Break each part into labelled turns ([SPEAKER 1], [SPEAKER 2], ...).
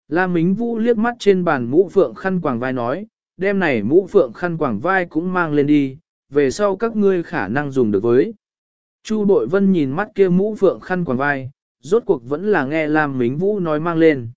[SPEAKER 1] Lam Mính Vũ liếc mắt trên bàn mũ phượng khăn quàng vai nói, đem này mũ phượng khăn quàng vai cũng mang lên đi, về sau các ngươi khả năng dùng được với. Chu Bội Vân nhìn mắt kia mũ phượng khăn quàng vai, rốt cuộc vẫn là nghe Lam Mính Vũ nói mang lên.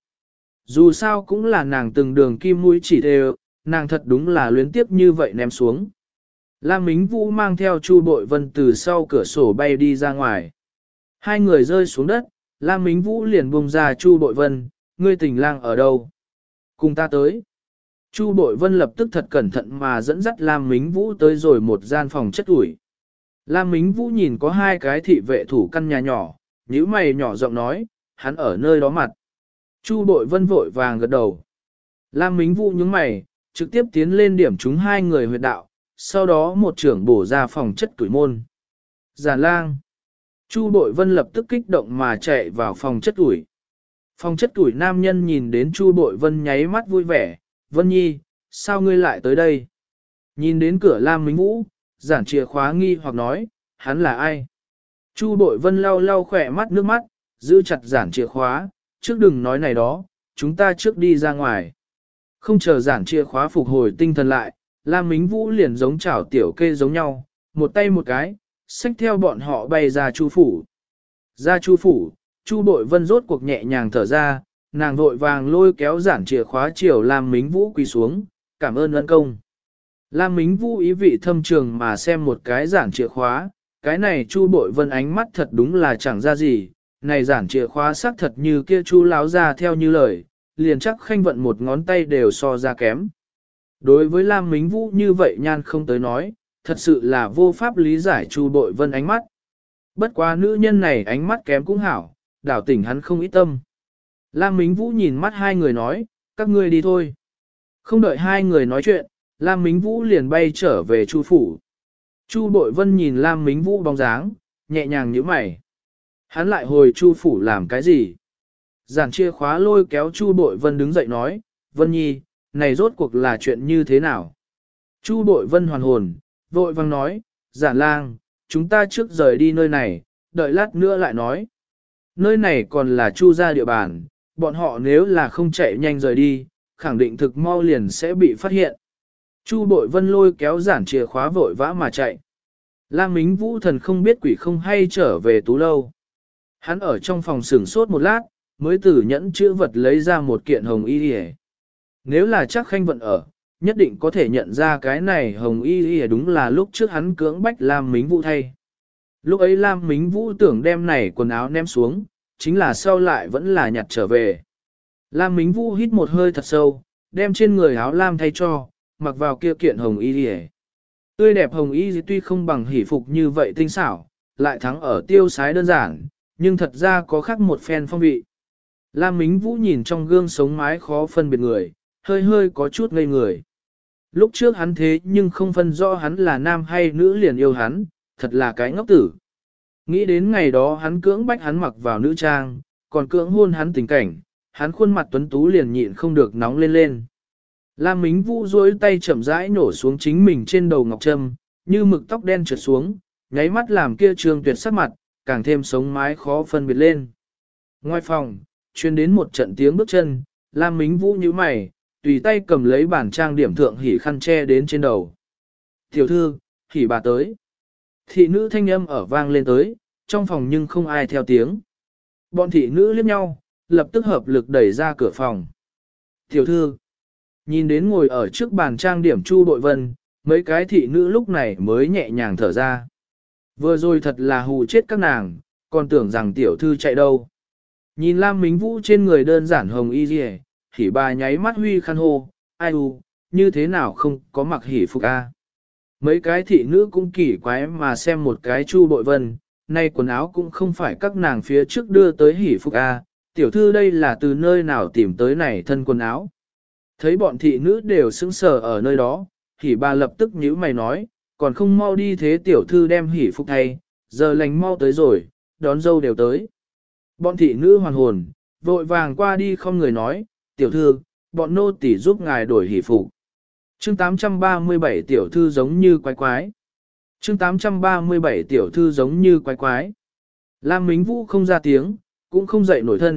[SPEAKER 1] Dù sao cũng là nàng từng đường kim mũi chỉ đều, nàng thật đúng là luyến tiếp như vậy ném xuống. Lam Mính Vũ mang theo Chu Bội Vân từ sau cửa sổ bay đi ra ngoài. Hai người rơi xuống đất, Lam Mính Vũ liền buông ra Chu Bội Vân, ngươi tình lang ở đâu? Cùng ta tới. Chu Bội Vân lập tức thật cẩn thận mà dẫn dắt Lam Mính Vũ tới rồi một gian phòng chất ủi. Lam Mính Vũ nhìn có hai cái thị vệ thủ căn nhà nhỏ, nhíu mày nhỏ giọng nói, hắn ở nơi đó mặt. Chu Bội Vân vội vàng gật đầu. Lam Mính Vũ nhướng mày, trực tiếp tiến lên điểm chúng hai người huyệt đạo, sau đó một trưởng bổ ra phòng chất tuổi môn. Giản lang. Chu Bội Vân lập tức kích động mà chạy vào phòng chất tuổi. Phòng chất tuổi nam nhân nhìn đến Chu Bội Vân nháy mắt vui vẻ, Vân Nhi, sao ngươi lại tới đây? Nhìn đến cửa Lam Mính Vũ, giản chìa khóa nghi hoặc nói, hắn là ai? Chu Bội Vân lau lau khỏe mắt nước mắt, giữ chặt giản chìa khóa, trước đừng nói này đó, chúng ta trước đi ra ngoài. Không chờ giản chìa khóa phục hồi tinh thần lại, Lam Mính Vũ liền giống chảo tiểu kê giống nhau, một tay một cái, xách theo bọn họ bay ra Chu phủ. Ra Chu phủ, Chu Bội Vân rốt cuộc nhẹ nhàng thở ra, nàng vội vàng lôi kéo giản chìa khóa chiều Lam Mính Vũ quỳ xuống, cảm ơn ân công. Lam Mính Vũ ý vị thâm trường mà xem một cái giản chìa khóa, cái này Chu Bội Vân ánh mắt thật đúng là chẳng ra gì, này giản chìa khóa sắc thật như kia Chu láo ra theo như lời, liền chắc khanh vận một ngón tay đều so ra kém. Đối với Lam Mính Vũ như vậy nhan không tới nói, thật sự là vô pháp lý giải Chu Bội Vân ánh mắt. Bất quá nữ nhân này ánh mắt kém cũng hảo, đảo tỉnh hắn không ít tâm. Lam Mính Vũ nhìn mắt hai người nói, các ngươi đi thôi. Không đợi hai người nói chuyện, Lam Mính Vũ liền bay trở về Chu phủ. Chu Bội Vân nhìn Lam Mính Vũ bóng dáng, nhẹ nhàng nhíu mày. Hắn lại hồi Chu phủ làm cái gì? Giản chìa khóa lôi kéo Chu Bội Vân đứng dậy nói, Vân Nhi, này rốt cuộc là chuyện như thế nào? Chu Bội Vân hoàn hồn, vội vang nói, Giản lang, chúng ta trước rời đi nơi này, đợi lát nữa lại nói. Nơi này còn là Chu gia địa bàn, bọn họ nếu là không chạy nhanh rời đi, khẳng định thực mau liền sẽ bị phát hiện. Chu Bội Vân lôi kéo giản chìa khóa vội vã mà chạy. Lam Mính Vũ thần không biết quỷ không hay trở về Tú Lâu. Hắn ở trong phòng sửng sốt một lát, mới từ nhẫn chữ vật lấy ra một kiện hồng y y. Nếu là chắc khanh vận ở, nhất định có thể nhận ra cái này hồng y y đúng là lúc trước hắn cưỡng bách Lam Mính Vũ thay. Lúc ấy Lam Mính Vũ tưởng đem này quần áo ném xuống, chính là sau lại vẫn là nhặt trở về. Lam Mính Vũ hít một hơi thật sâu, đem trên người áo lam thay cho, mặc vào kia kiện hồng y y. Tươi đẹp hồng y tuy không bằng hỷ phục như vậy tinh xảo, lại thắng ở tiêu sái đơn giản, nhưng thật ra có khác một phen phong vị. Lam Mính Vũ nhìn trong gương sống mái khó phân biệt người, hơi hơi có chút ngây người. Lúc trước hắn thế nhưng không phân rõ hắn là nam hay nữ liền yêu hắn, thật là cái ngốc tử. Nghĩ đến ngày đó hắn cưỡng bách hắn mặc vào nữ trang, còn cưỡng hôn hắn tình cảnh, hắn khuôn mặt tuấn tú liền nhịn không được nóng lên lên. Lam Mính Vũ duỗi tay chậm rãi nổ xuống chính mình trên đầu ngọc trâm, như mực tóc đen trượt xuống, nháy mắt làm kia trương tuyệt sắc mặt, càng thêm sống mái khó phân biệt lên. Ngoài phòng, truyền đến một trận tiếng bước chân, Lam Mính Vũ nhíu mày, tùy tay cầm lấy bản trang điểm thượng hỉ khăn che đến trên đầu. Tiểu thư, hỉ bà tới. Thị nữ thanh âm ở vang lên tới, trong phòng nhưng không ai theo tiếng. Bọn thị nữ liếc nhau, lập tức hợp lực đẩy ra cửa phòng. Tiểu thư, nhìn đến ngồi ở trước bàn trang điểm Chu Bội Vân, mấy cái thị nữ lúc này mới nhẹ nhàng thở ra. Vừa rồi thật là hù chết các nàng, còn tưởng rằng tiểu thư chạy đâu. Nhìn Lam Mính Vũ trên người đơn giản hồng y rìa, hỉ bà nháy mắt huy khăn hô, ai u, như thế nào không có mặc hỉ phục a? Mấy cái thị nữ cũng kỳ quái mà xem một cái Chu Bội Vân, nay quần áo cũng không phải các nàng phía trước đưa tới hỉ phục a, tiểu thư đây là từ nơi nào tìm tới này thân quần áo. Thấy bọn thị nữ đều sững sờ ở nơi đó, hỉ bà lập tức nhíu mày nói, còn không mau đi thế tiểu thư đem hỉ phục thay, giờ lành mau tới rồi, đón dâu đều tới. Bọn thị nữ hoàn hồn, vội vàng qua đi không người nói, tiểu thư, bọn nô tỳ giúp ngài đổi hỉ phục. Chương 837 tiểu thư giống như quái quái. Chương 837 tiểu thư giống như quái quái. Lam Mính Vũ không ra tiếng, cũng không dậy nổi thân,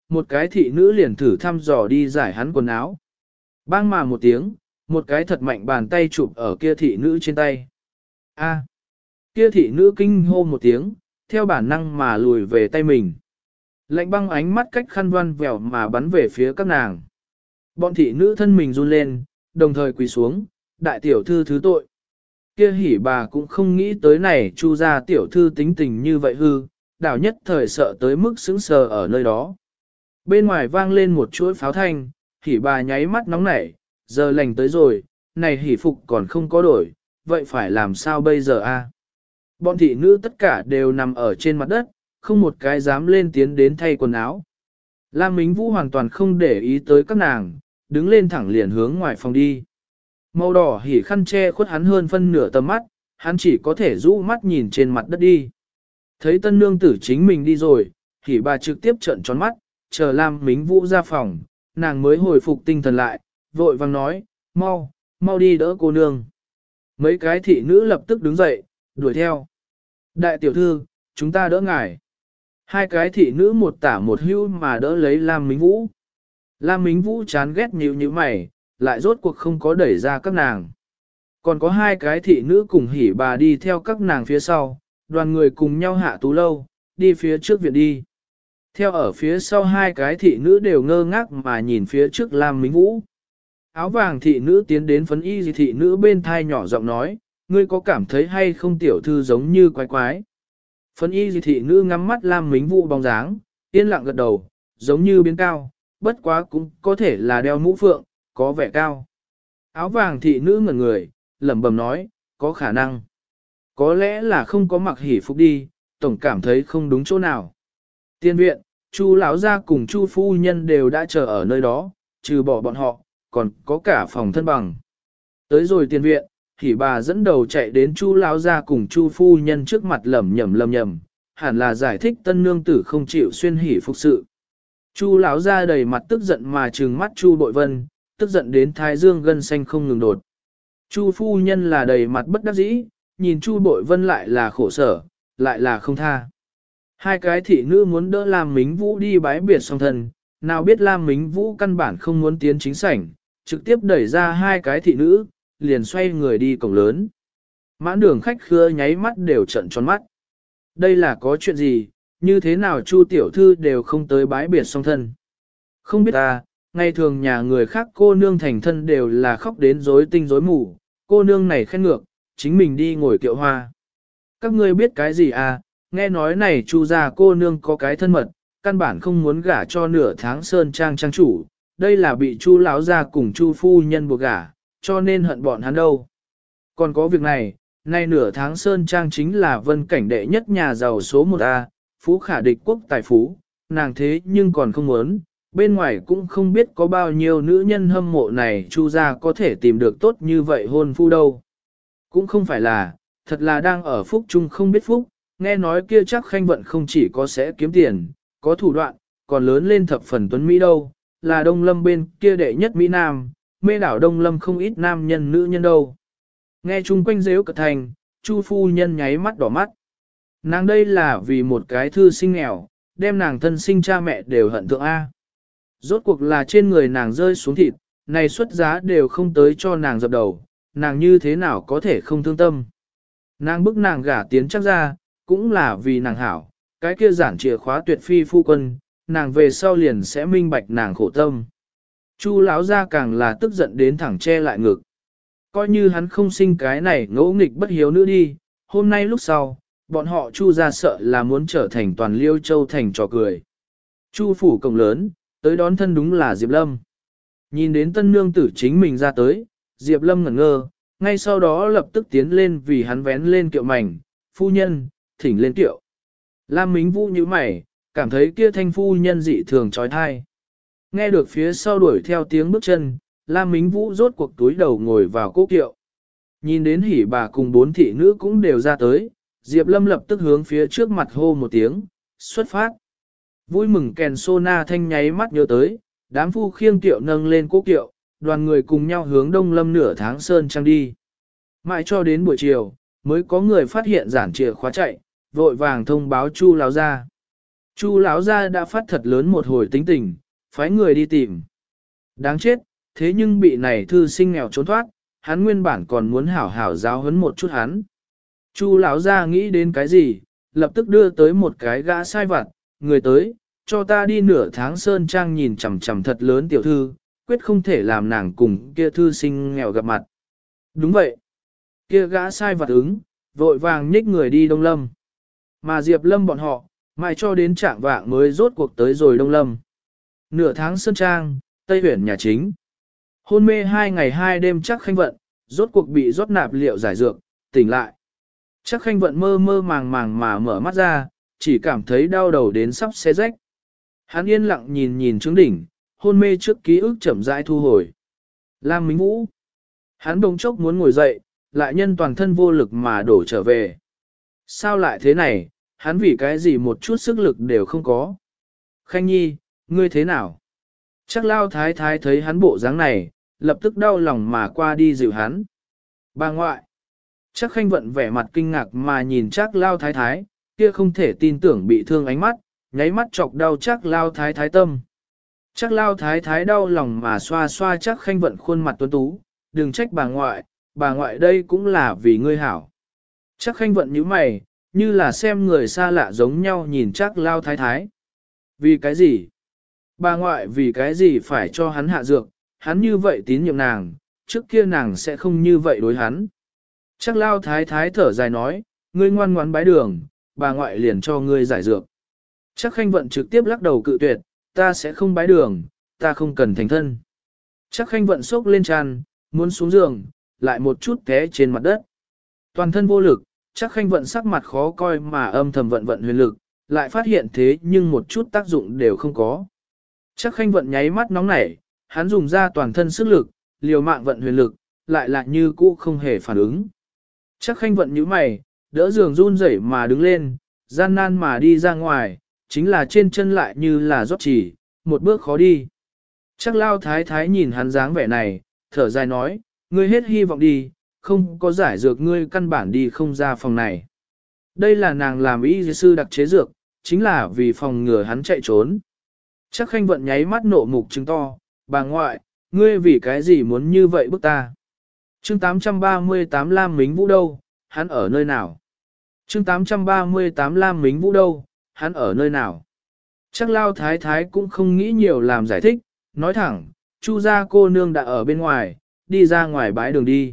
[SPEAKER 1] một cái thị nữ liền thử thăm dò đi giải hắn quần áo. Bang mà một tiếng, một cái thật mạnh bàn tay chụp ở kia thị nữ trên tay. A, kia thị nữ kinh hô một tiếng, theo bản năng mà lùi về tay mình. Lạnh băng ánh mắt cách khăn voan vèo mà bắn về phía các nàng. Bọn thị nữ thân mình run lên, đồng thời quỳ xuống, đại tiểu thư thứ tội. Kia hỉ bà cũng không nghĩ tới này Chu gia tiểu thư tính tình như vậy hư, đảo nhất thời sợ tới mức sững sờ ở nơi đó. Bên ngoài vang lên một chuỗi pháo thanh, hỉ bà nháy mắt nóng nảy, giờ lành tới rồi, này hỉ phục còn không có đổi, vậy phải làm sao bây giờ a? Bọn thị nữ tất cả đều nằm ở trên mặt đất, không một cái dám lên tiến đến thay quần áo. Lam Mính Vũ hoàn toàn không để ý tới các nàng, đứng lên thẳng liền hướng ngoài phòng đi. Màu đỏ hỉ khăn che khuất hắn hơn phân nửa tầm mắt, hắn chỉ có thể rũ mắt nhìn trên mặt đất đi. Thấy tân nương tử chính mình đi rồi, hỉ bà trực tiếp trợn tròn mắt, chờ Lam Mính Vũ ra phòng, nàng mới hồi phục tinh thần lại, vội vang nói, mau, mau đi đỡ cô nương. Mấy cái thị nữ lập tức đứng dậy, đuổi theo. Đại tiểu thư, chúng ta đỡ ngài. Hai cái thị nữ một tả một hữu mà đỡ lấy Lam Mính Vũ. Lam Mính Vũ chán ghét nhíu nhíu mày, lại rốt cuộc không có đẩy ra các nàng. Còn có hai cái thị nữ cùng hỉ bà đi theo các nàng phía sau, đoàn người cùng nhau hạ tú lâu, đi phía trước viện đi. Theo ở phía sau hai cái thị nữ đều ngơ ngác mà nhìn phía trước Lam Mính Vũ. Áo vàng thị nữ tiến đến phấn y thị nữ bên thai nhỏ giọng nói, ngươi có cảm thấy hay không tiểu thư giống như quái quái. Phấn y thị nữ ngắm mắt Lam Mính Vũ bóng dáng, yên lặng gật đầu, giống như biến cao, bất quá cũng có thể là đeo mũ phượng, có vẻ cao. Áo vàng thị nữ ngẩn người, lẩm bẩm nói, có khả năng. Có lẽ là không có mặc hỉ phục đi, tổng cảm thấy không đúng chỗ nào. Tiên viện, Chu lão gia cùng Chu phu nhân đều đã chờ ở nơi đó, trừ bỏ bọn họ, còn có cả phòng thân bằng. Tới rồi tiên viện, hỉ bà dẫn đầu chạy đến Chu lão gia cùng Chu phu nhân trước mặt lẩm nhẩm, hẳn là giải thích tân nương tử không chịu xuyên hỉ phục sự. Chu lão gia đầy mặt tức giận mà trừng mắt Chu Bội Vân, tức giận đến thái dương gân xanh không ngừng đột. Chu phu nhân là đầy mặt bất đắc dĩ, nhìn Chu Bội Vân lại là khổ sở, lại là không tha. Hai cái thị nữ muốn đỡ Lam Mính Vũ đi bái biệt song thân, nào biết Lam Mính Vũ căn bản không muốn tiến chính sảnh, trực tiếp đẩy ra hai cái thị nữ, liền xoay người đi cổng lớn. Mãn đường khách khứa nháy mắt đều trận tròn mắt. Đây là có chuyện gì, như thế nào Chu tiểu thư đều không tới bái biệt song thân. Không biết ta, ngày thường nhà người khác cô nương thành thân đều là khóc đến rối tinh rối mù, cô nương này khen ngược, chính mình đi ngồi kiệu hoa. Các ngươi biết cái gì à, nghe nói này Chu gia cô nương có cái thân mật, căn bản không muốn gả cho nửa tháng sơn trang trang chủ, đây là bị Chu lão gia cùng Chu phu nhân buộc gả, cho nên hận bọn hắn đâu. Còn có việc này, nay nửa tháng sơn trang chính là vân cảnh đệ nhất nhà giàu số 1A, phú khả địch quốc tài phú, nàng thế nhưng còn không muốn, bên ngoài cũng không biết có bao nhiêu nữ nhân hâm mộ này Chu gia có thể tìm được tốt như vậy hôn phu đâu. Cũng không phải là, thật là đang ở phúc chung không biết phúc, nghe nói kia chắc khanh vận không chỉ có sẽ kiếm tiền, có thủ đoạn, còn lớn lên thập phần tuấn Mỹ đâu, là Đông Lâm bên kia đệ nhất Mỹ Nam, mê đảo Đông Lâm không ít nam nhân nữ nhân đâu. Nghe chung quanh rếu cật thành, Chu phu nhân nháy mắt đỏ mắt. Nàng đây là vì một cái thư sinh nghèo, đem nàng thân sinh cha mẹ đều hận thượng A. Rốt cuộc là trên người nàng rơi xuống thịt, này xuất giá đều không tới cho nàng dập đầu, nàng như thế nào có thể không thương tâm. Nàng bức nàng gả tiến chắc ra, cũng là vì nàng hảo, cái kia giản chìa khóa tuyệt phi phu quân, nàng về sau liền sẽ minh bạch nàng khổ tâm. Chu lão gia càng là tức giận đến thẳng che lại ngực. Coi như hắn không sinh cái này ngỗ nghịch bất hiếu nữa đi, hôm nay lúc sau, bọn họ Chu gia sợ là muốn trở thành toàn Liêu Châu thành trò cười. Chu phủ cổng lớn, tới đón thân đúng là Diệp Lâm. Nhìn đến tân nương tử chính mình ra tới, Diệp Lâm ngẩn ngơ, ngay sau đó lập tức tiến lên vì hắn vén lên kiệu mảnh, phu nhân, thỉnh lên kiệu. Lam Mính Vũ như mày, cảm thấy kia thanh phu nhân dị thường trói thai. Nghe được phía sau đuổi theo tiếng bước chân, Lam Mính Vũ rốt cuộc túi đầu ngồi vào cố kiệu. Nhìn đến hỉ bà cùng 4 thị nữ cũng đều ra tới, Diệp Lâm lập tức hướng phía trước mặt hô một tiếng, xuất phát. Vui mừng kèn sô na thanh nháy mắt nhớ tới, đám phu khiêng kiệu nâng lên cố kiệu, đoàn người cùng nhau hướng Đông Lâm nửa tháng sơn trang đi. Mãi cho đến buổi chiều, mới có người phát hiện giản chìa khóa chạy, vội vàng thông báo Chu lão gia. Chu lão gia đã phát thật lớn một hồi tính tình, phái người đi tìm. Đáng chết, thế nhưng bị này thư sinh nghèo trốn thoát, hắn nguyên bản còn muốn hảo hảo giáo huấn một chút hắn. Chu lão gia nghĩ đến cái gì, lập tức đưa tới một cái gã sai vặt, người tới, cho ta đi nửa tháng sơn trang nhìn chằm chằm thật lớn tiểu thư, quyết không thể làm nàng cùng kia thư sinh nghèo gặp mặt. Đúng vậy. Kia gã sai vặt ứng, vội vàng nhích người đi Đông Lâm. Mà Diệp Lâm bọn họ, mãi cho đến trạng vạng mới rốt cuộc tới rồi Đông Lâm. Nửa tháng sơn trang, Tây Huyển nhà chính. Hôn mê 2 ngày 2 đêm chắc khanh vận, rốt cuộc bị rót nạp liệu giải dược, tỉnh lại. Chắc khanh vận mơ mơ màng màng mà mở mắt ra, chỉ cảm thấy đau đầu đến sắp xé rách. Hắn yên lặng nhìn nhìn trướng đỉnh, hôn mê trước ký ức chậm rãi thu hồi. Lam Minh Vũ. Hắn bỗng chốc muốn ngồi dậy, lại nhân toàn thân vô lực mà đổ trở về. Sao lại thế này, hắn vì cái gì một chút sức lực đều không có. Khanh Nhi, ngươi thế nào? Chắc Lao Thái Thái thấy hắn bộ dáng này, lập tức đau lòng mà qua đi dịu hắn. Bà ngoại. Chắc Khanh vận vẻ mặt kinh ngạc mà nhìn chắc Lao Thái Thái, kia không thể tin tưởng bị thương ánh mắt, nháy mắt chọc đau chắc Lao Thái Thái tâm. Chắc Lao Thái Thái đau lòng mà xoa xoa chắc Khanh vận khuôn mặt tuấn tú, đừng trách bà ngoại đây cũng là vì ngươi hảo. Chắc Khanh vận như mày, như là xem người xa lạ giống nhau nhìn chắc Lao Thái Thái. Vì cái gì? Bà ngoại vì cái gì phải cho hắn hạ dược, hắn như vậy tín nhiệm nàng, trước kia nàng sẽ không như vậy đối hắn. Chắc Lao Thái Thái thở dài nói, ngươi ngoan ngoãn bái đường, bà ngoại liền cho ngươi giải dược. Chắc Khanh vận trực tiếp lắc đầu cự tuyệt, ta sẽ không bái đường, ta không cần thành thân. Chắc Khanh vận sốc lên tràn, muốn xuống giường, lại một chút té trên mặt đất. Toàn thân vô lực, Chắc Khanh vận sắc mặt khó coi mà âm thầm vận huyền lực, lại phát hiện thế nhưng một chút tác dụng đều không có. Chắc Khanh vận nháy mắt nóng nảy, hắn dùng ra toàn thân sức lực, liều mạng vận huyền lực, lại lại như cũ không hề phản ứng. Chắc Khanh vận nhíu mày, đỡ giường run rẩy mà đứng lên, gian nan mà đi ra ngoài, chính là trên chân lại như là rót chỉ, một bước khó đi. Chắc Lao Thái Thái nhìn hắn dáng vẻ này, thở dài nói, ngươi hết hy vọng đi, không có giải dược ngươi căn bản đi không ra phòng này. Đây là nàng làm y sư đặc chế dược, chính là vì phòng ngừa hắn chạy trốn. Chắc Khanh vận nháy mắt nộ mục trứng to, bà ngoại, ngươi vì cái gì muốn như vậy bức ta? Chương 838 Lam Mính Vũ đâu, hắn ở nơi nào? Chương 838 Lam Mính Vũ đâu, hắn ở nơi nào? Chắc Lao Thái Thái cũng không nghĩ nhiều làm giải thích, nói thẳng, Chu gia cô nương đã ở bên ngoài, đi ra ngoài bãi đường đi.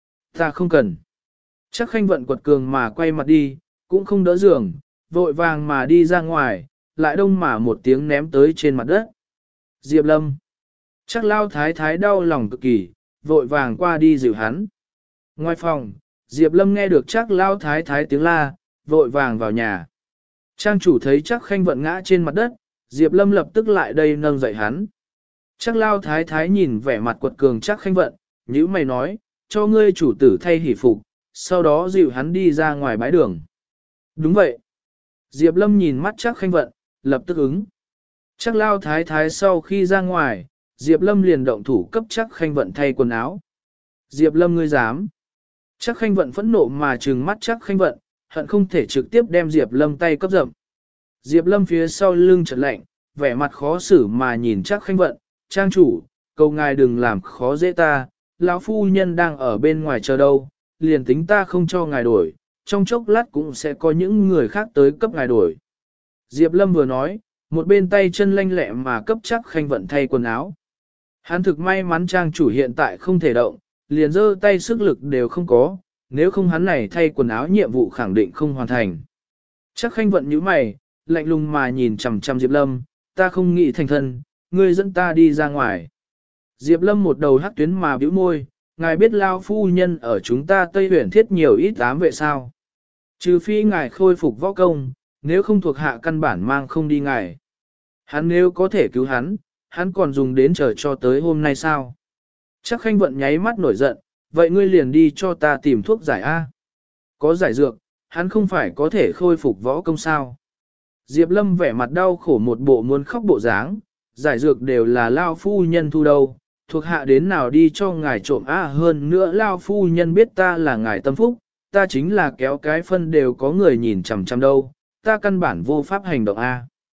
[SPEAKER 1] Ta không cần. Chắc Khanh vận quật cường mà quay mặt đi, cũng không đỡ giường, vội vàng mà đi ra ngoài, lại đông mà một tiếng ném tới trên mặt đất. Diệp Lâm. Chắc Lao Thái Thái đau lòng cực kỳ, vội vàng qua đi dịu hắn. Ngoài phòng, Diệp Lâm nghe được chắc Lao Thái Thái tiếng la, vội vàng vào nhà. Trang chủ thấy chắc Khanh vận ngã trên mặt đất, Diệp Lâm lập tức lại đây nâng dậy hắn. Chắc Lao Thái Thái nhìn vẻ mặt quật cường chắc Khanh vận, nhữ mày nói, cho ngươi chủ tử thay hỷ phục, sau đó dịu hắn đi ra ngoài bãi đường. Đúng vậy. Diệp Lâm nhìn mắt chắc Khanh vận, lập tức ứng. Chắc Lao Thái Thái sau khi ra ngoài, Diệp Lâm liền động thủ cấp chắc Khanh vận thay quần áo. Diệp Lâm ngươi dám. Chắc Khanh vận phẫn nộ mà trừng mắt chắc Khanh vận, hận không thể trực tiếp đem Diệp Lâm tay cấp dậm. Diệp Lâm phía sau lưng chợt lạnh, vẻ mặt khó xử mà nhìn chắc Khanh vận, trang chủ, cầu ngài đừng làm khó dễ ta, lão phu nhân đang ở bên ngoài chờ đâu, liền tính ta không cho ngài đổi, trong chốc lát cũng sẽ có những người khác tới cấp ngài đổi. Diệp Lâm vừa nói, một bên tay chân lanh lẹ mà cấp chắc Khanh vận thay quần áo. Hắn thực may mắn trang chủ hiện tại không thể động, liền giơ tay sức lực đều không có, nếu không hắn này thay quần áo nhiệm vụ khẳng định không hoàn thành. Chắc Khanh vận nhíu mày, lạnh lùng mà nhìn chằm chằm Diệp Lâm, ta không nghĩ thành thân, ngươi dẫn ta đi ra ngoài. Diệp Lâm một đầu hắc tuyến mà bĩu môi, ngài biết lao phu nhân ở chúng ta Tây Huyền thiết nhiều ít ám vệ sao. Trừ phi ngài khôi phục võ công, nếu không thuộc hạ căn bản mang không đi ngài. Hắn nếu có thể cứu hắn còn dùng đến chờ cho tới hôm nay sao? Chắc Khanh vận nháy mắt nổi giận, vậy ngươi liền đi cho ta tìm thuốc giải A. Có giải dược, hắn không phải có thể khôi phục võ công sao? Diệp Lâm vẻ mặt đau khổ một bộ muốn khóc bộ dáng, giải dược đều là lao phu nhân thu đâu, thuộc hạ đến nào đi cho ngài trộm hơn nữa lao phu nhân biết ta là ngài tâm phúc, ta chính là kéo cái phân đều có người nhìn chằm chằm đâu, ta căn bản vô pháp hành động A.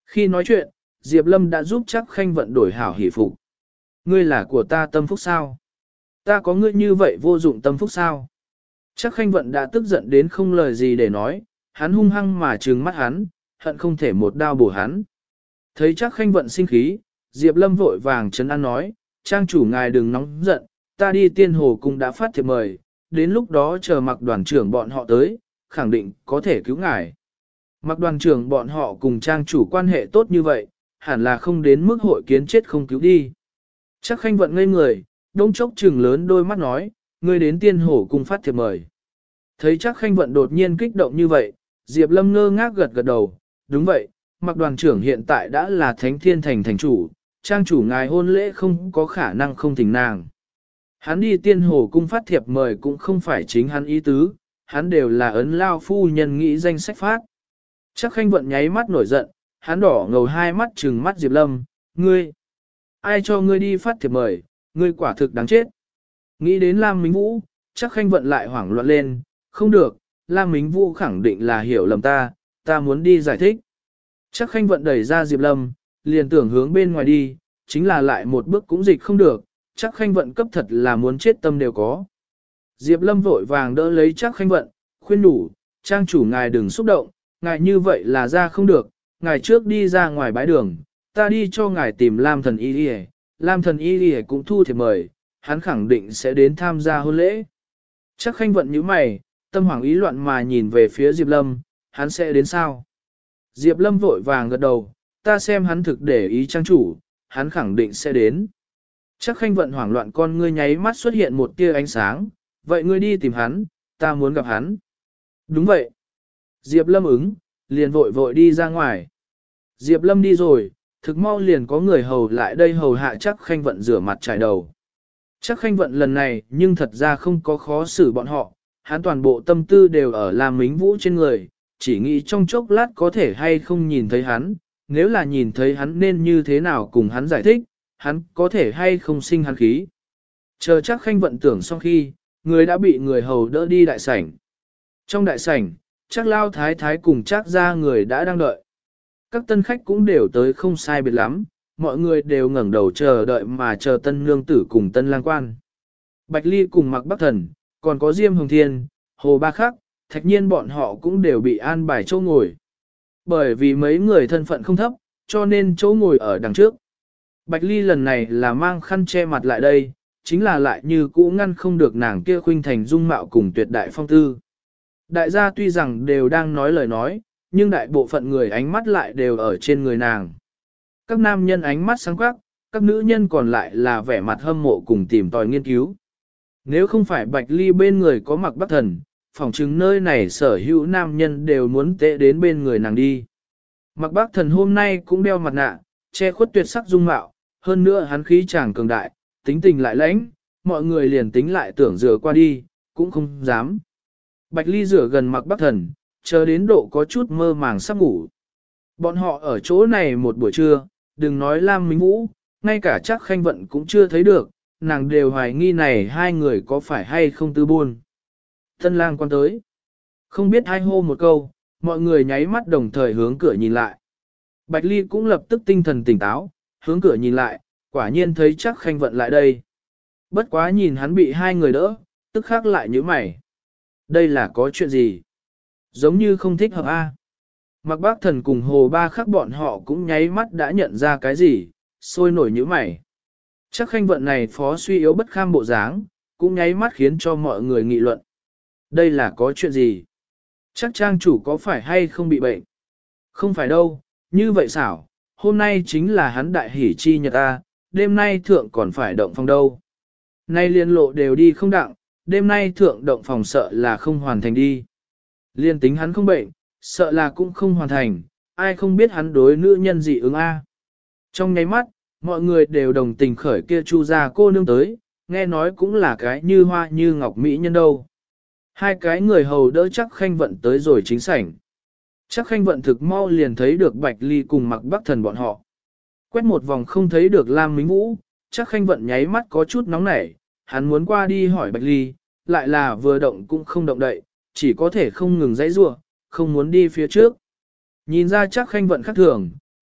[SPEAKER 1] Khi nói chuyện, Diệp Lâm đã giúp chắc khanh vận đổi hảo hỷ phục. Ngươi là của ta tâm phúc sao? Ta có ngươi như vậy vô dụng tâm phúc sao? Chắc khanh vận đã tức giận đến không lời gì để nói, hắn hung hăng mà trừng mắt hắn, hận không thể một đao bổ hắn. Thấy chắc khanh vận sinh khí, Diệp Lâm vội vàng trấn an nói, trang chủ ngài đừng nóng giận, ta đi tiên hồ cung đã phát thiệp mời, đến lúc đó chờ Mặc đoàn trưởng bọn họ tới, khẳng định có thể cứu ngài. Mặc đoàn trưởng bọn họ cùng trang chủ quan hệ tốt như vậy, hẳn là không đến mức hội kiến chết không cứu đi. Chắc khanh vận ngây người, đông chốc trừng lớn đôi mắt nói, ngươi đến tiên hồ cung phát thiệp mời. Thấy chắc khanh vận đột nhiên kích động như vậy, Diệp Lâm ngơ ngác gật gật đầu, đúng vậy, Mặc đoàn trưởng hiện tại đã là Thánh Thiên Thành thành chủ, trang chủ ngài hôn lễ không có khả năng không thỉnh nàng. Hắn đi tiên hồ cung phát thiệp mời cũng không phải chính hắn ý tứ, hắn đều là ấn lao phu nhân nghĩ danh sách phát. Chắc khanh vận nháy mắt nổi giận, hắn đỏ ngầu hai mắt trừng mắt Diệp Lâm, ngươi, ai cho ngươi đi phát thiệp mời, ngươi quả thực đáng chết. Nghĩ đến Lam Mính Vũ, chắc khanh vận lại hoảng loạn lên, không được, Lam Mính Vũ khẳng định là hiểu lầm ta muốn đi giải thích. Chắc khanh vận đẩy ra Diệp Lâm, liền tưởng hướng bên ngoài đi, chính là lại một bước cũng dịch không được, chắc khanh vận cấp thật là muốn chết tâm đều có. Diệp Lâm vội vàng đỡ lấy chắc khanh vận, khuyên đủ, trang chủ ngài đừng xúc động, ngài như vậy là ra không được, ngài trước đi ra ngoài bãi đường, ta đi cho ngài tìm Lam thần y đi. Lam thần y đi cũng thu thiệp mời, hắn khẳng định sẽ đến tham gia hôn lễ. Chắc khanh vận như mày, tâm hoảng ý loạn mà nhìn về phía Diệp Lâm, hắn sẽ đến sao? Diệp Lâm vội vàng gật đầu, ta xem hắn thực để ý trang chủ, hắn khẳng định sẽ đến. Chắc khanh vận hoảng loạn con ngươi nháy mắt xuất hiện một tia ánh sáng, vậy ngươi đi tìm hắn, ta muốn gặp hắn. Đúng vậy. Diệp Lâm ứng, liền vội vội đi ra ngoài. Diệp Lâm đi rồi, thực mau liền có người hầu lại đây hầu hạ chắc khanh vận rửa mặt trải đầu. Chắc khanh vận lần này nhưng thật ra không có khó xử bọn họ, hắn toàn bộ tâm tư đều ở Lam Mính Vũ trên người, chỉ nghĩ trong chốc lát có thể hay không nhìn thấy hắn, nếu là nhìn thấy hắn nên như thế nào cùng hắn giải thích, hắn có thể hay không sinh hắn khí. Chờ chắc khanh vận tưởng xong khi, người đã bị người hầu đỡ đi đại sảnh. Trong đại sảnh, chắc lao thái thái cùng chắc ra người đã đang đợi. Các tân khách cũng đều tới không sai biệt lắm, mọi người đều ngẩng đầu chờ đợi mà chờ tân nương tử cùng tân lang quan. Bạch Ly cùng Mặc Bắc Thần, còn có Diêm Hồng Thiên, Hồ Ba Khắc, Thạch Nhiên bọn họ cũng đều bị an bài chỗ ngồi. Bởi vì mấy người thân phận không thấp, cho nên chỗ ngồi ở đằng trước. Bạch Ly lần này là mang khăn che mặt lại đây, chính là lại như cũ ngăn không được nàng kia khuynh thành dung mạo cùng tuyệt đại phong tư. Đại gia tuy rằng đều đang nói lời nói, nhưng đại bộ phận người ánh mắt lại đều ở trên người nàng. Các nam nhân ánh mắt sáng quắc, các nữ nhân còn lại là vẻ mặt hâm mộ cùng tìm tòi nghiên cứu. Nếu không phải Bạch Ly bên người có Mặc Bắc Thần, phỏng chứng nơi này sở hữu nam nhân đều muốn tệ đến bên người nàng đi. Mặc Bắc Thần hôm nay cũng đeo mặt nạ, che khuất tuyệt sắc dung mạo, hơn nữa hắn khí chàng cường đại, tính tình lại lãnh, mọi người liền tính lại tưởng rửa qua đi, cũng không dám. Bạch Ly rửa gần Mặc Bắc Thần, chờ đến độ có chút mơ màng sắp ngủ. Bọn họ ở chỗ này một buổi trưa, đừng nói Lam Mính Vũ, ngay cả chắc khanh vận cũng chưa thấy được, nàng đều hoài nghi này hai người có phải hay không tư buôn. Tân lang quan tới. Không biết hai hô một câu, mọi người nháy mắt đồng thời hướng cửa nhìn lại. Bạch Ly cũng lập tức tinh thần tỉnh táo, hướng cửa nhìn lại, quả nhiên thấy chắc khanh vận lại đây. Bất quá nhìn hắn bị hai người đỡ, tức khắc lại nhíu mày. Đây là có chuyện gì? Giống như không thích hợp a. Mặc Bác Thần cùng Hồ Ba Khắc bọn họ cũng nháy mắt đã nhận ra cái gì, sôi nổi nhíu mày. Chắc khanh vận này phó suy yếu bất kham bộ dáng, cũng nháy mắt khiến cho mọi người nghị luận. Đây là có chuyện gì? Chắc trang chủ có phải hay không bị bệnh? Không phải đâu, như vậy xảo, hôm nay chính là hắn đại hỷ chi nhật a, đêm nay thượng còn phải động phòng đâu. Nay liên lộ đều đi không đặng, đêm nay thượng động phòng sợ là không hoàn thành đi. Liên tính hắn không bệnh, sợ là cũng không hoàn thành, ai không biết hắn đối nữ nhân dị ứng a. Trong nháy mắt, mọi người đều đồng tình khởi kia Chu gia cô nương tới, nghe nói cũng là cái như hoa như ngọc mỹ nhân đâu. Hai cái người hầu đỡ chắc khanh vận tới rồi chính sảnh. Chắc khanh vận thực mau liền thấy được Bạch Ly cùng Mặc Bắc Thần bọn họ. Quét một vòng không thấy được Lam Mính Vũ, chắc khanh vận nháy mắt có chút nóng nảy, hắn muốn qua đi hỏi Bạch Ly, lại là vừa động cũng không động đậy, chỉ có thể không ngừng giãy giụa, không muốn đi phía trước. Nhìn ra chắc khanh vận khác thường,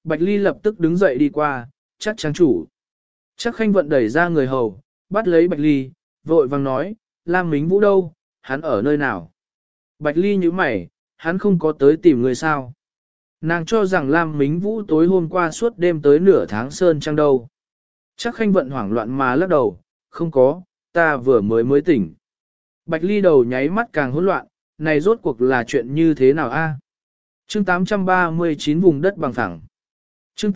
[SPEAKER 1] Bạch Ly lập tức đứng dậy đi qua, chắc trang chủ. Chắc Khanh Vận đẩy ra người hầu, bắt lấy Bạch Ly, vội vàng nói, Lam Mính Vũ đâu, hắn ở nơi nào? Bạch Ly nhíu mày, hắn không có tới tìm người sao? Nàng cho rằng Lam Mính Vũ tối hôm qua suốt đêm tới nửa tháng sơn trăng đâu. Chắc Khanh Vận hoảng loạn mà lắc đầu, không có, ta vừa mới tỉnh. Bạch Ly đầu nháy mắt càng hỗn loạn, này rốt cuộc là chuyện như thế nào a? Chương 839 vùng đất bằng phẳng. Chương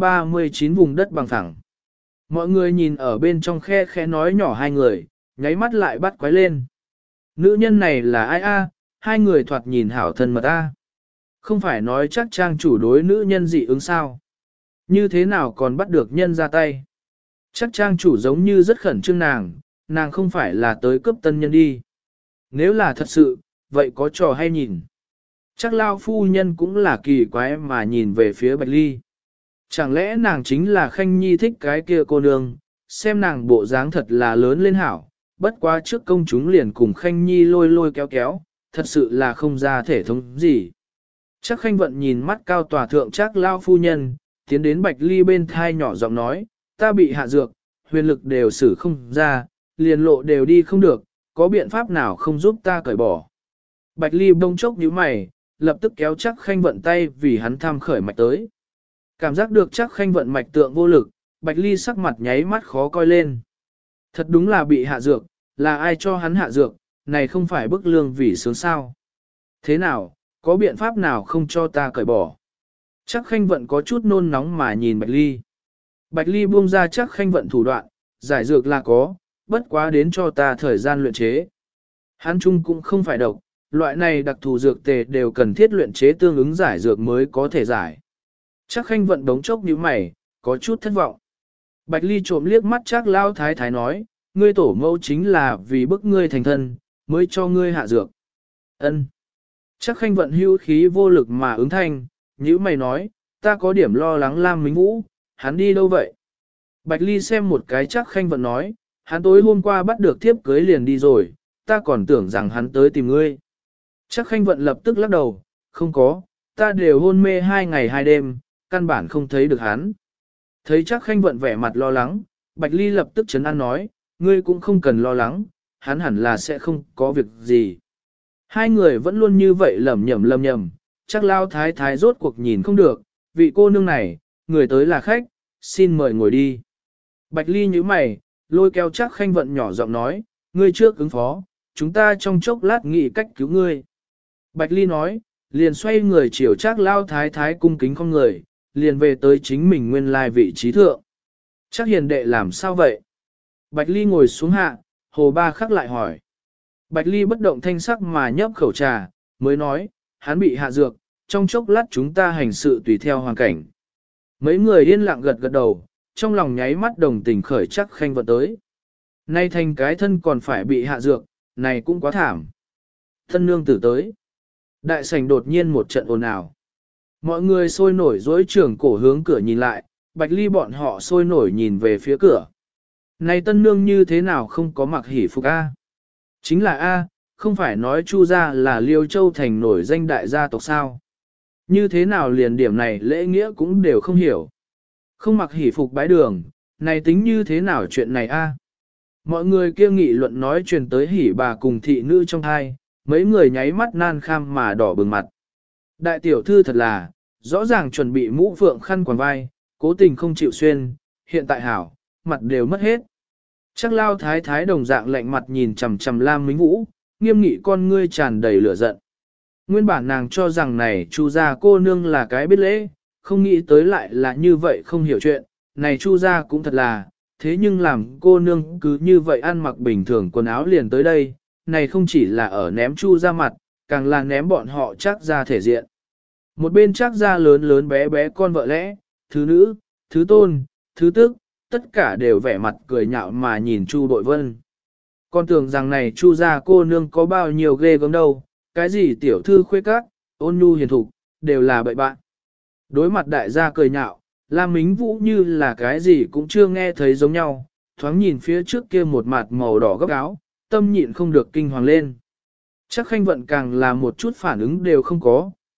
[SPEAKER 1] 839 vùng đất bằng phẳng. Mọi người nhìn ở bên trong khe khẽ nói nhỏ hai người, nháy mắt lại bắt quái lên. Nữ nhân này là ai a? Hai người thoạt nhìn hảo thân mật a. Không phải nói chắc trang chủ đối nữ nhân dị ứng sao? Như thế nào còn bắt được nhân ra tay? Chắc trang chủ giống như rất khẩn trương nàng không phải là tới cướp tân nhân đi. Nếu là thật sự, vậy có trò hay nhìn. Chắc lao phu nhân cũng là kỳ quái mà nhìn về phía Bạch Ly. Chẳng lẽ nàng chính là Khanh Nhi thích cái kia cô nương, xem nàng bộ dáng thật là lớn lên hảo, bất quá trước công chúng liền cùng Khanh Nhi lôi lôi kéo kéo, thật sự là không ra thể thống gì. Chắc Khanh Vận nhìn mắt cao tòa thượng chắc lao phu nhân, tiến đến Bạch Ly bên thai nhỏ giọng nói, ta bị hạ dược, huyền lực đều xử không ra, liền lộ đều đi không được, có biện pháp nào không giúp ta cởi bỏ. Bạch Ly bông chốc nhíu mày, lập tức kéo chắc Khanh Vận tay vì hắn tham khởi mạch tới. Cảm giác được chắc Khanh Vận mạch tượng vô lực, Bạch Ly sắc mặt nháy mắt khó coi lên. Thật đúng là bị hạ dược, là ai cho hắn hạ dược, này không phải bức lương vì sướng sao. Thế nào, có biện pháp nào không cho ta cởi bỏ? Chắc Khanh Vận có chút nôn nóng mà nhìn Bạch Ly. Bạch Ly buông ra chắc Khanh Vận thủ đoạn, giải dược là có, bất quá đến cho ta thời gian luyện chế. Hắn chung cũng không phải độc, loại này đặc thù dược tề đều cần thiết luyện chế tương ứng giải dược mới có thể giải. Chắc Khanh Vận đống chốc nhíu mày, có chút thất vọng. Bạch Ly trộm liếc mắt chắc lao thái thái nói, ngươi tổ mẫu chính là vì bức ngươi thành thân, mới cho ngươi hạ dược. Ân. Chắc Khanh Vận hưu khí vô lực mà ứng thanh, nhíu mày nói, ta có điểm lo lắng Lam Mính Vũ, hắn đi đâu vậy? Bạch Ly xem một cái chắc Khanh Vận nói, hắn tối hôm qua bắt được thiếp cưới liền đi rồi, ta còn tưởng rằng hắn tới tìm ngươi. Chắc Khanh Vận lập tức lắc đầu, không có, ta đều hôn mê 2 ngày 2 đêm, căn bản không thấy được hắn. Thấy chắc Khanh Vận vẻ mặt lo lắng, Bạch Ly lập tức trấn an nói, ngươi cũng không cần lo lắng, hắn hẳn là sẽ không có việc gì. Hai người vẫn luôn như vậy lẩm nhẩm, chắc lao thái thái rốt cuộc nhìn không được, vị cô nương này, người tới là khách, xin mời ngồi đi. Bạch Ly nhíu mày, lôi kéo chắc Khanh Vận nhỏ giọng nói, ngươi trước ứng phó, chúng ta trong chốc lát nghĩ cách cứu ngươi. Bạch Ly nói, liền xoay người chiều chắc lao thái thái cung kính không người, liền về tới chính mình nguyên lai vị trí thượng. Chắc hiền đệ làm sao vậy? Bạch Ly ngồi xuống hạ, Hồ Ba Khắc lại hỏi. Bạch Ly bất động thanh sắc mà nhấp khẩu trà, mới nói, hắn bị hạ dược, trong chốc lát chúng ta hành sự tùy theo hoàn cảnh. Mấy người yên lặng gật gật đầu, trong lòng nháy mắt đồng tình khởi chắc Khanh Vận tới. Nay thành cái thân còn phải bị hạ dược, này cũng quá thảm. Thân nương tử tới. Đại sảnh đột nhiên một trận ồn ào. Mọi người sôi nổi dối trường cổ hướng cửa nhìn lại, Bạch Ly bọn họ sôi nổi nhìn về phía cửa. Này tân nương như thế nào không có mặc hỉ phục A? Chính là A, không phải nói Chu gia là Liêu Châu thành nổi danh đại gia tộc sao? Như thế nào liền điểm này lễ nghĩa cũng đều không hiểu. Không mặc hỉ phục bái đường, này tính như thế nào chuyện này A? Mọi người kia nghị luận nói truyền tới hỉ bà cùng thị nữ trong thai, mấy người nháy mắt nan kham mà đỏ bừng mặt. Đại tiểu thư thật là, rõ ràng chuẩn bị mũ phượng khăn quàng vai, cố tình không chịu xuyên, hiện tại hảo, mặt đều mất hết. Chắc lao thái thái đồng dạng lạnh mặt nhìn chằm chằm Lam Mính Vũ, nghiêm nghị con ngươi tràn đầy lửa giận. Nguyên bản nàng cho rằng này Chu gia cô nương là cái biết lễ, không nghĩ tới lại là như vậy không hiểu chuyện, này Chu gia cũng thật là, thế nhưng làm cô nương cứ như vậy ăn mặc bình thường quần áo liền tới đây, này không chỉ là ở ném Chu gia mặt, càng là ném bọn họ chắc ra thể diện. Một bên chắc ra lớn lớn bé bé con vợ lẽ, thứ nữ, thứ tôn, thứ tức, tất cả đều vẻ mặt cười nhạo mà nhìn Chu Bội Vân. Con tưởng rằng này Chu gia cô nương có bao nhiêu ghê gớm đâu, cái gì tiểu thư khuê các, ôn nhu hiền thục, đều là bậy bạn. Đối mặt đại gia cười nhạo, Lam Mính Vũ như là cái gì cũng chưa nghe thấy giống nhau, thoáng nhìn phía trước kia một mặt màu đỏ gấp áo, tâm nhịn không được kinh hoàng lên. Chắc Khanh Vận càng là một chút phản ứng đều không có,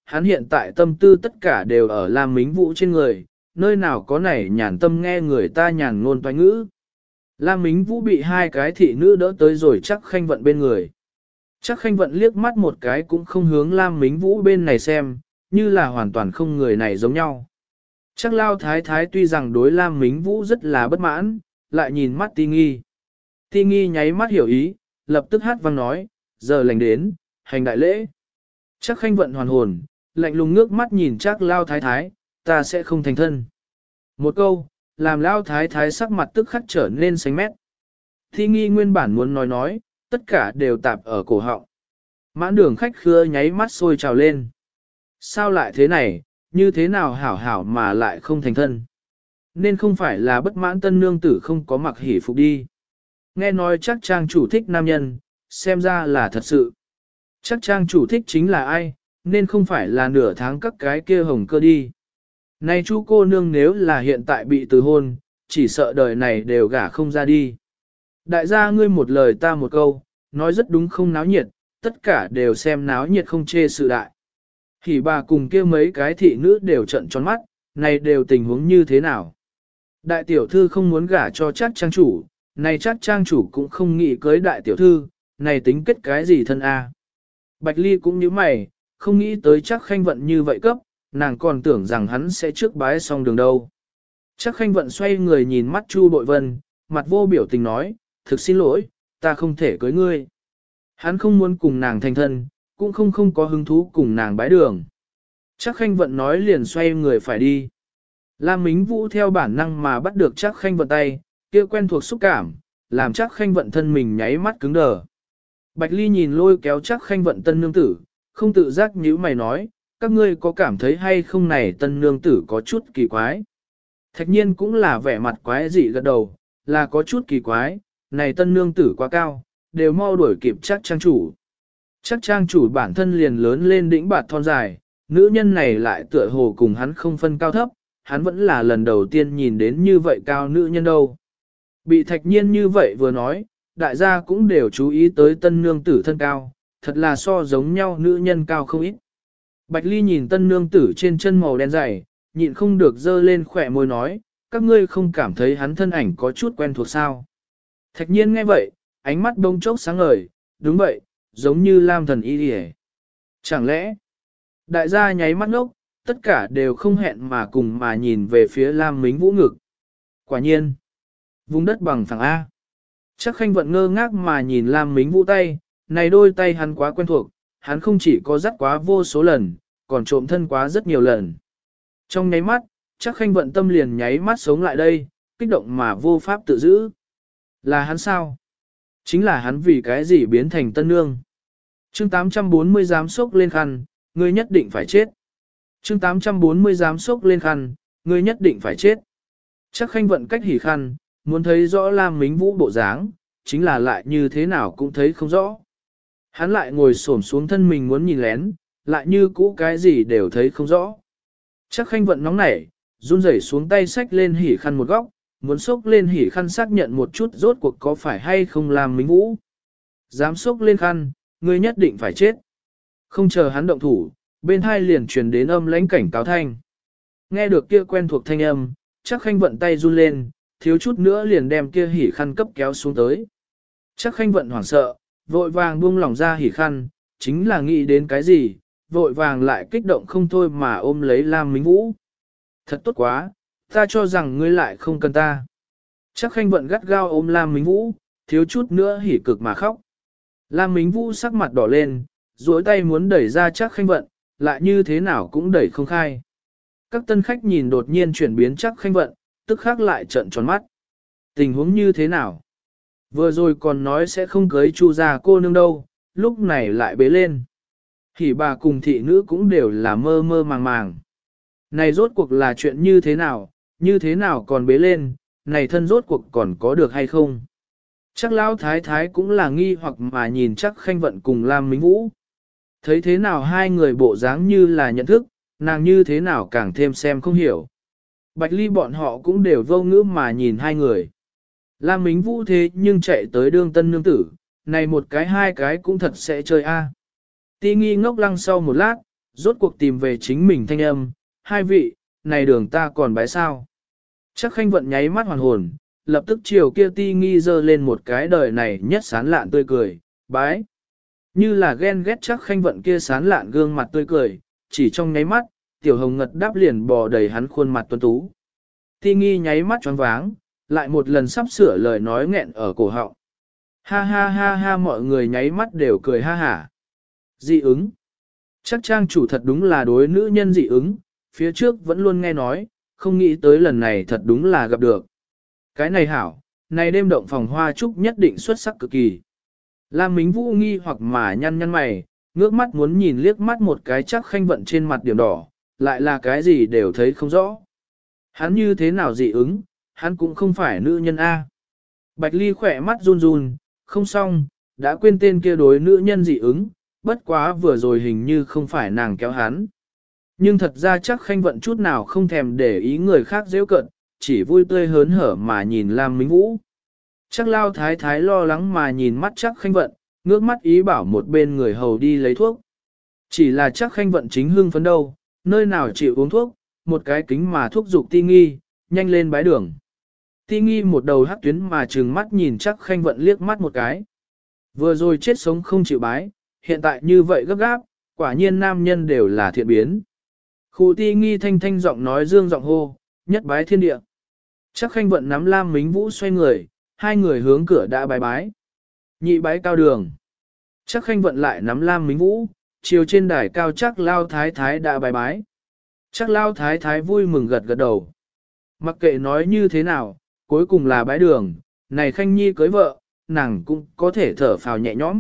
[SPEAKER 1] hắn hiện tại tâm tư tất cả đều ở Lam Mính Vũ trên người, nơi nào có nảy nhàn tâm nghe người ta nhàn ngôn toái ngữ. Lam Mính Vũ bị hai cái thị nữ đỡ tới rồi chắc khanh vận bên người. Chắc khanh vận liếc mắt một cái cũng không hướng Lam Mính Vũ bên này xem, như là hoàn toàn không người này giống nhau. Chắc lao thái thái tuy rằng đối Lam Mính Vũ rất là bất mãn, lại nhìn mắt Ti Nghi. Ti Nghi nháy mắt hiểu ý, lập tức hát vang nói, giờ lành đến, hành đại lễ. Chắc khanh vận hoàn hồn, lạnh lùng ngước mắt nhìn chắc lao thái thái, ta sẽ không thành thân. Một câu, làm lao thái thái sắc mặt tức khắc trở nên xanh mét. Thi Nghi nguyên bản muốn nói, tất cả đều tạp ở cổ họng. Mãn đường khách khứa nháy mắt sôi trào lên. Sao lại thế này, như thế nào hảo hảo mà lại không thành thân? Nên không phải là bất mãn tân nương tử không có mặc hỉ phục đi. Nghe nói chắc trang chủ thích nam nhân, xem ra là thật sự. Chắc trang chủ thích chính là ai, nên không phải là nửa tháng các cái kia hồng cơ đi. Này chú cô nương nếu là hiện tại bị từ hôn, chỉ sợ đời này đều gả không ra đi. Đại gia ngươi một lời ta một câu, nói rất đúng không náo nhiệt, tất cả đều xem náo nhiệt không chê sự đại. Thì bà cùng kia mấy cái thị nữ đều trận tròn mắt, này đều tình huống như thế nào. Đại tiểu thư không muốn gả cho chắc trang chủ, này chắc trang chủ cũng không nghĩ cưới đại tiểu thư, này tính kết cái gì thân a? Bạch Ly cũng như mày, không nghĩ tới chắc khanh vận như vậy cấp, nàng còn tưởng rằng hắn sẽ trước bái xong đường đâu. Chắc khanh vận xoay người nhìn mắt Chu Bội Vân, mặt vô biểu tình nói, thực xin lỗi, ta không thể cưới ngươi. Hắn không muốn cùng nàng thành thân, cũng không có hứng thú cùng nàng bái đường. Chắc khanh vận nói liền xoay người phải đi. Lam Mính Vũ theo bản năng mà bắt được chắc khanh vận tay, kia quen thuộc xúc cảm, làm chắc khanh vận thân mình nháy mắt cứng đờ. Bạch Ly nhìn lôi kéo chắc khanh vận tân nương tử, không tự giác nhíu mày nói, các ngươi có cảm thấy hay không này tân nương tử có chút kỳ quái. Thạch nhiên cũng là vẻ mặt quái dị gật đầu, là có chút kỳ quái, này tân nương tử quá cao, đều mau đuổi kịp chắc trang chủ. Chắc trang chủ bản thân liền lớn lên đỉnh bạt thon dài, nữ nhân này lại tựa hồ cùng hắn không phân cao thấp, hắn vẫn là lần đầu tiên nhìn đến như vậy cao nữ nhân đâu. Bị thạch nhiên như vậy vừa nói, đại gia cũng đều chú ý tới tân nương tử thân cao, thật là so giống nhau nữ nhân cao không ít. Bạch Ly nhìn tân nương tử trên chân màu đen dày, nhịn không được dơ lên khỏe môi nói, các ngươi không cảm thấy hắn thân ảnh có chút quen thuộc sao. Thạch nhiên nghe vậy, ánh mắt đông chốc sáng ngời, đúng vậy, giống như Lam thần y đi. Chẳng lẽ, đại gia nháy mắt ngốc, tất cả đều không hẹn mà cùng mà nhìn về phía Lam Mính Vũ ngực. Quả nhiên, vùng đất bằng phẳng A. Chắc khanh vận ngơ ngác mà nhìn Lam Mính Vũ tay, này đôi tay hắn quá quen thuộc, hắn không chỉ có dắt quá vô số lần, còn trộm thân quá rất nhiều lần. Trong nháy mắt, chắc khanh vận tâm liền nháy mắt sống lại đây, kích động mà vô pháp tự giữ. Là hắn sao? Chính là hắn vì cái gì biến thành tân nương. Chương 840 giám sốc lên khăn, ngươi nhất định phải chết. Chương 840 giám sốc lên khăn, ngươi nhất định phải chết. Chắc khanh vận cách hỉ khăn, muốn thấy rõ Lam Mính Vũ bộ dáng, chính là lại như thế nào cũng thấy không rõ. Hắn lại ngồi xổm xuống thân mình muốn nhìn lén, lại như cũ cái gì đều thấy không rõ. Chắc khanh vận nóng nảy, run rẩy xuống tay xách lên hỉ khăn một góc, muốn xốc lên hỉ khăn xác nhận một chút rốt cuộc có phải hay không Lam Mính Vũ. Dám xốc lên khăn, ngươi nhất định phải chết. Không chờ hắn động thủ, bên hai liền truyền đến âm lãnh cảnh cáo thanh. Nghe được kia quen thuộc thanh âm, chắc khanh vận tay run lên, thiếu chút nữa liền đem kia hỉ khăn cấp kéo xuống tới. Chắc khanh vận hoảng sợ, vội vàng buông lỏng ra hỉ khăn, chính là nghĩ đến cái gì, vội vàng lại kích động không thôi mà ôm lấy Lam Mính Vũ. Thật tốt quá, ta cho rằng ngươi lại không cần ta. Chắc khanh vận gắt gao ôm Lam Mính Vũ, thiếu chút nữa hỉ cực mà khóc. Lam Mính Vũ sắc mặt đỏ lên, duỗi tay muốn đẩy ra chắc khanh vận, lại như thế nào cũng đẩy không khai. Các tân khách nhìn đột nhiên chuyển biến chắc khanh vận, tức khắc lại trợn tròn mắt. Tình huống như thế nào? Vừa rồi còn nói sẽ không cưới Chu gia cô nương đâu, lúc này lại bế lên. Hỉ bà cùng thị nữ cũng đều là mơ mơ màng màng. Này rốt cuộc là chuyện như thế nào còn bế lên, này thân rốt cuộc còn có được hay không? Chắc lão thái thái cũng là nghi hoặc mà nhìn chắc khanh vận cùng Lam Mính Vũ. Thấy thế nào hai người bộ dáng như là nhận thức, nàng như thế nào càng thêm xem không hiểu. Bạch Ly bọn họ cũng đều vô ngữ mà nhìn hai người. Lam Mính Vũ thế nhưng chạy tới đương tân nương tử, này một cái hai cái cũng thật sẽ chơi a. Ti Nghi ngốc lăng sau một lát, rốt cuộc tìm về chính mình thanh âm, hai vị, này đường ta còn bái sao. Chắc khanh vận nháy mắt hoàn hồn, lập tức chiều kia ti nghi dơ lên một cái đời này nhất sán lạn tươi cười, bái. Như là ghen ghét chắc khanh vận kia sán lạn gương mặt tươi cười, chỉ trong nháy mắt, tiểu hồng ngật đáp liền bò đầy hắn khuôn mặt tuấn tú. Ti nghi nháy mắt choáng váng, lại một lần sắp sửa lời nói nghẹn ở cổ họng. Ha ha ha ha mọi người nháy mắt đều cười ha hả. Dị ứng. Chắc trang chủ thật đúng là đối nữ nhân dị ứng, phía trước vẫn luôn nghe nói, không nghĩ tới lần này thật đúng là gặp được. Cái này hảo, này đêm động phòng hoa trúc nhất định xuất sắc cực kỳ. Lam Mính Vũ nghi hoặc mà nhăn nhăn mày, ngước mắt muốn nhìn liếc mắt một cái chắc khanh vận trên mặt điểm đỏ, lại là cái gì đều thấy không rõ. Hắn như thế nào dị ứng, hắn cũng không phải nữ nhân A. Bạch Ly khỏe mắt run run, không xong, đã quên tên kia đối nữ nhân dị ứng, bất quá vừa rồi hình như không phải nàng kéo hắn. Nhưng thật ra chắc khanh vận chút nào không thèm để ý người khác dễ cận, chỉ vui tươi hớn hở mà nhìn Lam Mính Vũ. Chắc lao thái thái lo lắng mà nhìn mắt chắc khanh vận, ngước mắt ý bảo một bên người hầu đi lấy thuốc. Chỉ là chắc khanh vận chính hương phấn đâu, nơi nào chịu uống thuốc, một cái kính mà thuốc dục ti nghi, nhanh lên bái đường. Ti nghi một đầu hắc tuyến mà trừng mắt nhìn chắc khanh vận liếc mắt một cái. Vừa rồi chết sống không chịu bái, hiện tại như vậy gấp gáp, quả nhiên nam nhân đều là thiện biến. Khu ti nghi thanh thanh giọng nói dương giọng hô, nhất bái thiên địa. Chắc khanh vận nắm Lam Mính Vũ xoay người, hai người hướng cửa đã bái bái. Nhị bái cao đường. Chắc khanh vận lại nắm Lam Mính Vũ, chiều trên đài cao chắc lao thái thái đã bái bái. Chắc lao thái thái vui mừng gật gật đầu. Mặc kệ nói như thế nào, cuối cùng là bái đường, này khanh nhi cưới vợ, nàng cũng có thể thở phào nhẹ nhõm.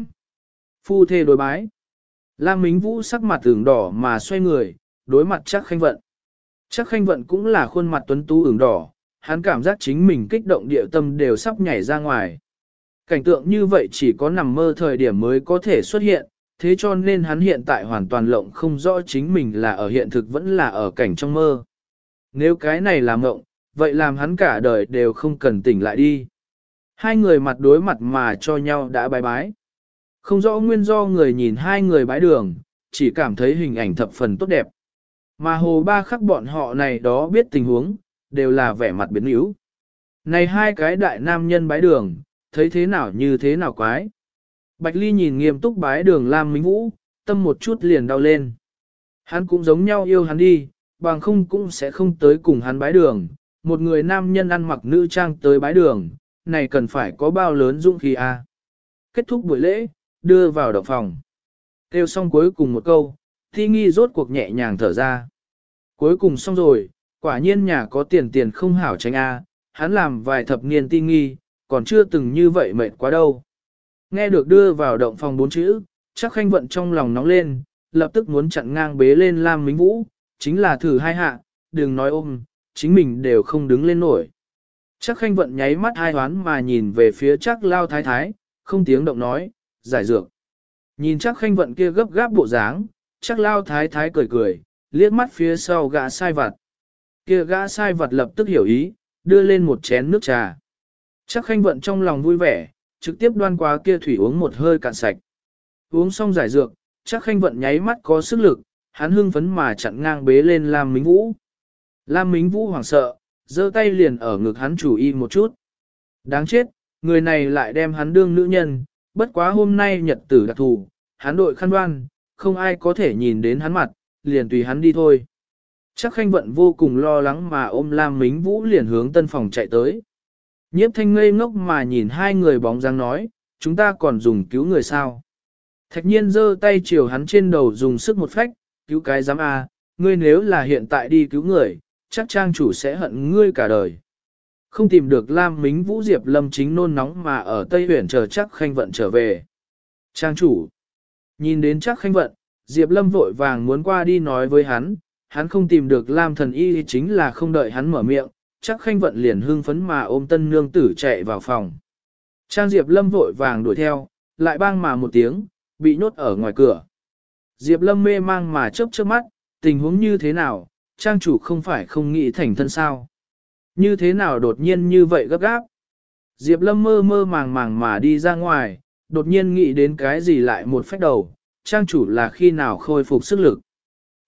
[SPEAKER 1] Phu thê đối bái. Lam Mính Vũ sắc mặt ửng đỏ mà xoay người, đối mặt chắc khanh vận. Chắc khanh vận cũng là khuôn mặt tuấn tú ửng đỏ, hắn cảm giác chính mình kích động địa tâm đều sắp nhảy ra ngoài. Cảnh tượng như vậy chỉ có nằm mơ thời điểm mới có thể xuất hiện, thế cho nên hắn hiện tại hoàn toàn lộng không rõ chính mình là ở hiện thực vẫn là ở cảnh trong mơ. Nếu cái này là mộng, vậy làm hắn cả đời đều không cần tỉnh lại đi. Hai người mặt đối mặt mà cho nhau đã bái bái. Không rõ nguyên do người nhìn hai người bái đường, chỉ cảm thấy hình ảnh thập phần tốt đẹp. Mà hồ ba khắc bọn họ này đó biết tình huống, đều là vẻ mặt biến yếu. Này hai cái đại nam nhân bái đường, thấy thế nào như thế nào quái. Bạch Ly nhìn nghiêm túc bái đường Lam Mính Vũ, tâm một chút liền đau lên. Hắn cũng giống nhau yêu hắn đi, bằng không cũng sẽ không tới cùng hắn bái đường. Một người nam nhân ăn mặc nữ trang tới bái đường, này cần phải có bao lớn dũng khí a. Kết thúc buổi lễ, đưa vào động phòng. Kêu xong cuối cùng một câu, Thi Nghi rốt cuộc nhẹ nhàng thở ra. Cuối cùng xong rồi, quả nhiên nhà có tiền không hảo tránh a, hắn làm vài thập niên Ti Nghi, còn chưa từng như vậy mệt quá đâu. Nghe được đưa vào động phòng 4 chữ, chắc khanh vận trong lòng nóng lên, lập tức muốn chặn ngang bế lên Lam Mính Vũ, chính là thử hai hạ, đừng nói ôm, chính mình đều không đứng lên nổi. Chắc khanh vận nháy mắt hai hoán mà nhìn về phía chắc lao thái thái, không tiếng động nói, giải dược. Nhìn chắc khanh vận kia gấp gáp bộ dáng, chắc lao thái thái cười cười, liếc mắt phía sau gã sai vặt. Kia gã sai vặt lập tức hiểu ý, đưa lên một chén nước trà. Chắc khanh vận trong lòng vui vẻ, trực tiếp đoan qua kia thủy uống một hơi cạn sạch. Uống xong giải dược, chắc khanh vận nháy mắt có sức lực, hắn hưng phấn mà chặn ngang bế lên Lam Mính Vũ. Lam Mính Vũ hoảng sợ, giơ tay liền ở ngực hắn chủ y một chút. Đáng chết, người này lại đem hắn đương nữ nhân, bất quá hôm nay nhật tử đặc thù, hắn đội khăn đoan, không ai có thể nhìn đến hắn mặt, liền tùy hắn đi thôi. Chắc khanh vận vô cùng lo lắng mà ôm Lam Mính Vũ liền hướng tân phòng chạy tới. Nhiếp thanh ngây ngốc mà nhìn hai người bóng dáng nói, chúng ta còn dùng cứu người sao. Thạch nhiên giơ tay chiều hắn trên đầu dùng sức một phách, cứu cái giám a, ngươi nếu là hiện tại đi cứu người, chắc trang chủ sẽ hận ngươi cả đời. Không tìm được Lam Mính Vũ Diệp Lâm chính nôn nóng mà ở Tây Huyển chờ chắc khanh vận trở về. Trang chủ, nhìn đến chắc khanh vận, Diệp Lâm vội vàng muốn qua đi nói với hắn không tìm được Lam thần y chính là không đợi hắn mở miệng, chắc khanh vận liền hưng phấn mà ôm tân nương tử chạy vào phòng. Trang Diệp Lâm vội vàng đuổi theo, lại bang mà một tiếng, bị nhốt ở ngoài cửa. Diệp Lâm mê mang mà chớp chớp mắt, tình huống như thế nào, trang chủ không phải không nghĩ thành thân sao. Như thế nào đột nhiên như vậy gấp gáp. Diệp Lâm mơ mơ màng màng mà đi ra ngoài, đột nhiên nghĩ đến cái gì lại một phách đầu, trang chủ là khi nào khôi phục sức lực.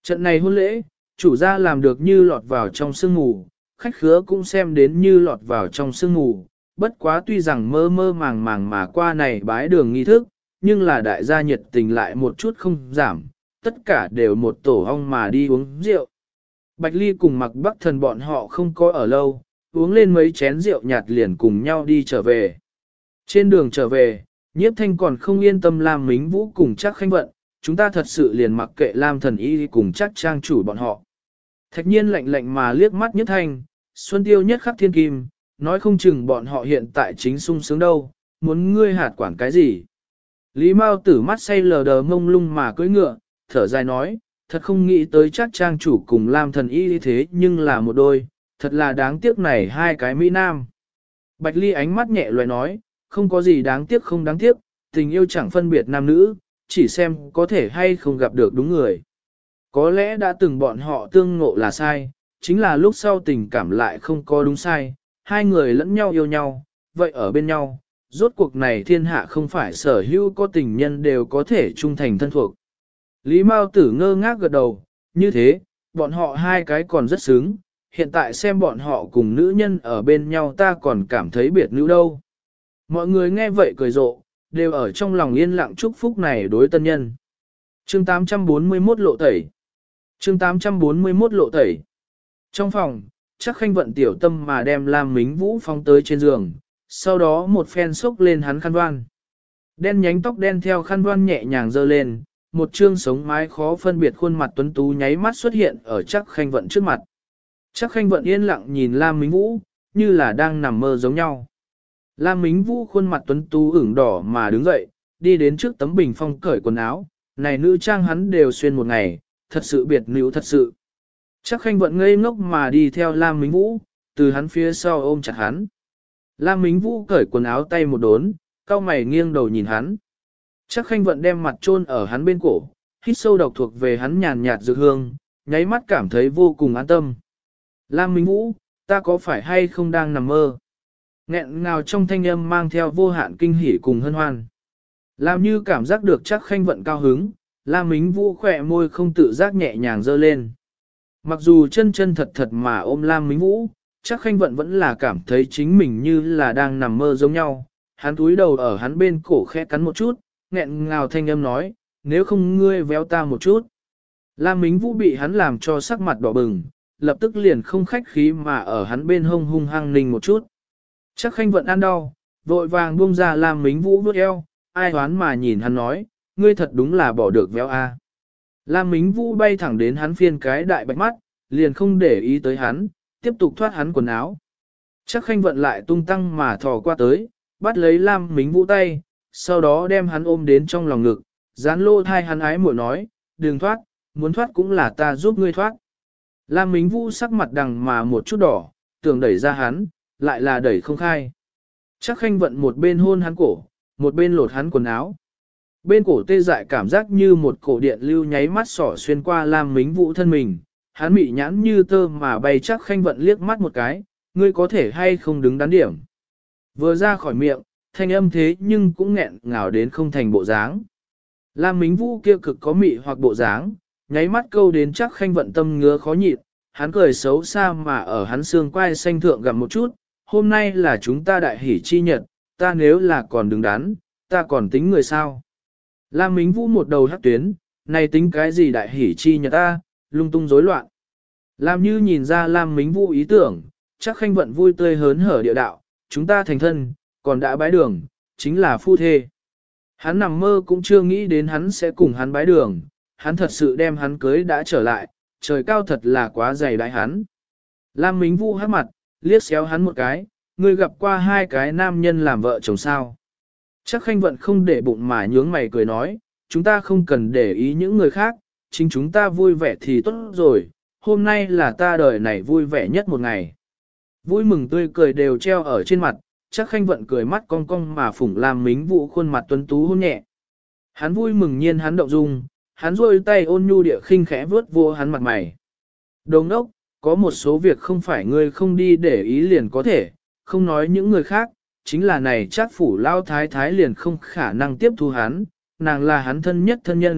[SPEAKER 1] Trận này hôn lễ, chủ gia làm được như lọt vào trong sương mù, khách khứa cũng xem đến như lọt vào trong sương mù, bất quá tuy rằng mơ mơ màng màng mà qua này bái đường nghi thức, nhưng là đại gia nhiệt tình lại một chút không giảm, tất cả đều một tổ ong mà đi uống rượu. Bạch Ly cùng Mặc Bắc Thần bọn họ không có ở lâu, uống lên mấy chén rượu nhạt liền cùng nhau đi trở về. Trên đường trở về, Nhiếp Thanh còn không yên tâm Lam Mính Vũ cùng Trác Khanh Vận, chúng ta thật sự liền mặc kệ Lam Thần Y cùng Trác trang chủ bọn họ. Thạch nhiên lạnh lạnh mà liếc mắt Nhiếp Thanh, Xuân Tiêu nhất khắc thiên kim, nói không chừng bọn họ hiện tại chính sung sướng đâu, muốn ngươi hạt quản cái gì. Lý Mao Tử mắt say lờ đờ mông lung mà cưỡi ngựa, thở dài nói, thật không nghĩ tới Trác trang chủ cùng Lam Thần Y thế nhưng là một đôi, thật là đáng tiếc này hai cái Mỹ Nam. Bạch Ly ánh mắt nhẹ loài nói, không có gì đáng tiếc không đáng tiếc, tình yêu chẳng phân biệt nam nữ, chỉ xem có thể hay không gặp được đúng người. Có lẽ đã từng bọn họ tương ngộ là sai, chính là lúc sau tình cảm lại không có đúng sai, hai người lẫn nhau yêu nhau, vậy ở bên nhau, rốt cuộc này thiên hạ không phải sở hữu có tình nhân đều có thể trung thành thân thuộc. Lý Mao Tử ngơ ngác gật đầu, như thế, bọn họ hai cái còn rất sướng, hiện tại xem bọn họ cùng nữ nhân ở bên nhau ta còn cảm thấy biệt nữ đâu. Mọi người nghe vậy cười rộ, đều ở trong lòng yên lặng chúc phúc này đối tân nhân. Chương 841 lộ tẩy. Chương 841 lộ tẩy. Trong phòng, Trác Khanh Vận tiểu tâm mà đem Lam Mính Vũ phóng tới trên giường, sau đó một phen xốc lên hắn khăn voan. Đen nhánh tóc đen theo khăn voan nhẹ nhàng giơ lên, một trương sống mái khó phân biệt khuôn mặt tuấn tú nháy mắt xuất hiện ở Trác Khanh Vận trước mặt. Trác Khanh Vận yên lặng nhìn Lam Mính Vũ, như là đang nằm mơ giống nhau. Lam Mính Vũ khuôn mặt tuấn tú ửng đỏ mà đứng dậy, đi đến trước tấm bình phong cởi quần áo, này nữ trang hắn đều xuyên một ngày, thật sự biệt nữ thật sự. Trác Khanh Vận ngây ngốc mà đi theo Lam Mính Vũ, từ hắn phía sau ôm chặt hắn. Lam Mính Vũ cởi quần áo tay một đốn, cau mày nghiêng đầu nhìn hắn. Trác Khanh Vận đem mặt chôn ở hắn bên cổ, hít sâu độc thuộc về hắn nhàn nhạt dược hương, nháy mắt cảm thấy vô cùng an tâm. Lam Mính Vũ, ta có phải hay không đang nằm mơ? Nghẹn ngào trong thanh âm mang theo vô hạn kinh hỉ cùng hân hoan. Làm như cảm giác được Trác Khanh Vận cao hứng, Lam Mính Vũ khỏe môi không tự giác nhẹ nhàng dơ lên. Mặc dù chân chân thật thật mà ôm Lam Mính Vũ, Trác Khanh Vận vẫn là cảm thấy chính mình như là đang nằm mơ giống nhau. Hắn túi đầu ở hắn bên cổ khẽ cắn một chút, nghẹn ngào thanh âm nói, nếu không ngươi véo ta một chút. Lam Mính Vũ bị hắn làm cho sắc mặt đỏ bừng, lập tức liền không khách khí mà ở hắn bên hông hung hăng ninh một chút. Trác Khanh Vận ăn đau, vội vàng buông ra Lam Mính Vũ vuốt eo, ai hoán mà nhìn hắn nói, ngươi thật đúng là bỏ được véo a. Lam Mính Vũ bay thẳng đến hắn phiên cái đại bạch mắt, liền không để ý tới hắn, tiếp tục thoát hắn quần áo. Trác Khanh Vận lại tung tăng mà thò qua tới, bắt lấy Lam Mính Vũ tay, sau đó đem hắn ôm đến trong lòng ngực, dán lô thai hắn ái muội nói, đừng thoát, muốn thoát cũng là ta giúp ngươi thoát. Lam Mính Vũ sắc mặt đằng mà một chút đỏ, tưởng đẩy ra hắn, lại là đẩy không khai. Trác Khanh Vận một bên hôn hắn cổ, một bên lột hắn quần áo. Bên cổ tê dại cảm giác như một cổ điện lưu nháy mắt xỏ xuyên qua Lam Mính Vũ thân mình, hắn bị nhãn như tơ mà bay Trác Khanh Vận liếc mắt một cái, ngươi có thể hay không đứng đắn điểm. Vừa ra khỏi miệng, thanh âm thế nhưng cũng nghẹn ngào đến không thành bộ dáng. Lam Mính Vũ kia cực có mị hoặc bộ dáng, nháy mắt câu đến Trác Khanh Vận tâm ngứa khó nhịn, hắn cười xấu xa mà ở hắn xương quai xanh thượng gặm một chút, hôm nay là chúng ta đại hỷ chi nhật, ta nếu là còn đứng đắn, ta còn tính người sao. Lam Mính Vũ một đầu hắc tuyến, này tính cái gì đại hỷ chi nhật ta, lung tung rối loạn. Làm như nhìn ra Lam Mính Vũ ý tưởng, Trác Khanh Vận vui tươi hớn hở địa đạo, chúng ta thành thân, còn đã bái đường, chính là phu thê. Hắn nằm mơ cũng chưa nghĩ đến hắn sẽ cùng hắn bái đường, hắn thật sự đem hắn cưới đã trở lại, trời cao thật là quá dày đại hắn. Lam Mính Vũ hát mặt, liếc xéo hắn một cái, ngươi gặp qua hai cái nam nhân làm vợ chồng sao. Trác Khanh Vận không để bụng mà nhướng mày cười nói, chúng ta không cần để ý những người khác, chính chúng ta vui vẻ thì tốt rồi, hôm nay là ta đời này vui vẻ nhất một ngày. Vui mừng tươi cười đều treo ở trên mặt, Trác Khanh Vận cười mắt cong cong mà phủng Lam Mính Vũ khuôn mặt tuấn tú hôn nhẹ. Hắn vui mừng nhiên hắn động dung, hắn rôi tay ôn nhu địa khinh khẽ vướt vô hắn mặt mày. Đồ ngốc, có một số việc không phải ngươi không đi để ý liền có thể, không nói những người khác, chính là này Trác phủ lao thái thái liền không khả năng tiếp thu hắn, nàng là hắn thân nhất thân nhân,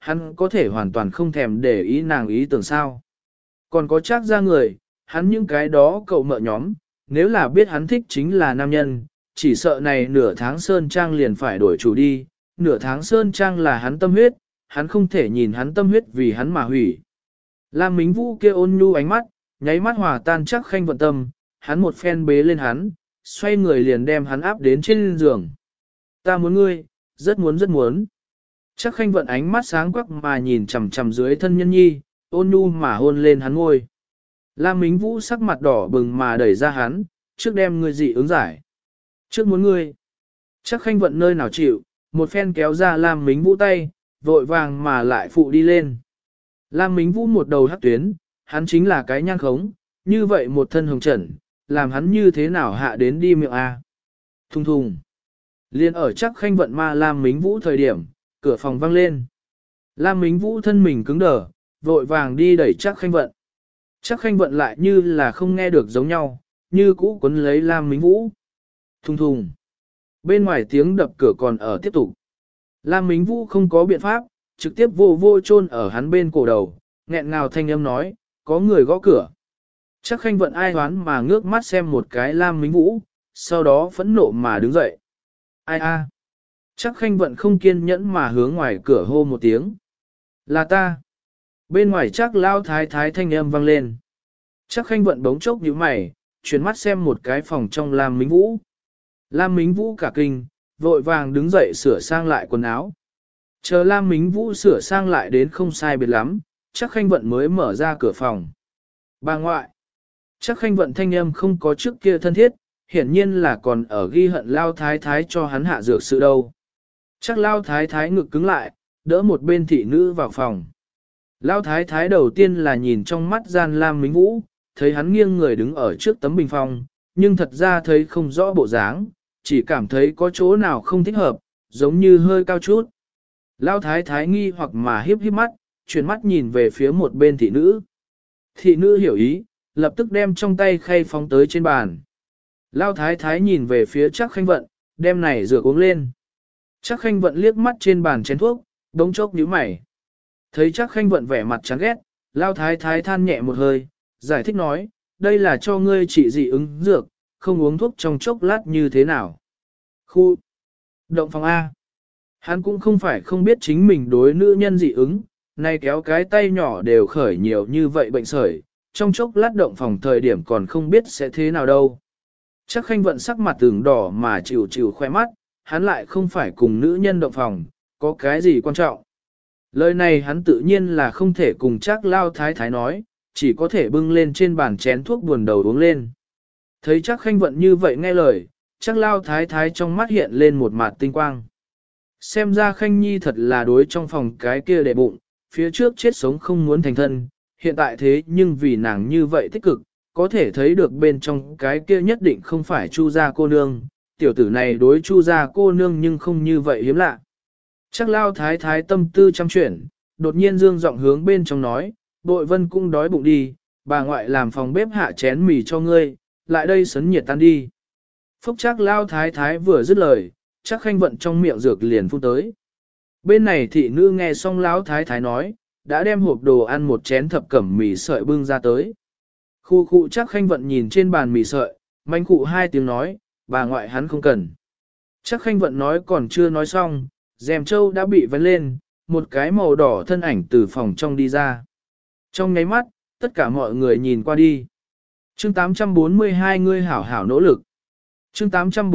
[SPEAKER 1] hắn có thể hoàn toàn không thèm để ý nàng ý tưởng sao. Còn có chắc ra người, hắn những cái đó cậu mợ nhóm, nếu là biết hắn thích chính là nam nhân, chỉ sợ này nửa tháng Sơn Trang liền phải đổi chủ đi, nửa tháng Sơn Trang là hắn tâm huyết, hắn không thể nhìn hắn tâm huyết vì hắn mà hủy. Lam Mính Vũ kia ôn nhu ánh mắt, nháy mắt hòa tan chắc Khanh Vận tâm, hắn một phen bế lên hắn, xoay người liền đem hắn áp đến trên giường. Ta muốn ngươi, rất muốn rất muốn. Chắc Khanh Vận ánh mắt sáng quắc mà nhìn chằm chằm dưới thân nhân nhi, ôn nhu mà hôn lên hắn ngôi. Lam Mính Vũ sắc mặt đỏ bừng mà đẩy ra hắn, trước đem ngươi dị ứng giải. Trước muốn ngươi. Chắc Khanh Vận nơi nào chịu, một phen kéo ra Lam Mính Vũ tay, vội vàng mà lại phụ đi lên. Lam Mính Vũ một đầu hắc tuyến, hắn chính là cái nhan khống, như vậy một thân hồng trần, làm hắn như thế nào hạ đến đi miệng A. Thùng thùng. Liên ở chắc Khanh Vận ma Lam Mính Vũ thời điểm, cửa phòng vang lên. Lam Mính Vũ thân mình cứng đờ, vội vàng đi đẩy chắc Khanh Vận. Chắc Khanh Vận lại như là không nghe được giống nhau, như cũ quấn lấy Lam Mính Vũ. Thùng thùng. Bên ngoài tiếng đập cửa còn ở tiếp tục. Lam Mính Vũ không có biện pháp, trực tiếp vô chôn ở hắn bên cổ đầu, nghẹn ngào thanh âm nói, có người gõ cửa. Chắc Khanh Vận ai hoán mà ngước mắt xem một cái Lam Mính Vũ, sau đó phẫn nộ mà đứng dậy. Ai a? Chắc Khanh Vận không kiên nhẫn mà hướng ngoài cửa hô một tiếng. Là ta. Bên ngoài chắc lao thái thái thanh âm vang lên. Chắc Khanh Vận bỗng chốc nhíu mày, chuyển mắt xem một cái phòng trong Lam Mính Vũ. Lam Mính Vũ cả kinh, vội vàng đứng dậy sửa sang lại quần áo. Chờ Lam Mính Vũ sửa sang lại đến không sai biệt lắm, chắc Khanh Vận mới mở ra cửa phòng. Bà ngoại. Chắc Khanh Vận thanh âm không có trước kia thân thiết, hiển nhiên là còn ở ghi hận lao thái thái cho hắn hạ dược sự đâu. Chắc lao thái thái ngực cứng lại, đỡ một bên thị nữ vào phòng. Lao thái thái đầu tiên là nhìn trong mắt gian Lam Mính Vũ, thấy hắn nghiêng người đứng ở trước tấm bình phong, nhưng thật ra thấy không rõ bộ dáng, chỉ cảm thấy có chỗ nào không thích hợp, giống như hơi cao chút. Lao thái thái nghi hoặc mà hiếp mắt, chuyển mắt nhìn về phía một bên thị nữ. Thị nữ hiểu ý, lập tức đem trong tay khay phóng tới trên bàn. Lao thái thái nhìn về phía chắc Khanh Vận, đem này rửa uống lên. Chắc Khanh Vận liếc mắt trên bàn chén thuốc, đống chốc nhíu mày. Thấy chắc Khanh Vận vẻ mặt chán ghét, Lao thái thái than nhẹ một hơi, giải thích nói, đây là cho ngươi trị dị ứng dược, không uống thuốc trong chốc lát như thế nào. Khu động phòng A. Hắn cũng không phải không biết chính mình đối nữ nhân dị ứng, nay kéo cái tay nhỏ đều khởi nhiều như vậy bệnh sởi, trong chốc lát động phòng thời điểm còn không biết sẽ thế nào đâu. Chắc Khanh Vận sắc mặt tưởng đỏ mà chịu khoe mắt, hắn lại không phải cùng nữ nhân động phòng, có cái gì quan trọng. Lời này hắn tự nhiên là không thể cùng chắc lao thái thái nói, chỉ có thể bưng lên trên bàn chén thuốc buồn đầu uống lên. Thấy chắc Khanh Vận như vậy nghe lời, chắc lao thái thái trong mắt hiện lên một mặt tinh quang. Xem ra Khanh Nhi thật là đối trong phòng cái kia để bụng, phía trước chết sống không muốn thành thân, hiện tại thế nhưng vì nàng như vậy tích cực, có thể thấy được bên trong cái kia nhất định không phải Chu gia cô nương, tiểu tử này đối Chu gia cô nương nhưng không như vậy hiếm lạ. Chắc lao thái thái tâm tư trăm chuyển, đột nhiên dương giọng hướng bên trong nói, Bội Vân cũng đói bụng đi, bà ngoại làm phòng bếp hạ chén mì cho ngươi, lại đây sấn nhiệt tan đi. Phúc chắc lao thái thái vừa dứt lời, chắc Khanh Vận trong miệng dược liền phun tới. Bên này thị nữ nghe xong lão thái thái nói, đã đem hộp đồ ăn một chén thập cẩm mì sợi bưng ra tới. Khu khu chắc Khanh Vận nhìn trên bàn mì sợi, manh cụ hai tiếng nói, bà ngoại hắn không cần. Chắc Khanh Vận nói còn chưa nói xong, rèm trâu đã bị vén lên, một cái màu đỏ thân ảnh từ phòng trong đi ra. Trong nháy mắt, tất cả mọi người nhìn qua đi. Chương 842 ngươi hảo hảo nỗ lực. Chương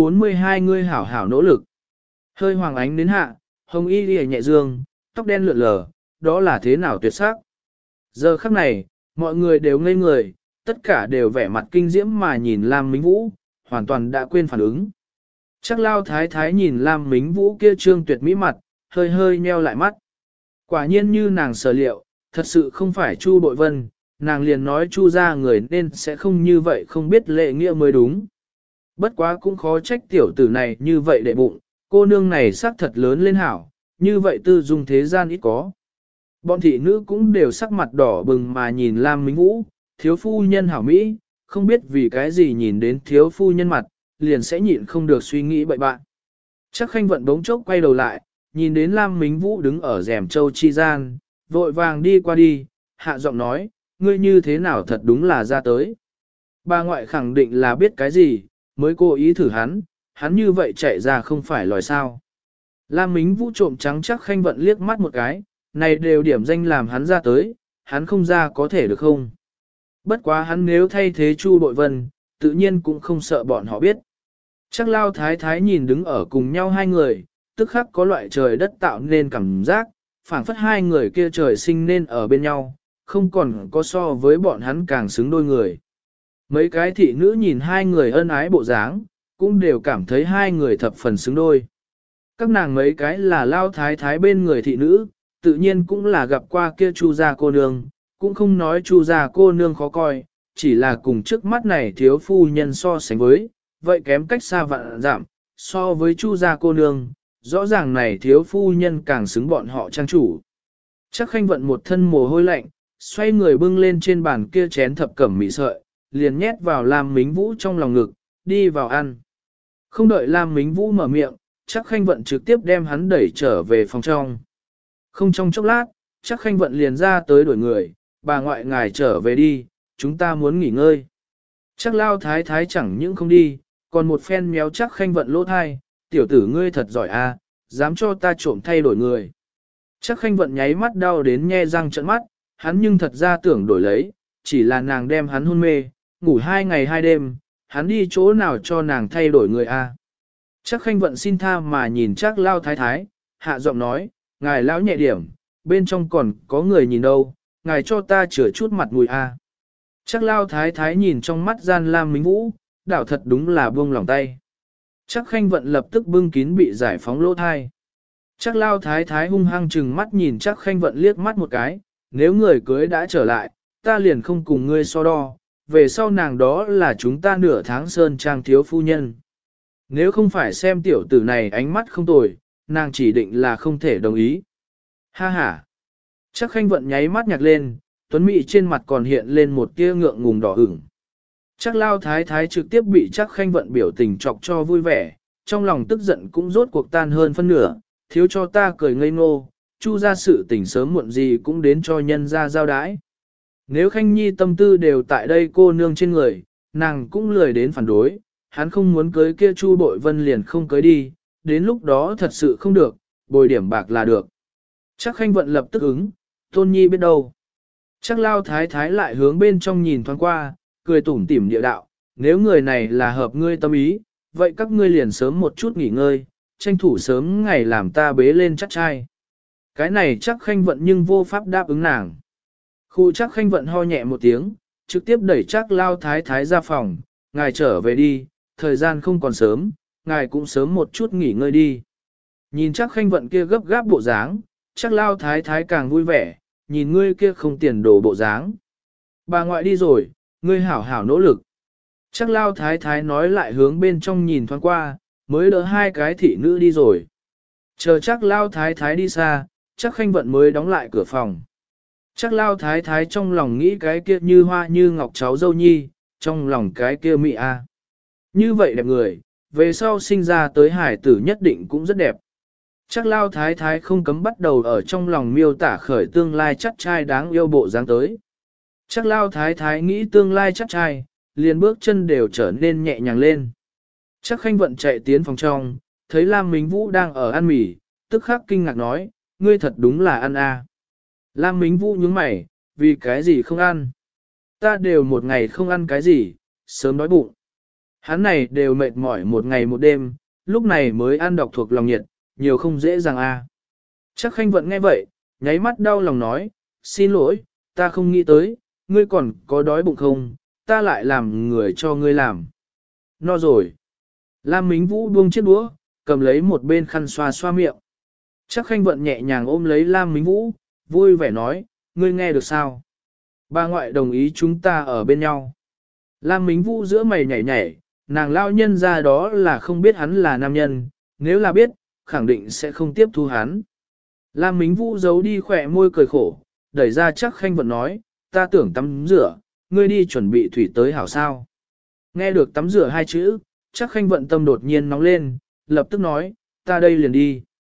[SPEAKER 1] 842 ngươi hảo hảo nỗ lực. Hơi hoàng ánh đến hạ, hồng y lìa nhẹ dương, tóc đen lượn lờ, đó là thế nào tuyệt sắc. Giờ khắc này, mọi người đều ngây người, tất cả đều vẻ mặt kinh diễm mà nhìn Lam Mính Vũ, hoàn toàn đã quên phản ứng. Chắc lao thái thái nhìn Lam Mính Vũ kia trương tuyệt mỹ mặt, hơi hơi nheo lại mắt. Quả nhiên như nàng sở liệu, thật sự không phải Chu Bội Vân, nàng liền nói Chu ra người nên sẽ không như vậy không biết lệ nghĩa mới đúng. Bất quá cũng khó trách tiểu tử này như vậy để bụng, cô nương này sắc thật lớn lên hảo, như vậy tư dung thế gian ít có. Bọn thị nữ cũng đều sắc mặt đỏ bừng mà nhìn Lam Mính Vũ, thiếu phu nhân hảo Mỹ, không biết vì cái gì nhìn đến thiếu phu nhân mặt, liền sẽ nhịn không được suy nghĩ bậy bạn. Chắc Khanh Vận bỗng chốc quay đầu lại, nhìn đến Lam Mính Vũ đứng ở rèm châu chi gian, vội vàng đi qua đi, hạ giọng nói, ngươi như thế nào thật đúng là ra tới. Bà ngoại khẳng định là biết cái gì, mới cố ý thử hắn như vậy chạy ra không phải lòi sao. Lam Mính Vũ trộm trắng chắc Khanh Vận liếc mắt một cái, này đều điểm danh làm hắn ra tới, hắn không ra có thể được không? Bất quá hắn nếu thay thế Chu Bội Vân, tự nhiên cũng không sợ bọn họ biết. Chắc Lao Thái Thái nhìn đứng ở cùng nhau hai người, tức khắc có loại trời đất tạo nên cảm giác, phảng phất hai người kia trời sinh nên ở bên nhau, không còn có so với bọn hắn càng xứng đôi người. Mấy cái thị nữ nhìn hai người ân ái bộ dáng, cũng đều cảm thấy hai người thập phần xứng đôi. Các nàng mấy cái là Lao Thái Thái bên người thị nữ, tự nhiên cũng là gặp qua kia Chu gia cô nương, cũng không nói Chu gia cô nương khó coi, chỉ là cùng trước mắt này thiếu phu nhân so sánh với, vậy kém cách xa vạn giảm, so với Chu gia cô nương, rõ ràng này thiếu phu nhân càng xứng bọn họ trang chủ. Chắc Khanh Vận một thân mồ hôi lạnh, xoay người bưng lên trên bàn kia chén thập cẩm mị sợi, liền nhét vào Lam Mính Vũ trong lòng ngực, đi vào ăn. Không đợi Lam Mính Vũ mở miệng, chắc Khanh Vận trực tiếp đem hắn đẩy trở về phòng trong. Không trong chốc lát, chắc Khanh Vận liền ra tới đuổi người, bà ngoại ngài trở về đi, chúng ta muốn nghỉ ngơi. Chắc Lao Thái Thái chẳng những không đi, còn một phen méo chắc Khanh Vận lỗ thai, tiểu tử ngươi thật giỏi a, dám cho ta trộm thay đổi người. Chắc Khanh Vận nháy mắt đau đến nhe răng trợn mắt, hắn nhưng thật ra tưởng đổi lấy, chỉ là nàng đem hắn hôn mê, ngủ 2 ngày 2 đêm, hắn đi chỗ nào cho nàng thay đổi người a? Chắc Khanh Vận xin tha mà nhìn chắc Lao Thái Thái, hạ giọng nói, ngài lão nhẹ điểm, bên trong còn có người nhìn đâu, ngài cho ta chữa chút mặt mũi a. Chắc Lao Thái Thái nhìn trong mắt gian Lam Mính Vũ, đảo thật đúng là buông lòng tay. Chắc Khanh Vận lập tức bưng kín bị giải phóng lỗ thai. Chắc Lao Thái Thái hung hăng chừng mắt nhìn chắc Khanh Vận liếc mắt một cái, nếu người cưới đã trở lại, ta liền không cùng ngươi so đo, về sau nàng đó là chúng ta nửa tháng sơn trang thiếu phu nhân. Nếu không phải xem tiểu tử này ánh mắt không tồi, nàng chỉ định là không thể đồng ý. Ha ha! Chắc Khanh Vận nháy mắt nhạc lên, tuấn mỹ trên mặt còn hiện lên một tia ngượng ngùng đỏ ửng. Chắc Lao Thái Thái trực tiếp bị chắc Khanh Vận biểu tình chọc cho vui vẻ, trong lòng tức giận cũng rốt cuộc tan hơn phân nửa, thiếu cho ta cười ngây ngô, Chu ra sự tình sớm muộn gì cũng đến cho nhân ra giao đái. Nếu Khanh Nhi tâm tư đều tại đây cô nương trên người, nàng cũng lười đến phản đối, hắn không muốn cưới kia Chu Bội Vân liền không cưới đi, đến lúc đó thật sự không được, bồi điểm bạc là được. Chắc Khanh Vận lập tức ứng, Tôn Nhi biết đâu. Chắc Lao Thái Thái lại hướng bên trong nhìn thoáng qua, cười tủm tỉm địa đạo, nếu người này là hợp ngươi tâm ý, vậy các ngươi liền sớm một chút nghỉ ngơi, tranh thủ sớm ngày làm ta bế lên chắc trai. Cái này chắc Khanh Vận nhưng vô pháp đáp ứng nàng. Khu chắc Khanh Vận ho nhẹ một tiếng, trực tiếp đẩy chắc Lao Thái Thái ra phòng, ngài trở về đi, thời gian không còn sớm, ngài cũng sớm một chút nghỉ ngơi đi. Nhìn chắc Khanh Vận kia gấp gáp bộ dáng, chắc Lao Thái Thái càng vui vẻ, nhìn ngươi kia không tiền đồ bộ dáng. Bà ngoại đi rồi, ngươi hảo hảo nỗ lực. Chắc Lao Thái Thái nói lại hướng bên trong nhìn thoáng qua, mới đỡ hai cái thị nữ đi rồi. Chờ chắc Lao Thái Thái đi xa, chắc Khanh Vận mới đóng lại cửa phòng. Chắc Lao Thái Thái trong lòng nghĩ cái kia như hoa như ngọc cháu dâu nhi, trong lòng cái kia mị a. Như vậy đẹp người, về sau sinh ra tới hải tử nhất định cũng rất đẹp. Chắc Lao Thái Thái không cấm bắt đầu ở trong lòng miêu tả khởi tương lai chắc trai đáng yêu bộ dáng tới. Chắc Lao Thái Thái nghĩ tương lai chắc trai, liền bước chân đều trở nên nhẹ nhàng lên. Chắc Khanh Vận chạy tiến phòng trong, thấy Lam Mính Vũ đang ở ăn mì, tức khắc kinh ngạc nói, ngươi thật đúng là ăn a. Lam Mính Vũ nhướng mày, vì cái gì không ăn? Ta đều một ngày không ăn cái gì, sớm đói bụng. Hắn này đều mệt mỏi một ngày một đêm, lúc này mới ăn độc thuộc lòng nhiệt, nhiều không dễ dàng a. Chắc Khanh Vận nghe vậy, nháy mắt đau lòng nói, xin lỗi, ta không nghĩ tới, ngươi còn có đói bụng không, ta lại làm người cho ngươi làm. No rồi. Lam Mính Vũ buông chiếc đũa, cầm lấy một bên khăn xoa xoa miệng. Chắc Khanh Vận nhẹ nhàng ôm lấy Lam Mính Vũ, vui vẻ nói, ngươi nghe được sao? Bà ngoại đồng ý chúng ta ở bên nhau. Lam Mính Vũ giữa mày nhảy nhảy, nàng lao nhân ra đó là không biết hắn là nam nhân, nếu là biết, khẳng định sẽ không tiếp thu hắn. Lam Mính Vũ giấu đi khỏe môi cười khổ, đẩy ra chắc Khanh Vận nói, ta tưởng tắm rửa, ngươi đi chuẩn bị thủy tới hảo sao. Nghe được tắm rửa hai chữ, chắc Khanh Vận tâm đột nhiên nóng lên, lập tức nói, ta đây liền đi.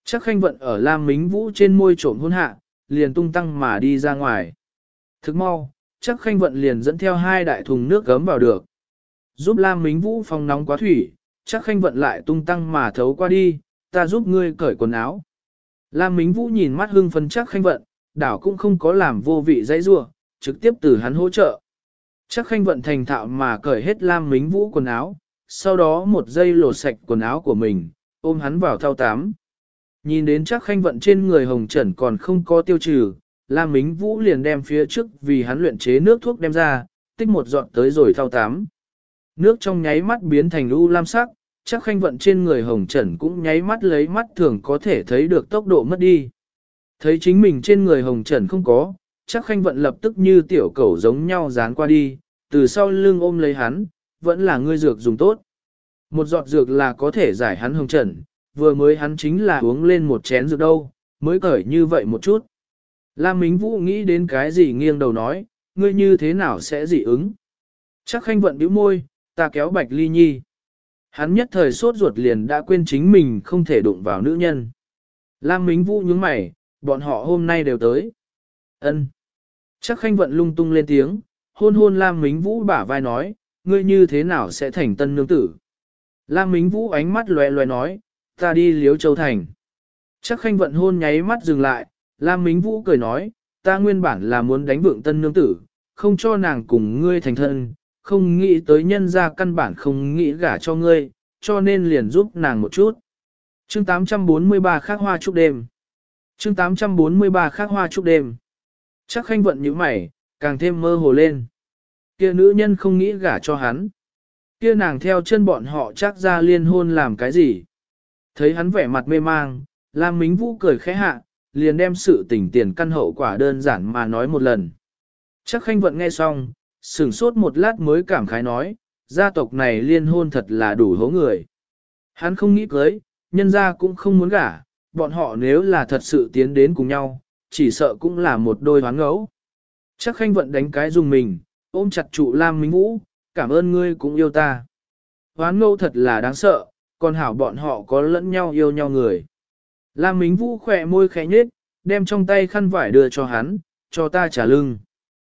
[SPEAKER 1] Chắc Khanh Vận ở Lam Mính Vũ trên môi trộm hôn hạ, liền tung tăng mà đi ra ngoài. Thức mau, Chắc Khanh Vận liền dẫn theo 2 đại thùng nước gấm vào được. Giúp Lam Mính Vũ phòng nóng quá thủy, Chắc Khanh Vận lại tung tăng mà thấu qua đi, ta giúp ngươi cởi quần áo. Lam Mính Vũ nhìn mắt hưng phấn Chắc Khanh Vận, đảo cũng không có làm vô vị dãy rua, trực tiếp từ hắn hỗ trợ. Chắc Khanh Vận thành thạo mà cởi hết Lam Mính Vũ quần áo, sau đó một giây lột sạch quần áo của mình, ôm hắn vào thao tắm. Nhìn đến Chắc Khanh Vận trên người hồng trần còn không có tiêu trừ, Lam Mính Vũ liền đem phía trước vì hắn luyện chế nước thuốc đem ra, tích một giọt tới rồi thao tắm. Nước trong nháy mắt biến thành u lam sắc, Chắc Khanh Vận trên người hồng trần cũng nháy mắt lấy mắt thường có thể thấy được tốc độ mất đi. Thấy chính mình trên người hồng trần không có, Chắc Khanh Vận lập tức như tiểu cẩu giống nhau dán qua đi, từ sau lưng ôm lấy hắn, vẫn là ngươi dược dùng tốt. Một giọt dược là có thể giải hắn hồng trần, vừa mới hắn chính là uống lên một chén dược đâu, mới cởi như vậy một chút. Lam Mính Vũ nghĩ đến cái gì nghiêng đầu nói, ngươi như thế nào sẽ dị ứng. Chắc Khanh Vận bĩu môi, ta kéo Bạch Ly Nhi. Hắn nhất thời sốt ruột liền đã quên chính mình không thể đụng vào nữ nhân. Lam Mính Vũ nhướng mày, bọn họ hôm nay đều tới. Ân. Chắc Khanh Vận lung tung lên tiếng, hôn hôn Lam Mính Vũ bả vai nói, ngươi như thế nào sẽ thành tân nương tử. Lam Mính Vũ ánh mắt loè loè nói, ta đi Liếu Châu Thành. Chắc Khanh Vận hôn nháy mắt dừng lại, Lam Mính Vũ cười nói, ta nguyên bản là muốn đánh vượng tân nương tử, không cho nàng cùng ngươi thành thân, không nghĩ tới nhân ra căn bản không nghĩ gả cho ngươi, cho nên liền giúp nàng một chút. Chương 843 Khác Hoa Chúc Đêm. Chương 843 Khác Hoa Chúc Đêm. Chắc Khanh Vận như mày, càng thêm mơ hồ lên. Kia nữ nhân không nghĩ gả cho hắn. Kia nàng theo chân bọn họ chắc ra liên hôn làm cái gì. Thấy hắn vẻ mặt mê mang, Lam Mính Vũ cười khẽ hạ, liền đem sự tình tiền căn hậu quả đơn giản mà nói một lần. Chắc Khanh Vận nghe xong, sửng sốt một lát mới cảm khái nói, gia tộc này liên hôn thật là đủ hố người. Hắn không nghĩ cưới, nhân gia cũng không muốn gả, bọn họ nếu là thật sự tiến đến cùng nhau, chỉ sợ cũng là một đôi hoán ngẫu. Chắc Khanh Vận đánh cái dùng mình, ôm chặt trụ Lam Mính Vũ, cảm ơn ngươi cũng yêu ta. Hoán ngẫu thật là đáng sợ, còn hảo bọn họ có lẫn nhau yêu nhau người. Lam Mính Vũ khỏe môi khẽ nhếch, đem trong tay khăn vải đưa cho hắn, cho ta trả lưng.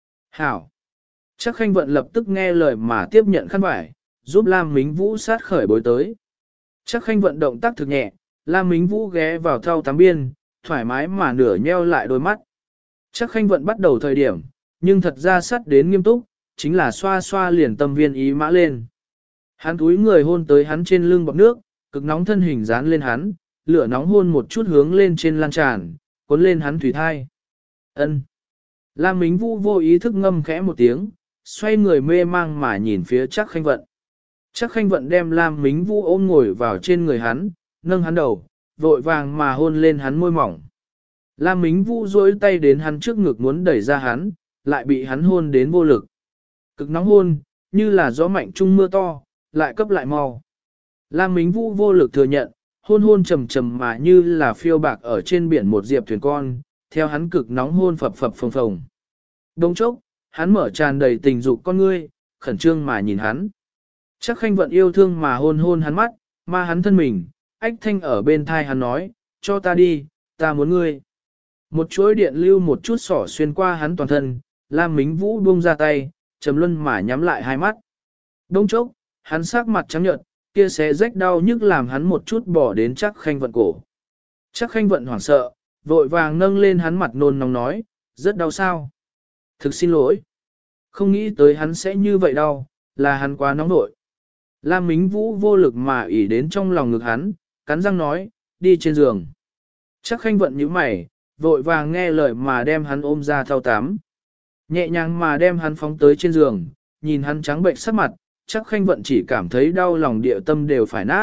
[SPEAKER 1] Hảo. Chắc Khanh Vận lập tức nghe lời mà tiếp nhận khăn vải, giúp Lam Mính Vũ sát khởi bối tới. Chắc Khanh Vận động tác thực nhẹ, Lam Mính Vũ ghé vào thau tắm biên, thoải mái mà nửa nheo lại đôi mắt. Chắc Khanh Vận bắt đầu thời điểm, nhưng thật ra sát đến nghiêm túc, chính là xoa xoa liền tâm viên ý mã lên. Hắn túi người hôn tới hắn trên lưng bọt nước, cực nóng thân hình dán lên hắn, lửa nóng hôn một chút hướng lên trên lan tràn, cuốn lên hắn thủy thai. Ân. Lam Mính Vũ vô ý thức ngâm khẽ một tiếng, xoay người mê mang mà nhìn phía Chắc Khanh Vận. Chắc Khanh Vận đem Lam Mính Vũ ôm ngồi vào trên người hắn, nâng hắn đầu, vội vàng mà hôn lên hắn môi mỏng. Lam Mính Vũ duỗi tay đến hắn trước ngực muốn đẩy ra hắn, lại bị hắn hôn đến vô lực. Cực nóng hôn, như là gió mạnh trung mưa to, lại cấp lại mau. Lam Mính Vũ vô lực thừa nhận, hôn hôn trầm trầm mà như là phiêu bạc ở trên biển một diệp thuyền con, theo hắn cực nóng hôn phập phập phồng phồng. Đông chốc, hắn mở tràn đầy tình dục con ngươi, khẩn trương mà nhìn hắn. Chắc Khanh Vận yêu thương mà hôn hôn hắn mắt, mà hắn thân mình, ách thanh ở bên thai hắn nói, cho ta đi, ta muốn ngươi. Một chuỗi điện lưu một chút sỏ xuyên qua hắn toàn thân, Lam Mính Vũ buông ra tay, trầm luân mà nhắm lại hai mắt. Đông chốc, hắn sắc mặt trắng nhợt, kia xé rách đau nhức làm hắn một chút bỏ đến Chắc Khanh Vận cổ. Chắc Khanh Vận hoảng sợ, vội vàng nâng lên hắn mặt nôn nóng nói, rất đau sao. Thực xin lỗi. Không nghĩ tới hắn sẽ như vậy đâu, là hắn quá nóng nội. Lam Mính Vũ vô lực mà ỉ đến trong lòng ngực hắn, cắn răng nói, đi trên giường. Chắc Khanh Vận nhíu mày, vội vàng nghe lời mà đem hắn ôm ra thao tắm. Nhẹ nhàng mà đem hắn phóng tới trên giường, nhìn hắn trắng bệnh sắc mặt, Chắc Khanh Vận chỉ cảm thấy đau lòng địa tâm đều phải nát.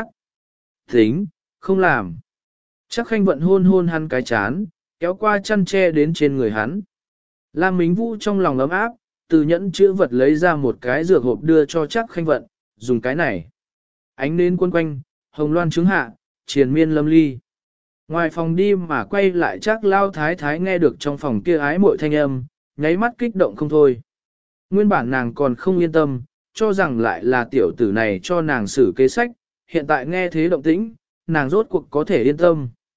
[SPEAKER 1] Tính, không làm. Chắc Khanh Vận hôn hôn hắn cái chán, kéo qua chăn che đến trên người hắn. Lam Mính Vũ trong lòng ấm áp, từ nhẫn chữ vật lấy ra một cái dược hộp đưa cho Chắc Khanh Vận, dùng cái này. Ánh nến quân quanh, hồng loan trứng hạ, triền miên lâm ly. Ngoài phòng đi mà quay lại Chắc Lao Thái Thái nghe được trong phòng kia ái muội thanh âm, nháy mắt kích động không thôi. Nguyên bản nàng còn không yên tâm, cho rằng lại là tiểu tử này cho nàng xử kế sách, hiện tại nghe thế động tĩnh, nàng rốt cuộc có thể yên tâm.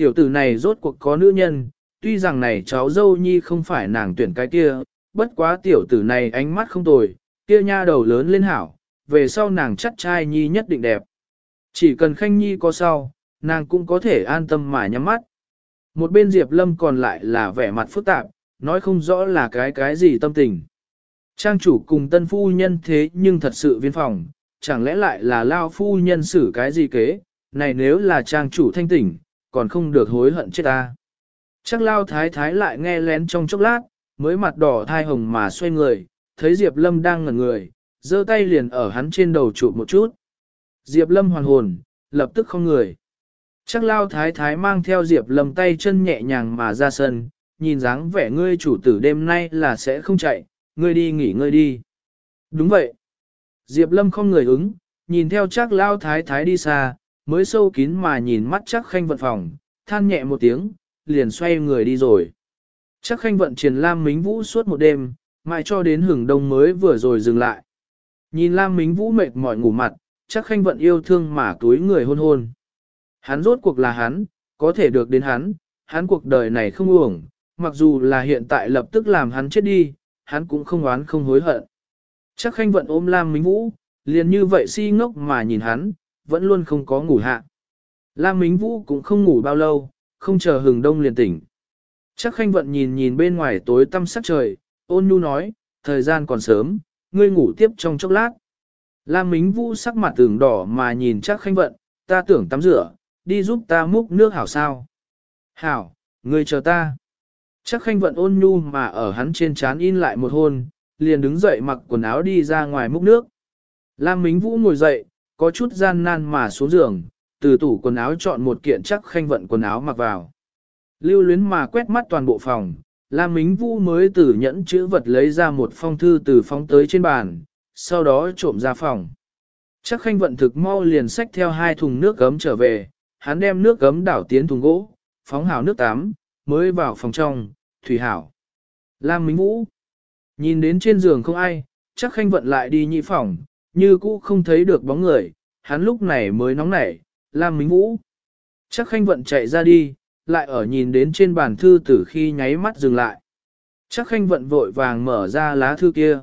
[SPEAKER 1] Tiểu tử này rốt cuộc có nữ nhân, tuy rằng này cháu dâu nhi không phải nàng tuyển cái kia, bất quá tiểu tử này ánh mắt không tồi, kia nha đầu lớn lên hảo, về sau nàng chắc trai nhi nhất định đẹp. Chỉ cần Khanh Nhi có sau, nàng cũng có thể an tâm mà nhắm mắt. Một bên Diệp Lâm còn lại là vẻ mặt phức tạp, nói không rõ là cái gì tâm tình. Trang chủ cùng tân phu nhân thế nhưng thật sự viên phòng, chẳng lẽ lại là lao phu nhân xử cái gì kế, này nếu là trang chủ thanh tỉnh, còn không được hối hận chết ta. Chắc lao thái thái lại nghe lén trong chốc lát, mới mặt đỏ thai hồng mà xoay người, thấy Diệp Lâm đang ngẩn người, giơ tay liền ở hắn trên đầu chụp một chút. Diệp Lâm hoàn hồn, lập tức không người. Chắc lao thái thái mang theo Diệp Lâm tay chân nhẹ nhàng mà ra sân, nhìn dáng vẻ ngươi chủ tử đêm nay là sẽ không chạy, ngươi đi nghỉ ngơi đi. Đúng vậy. Diệp Lâm không người ứng, nhìn theo chắc lao thái thái đi xa, mới sâu kín mà nhìn mắt chắc khanh vận phòng, than nhẹ một tiếng, liền xoay người đi rồi. Chắc khanh vận triền Lam Mính Vũ suốt một đêm, mãi cho đến hừng đông mới vừa rồi dừng lại. Nhìn Lam Mính Vũ mệt mỏi ngủ mặt, chắc khanh vận yêu thương mà túi người hôn hôn. Hắn rốt cuộc là hắn, có thể được đến hắn cuộc đời này không uổng, mặc dù là hiện tại lập tức làm hắn chết đi, hắn cũng không oán không hối hận. Chắc khanh vận ôm Lam Mính Vũ, liền như vậy si ngốc mà nhìn hắn, vẫn luôn không có ngủ hạ. Lam Mính Vũ cũng không ngủ bao lâu, không chờ hừng đông liền tỉnh. Chắc khanh vận nhìn nhìn bên ngoài tối tăm sắc trời, ôn nhu nói, thời gian còn sớm, ngươi ngủ tiếp trong chốc lát. Lam Mính Vũ sắc mặt tưởng đỏ mà nhìn chắc khanh vận, ta tưởng tắm rửa, đi giúp ta múc nước hảo sao. Hảo, ngươi chờ ta. Chắc khanh vận ôn nhu mà ở hắn trên trán in lại một hôn, liền đứng dậy mặc quần áo đi ra ngoài múc nước. Lam Mính Vũ ngồi dậy, có chút gian nan mà xuống giường, từ tủ quần áo chọn một kiện chắc khanh vận quần áo mặc vào. Lưu luyến mà quét mắt toàn bộ phòng, Lam Mính Vũ mới từ nhẫn chữ vật lấy ra một phong thư từ phóng tới trên bàn, sau đó trộm ra phòng. Chắc khanh vận thực mau liền xách theo 2 thùng nước gấm trở về, hắn đem nước gấm đảo tiến thùng gỗ, phóng hào nước tắm, mới vào phòng trong, thủy hảo. Lam Mính Vũ nhìn đến trên giường không ai, chắc khanh vận lại đi nhị phòng, như cũ không thấy được bóng người, hắn lúc này mới nóng nảy, Lam Mính Vũ. Chắc khanh vận chạy ra đi, lại ở nhìn đến trên bàn thư từ khi nháy mắt dừng lại. Chắc khanh vận vội vàng mở ra lá thư kia.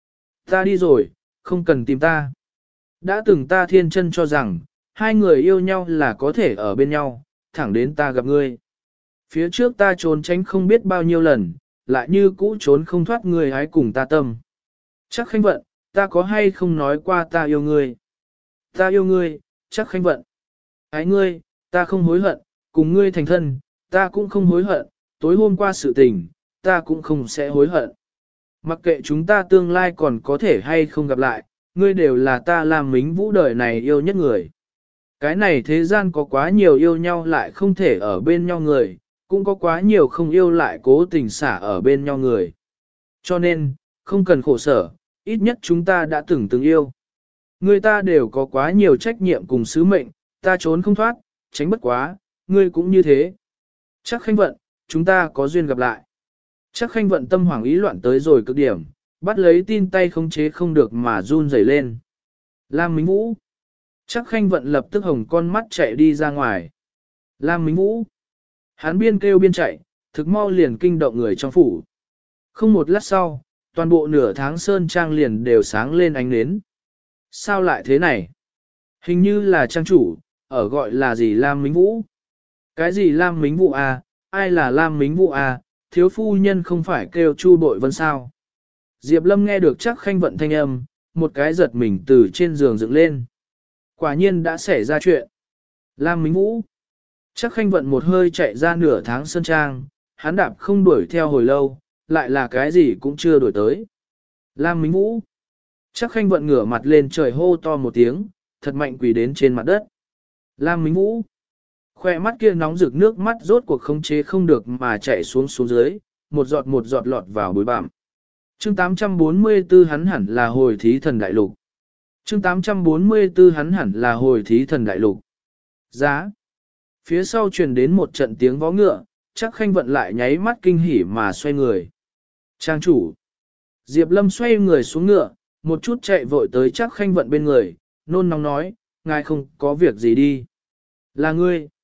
[SPEAKER 1] Ta đi rồi, không cần tìm ta. Đã từng ta thiên chân cho rằng, hai người yêu nhau là có thể ở bên nhau, thẳng đến ta gặp ngươi. Phía trước ta trốn tránh không biết bao nhiêu lần, lại như cũ trốn không thoát người hái cùng ta tâm. Chắc khanh vận, ta có hay không nói qua ta yêu ngươi? Ta yêu ngươi, chắc khanh vận. Ái ngươi, ta không hối hận, cùng ngươi thành thân, ta cũng không hối hận, tối hôm qua sự tình, ta cũng không sẽ hối hận. Mặc kệ chúng ta tương lai còn có thể hay không gặp lại, ngươi đều là ta Lam Mính Vũ đời này yêu nhất người. Cái này thế gian có quá nhiều yêu nhau lại không thể ở bên nhau người, cũng có quá nhiều không yêu lại cố tình xả ở bên nhau người. Cho nên, không cần khổ sở, ít nhất chúng ta đã từng yêu. Người ta đều có quá nhiều trách nhiệm cùng sứ mệnh, ta trốn không thoát, tránh bất quá, ngươi cũng như thế. Chắc khanh vận, chúng ta có duyên gặp lại. Chắc khanh vận tâm hoảng ý loạn tới rồi cực điểm, bắt lấy tin tay khống chế không được mà run rẩy lên. Lam Mính Vũ. Chắc khanh vận lập tức hồng con mắt chạy đi ra ngoài. Lam Mính Vũ. Hắn biên kêu biên chạy, thực mau liền kinh động người trong phủ. Không một lát sau, toàn bộ nửa tháng sơn trang liền đều sáng lên ánh nến. Sao lại thế này? Hình như là trang chủ, ở gọi là gì Lam Mính Vũ? Cái gì Lam Mính Vũ à? Ai là Lam Mính Vũ à? Thiếu phu nhân không phải kêu Chu Bội Vân sao? Diệp Lâm nghe được chắc khanh vận thanh âm, một cái giật mình từ trên giường dựng lên. Quả nhiên đã xảy ra chuyện. Lam Mính Vũ. Chắc khanh vận một hơi chạy ra nửa tháng sơn trang, hắn đạp không đuổi theo hồi lâu, lại là cái gì cũng chưa đuổi tới. Lam Mính Vũ. Chắc khanh vận ngửa mặt lên trời hô to một tiếng, thật mạnh quỳ đến trên mặt đất. Lam Mính Vũ. Khoe mắt kia nóng rực nước mắt rốt cuộc khống chế không được mà chạy xuống dưới, một giọt lọt vào bối bạm. Chương 844 hắn hẳn là hồi thí thần đại lục. Chương 844 hắn hẳn là hồi thí thần đại lục. Giá. Phía sau truyền đến một trận tiếng vó ngựa, chắc khanh vận lại nháy mắt kinh hỉ mà xoay người. Trang chủ. Diệp Lâm xoay người xuống ngựa, một chút chạy vội tới chắc khanh vận bên người, nôn nóng nói, ngài không có việc gì đi. Là ngươi.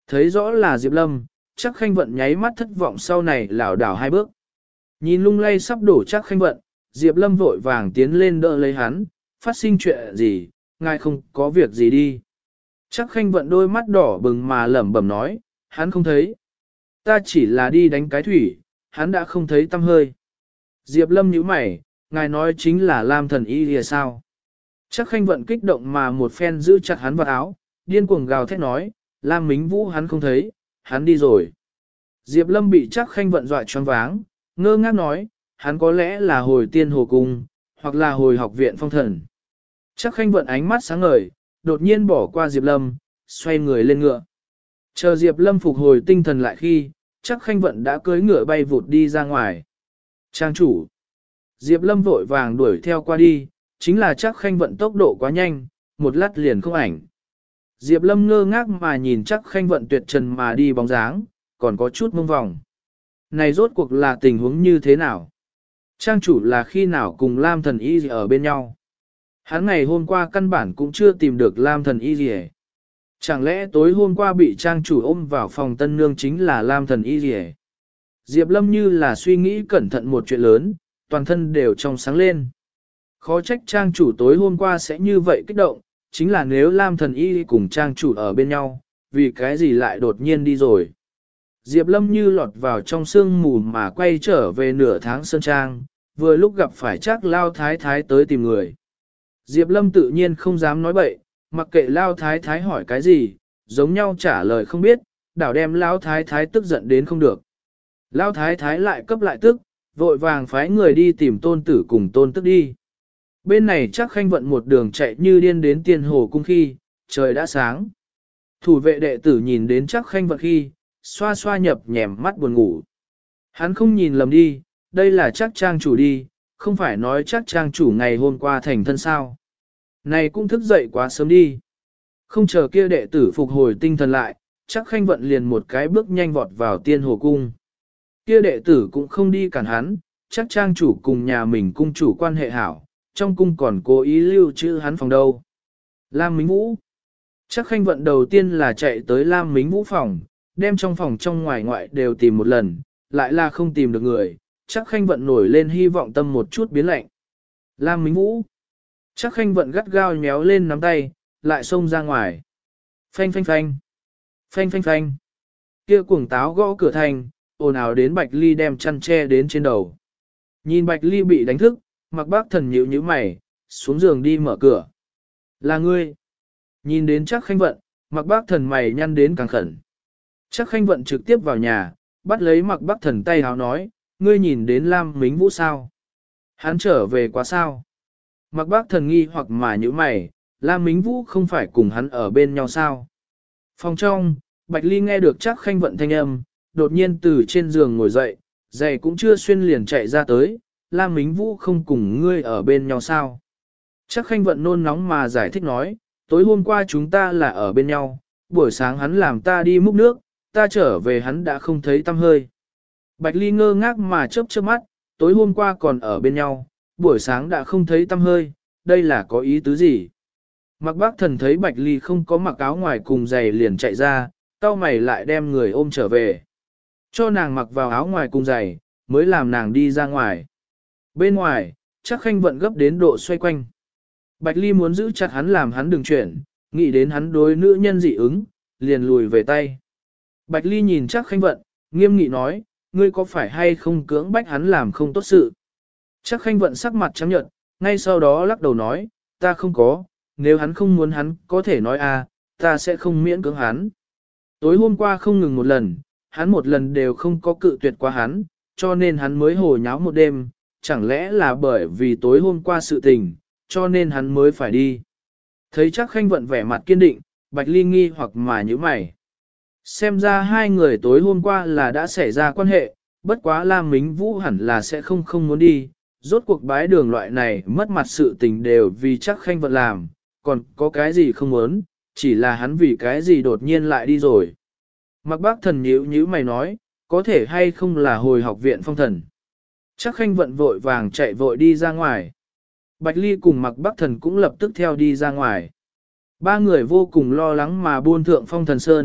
[SPEAKER 1] Thấy rõ là Diệp Lâm, chắc khanh vận nháy mắt thất vọng sau này lảo đảo hai bước. Nhìn lung lay sắp đổ chắc khanh vận, Diệp Lâm vội vàng tiến lên đỡ lấy hắn, phát sinh chuyện gì, ngài không có việc gì đi. Chắc khanh vận đôi mắt đỏ bừng mà lẩm bẩm nói, hắn không thấy. Ta chỉ là đi đánh cái thủy, hắn đã không thấy tăm hơi. Diệp Lâm nhíu mày, ngài nói chính là Lam thần y lìa sao. Chắc khanh vận kích động mà một phen giữ chặt hắn vào áo, điên cuồng gào thét nói, Lam Mính Vũ hắn không thấy, hắn đi rồi. Diệp Lâm bị chắc khanh vận dọa choáng váng, ngơ ngác nói, hắn có lẽ là hồi tiên hồ cung, hoặc là hồi học viện phong thần. Chắc khanh vận ánh mắt sáng ngời, đột nhiên bỏ qua Diệp Lâm, xoay người lên ngựa. Chờ Diệp Lâm phục hồi tinh thần lại khi, chắc khanh vận đã cưỡi ngựa bay vụt đi ra ngoài. Trang chủ. Diệp Lâm vội vàng đuổi theo qua đi, chính là chắc khanh vận tốc độ quá nhanh, một lát liền không ảnh. Diệp Lâm ngơ ngác mà nhìn chắc khanh vận tuyệt trần mà đi bóng dáng, còn có chút mông vòng. Này rốt cuộc là tình huống như thế nào? Trang chủ là khi nào cùng Lam thần y gì ở bên nhau? Hắn ngày hôm qua căn bản cũng chưa tìm được Lam thần y gì hết. Chẳng lẽ tối hôm qua bị trang chủ ôm vào phòng tân nương chính là Lam thần y gì hết? Diệp Lâm như là suy nghĩ cẩn thận một chuyện lớn, toàn thân đều trong sáng lên. Khó trách trang chủ tối hôm qua sẽ như vậy kích động, chính là nếu Lam thần y cùng trang chủ ở bên nhau, vì cái gì lại đột nhiên đi rồi. Diệp Lâm như lọt vào trong sương mù mà quay trở về nửa tháng sơn trang, vừa lúc gặp phải chắc Lao Thái Thái tới tìm người. Diệp Lâm tự nhiên không dám nói bậy, mặc kệ Lao Thái Thái hỏi cái gì, giống nhau trả lời không biết, đảo đem Lao Thái Thái tức giận đến không được. Lao Thái Thái lại cấp lại tức, vội vàng phái người đi tìm tôn tử cùng tôn tức đi. Bên này chắc khanh vận một đường chạy như điên đến tiên hồ cung khi, trời đã sáng. Thủ vệ đệ tử nhìn đến chắc khanh vận khi, xoa xoa nhập nhèm mắt buồn ngủ. Hắn không nhìn lầm đi, đây là chắc trang chủ đi, không phải nói chắc trang chủ ngày hôm qua thành thân sao. Này cũng thức dậy quá sớm đi. Không chờ kia đệ tử phục hồi tinh thần lại, chắc khanh vận liền một cái bước nhanh vọt vào tiên hồ cung. Kia đệ tử cũng không đi cản hắn, chắc trang chủ cùng nhà mình cung chủ quan hệ hảo, trong cung còn cố ý lưu trữ hắn phòng đâu. Lam Mính Vũ. Chắc khanh vận đầu tiên là chạy tới Lam Mính Vũ phòng, đem trong phòng trong ngoài ngoại đều tìm một lần, lại là không tìm được người, chắc khanh vận nổi lên hy vọng tâm một chút biến lạnh. Lam Mính Vũ. Chắc khanh vận gắt gao nhéo lên nắm tay, lại xông ra ngoài. Phanh phanh phanh. Phanh phanh phanh. Kia cuồng táo gõ cửa thành, ồn ào đến Bạch Ly đem chăn che đến trên đầu. Nhìn Bạch Ly bị đánh thức, Mặc Bác Thần nhíu nhíu mày, xuống giường đi mở cửa. Là ngươi. Nhìn đến chắc khanh vận, Mặc Bác Thần mày nhăn đến càng khẩn. Chắc khanh vận trực tiếp vào nhà, bắt lấy Mặc Bác Thần tay háo nói, ngươi nhìn đến Lam Mính Vũ sao? Hắn trở về quá sao? Mặc Bác Thần nghi hoặc mà nhíu mày, Lam Mính Vũ không phải cùng hắn ở bên nhau sao? Phòng trong, Bạch Ly nghe được chắc khanh vận thanh âm, đột nhiên từ trên giường ngồi dậy, giày cũng chưa xuyên liền chạy ra tới, Lam Mính Vũ không cùng ngươi ở bên nhau sao? Chắc khanh vận nôn nóng mà giải thích nói, tối hôm qua chúng ta là ở bên nhau, buổi sáng hắn làm ta đi múc nước, ta trở về hắn đã không thấy tăm hơi. Bạch Ly ngơ ngác mà chớp chớp mắt, tối hôm qua còn ở bên nhau, buổi sáng đã không thấy tăm hơi, đây là có ý tứ gì? Mặc Bác Thần thấy Bạch Ly không có mặc áo ngoài cùng giày liền chạy ra, cau mày lại đem người ôm trở về. Cho nàng mặc vào áo ngoài cùng giày, mới làm nàng đi ra ngoài. Bên ngoài, chắc khanh vận gấp đến độ xoay quanh. Bạch Ly muốn giữ chặt hắn làm hắn đừng chuyển, nghĩ đến hắn đối nữ nhân dị ứng, liền lùi về tay. Bạch Ly nhìn chắc khanh vận, nghiêm nghị nói, ngươi có phải hay không cưỡng bách hắn làm không tốt sự. Chắc khanh vận sắc mặt trắng nhợt, ngay sau đó lắc đầu nói, ta không có, nếu hắn không muốn hắn có thể nói ta sẽ không miễn cưỡng hắn. Tối hôm qua không ngừng một lần, hắn một lần đều không có cự tuyệt qua hắn, cho nên hắn mới hồ nháo một đêm, chẳng lẽ là bởi vì tối hôm qua sự tình, cho nên hắn mới phải đi. Thấy chắc khanh vận vẻ mặt kiên định, Bạch Ly nghi hoặc mà nhíu mày. Xem ra hai người tối hôm qua là đã xảy ra quan hệ, bất quá Lam Mính Vũ hẳn là sẽ không muốn đi, rốt cuộc bái đường loại này mất mặt sự tình đều vì chắc khanh vận làm, còn có cái gì không muốn, chỉ là hắn vì cái gì đột nhiên lại đi rồi. Mặc Bác Thần nhíu mày nói, có thể hay không là hồi học viện phong thần. Chắc khanh vận vội vàng chạy vội đi ra ngoài. Bạch Ly cùng Mặc Bác Thần cũng lập tức theo đi ra ngoài. Ba người vô cùng lo lắng mà buôn thượng phong thần sơn,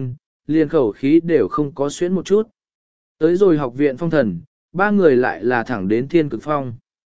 [SPEAKER 1] liền khẩu khí đều không có xuyến một chút. Tới rồi học viện phong thần, ba người lại là thẳng đến thiên cực phong.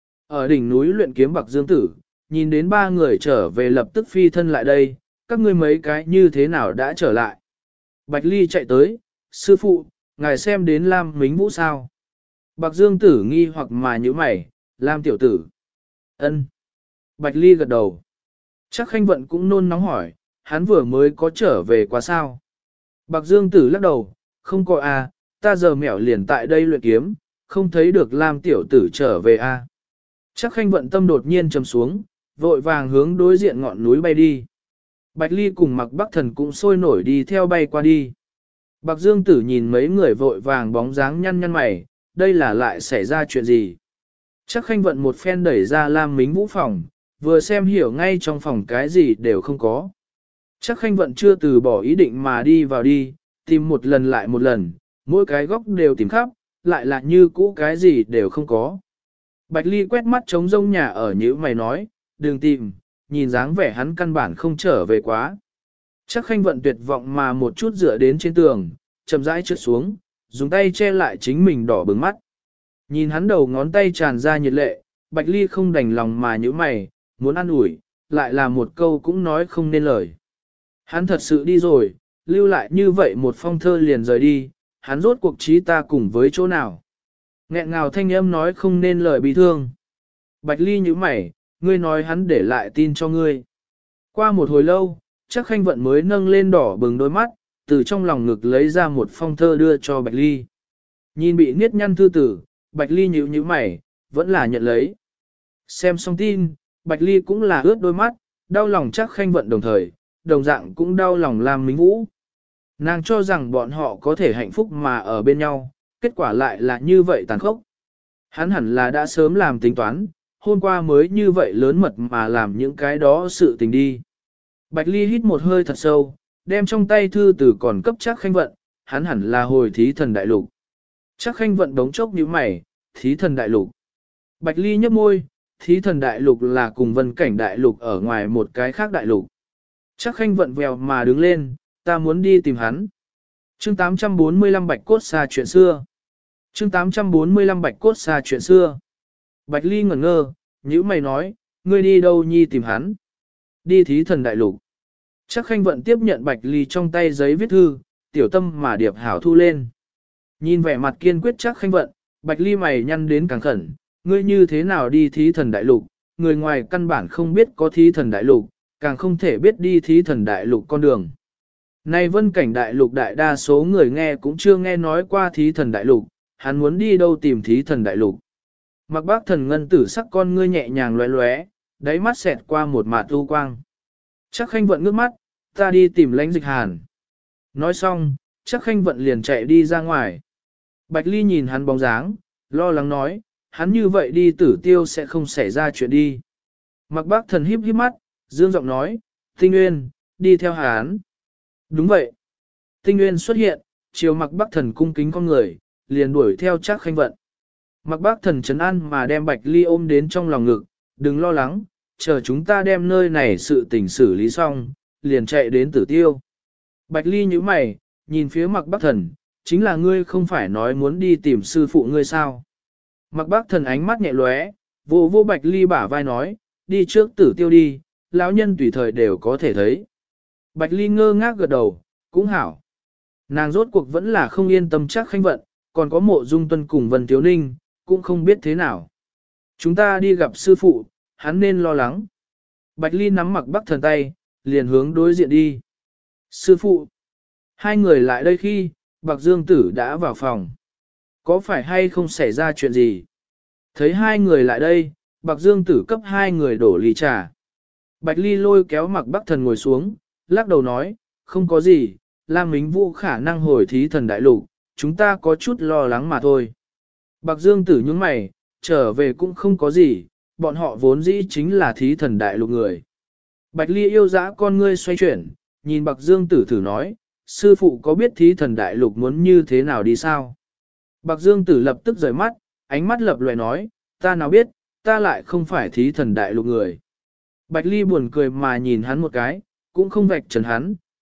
[SPEAKER 1] Ở đỉnh núi luyện kiếm Bạc Dương Tử, nhìn đến ba người trở về lập tức phi thân lại đây, các ngươi mấy cái như thế nào đã trở lại. Bạch Ly chạy tới, sư phụ, ngài xem đến Lam Mính Vũ sao. Bạc Dương Tử nghi hoặc mà như mày, Lam tiểu tử. Ân. Bạch Ly gật đầu. Chắc Khanh Vận cũng nôn nóng hỏi, hắn vừa mới có trở về quá sao. Bạc Dương Tử lắc đầu, không có à, ta giờ mẹo liền tại đây luyện kiếm, không thấy được Lam tiểu tử trở về à. Chắc Khanh Vận tâm đột nhiên trầm xuống, vội vàng hướng đối diện ngọn núi bay đi. Bạch Ly cùng Mặc Bắc Thần cũng sôi nổi đi theo bay qua đi. Bạc Dương Tử nhìn mấy người vội vàng bóng dáng nhăn nhăn mày, đây là lại xảy ra chuyện gì? Chắc Khanh Vận một phen đẩy ra Lam Mính Vũ phòng, vừa xem hiểu ngay trong phòng cái gì đều không có. Chắc Khanh Vận chưa từ bỏ ý định mà đi vào đi, tìm một lần lại một lần, mỗi cái góc đều tìm khắp, lại là như cũ cái gì đều không có. Bạch Ly quét mắt trống rông nhà ở nhữ mày nói, đừng tìm, nhìn dáng vẻ hắn căn bản không trở về quá. Chắc Khanh Vận tuyệt vọng mà một chút dựa đến trên tường, chậm rãi trượt xuống, dùng tay che lại chính mình đỏ bừng mắt. Nhìn hắn đầu ngón tay tràn ra nhiệt lệ, Bạch Ly không đành lòng mà nhíu mày, muốn ăn ủi, lại là một câu cũng nói không nên lời. Hắn thật sự đi rồi, lưu lại như vậy một phong thơ liền rời đi, hắn rốt cuộc trí ta cùng với chỗ nào. Nghẹn ngào thanh âm nói không nên lời bi thương. Bạch Ly nhíu mày, ngươi nói hắn để lại tin cho ngươi. Qua một hồi lâu, chắc Khanh Vận mới nâng lên đỏ bừng đôi mắt, từ trong lòng ngực lấy ra một phong thơ đưa cho Bạch Ly. Nhìn bị niết nhăn thư tử, Bạch Ly nhíu mày, vẫn là nhận lấy. Xem xong tin, Bạch Ly cũng là ướt đôi mắt, đau lòng chắc Khanh Vận đồng thời, đồng dạng cũng đau lòng Lam Mính Vũ. Nàng cho rằng bọn họ có thể hạnh phúc mà ở bên nhau, kết quả lại là như vậy tàn khốc. Hắn hẳn là đã sớm làm tính toán, hôm qua mới như vậy lớn mật mà làm những cái đó sự tình đi. Bạch Ly hít một hơi thật sâu, đem trong tay thư từ còn cấp chắc Khanh Vận, hắn hẳn là hồi thí thần đại lục. Chắc Khanh Vận đống chốc nhíu mày, thí thần đại lục. Bạch Ly nhấp môi, thí thần đại lục là cùng vân cảnh đại lục ở ngoài một cái khác đại lục. Chắc Khanh Vận vèo mà đứng lên, ta muốn đi tìm hắn. Chương 845 Bạch Cốt Xa chuyện xưa. Chương 845 Bạch Cốt Xa chuyện xưa. Bạch Ly ngẩn ngơ, nhíu mày nói, ngươi đi đâu nhi tìm hắn? Đi thí thần đại lục. Chắc Khanh Vận tiếp nhận Bạch Ly trong tay giấy viết thư, tiểu tâm mà điệp hảo thu lên. Nhìn vẻ mặt kiên quyết Chắc Khanh Vận, Bạch Ly mày nhăn đến càng khẩn, ngươi như thế nào đi thí thần đại lục, người ngoài căn bản không biết có thí thần đại lục, càng không thể biết đi thí thần đại lục con đường. Nay vân cảnh đại lục đại đa số người nghe cũng chưa nghe nói qua thí thần đại lục, hắn muốn đi đâu tìm thí thần đại lục. Mặc Bác Thần ngân tử sắc con ngươi nhẹ nhàng lóe lóe, đáy mắt xẹt qua một mạt u quang. Chắc Khanh Vận ngước mắt, ta đi tìm Lãnh Dịch Hàn. Nói xong, Chắc Khanh Vận liền chạy đi ra ngoài. Bạch Ly nhìn hắn bóng dáng, lo lắng nói, hắn như vậy đi Tử Tiêu sẽ không xảy ra chuyện đi. Mặc Bác Thần híp híp mắt, dương giọng nói, Tinh Nguyên, đi theo hắn. Đúng vậy. Tinh Nguyên xuất hiện, chiều Mặc Bác Thần cung kính con người, liền đuổi theo Chắc Khanh Vận. Mặc Bác Thần trấn an mà đem Bạch Ly ôm đến trong lòng ngực, đừng lo lắng, chờ chúng ta đem nơi này sự tình xử lý xong, liền chạy đến Tử Tiêu. Bạch Ly nhíu mày, nhìn phía Mặc Bác Thần, chính là ngươi không phải nói muốn đi tìm sư phụ ngươi sao? Mặc Bác Thần ánh mắt nhẹ lóe, vô vô Bạch Ly bả vai nói, đi trước Tử Tiêu đi, lão nhân tùy thời đều có thể thấy. Bạch Ly ngơ ngác gật đầu, cũng hảo. Nàng rốt cuộc vẫn là không yên tâm Chắc Khanh Vận, còn có Mộ Dung Tuân cùng Vân Tiếu Ninh, cũng không biết thế nào. Chúng ta đi gặp sư phụ, hắn nên lo lắng. Bạch Ly nắm Mặc Bác Thần tay, liền hướng đối diện đi. Sư phụ, hai người lại đây khi, Bạc Dương Tử đã vào phòng. Có phải hay không xảy ra chuyện gì? Thấy hai người lại đây, Bạc Dương Tử cấp hai người đổ ly trà. Bạch Ly lôi kéo Mặc Bác Thần ngồi xuống, lắc đầu nói, không có gì, Lam Mính Vũ khả năng hồi thí thần đại lục, chúng ta có chút lo lắng mà thôi. Bạc Dương Tử nhướng mày, trở về cũng không có gì, bọn họ vốn dĩ chính là thí thần đại lục người. Bạch Ly yêu dã con ngươi xoay chuyển, nhìn Bạc Dương Tử thử nói, sư phụ có biết thí thần đại lục muốn như thế nào đi sao? Bạc Dương Tử lập tức rời mắt, ánh mắt lập lòe nói, ta nào biết, ta lại không phải thí thần đại lục người. Bạch Ly buồn cười mà nhìn hắn một cái, cũng không vạch trần hắn,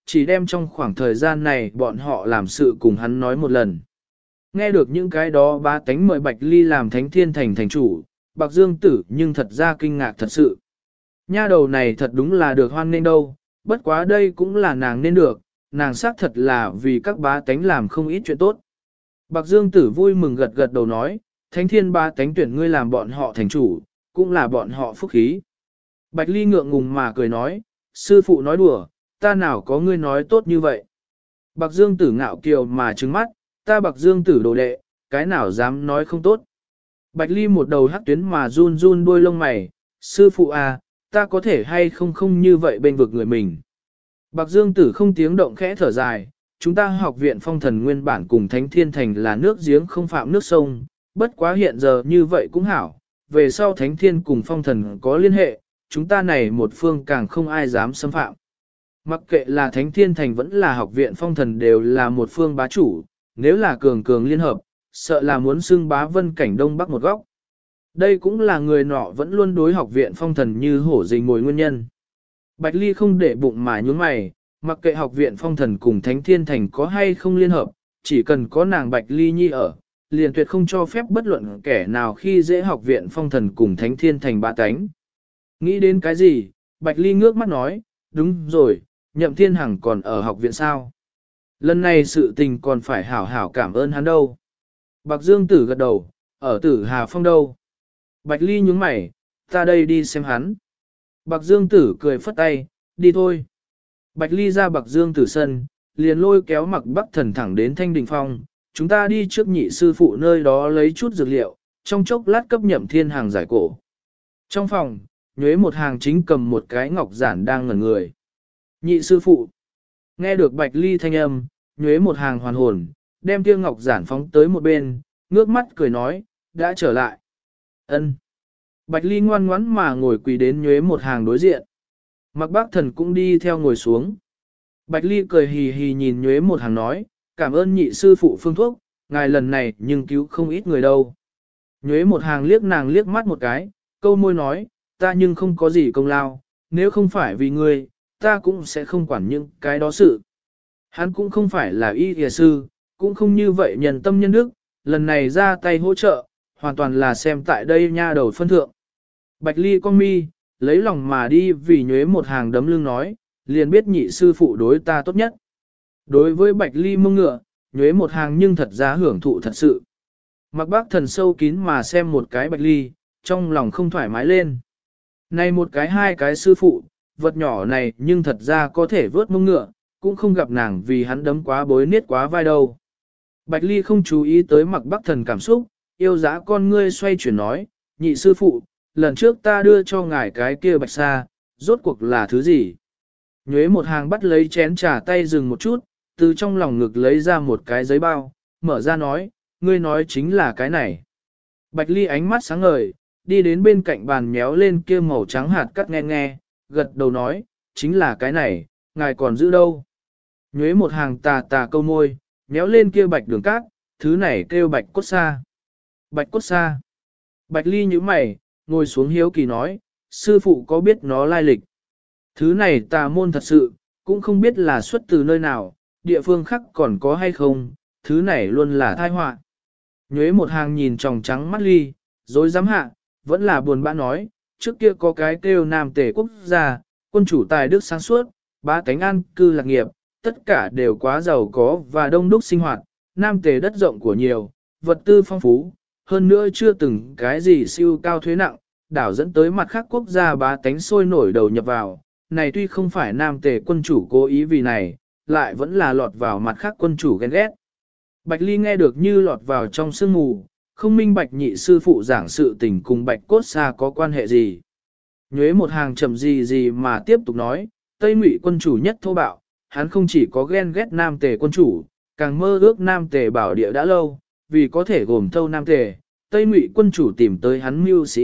[SPEAKER 1] chỉ đem trong khoảng thời gian này bọn họ làm sự cùng hắn nói một lần. Nghe được những cái đó bá tánh mời Bạch Ly làm Thánh Thiên Thành thành chủ, Bạc Dương Tử nhưng thật ra kinh ngạc thật sự. Nha đầu này thật đúng là được hoan nghênh đâu, bất quá đây cũng là nàng nên được, nàng xác thật là vì các bá tánh làm không ít chuyện tốt. Bạc Dương Tử vui mừng gật gật đầu nói, Thánh Thiên bá tánh tuyển ngươi làm bọn họ thành chủ, cũng là bọn họ phúc khí. Bạch Ly ngượng ngùng mà cười nói, sư phụ nói đùa, ta nào có ngươi nói tốt như vậy. Bạc Dương Tử ngạo kiều mà trừng mắt, ta Bạc Dương Tử đồ đệ, cái nào dám nói không tốt. Bạch Ly một đầu hắc tuyến mà run run đuôi lông mày, sư phụ à, ta có thể hay không như vậy bên vực người mình. Bạc Dương Tử không tiếng động khẽ thở dài, chúng ta học viện phong thần nguyên bản cùng Thánh Thiên Thành là nước giếng không phạm nước sông, bất quá hiện giờ như vậy cũng hảo, về sau Thánh Thiên cùng phong thần có liên hệ, chúng ta này một phương càng không ai dám xâm phạm. Mặc kệ là Thánh Thiên Thành vẫn là học viện phong thần đều là một phương bá chủ, nếu là cường cường liên hợp, sợ là muốn xưng bá vân cảnh đông bắc một góc. Đây cũng là người nọ vẫn luôn đối học viện phong thần như hổ rình mồi nguyên nhân. Bạch Ly không để bụng mà nhún mày, mặc kệ học viện phong thần cùng Thánh Thiên Thành có hay không liên hợp, chỉ cần có nàng Bạch Ly Nhi ở, liền tuyệt không cho phép bất luận kẻ nào khi dễ học viện phong thần cùng Thánh Thiên Thành bá tánh. Nghĩ đến cái gì, Bạch Ly ngước mắt nói, đúng rồi, Nhậm Thiên Hằng còn ở học viện sao? Lần này sự tình còn phải hảo hảo cảm ơn hắn đâu. Bạc Dương Tử gật đầu, ở Tử Hà Phong đâu? Bạch Ly nhướng mày, ta đây đi xem hắn. Bạc Dương Tử cười phất tay, đi thôi. Bạch Ly ra Bạc Dương Tử sân, liền lôi kéo Mặc Bắc Thần thẳng đến Thanh Đình Phong. Chúng ta đi trước nhị sư phụ nơi đó lấy chút dược liệu, trong chốc lát cấp Nhậm Thiên Hằng giải cổ. Trong phòng, Nhuế một hàng chính cầm một cái ngọc giản đang ngẩn người. Nhị sư phụ. Nghe được Bạch Ly thanh âm, Nhuế một hàng hoàn hồn, đem kia ngọc giản phóng tới một bên, ngước mắt cười nói, đã trở lại. Ân. Bạch Ly ngoan ngoãn mà ngồi quỳ đến Nhuế một hàng đối diện. Mặc Bác Thần cũng đi theo ngồi xuống. Bạch Ly cười hì hì nhìn Nhuế một hàng nói, cảm ơn nhị sư phụ phương thuốc, ngài lần này nhưng cứu không ít người đâu. Nhuế một hàng liếc nàng liếc mắt một cái, câu môi nói, ta nhưng không có gì công lao, nếu không phải vì ngươi, ta cũng sẽ không quản những cái đó sự. Hắn cũng không phải là y y sư, cũng không như vậy nhân tâm nhân đức, lần này ra tay hỗ trợ, hoàn toàn là xem tại đây nha đầu phân thượng. Bạch Ly con mi, lấy lòng mà đi vì Nhuế một hàng đấm lưng nói, liền biết nhị sư phụ đối ta tốt nhất. Đối với Bạch Ly mông ngựa, Nhuế một hàng nhưng thật ra hưởng thụ thật sự. Mặc Bác Thần sâu kín mà xem một cái Bạch Ly, trong lòng không thoải mái lên. Này một cái hai cái sư phụ, vật nhỏ này nhưng thật ra có thể vớt mông ngựa, cũng không gặp nàng vì hắn đấm quá bối niết quá vai đâu. Bạch Ly không chú ý tới Mặc Bắc Thần cảm xúc, yêu dã con ngươi xoay chuyển nói, nhị sư phụ, lần trước ta đưa cho ngài cái kia bạch sa, rốt cuộc là thứ gì? Nhuế một hàng bắt lấy chén trà tay dừng một chút, từ trong lòng ngực lấy ra một cái giấy bao, mở ra nói, ngươi nói chính là cái này. Bạch Ly ánh mắt sáng ngời, đi đến bên cạnh bàn méo lên kia màu trắng hạt cắt nghe nghe, gật đầu nói, chính là cái này, ngài còn giữ đâu? Nhuế một hàng tà tà câu môi, méo lên kia bạch đường cát, thứ này kêu bạch cốt sa. Bạch cốt sa. Bạch Ly nhíu mày, ngồi xuống hiếu kỳ nói, sư phụ có biết nó lai lịch? Thứ này tà môn thật sự, cũng không biết là xuất từ nơi nào, địa phương khác còn có hay không, thứ này luôn là tai họa. Nhuế một hàng nhìn tròng trắng mắt Ly, rồi dám hạ, vẫn là buồn bã nói, trước kia có cái kêu Nam Tề quốc gia, quân chủ tài đức sáng suốt, bá tánh an cư lạc nghiệp, tất cả đều quá giàu có và đông đúc sinh hoạt, Nam Tề đất rộng của nhiều, vật tư phong phú, hơn nữa chưa từng cái gì siêu cao thuế nặng, đảo dẫn tới mặt khác quốc gia bá tánh sôi nổi đầu nhập vào, này tuy không phải Nam Tề quân chủ cố ý vì này, lại vẫn là lọt vào mặt khác quân chủ ghen ghét. Bạch Ly nghe được như lọt vào trong sương mù, không minh bạch nhị sư phụ giảng sự tình cùng bạch cốt xa có quan hệ gì. Nhuế một hàng chậm gì mà tiếp tục nói, Tây Ngụy quân chủ nhất thô bạo, hắn không chỉ có ghen ghét Nam Tề quân chủ, càng mơ ước Nam Tề bảo địa đã lâu, vì có thể gồm thâu Nam Tề, Tây Ngụy quân chủ tìm tới hắn mưu sĩ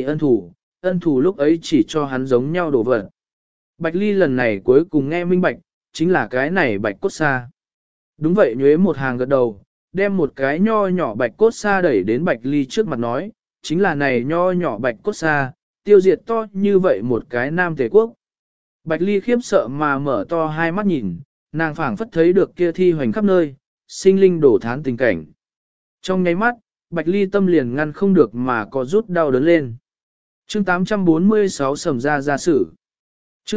[SPEAKER 1] ân thù lúc ấy chỉ cho hắn giống nhau đồ vật. Bạch Ly lần này cuối cùng nghe minh bạch, chính là cái này bạch cốt xa. Đúng vậy, Nhuế một hàng gật đầu, đem một cái nho nhỏ bạch cốt xa đẩy đến Bạch Ly trước mặt nói, chính là này nho nhỏ bạch cốt xa, tiêu diệt to như vậy một cái Nam Tề quốc. Bạch Ly khiếp sợ mà mở to hai mắt nhìn, Nàng phảng phất thấy được kia thi hoành khắp nơi, sinh linh đổ thán tình cảnh. Trong nháy mắt, Bạch Ly tâm liền ngăn không được mà có rút đau đớn lên. Chương 846 Sầm Gia Gia Sử. Chương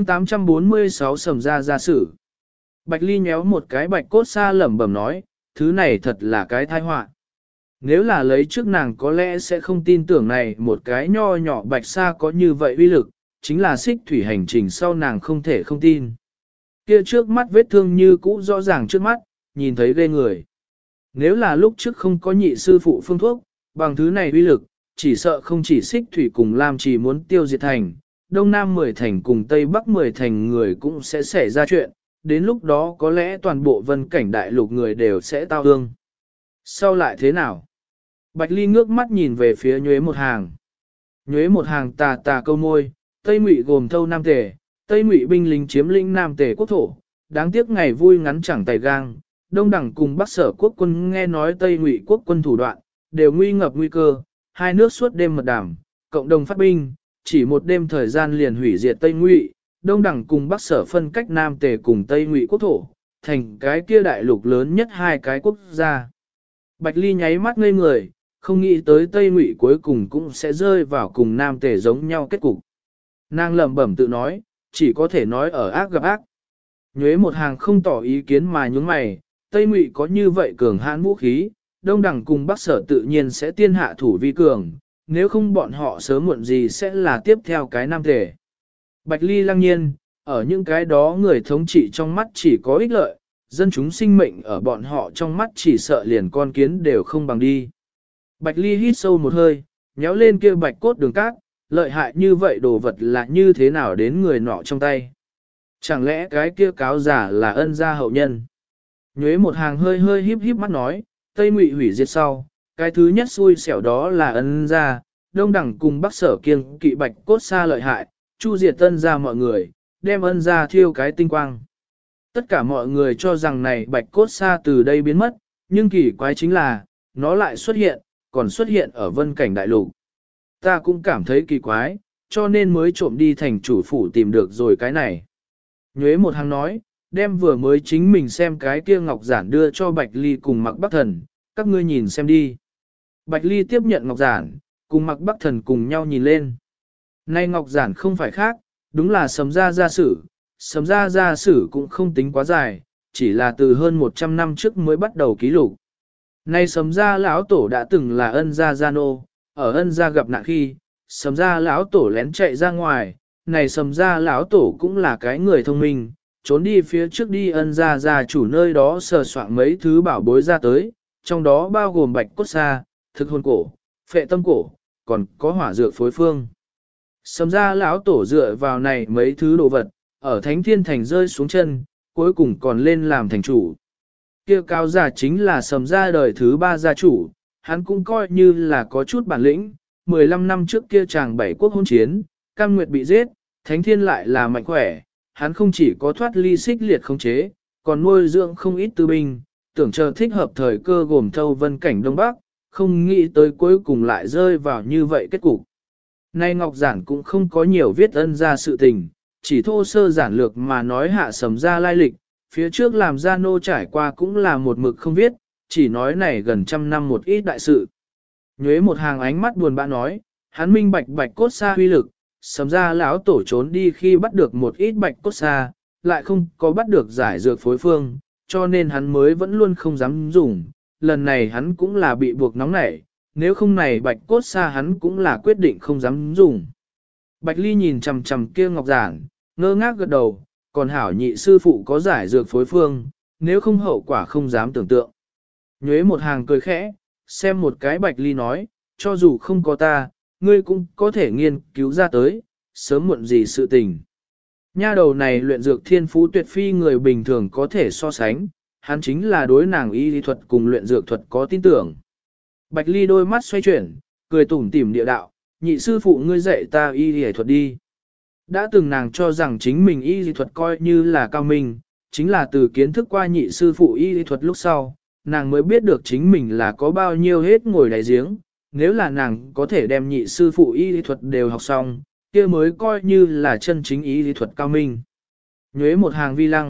[SPEAKER 1] 846 Sầm Gia Gia Sử. Bạch Ly nhéo một cái bạch cốt sa lẩm bẩm nói, thứ này thật là cái tai họa. Nếu là lấy trước nàng có lẽ sẽ không tin tưởng này một cái nho nhỏ bạch sa có như vậy uy lực, chính là xích thủy hành trình sau nàng không thể không tin. Kia trước mắt vết thương như cũ rõ ràng trước mắt, nhìn thấy ghê người. Nếu là lúc trước không có nhị sư phụ phương thuốc, bằng thứ này uy lực, chỉ sợ không chỉ xích thủy cùng Lam Trì muốn tiêu diệt thành, Đông Nam 10 thành cùng Tây Bắc 10 thành người cũng sẽ xảy ra chuyện, đến lúc đó có lẽ toàn bộ vân cảnh đại lục người đều sẽ tao hương. Sau lại thế nào? Bạch Ly ngước mắt nhìn về phía Nhuế Một Hàng. Nhuế Một Hàng tà tà câu môi, Tây Ngụy gồm thâu Nam Tề, Tây Ngụy binh lính chiếm lĩnh Nam Tề quốc thổ, đáng tiếc ngày vui ngắn chẳng tài gang, Đông đẳng cùng Bắc Sở quốc quân nghe nói Tây Ngụy quốc quân thủ đoạn, đều nguy ngập nguy cơ, hai nước suốt đêm mật đàm, cộng đồng phát binh, chỉ một đêm thời gian liền hủy diệt Tây Ngụy, Đông đẳng cùng Bắc Sở phân cách Nam Tề cùng Tây Ngụy quốc thổ, thành cái kia đại lục lớn nhất hai cái quốc gia. Bạch Ly nháy mắt ngây người, không nghĩ tới Tây Ngụy cuối cùng cũng sẽ rơi vào cùng Nam Tề giống nhau kết cục. Nàng lẩm bẩm tự nói, chỉ có thể nói ở ác gặp ác. Nhuế Một Hàng không tỏ ý kiến mà nhướng mày, Tây Ngụy có như vậy cường hãn vũ khí, Đông đẳng cùng Bắc Sở tự nhiên sẽ tiên hạ thủ vi cường, nếu không bọn họ sớm muộn gì sẽ là tiếp theo cái Nam Tề. Bạch Ly lăng nhiên, ở những cái đó người thống trị trong mắt chỉ có ích lợi, dân chúng sinh mệnh ở bọn họ trong mắt chỉ sợ liền con kiến đều không bằng đi. Bạch Ly hít sâu một hơi, nhéo lên kia bạch cốt đường cát, lợi hại như vậy đồ vật là như thế nào đến người nọ trong tay. Chẳng lẽ cái kia cáo giả là Ân gia hậu nhân? Nhuế Một Hàng hơi hơi híp híp mắt nói, Tây Ngụy hủy diệt sau, cái thứ nhất xui xẻo đó là Ân gia, Đông đẳng cùng Bắc Sở kiêng kỵ bạch cốt xa lợi hại, chu diệt Ân gia mọi người, đem Ân gia thiêu cái tinh quang. Tất cả mọi người cho rằng này bạch cốt xa từ đây biến mất, nhưng kỳ quái chính là, nó lại xuất hiện, còn xuất hiện ở vân cảnh đại lục. Ta cũng cảm thấy kỳ quái, cho nên mới trộm đi thành chủ phủ tìm được rồi cái này. Nhuế Một Hàng nói, đem vừa mới chính mình xem cái kia ngọc giản đưa cho Bạch Ly cùng Mặc Bắc Thần, các ngươi nhìn xem đi. Bạch Ly tiếp nhận ngọc giản, cùng Mặc Bắc Thần cùng nhau nhìn lên. Nay ngọc giản không phải khác, đúng là Sầm Gia Gia Sử. Sầm Gia Gia Sử cũng không tính quá dài, chỉ là từ hơn 100 năm trước mới bắt đầu ký lục. Nay Sầm Gia lão tổ đã từng là Ân gia gia nô, ở Ân gia gặp nạn khi, Sầm Gia lão tổ lén chạy ra ngoài, này Sầm Gia lão tổ cũng là cái người thông minh, trốn đi phía trước đi Ân gia gia chủ nơi đó sờ soạn mấy thứ bảo bối ra tới, trong đó bao gồm bạch cốt sa, thực hồn cổ, phệ tâm cổ, còn có hỏa dược phối phương. Sầm Gia lão tổ dựa vào này mấy thứ đồ vật, ở Thánh Thiên Thành rơi xuống chân, cuối cùng còn lên làm thành chủ. Kia cao giả chính là Sầm Gia đời thứ 3 gia chủ, hắn cũng coi như là có chút bản lĩnh, 15 năm trước kia chàng 7 quốc hôn chiến, Cam Nguyệt bị giết, Thánh Thiên lại là mạnh khỏe, hắn không chỉ có thoát ly xích liệt khống chế, còn nuôi dưỡng không ít tư binh, tưởng chờ thích hợp thời cơ gồm thâu vân cảnh Đông Bắc, không nghĩ tới cuối cùng lại rơi vào như vậy kết cục. Nay Ngọc Giản cũng không có nhiều viết Ân gia sự tình, chỉ thô sơ giản lược mà nói hạ Sầm Gia lai lịch, phía trước làm gia nô trải qua cũng là một mực không viết, chỉ nói này gần trăm năm một ít đại sự. Nhuế Một Hàng ánh mắt buồn bã nói, hắn minh bạch bạch cốt sa huy lực, Sầm Gia lão tổ trốn đi khi bắt được một ít bạch cốt sa, lại không có bắt được giải dược phối phương, cho nên hắn mới vẫn luôn không dám dùng, lần này hắn cũng là bị buộc nóng nảy, nếu không này bạch cốt sa hắn cũng là quyết định không dám dùng. Bạch Ly nhìn chằm chằm kia ngọc giản, ngơ ngác gật đầu, còn hảo nhị sư phụ có giải dược phối phương, nếu không hậu quả không dám tưởng tượng. Nhuế Một Hàng cười khẽ, xem một cái Bạch Ly nói, cho dù không có ta, ngươi cũng có thể nghiên cứu ra tới, sớm muộn gì sự tình. Nha đầu này luyện dược thiên phú tuyệt phi người bình thường có thể so sánh, hắn chính là đối nàng y lý thuật cùng luyện dược thuật có tin tưởng. Bạch Ly đôi mắt xoay chuyển, cười tủm tỉm địa đạo, nhị sư phụ ngươi dạy ta y lý thuật đi. Đã từng nàng cho rằng chính mình y lý thuật coi như là cao minh, chính là từ kiến thức qua nhị sư phụ y lý thuật lúc sau, nàng mới biết được chính mình là có bao nhiêu hết ngồi đáy giếng, nếu là nàng có thể đem nhị sư phụ y lý thuật đều học xong, kia mới coi như là chân chính y lý thuật cao minh. Nhuế Một Hàng vi lăng,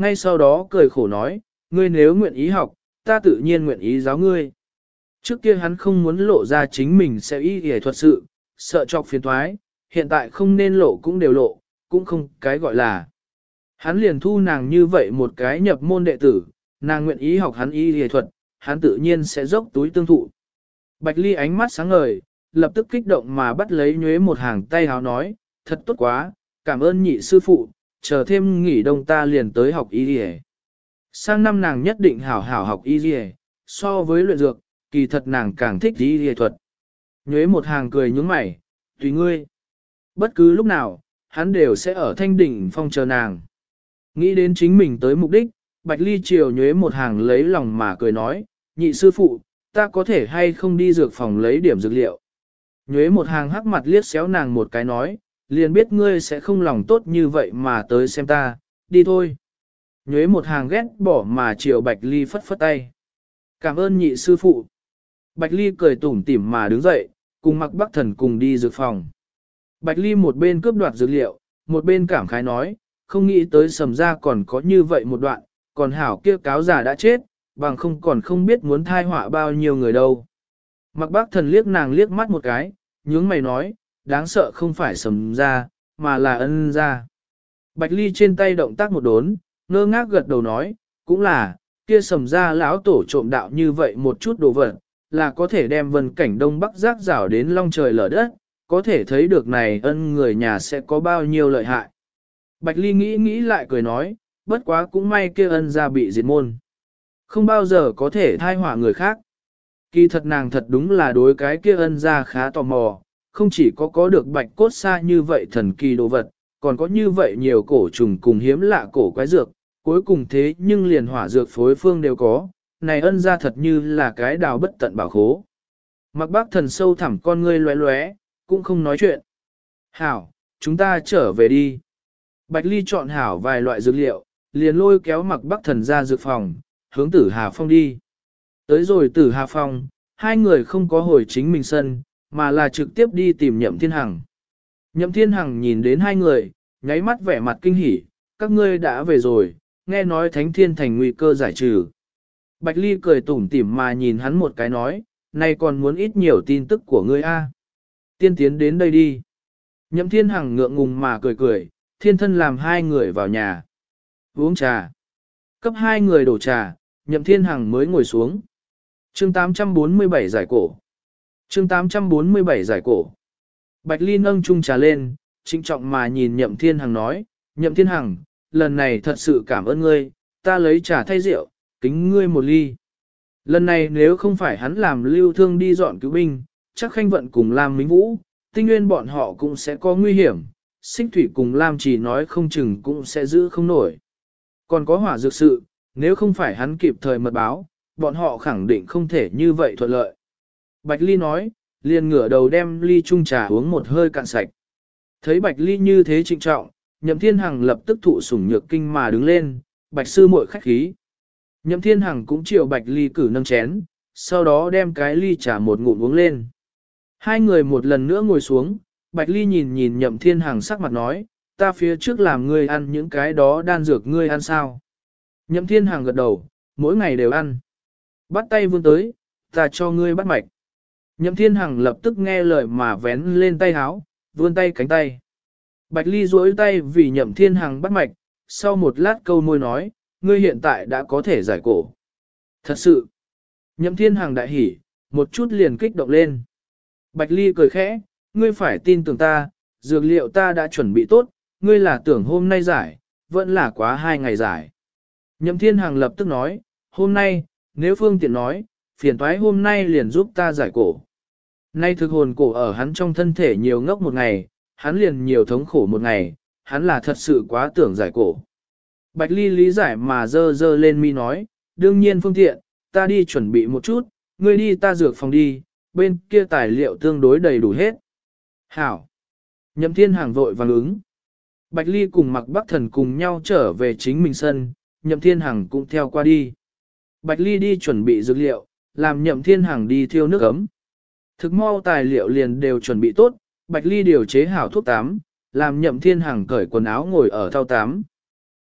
[SPEAKER 1] ngay sau đó cười khổ nói, ngươi nếu nguyện ý học, ta tự nhiên nguyện ý giáo ngươi. Trước kia hắn không muốn lộ ra chính mình sẽ y y thuật sự, sợ chọc phiền thoái, hiện tại không nên lộ cũng đều lộ, cũng không cái gọi là. Hắn liền thu nàng như vậy một cái nhập môn đệ tử, nàng nguyện ý học hắn y y thuật, hắn tự nhiên sẽ dốc túi tương thụ. Bạch Ly ánh mắt sáng ngời, lập tức kích động mà bắt lấy Nhuế một hàng tay háo nói, thật tốt quá, cảm ơn nhị sư phụ, chờ thêm nghỉ đông ta liền tới học y y. Sang năm nàng nhất định hảo hảo học y y, so với luyện dược, kỳ thật nàng càng thích y y thuật. Nhuế một hàng cười nhướng mày, tùy ngươi. Bất cứ lúc nào, hắn đều sẽ ở thanh đỉnh phong chờ nàng. Nghĩ đến chính mình tới mục đích, Bạch Ly chiều Nhuế một hàng lấy lòng mà cười nói, nhị sư phụ, ta có thể hay không đi dược phòng lấy điểm dược liệu. Nhuế một hàng hắc mặt liếc xéo nàng một cái nói, liền biết ngươi sẽ không lòng tốt như vậy mà tới xem ta, đi thôi. Nhuế một hàng ghét bỏ mà chiều Bạch Ly phất phất tay. Cảm ơn nhị sư phụ. Bạch Ly cười tủm tỉm mà đứng dậy, cùng Mặc Bắc Thần cùng đi dược phòng. Bạch Ly một bên cướp đoạt dược liệu, một bên cảm khái nói, không nghĩ tới Sầm ra còn có như vậy một đoạn, còn hảo kia cáo già đã chết, bằng không còn không biết muốn thai họa bao nhiêu người đâu. Mặc Bắc Thần liếc nàng liếc mắt một cái, nhướng mày nói, đáng sợ không phải Sầm ra, mà là Ân ra. Bạch Ly trên tay động tác một đốn, ngơ ngác gật đầu nói, cũng là, kia Sầm ra lão tổ trộm đạo như vậy một chút đồ vật, là có thể đem vân cảnh đông bắc giác rảo đến long trời lở đất, có thể thấy được này Ân người nhà sẽ có bao nhiêu lợi hại. Bạch Ly nghĩ nghĩ lại cười nói, bất quá cũng may kia Ân ra bị diệt môn. Không bao giờ có thể thai họa người khác. Kỳ thật nàng thật đúng là đối cái kia Ân ra khá tò mò, không chỉ có được bạch cốt xa như vậy thần kỳ đồ vật, còn có như vậy nhiều cổ trùng cùng hiếm lạ cổ quái dược, cuối cùng thế nhưng liền hỏa dược phối phương đều có, này Ân ra thật như là cái đào bất tận bảo khố. Mặc Bác Thần sâu thẳm con ngươi lóe lóe, cũng không nói chuyện. Hảo, chúng ta trở về đi. Bạch Ly chọn hảo vài loại dược liệu, liền lôi kéo Mặc Bắc Thần ra dược phòng, hướng Tử Hà Phong đi. Tới rồi Tử Hà Phong, hai người không có hồi chính mình sân, mà là trực tiếp đi tìm Nhậm Thiên Hằng. Nhậm Thiên Hằng nhìn đến hai người, nháy mắt vẻ mặt kinh hỉ, các ngươi đã về rồi, nghe nói Thánh Thiên Thành nguy cơ giải trừ. Bạch Ly cười tủm tỉm mà nhìn hắn một cái nói, nay còn muốn ít nhiều tin tức của ngươi a. Tiên tiến đến đây đi. Nhậm Thiên Hằng ngượng ngùng mà cười cười, thiên thân làm hai người vào nhà. Uống trà. Cấp hai người đổ trà, Nhậm Thiên Hằng mới ngồi xuống. Chương 847 giải cổ. Chương 847 giải cổ. Bạch Ly nâng chung trà lên, trịnh trọng mà nhìn Nhậm Thiên Hằng nói, Nhậm Thiên Hằng, lần này thật sự cảm ơn ngươi, ta lấy trà thay rượu, kính ngươi một ly. Lần này nếu không phải hắn làm Lưu Thương đi dọn cứu binh, chắc Khanh Vận cùng Lam Minh Vũ, Tinh Nguyên bọn họ cũng sẽ có nguy hiểm, Xích Thủy cùng Lam Chỉ nói không chừng cũng sẽ giữ không nổi. Còn có hỏa dược sự, nếu không phải hắn kịp thời mật báo, bọn họ khẳng định không thể như vậy thuận lợi. Bạch Ly nói, liền ngửa đầu đem ly chung trà uống một hơi cạn sạch. Thấy Bạch Ly như thế trịnh trọng, Nhậm Thiên Hằng lập tức thụ sủng nhược kinh mà đứng lên, Bạch sư muội khách khí. Nhậm Thiên Hằng cũng chiều Bạch Ly cử nâng chén, sau đó đem cái ly trà một ngụm uống lên. Hai người một lần nữa ngồi xuống, Bạch Ly nhìn nhìn Nhậm Thiên Hằng sắc mặt nói, ta phía trước làm ngươi ăn những cái đó đan dược ngươi ăn sao. Nhậm Thiên Hằng gật đầu, mỗi ngày đều ăn. Bắt tay vươn tới, ta cho ngươi bắt mạch. Nhậm Thiên Hằng lập tức nghe lời mà vén lên tay háo, vươn tay cánh tay. Bạch Ly duỗi tay vì Nhậm Thiên Hằng bắt mạch, sau một lát câu môi nói, ngươi hiện tại đã có thể giải cổ. Thật sự, Nhậm Thiên Hằng đại hỉ, một chút liền kích động lên. Bạch Ly cười khẽ, ngươi phải tin tưởng ta, dược liệu ta đã chuẩn bị tốt, ngươi là tưởng hôm nay giải, vẫn là quá 2 ngày giải. Nhậm Thiên Hằng lập tức nói, hôm nay, nếu phương tiện nói, phiền toái hôm nay liền giúp ta giải cổ. Nay thực hồn cổ ở hắn trong thân thể nhiều ngốc một ngày, hắn liền nhiều thống khổ một ngày, hắn là thật sự quá tưởng giải cổ. Bạch Ly lý giải mà dơ dơ lên mi nói, đương nhiên phương tiện, ta đi chuẩn bị một chút, ngươi đi ta dược phòng đi, bên kia tài liệu tương đối đầy đủ hết. Hảo! Nhậm Thiên Hằng vội vàng ứng. Bạch Ly cùng Mặc Bắc Thần cùng nhau trở về chính mình sân, Nhậm Thiên Hằng cũng theo qua đi. Bạch Ly đi chuẩn bị dược liệu, làm Nhậm Thiên Hằng đi thiêu nước ấm. Thực mau tài liệu liền đều chuẩn bị tốt, Bạch Ly điều chế hảo thuốc tắm, làm Nhậm Thiên Hằng cởi quần áo ngồi ở thau tắm.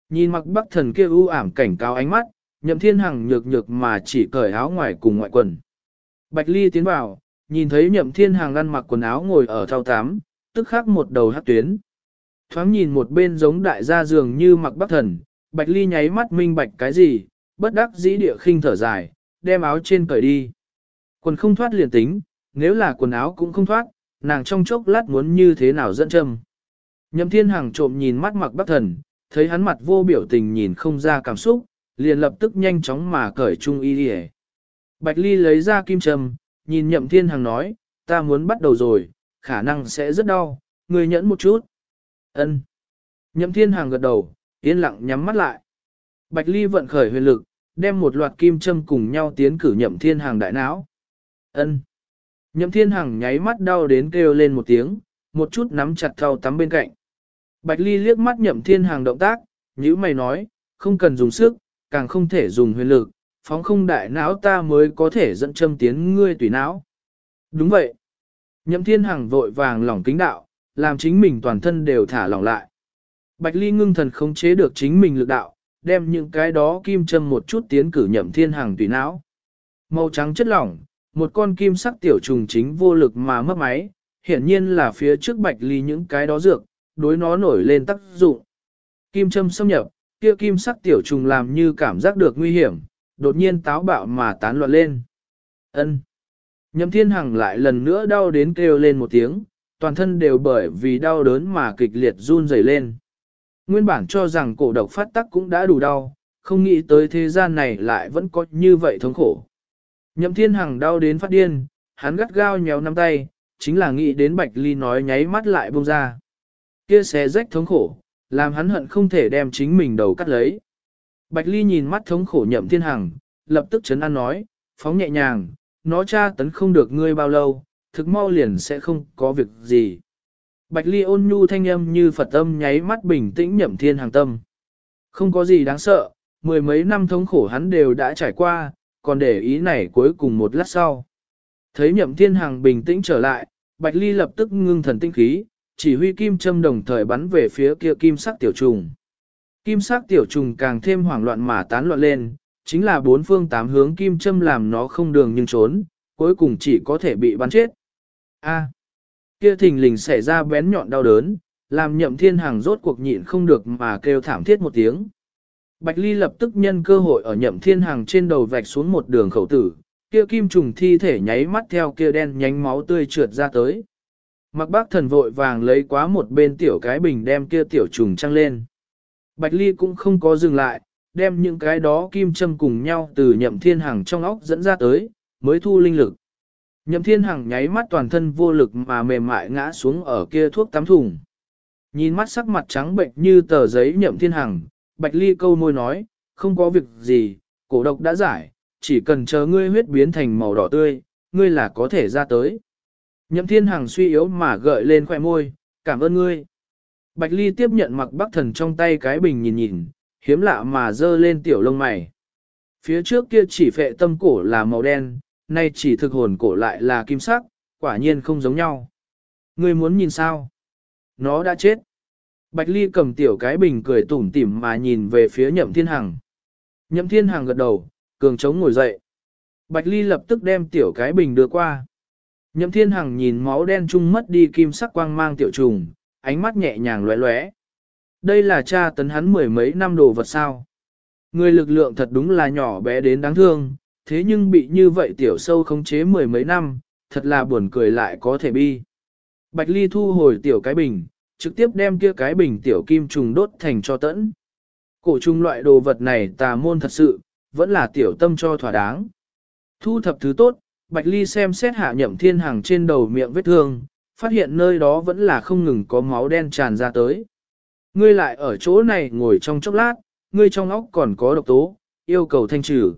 [SPEAKER 1] Nhìn Mặc Bắc Thần kia u ảm cảnh cáo ánh mắt, Nhậm Thiên Hằng nhược nhược mà chỉ cởi áo ngoài cùng ngoại quần. Bạch Ly tiến vào, nhìn thấy Nhậm Thiên Hằng ăn mặc quần áo ngồi ở thau tắm, tức khắc một đầu hắc tuyến. Thoáng nhìn một bên giống đại gia dường như Mặc Bắc Thần, Bạch Ly nháy mắt minh bạch cái gì, bất đắc dĩ địa khinh thở dài, đem áo trên cởi đi. Quần không thoát liền tính, nếu là quần áo cũng không thoát, nàng trong chốc lát muốn như thế nào dẫn châm. Nhậm Thiên Hằng trộm nhìn mắt Mặc Bắc Thần, thấy hắn mặt vô biểu tình nhìn không ra cảm xúc, liền lập tức nhanh chóng mà cởi trung y đi. Bạch Ly lấy ra kim châm, nhìn Nhậm Thiên Hằng nói, ta muốn bắt đầu rồi, khả năng sẽ rất đau, ngươi nhẫn một chút. Ân. Nhậm Thiên Hằng gật đầu, yên lặng nhắm mắt lại. Bạch Ly vận khởi huyền lực, đem một loạt kim châm cùng nhau tiến cử Nhậm Thiên Hằng đại não. Ân. Nhậm Thiên Hằng nháy mắt đau đến kêu lên một tiếng, một chút nắm chặt thau tắm bên cạnh. Bạch Ly liếc mắt Nhậm Thiên Hằng động tác, nhíu mày nói, không cần dùng sức, càng không thể dùng huyền lực, phóng không đại não ta mới có thể dẫn châm tiến ngươi tùy não. Đúng vậy. Nhậm Thiên Hằng vội vàng lỏng kính đạo, làm chính mình toàn thân đều thả lỏng lại. Bạch Ly ngưng thần khống chế được chính mình lực đạo, đem những cái đó kim châm một chút tiến cử Nhậm Thiên Hằng tùy não. Màu trắng chất lỏng, một con kim sắc tiểu trùng chính vô lực mà mất máy, hiển nhiên là phía trước Bạch Ly những cái đó dược, đối nó nổi lên tác dụng. Kim châm xâm nhập, kia kim sắc tiểu trùng làm như cảm giác được nguy hiểm, đột nhiên táo bạo mà tán loạn lên. Ân. Nhậm Thiên Hằng lại lần nữa đau đến kêu lên một tiếng, toàn thân đều bởi vì đau đớn mà kịch liệt run rẩy lên. Nguyên bản cho rằng cổ độc phát tắc cũng đã đủ đau, không nghĩ tới thế gian này lại vẫn có như vậy thống khổ. Nhậm Thiên Hằng đau đến phát điên, hắn gắt gao nhéo nắm tay, chính là nghĩ đến Bạch Ly nói nháy mắt lại buông ra. Kia xé rách thống khổ, làm hắn hận không thể đem chính mình đầu cắt lấy. Bạch Ly nhìn mắt thống khổ Nhậm Thiên Hằng, lập tức trấn an nói, phóng nhẹ nhàng, nó tra tấn không được ngươi bao lâu, thực mau liền sẽ không có việc gì. Bạch Ly ôn nhu thanh âm như Phật âm nháy mắt bình tĩnh Nhậm Thiên Hằng tâm. Không có gì đáng sợ, mười mấy năm thống khổ hắn đều đã trải qua, còn để ý này cuối cùng một lát sau. Thấy Nhậm Thiên Hằng bình tĩnh trở lại, Bạch Ly lập tức ngưng thần tinh khí, chỉ huy kim châm đồng thời bắn về phía kia kim sắc tiểu trùng. Kim sắc tiểu trùng càng thêm hoảng loạn mà tán loạn lên, chính là bốn phương tám hướng kim châm làm nó không đường nhưng trốn, cuối cùng chỉ có thể bị bắn chết. A. Kia thình lình xảy ra bén nhọn đau đớn, làm Nhậm Thiên Hằng rốt cuộc nhịn không được mà kêu thảm thiết một tiếng. Bạch Ly lập tức nhân cơ hội ở Nhậm Thiên Hằng trên đầu vạch xuống một đường khẩu tử, kia kim trùng thi thể nháy mắt theo kia đen nhánh máu tươi trượt ra tới. Mặc Bác Thần vội vàng lấy quá một bên tiểu cái bình đem kia tiểu trùng trăng lên. Bạch Ly cũng không có dừng lại, đem những cái đó kim châm cùng nhau từ Nhậm Thiên Hằng trong óc dẫn ra tới, mới thu linh lực. Nhậm Thiên Hằng nháy mắt toàn thân vô lực mà mềm mại ngã xuống ở kia thuốc tắm thùng. Nhìn mắt sắc mặt trắng bệnh như tờ giấy Nhậm Thiên Hằng, Bạch Ly câu môi nói, không có việc gì, cổ độc đã giải, chỉ cần chờ ngươi huyết biến thành màu đỏ tươi, ngươi là có thể ra tới. Nhậm Thiên Hằng suy yếu mà gợi lên khóe môi, cảm ơn ngươi. Bạch Ly tiếp nhận Mặc Bắc Thần trong tay cái bình nhìn nhìn, hiếm lạ mà dơ lên tiểu lông mày. Phía trước kia chỉ phệ tâm cổ là màu đen, nay chỉ thực hồn cổ lại là kim sắc, quả nhiên không giống nhau. Ngươi muốn nhìn sao? Nó đã chết. Bạch Ly cầm tiểu cái bình cười tủm tỉm mà nhìn về phía Nhậm Thiên Hằng. Nhậm Thiên Hằng gật đầu, cường trống ngồi dậy. Bạch Ly lập tức đem tiểu cái bình đưa qua. Nhậm Thiên Hằng nhìn máu đen chung mất đi kim sắc quang mang tiểu trùng, ánh mắt nhẹ nhàng lóe lóe. Đây là cha tấn hắn mười mấy năm đồ vật sao. Người lực lượng thật đúng là nhỏ bé đến đáng thương, thế nhưng bị như vậy tiểu sâu khống chế mười mấy năm, thật là buồn cười lại có thể bi. Bạch Ly thu hồi tiểu cái bình, trực tiếp đem kia cái bình tiểu kim trùng đốt thành cho tẫn. Cổ trùng loại đồ vật này tà môn thật sự, vẫn là tiểu tâm cho thỏa đáng. Thu thập thứ tốt, Bạch Ly xem xét hạ Nhậm Thiên Hằng trên đầu miệng vết thương, phát hiện nơi đó vẫn là không ngừng có máu đen tràn ra tới. Ngươi lại ở chỗ này ngồi trong chốc lát, ngươi trong óc còn có độc tố, yêu cầu thanh trừ.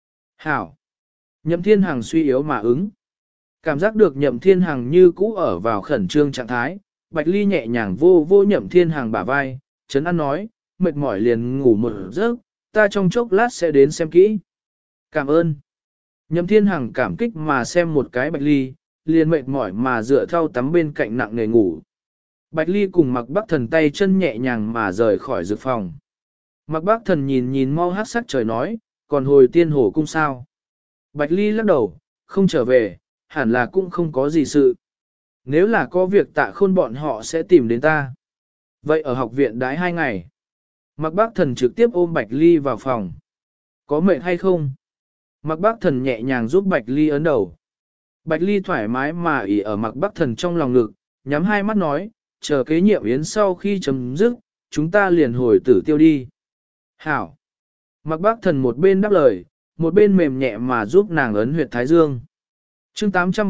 [SPEAKER 1] Hảo. Nhậm Thiên Hằng suy yếu mà ứng. Cảm giác được Nhậm Thiên Hằng như cũ ở vào khẩn trương trạng thái, Bạch Ly nhẹ nhàng vô vô Nhậm Thiên Hằng bả vai, trấn an nói, mệt mỏi liền ngủ một giấc, ta trong chốc lát sẽ đến xem kỹ. Cảm ơn. Nhậm Thiên Hằng cảm kích mà xem một cái Bạch Ly, liền mệt mỏi mà dựa theo tắm bên cạnh nặng nề ngủ. Bạch Ly cùng Mặc Bắc Thần tay chân nhẹ nhàng mà rời khỏi dược phòng. Mạc Bác Thần nhìn nhìn mau hát sắc trời nói, còn hồi tiên hồ cung sao. Bạch Ly lắc đầu, không trở về, hẳn là cũng không có gì sự. Nếu là có việc Tạ Khôn bọn họ sẽ tìm đến ta. Vậy ở học viện đái 2 ngày. Mạc Bác Thần trực tiếp ôm Bạch Ly vào phòng. Có mệt hay không? Mạc Bác Thần nhẹ nhàng giúp Bạch Ly ấn đầu. Bạch Ly thoải mái mà ỉ ở Mạc Bác Thần trong lòng ngực, nhắm hai mắt nói, chờ kế nhiệm yến sau khi chấm dứt, chúng ta liền hồi Tử Tiêu đi. Hảo! Mạc Bác Thần một bên đáp lời, một bên mềm nhẹ mà giúp nàng ấn huyệt thái dương. Chương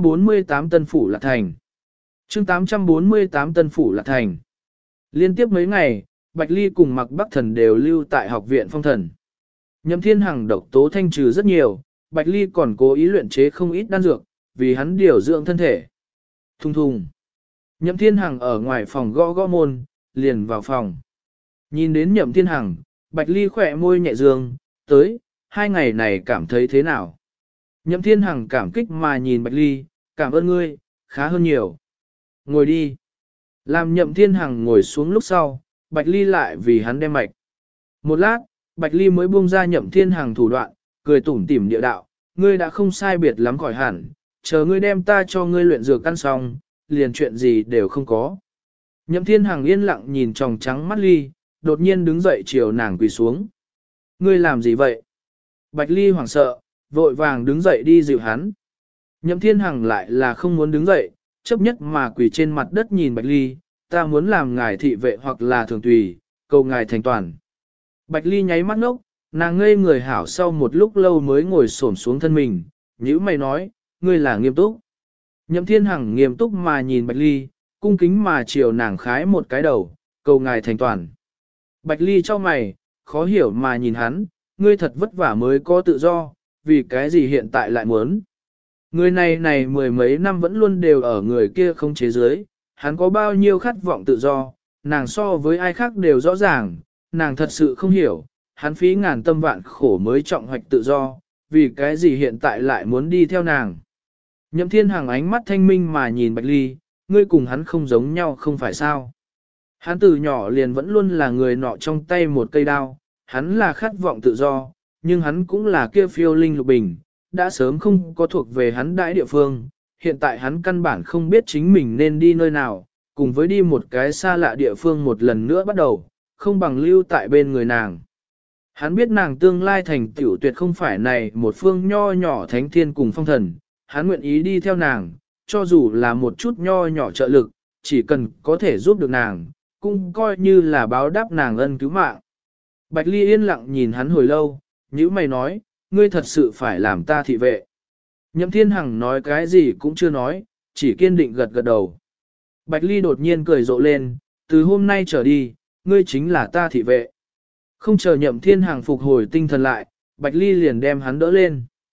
[SPEAKER 1] 848 Tân Phủ Lạc Thành. Chương 848 Tân Phủ Lạc Thành. Liên tiếp mấy ngày, Bạch Ly cùng Mạc Bác Thần đều lưu tại học viện phong thần. Nhậm Thiên Hằng độc tố thanh trừ rất nhiều, Bạch Ly còn cố ý luyện chế không ít đan dược, vì hắn điều dưỡng thân thể. Thùng thùng. Nhậm Thiên Hằng ở ngoài phòng gõ gõ môn, liền vào phòng. Nhìn đến Nhậm Thiên Hằng, Bạch Ly khỏe môi nhẹ dương, tới, 2 ngày này cảm thấy thế nào? Nhậm Thiên Hằng cảm kích mà nhìn Bạch Ly, cảm ơn ngươi, khá hơn nhiều. Ngồi đi. Làm Nhậm Thiên Hằng ngồi xuống lúc sau, Bạch Ly lại vì hắn đem mạch. Một lát, Bạch Ly mới buông ra Nhậm Thiên Hằng thủ đoạn, cười tủm tỉm địa đạo, ngươi đã không sai biệt lắm khỏi hẳn, chờ ngươi đem ta cho ngươi luyện dược căn xong, liền chuyện gì đều không có. Nhậm Thiên Hằng yên lặng nhìn tròng trắng mắt Ly, đột nhiên đứng dậy chiều nàng quỳ xuống. Ngươi làm gì vậy? Bạch Ly hoảng sợ, vội vàng đứng dậy đi dịu hắn. Nhậm Thiên Hằng lại là không muốn đứng dậy, chấp nhất mà quỳ trên mặt đất nhìn Bạch Ly, ta muốn làm ngài thị vệ hoặc là thường tùy, cầu ngài thành toàn. Bạch Ly nháy mắt ngốc, nàng ngây người hảo sau một lúc lâu mới ngồi xổm xuống thân mình, nhữ mày nói, ngươi là nghiêm túc. Nhậm Thiên Hằng nghiêm túc mà nhìn Bạch Ly, cung kính mà chiều nàng khái một cái đầu, cầu ngài thành toàn. Bạch Ly cho mày, khó hiểu mà nhìn hắn, ngươi thật vất vả mới có tự do, vì cái gì hiện tại lại muốn. Người này mười mấy năm vẫn luôn đều ở người kia không chế giới, hắn có bao nhiêu khát vọng tự do, nàng so với ai khác đều rõ ràng, nàng thật sự không hiểu, hắn phí ngàn tâm vạn khổ mới trọng hoạch tự do, vì cái gì hiện tại lại muốn đi theo nàng. Nhậm Thiên Hằng ánh mắt thanh minh mà nhìn Bạch Ly, ngươi cùng hắn không giống nhau không phải sao. Hắn từ nhỏ liền vẫn luôn là người nọ trong tay một cây đao, hắn là khát vọng tự do, nhưng hắn cũng là kia phiêu linh lục bình, đã sớm không có thuộc về hắn đãi địa phương, hiện tại hắn căn bản không biết chính mình nên đi nơi nào, cùng với đi một cái xa lạ địa phương một lần nữa bắt đầu, không bằng lưu tại bên người nàng. Hắn biết nàng tương lai thành tiểu tuyệt không phải này một phương nho nhỏ thánh thiên cùng phong thần, hắn nguyện ý đi theo nàng, cho dù là một chút nho nhỏ trợ lực, chỉ cần có thể giúp được nàng, cũng coi như là báo đáp nàng ân cứu mạng. Bạch Ly yên lặng nhìn hắn hồi lâu, nhữ mày nói, ngươi thật sự phải làm ta thị vệ. Nhậm Thiên Hằng nói cái gì cũng chưa nói, chỉ kiên định gật gật đầu. Bạch Ly đột nhiên cười rộ lên, từ hôm nay trở đi, ngươi chính là ta thị vệ. Không chờ Nhậm Thiên Hằng phục hồi tinh thần lại, Bạch Ly liền đem hắn đỡ lên.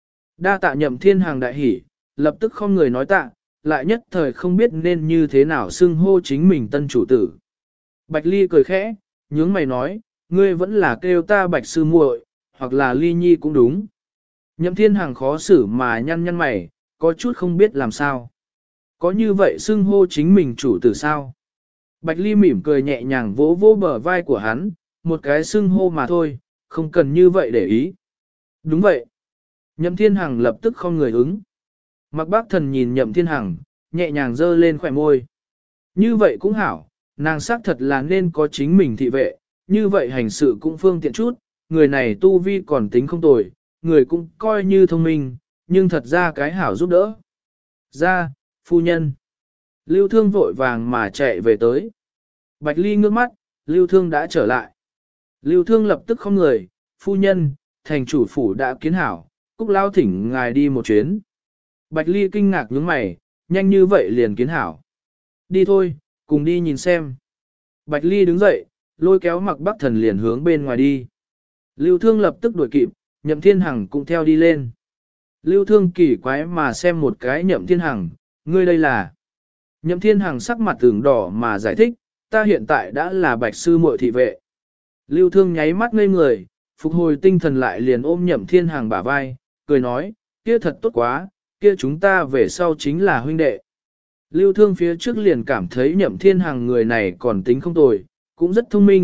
[SPEAKER 1] Đa tạ Nhậm Thiên Hằng đại hỉ, lập tức không người nói tạ, lại nhất thời không biết nên như thế nào xưng hô chính mình tân chủ tử. Bạch Ly cười khẽ, nhướng mày nói, ngươi vẫn là kêu ta Bạch sư muội, hoặc là Ly nhi cũng đúng. Nhậm Thiên Hằng khó xử mà nhăn nhăn mày, có chút không biết làm sao. Có như vậy xưng hô chính mình chủ tử sao? Bạch Ly mỉm cười nhẹ nhàng vỗ vỗ bờ vai của hắn, một cái xưng hô mà thôi, không cần như vậy để ý. Đúng vậy. Nhậm Thiên Hằng lập tức không người ứng. Mạc Bác Thần nhìn Nhậm Thiên Hằng, nhẹ nhàng giơ lên khỏe môi. Như vậy cũng hảo, nàng xác thật là nên có chính mình thị vệ, như vậy hành sự cũng phương tiện chút, người này tu vi còn tính không tồi, người cũng coi như thông minh, nhưng thật ra cái hảo giúp đỡ. Ra, phu nhân. Lưu Thương vội vàng mà chạy về tới. Bạch Ly ngước mắt, Lưu Thương đã trở lại. Lưu Thương lập tức không người, phu nhân, thành chủ phủ đã kiến hảo, Cúc Lao thỉnh ngài đi một chuyến. Bạch Ly kinh ngạc nhướng mày, nhanh như vậy liền kiến hảo. Đi thôi, cùng đi nhìn xem. Bạch Ly đứng dậy, lôi kéo Mạc Bác Thần liền hướng bên ngoài đi. Lưu Thương lập tức đuổi kịp, Nhậm Thiên Hằng cũng theo đi lên. Lưu Thương kỳ quái mà xem một cái Nhậm Thiên Hằng, ngươi đây là. Nhậm Thiên Hằng sắc mặt tưởng đỏ mà giải thích, ta hiện tại đã là Bạch sư muội thị vệ. Lưu Thương nháy mắt ngây người, phục hồi tinh thần lại liền ôm Nhậm Thiên Hằng bả vai, cười nói, kia thật tốt quá, kia chúng ta về sau chính là huynh đệ. Lưu Thương phía trước liền cảm thấy Nhậm Thiên Hằng người này còn tính không tồi, cũng rất thông minh,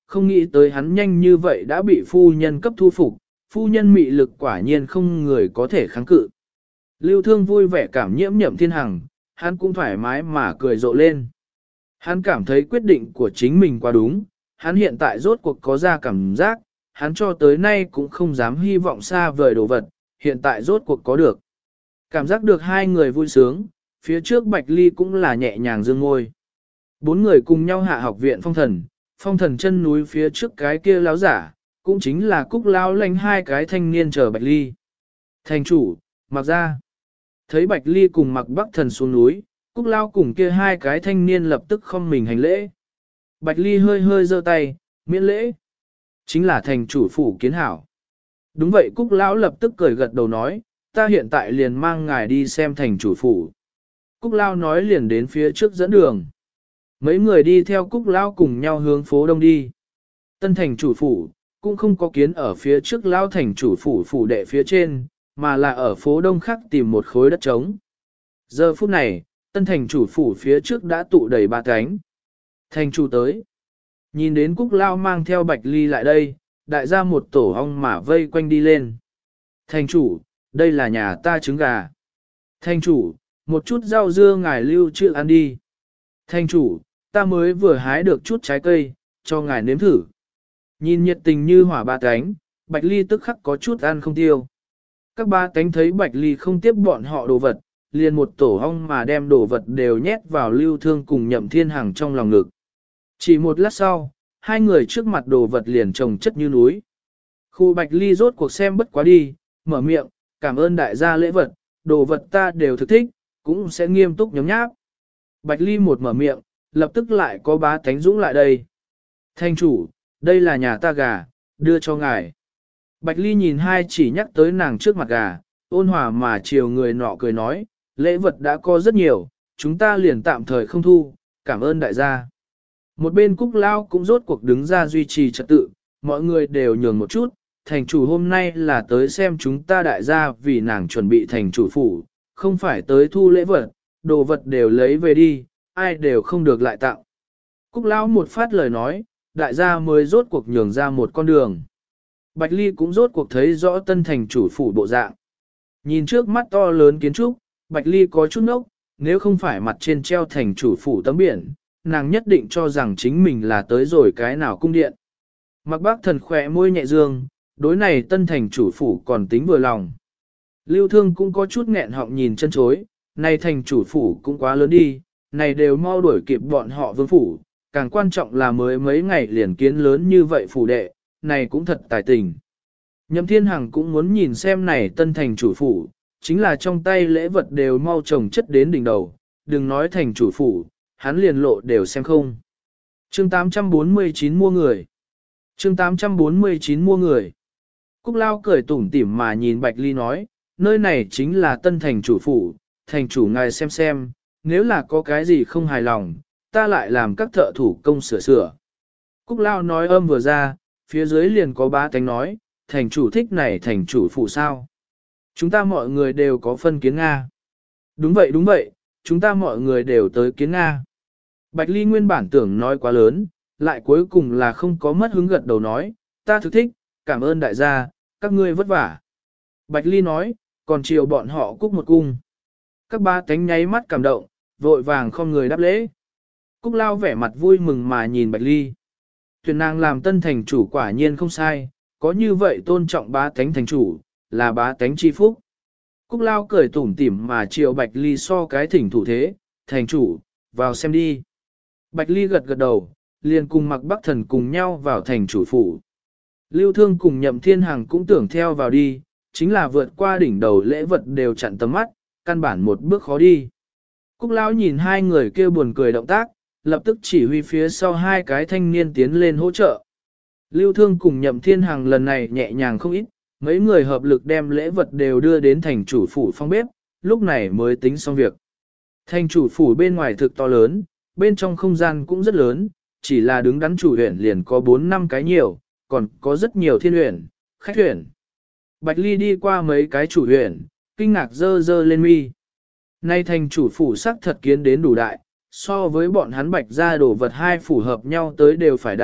[SPEAKER 1] không nghĩ tới hắn nhanh như vậy đã bị phu nhân cấp thu phục, phu nhân mị lực quả nhiên không người có thể kháng cự. Lưu Thương vui vẻ cảm nhiễm Nhậm Thiên Hằng, hắn cũng thoải mái mà cười rộ lên. Hắn cảm thấy quyết định của chính mình quá đúng, hắn hiện tại rốt cuộc có ra cảm giác, hắn cho tới nay cũng không dám hy vọng xa vời đồ vật, hiện tại rốt cuộc có được. Cảm giác được hai người vui sướng, phía trước Bạch Ly cũng là nhẹ nhàng dương ngôi. Bốn người cùng nhau hạ học viện phong thần chân núi phía trước cái kia láo giả, cũng chính là Cúc Lao lanh hai cái thanh niên chờ Bạch Ly. Thành chủ, mặc ra. Thấy Bạch Ly cùng mặc Bắc Thần xuống núi, Cúc Lao cùng kia hai cái thanh niên lập tức không mình hành lễ. Bạch Ly hơi hơi giơ tay, miễn lễ. Chính là thành chủ phủ kiến hảo. Đúng vậy, Cúc Lão lập tức cười gật đầu nói, ta hiện tại liền mang ngài đi xem thành chủ phủ. Cúc Lao nói liền đến phía trước dẫn đường. Mấy người đi theo Cúc Lao cùng nhau hướng phố đông đi. Tân thành chủ phủ, cũng không có kiến ở phía trước Lao thành chủ phủ phủ đệ phía trên, mà là ở phố đông khác tìm một khối đất trống. Giờ phút này, tân thành chủ phủ phía trước đã tụ đầy ba cánh. Thành chủ tới. Nhìn đến Cúc Lao mang theo Bạch Ly lại đây, đại gia một tổ ong mà vây quanh đi lên. Thành chủ, đây là nhà ta trứng gà. Thành chủ, một chút rau dưa ngài lưu trữ ăn đi. Thành chủ, ta mới vừa hái được chút trái cây, cho ngài nếm thử. Nhìn nhiệt tình như hỏa ba cánh, Bạch Ly tức khắc có chút ăn không tiêu. Các ba cánh thấy Bạch Ly không tiếp bọn họ đồ vật, liền một tổ ong mà đem đồ vật đều nhét vào Lưu Thương cùng Nhậm Thiên Hằng trong lòng ngực. Chỉ một lát sau, hai người trước mặt đồ vật liền chồng chất như núi. Khu Bạch Ly rốt cuộc xem bất quá đi, mở miệng, cảm ơn đại gia lễ vật, đồ vật ta đều thực thích, cũng sẽ nghiêm túc nhóm nháp. Bạch Ly một mở miệng, lập tức lại có bá tánh dũng lại đây. Thanh chủ, đây là nhà ta gà, đưa cho ngài. Bạch Ly nhìn hai chỉ nhắc tới nàng trước mặt gà, ôn hòa mà chiều người nọ cười nói, lễ vật đã có rất nhiều, chúng ta liền tạm thời không thu, cảm ơn đại gia. Một bên Cúc Lao cũng rốt cuộc đứng ra duy trì trật tự, mọi người đều nhường một chút, thành chủ hôm nay là tới xem chúng ta đại gia vì nàng chuẩn bị thành chủ phủ, không phải tới thu lễ vật, đồ vật đều lấy về đi, ai đều không được lại tặng. Cúc Lao một phát lời nói, đại gia mới rốt cuộc nhường ra một con đường. Bạch Ly cũng rốt cuộc thấy rõ tân thành chủ phủ bộ dạng. Nhìn trước mắt to lớn kiến trúc, Bạch Ly có chút nốc, nếu không phải mặt trên treo thành chủ phủ tấm biển, nàng nhất định cho rằng chính mình là tới rồi cái nào cung điện. Mặc Bác Thần khỏe môi nhẹ dương, đối này tân thành chủ phủ còn tính vừa lòng. Lưu Thương cũng có chút nghẹn họng nhìn chân chối, này thành chủ phủ cũng quá lớn đi, này đều mau đuổi kịp bọn họ vương phủ, càng quan trọng là mới mấy ngày liền kiến lớn như vậy phủ đệ, này cũng thật tài tình. Nhậm Thiên Hằng cũng muốn nhìn xem này tân thành chủ phủ, chính là trong tay lễ vật đều mau chồng chất đến đỉnh đầu, đừng nói thành chủ phủ, hắn liền lộ đều xem không. Chương 849 mua người. Chương 849 mua người. Cúc Lao cười tủm tỉm mà nhìn Bạch Ly nói, nơi này chính là tân thành chủ phủ, thành chủ ngài xem, nếu là có cái gì không hài lòng, ta lại làm các thợ thủ công sửa sửa. Cúc Lao nói âm vừa ra, phía dưới liền có bá tánh nói, thành chủ thích này thành chủ phủ sao. Chúng ta mọi người đều có phân kiến Nga. Đúng vậy, chúng ta mọi người đều tới kiến Nga. Bạch Ly nguyên bản tưởng nói quá lớn, lại cuối cùng là không có mất hứng gật đầu nói, ta thực thích, cảm ơn đại gia, các ngươi vất vả. Bạch Ly nói, còn chiều bọn họ cúc một cung. Các ba cánh nháy mắt cảm động, vội vàng không người đáp lễ. Cúc Lao vẻ mặt vui mừng mà nhìn Bạch Ly. Tuyển nàng làm tân thành chủ quả nhiên không sai, có như vậy tôn trọng bá tánh thành chủ, là bá tánh chi phúc. Cúc Lao cười tủm tỉm mà chiều Bạch Ly so cái thỉnh thủ thế, thành chủ, vào xem đi. Bạch Ly gật gật đầu, liền cùng Mặc Bắc Thần cùng nhau vào thành chủ phủ. Lưu Thương cùng Nhậm Thiên Hằng cũng tưởng theo vào đi, chính là vượt qua đỉnh đầu lễ vật đều chặn tầm mắt, căn bản một bước khó đi. Cúc Lão nhìn hai người kia buồn cười động tác, lập tức chỉ huy phía sau hai cái thanh niên tiến lên hỗ trợ. Lưu Thương cùng Nhậm Thiên Hằng lần này nhẹ nhàng không ít, mấy người hợp lực đem lễ vật đều đưa đến thành chủ phủ phong bếp, lúc này mới tính xong việc. Thành chủ phủ bên ngoài thực to lớn, bên trong không gian cũng rất lớn, chỉ là đứng đắn chủ huyện liền có 4-5 cái nhiều, còn có rất nhiều thiên huyện, khách huyện. Bạch Ly đi qua mấy cái chủ huyện, kinh ngạc dơ lên mi. Nay thành chủ phủ sắc thật kiến đến đủ đại, so với bọn hắn Bạch ra đổ vật hai phủ hợp nhau tới đều phải đại,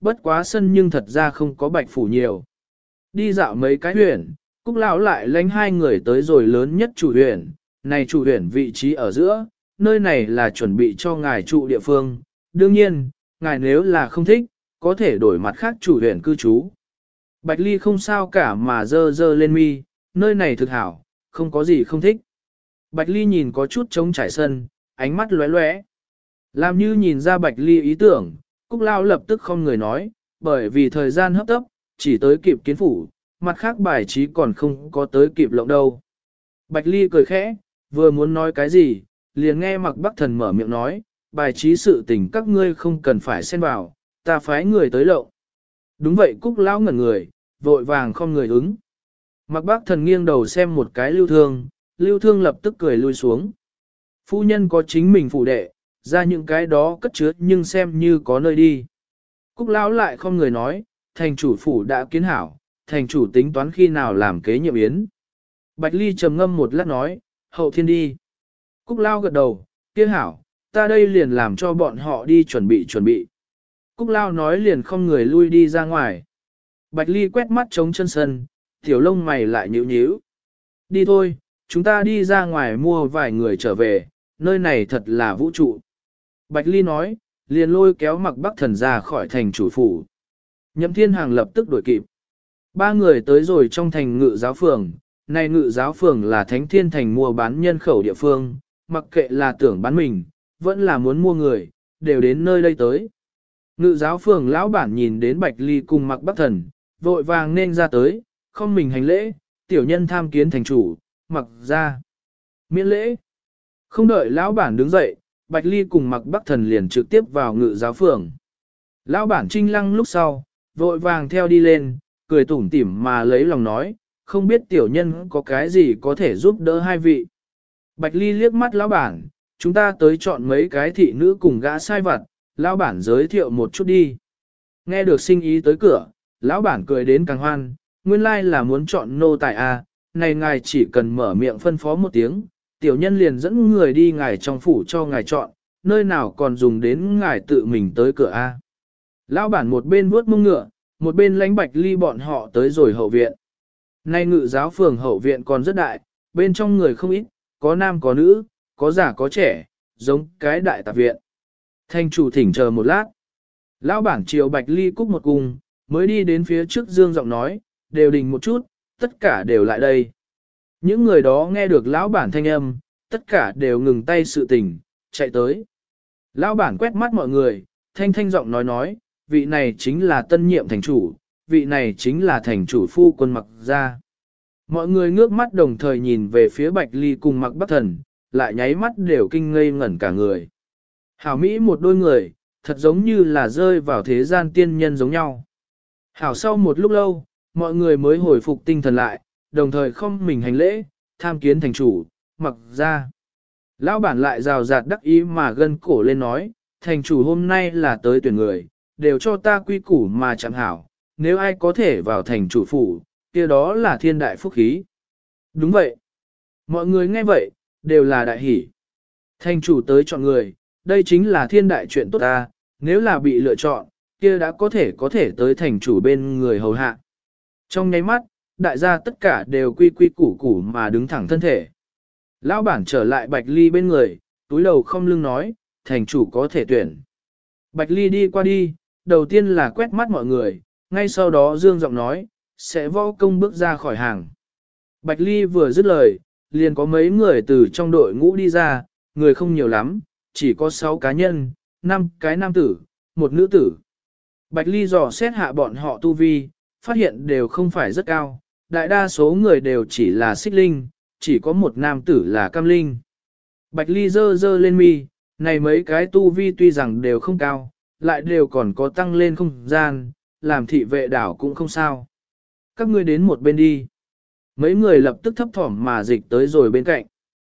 [SPEAKER 1] bất quá sân nhưng thật ra không có bạch phủ nhiều. Đi dạo mấy cái huyện, Cúc lão lại lánh hai người tới rồi lớn nhất chủ huyện, này chủ huyện vị trí ở giữa, nơi này là chuẩn bị cho ngài trụ địa phương, đương nhiên, ngài nếu là không thích, có thể đổi mặt khác chủ huyện cư trú. Bạch Ly không sao cả mà dơ lên mi, nơi này thực hảo, không có gì không thích. Bạch Ly nhìn có chút trống trải sân, ánh mắt lóe lóe. Làm như nhìn ra Bạch Ly ý tưởng, Cúc Lao lập tức không người nói, bởi vì thời gian hấp tấp, chỉ tới kịp kiến phủ, mặt khác bài trí còn không có tới kịp lộng đâu. Bạch Ly cười khẽ, vừa muốn nói cái gì, liền nghe Mạc Bắc Thần mở miệng nói, bài trí sự tình các ngươi không cần phải xen vào, ta phái người tới lộng. Đúng vậy Cúc Lão ngẩn người, vội vàng không người ứng. Mạc Bắc Thần nghiêng đầu xem một cái Lưu Thương lập tức cười lui xuống. Phu nhân có chính mình phụ đệ, ra những cái đó cất chứa nhưng xem như có nơi đi. Cúc Lão lại không người nói, thành chủ phủ đã kiến hảo, thành chủ tính toán khi nào làm kế nhiệm yến. Bạch Ly trầm ngâm một lát nói, hậu thiên đi. Cúc Lão gật đầu, kia hảo, ta đây liền làm cho bọn họ đi chuẩn bị. Cúc Lão nói liền không người lui đi ra ngoài. Bạch Ly quét mắt trống chân sân, tiểu lông mày lại nhíu nhíu. Đi thôi, chúng ta đi ra ngoài mua vài người trở về, nơi này thật là vũ trụ. Bạch Ly nói, liền lôi kéo Mạc Bắc Thần ra khỏi thành chủ phủ. Nhậm Thiên Hàng lập tức đuổi kịp. Ba người tới rồi trong thành ngự giáo phường, này ngự giáo phường là Thánh Thiên Thành mua bán nhân khẩu địa phương, mặc kệ là tưởng bán mình, vẫn là muốn mua người, đều đến nơi đây tới. Ngự giáo phường lão bản nhìn đến Bạch Ly cùng Mạc Bắc Thần, vội vàng nên ra tới, không mình hành lễ, tiểu nhân tham kiến thành chủ, Mặc ra. Miễn lễ. Không đợi lão bản đứng dậy, Bạch Ly cùng Mạc Bắc Thần liền trực tiếp vào ngự giáo phường. Lão bản trinh lăng lúc sau, vội vàng theo đi lên, cười tủm tỉm mà lấy lòng nói, không biết tiểu nhân có cái gì có thể giúp đỡ hai vị. Bạch Ly liếc mắt lão bản, chúng ta tới chọn mấy cái thị nữ cùng gã sai vặt, lão bản giới thiệu một chút đi. Nghe được sinh ý tới cửa, lão bản cười đến càng hoan, nguyên lai là muốn chọn nô tài à, này ngài chỉ cần mở miệng phân phó một tiếng, tiểu nhân liền dẫn người đi ngài trong phủ cho ngài chọn, nơi nào còn dùng đến ngài tự mình tới cửa a. Lão bản một bên vuốt mông ngựa, một bên lánh Bạch Ly bọn họ tới rồi hậu viện. Nay ngự giáo phường hậu viện còn rất đại, bên trong người không ít, có nam có nữ, có già có trẻ, giống cái đại tạp viện. Thanh chủ thỉnh chờ một lát. Lão bản chiều Bạch Ly cúc một cung, mới đi đến phía trước dương giọng nói, đều đình một chút, tất cả đều lại đây. Những người đó nghe được lão bản thanh âm, tất cả đều ngừng tay sự tình, chạy tới. Lão bản quét mắt mọi người, thanh giọng nói, vị này chính là tân nhiệm thành chủ, vị này chính là thành chủ phu quân Mặc gia. Mọi người ngước mắt đồng thời nhìn về phía Bạch Ly cùng Mạc Bắc Thần, lại nháy mắt đều kinh ngây ngẩn cả người. Hảo Mỹ một đôi người, thật giống như là rơi vào thế gian tiên nhân giống nhau. Hảo sau một lúc lâu, mọi người mới hồi phục tinh thần lại, đồng thời không mình hành lễ, tham kiến thành chủ, Mặc gia. Lão bản lại rào rạt đắc ý mà gân cổ lên nói, thành chủ hôm nay là tới tuyển người, đều cho ta quy củ mà chẳng hảo, nếu ai có thể vào thành chủ phủ, kia đó là thiên đại phúc khí. Đúng vậy. Mọi người nghe vậy, đều là đại hỷ. Thành chủ tới chọn người, đây chính là thiên đại chuyện tốt ta, nếu là bị lựa chọn, kia đã có thể tới thành chủ bên người hầu hạ. Trong nháy mắt, đại gia tất cả đều quy củ củ mà đứng thẳng thân thể. Lão bản trở lại Bạch Ly bên người, túi đầu không lưng nói, thành chủ có thể tuyển. Bạch Ly đi qua đi, đầu tiên là quét mắt mọi người, ngay sau đó dương giọng nói, sẽ võ công bước ra khỏi hàng. Bạch Ly vừa dứt lời, liền có mấy người từ trong đội ngũ đi ra, người không nhiều lắm, chỉ có 6 cá nhân, 5 cái nam tử, 1 nữ tử. Bạch Ly dò xét hạ bọn họ tu vi, phát hiện đều không phải rất cao, đại đa số người đều chỉ là xích linh, chỉ có một nam tử là cam linh. Bạch Ly dơ lên mi, này mấy cái tu vi tuy rằng đều không cao, lại đều còn có tăng lên không gian, làm thị vệ đảo cũng không sao. Các ngươi đến một bên đi. Mấy người lập tức thấp thỏm mà dịch tới rồi bên cạnh.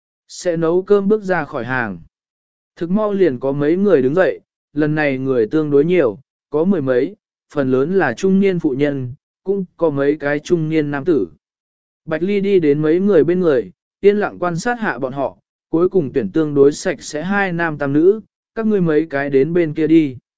[SPEAKER 1] Sẽ nấu cơm bước ra khỏi hàng. Thực mau liền có mấy người đứng dậy, lần này người tương đối nhiều, có 10 mấy, phần lớn là trung niên phụ nhân, cũng có mấy cái trung niên nam tử. Bạch Ly đi đến mấy người bên người, yên lặng quan sát hạ bọn họ, cuối cùng tuyển tương đối sạch sẽ 2 nam tam nữ, các ngươi mấy cái đến bên kia đi.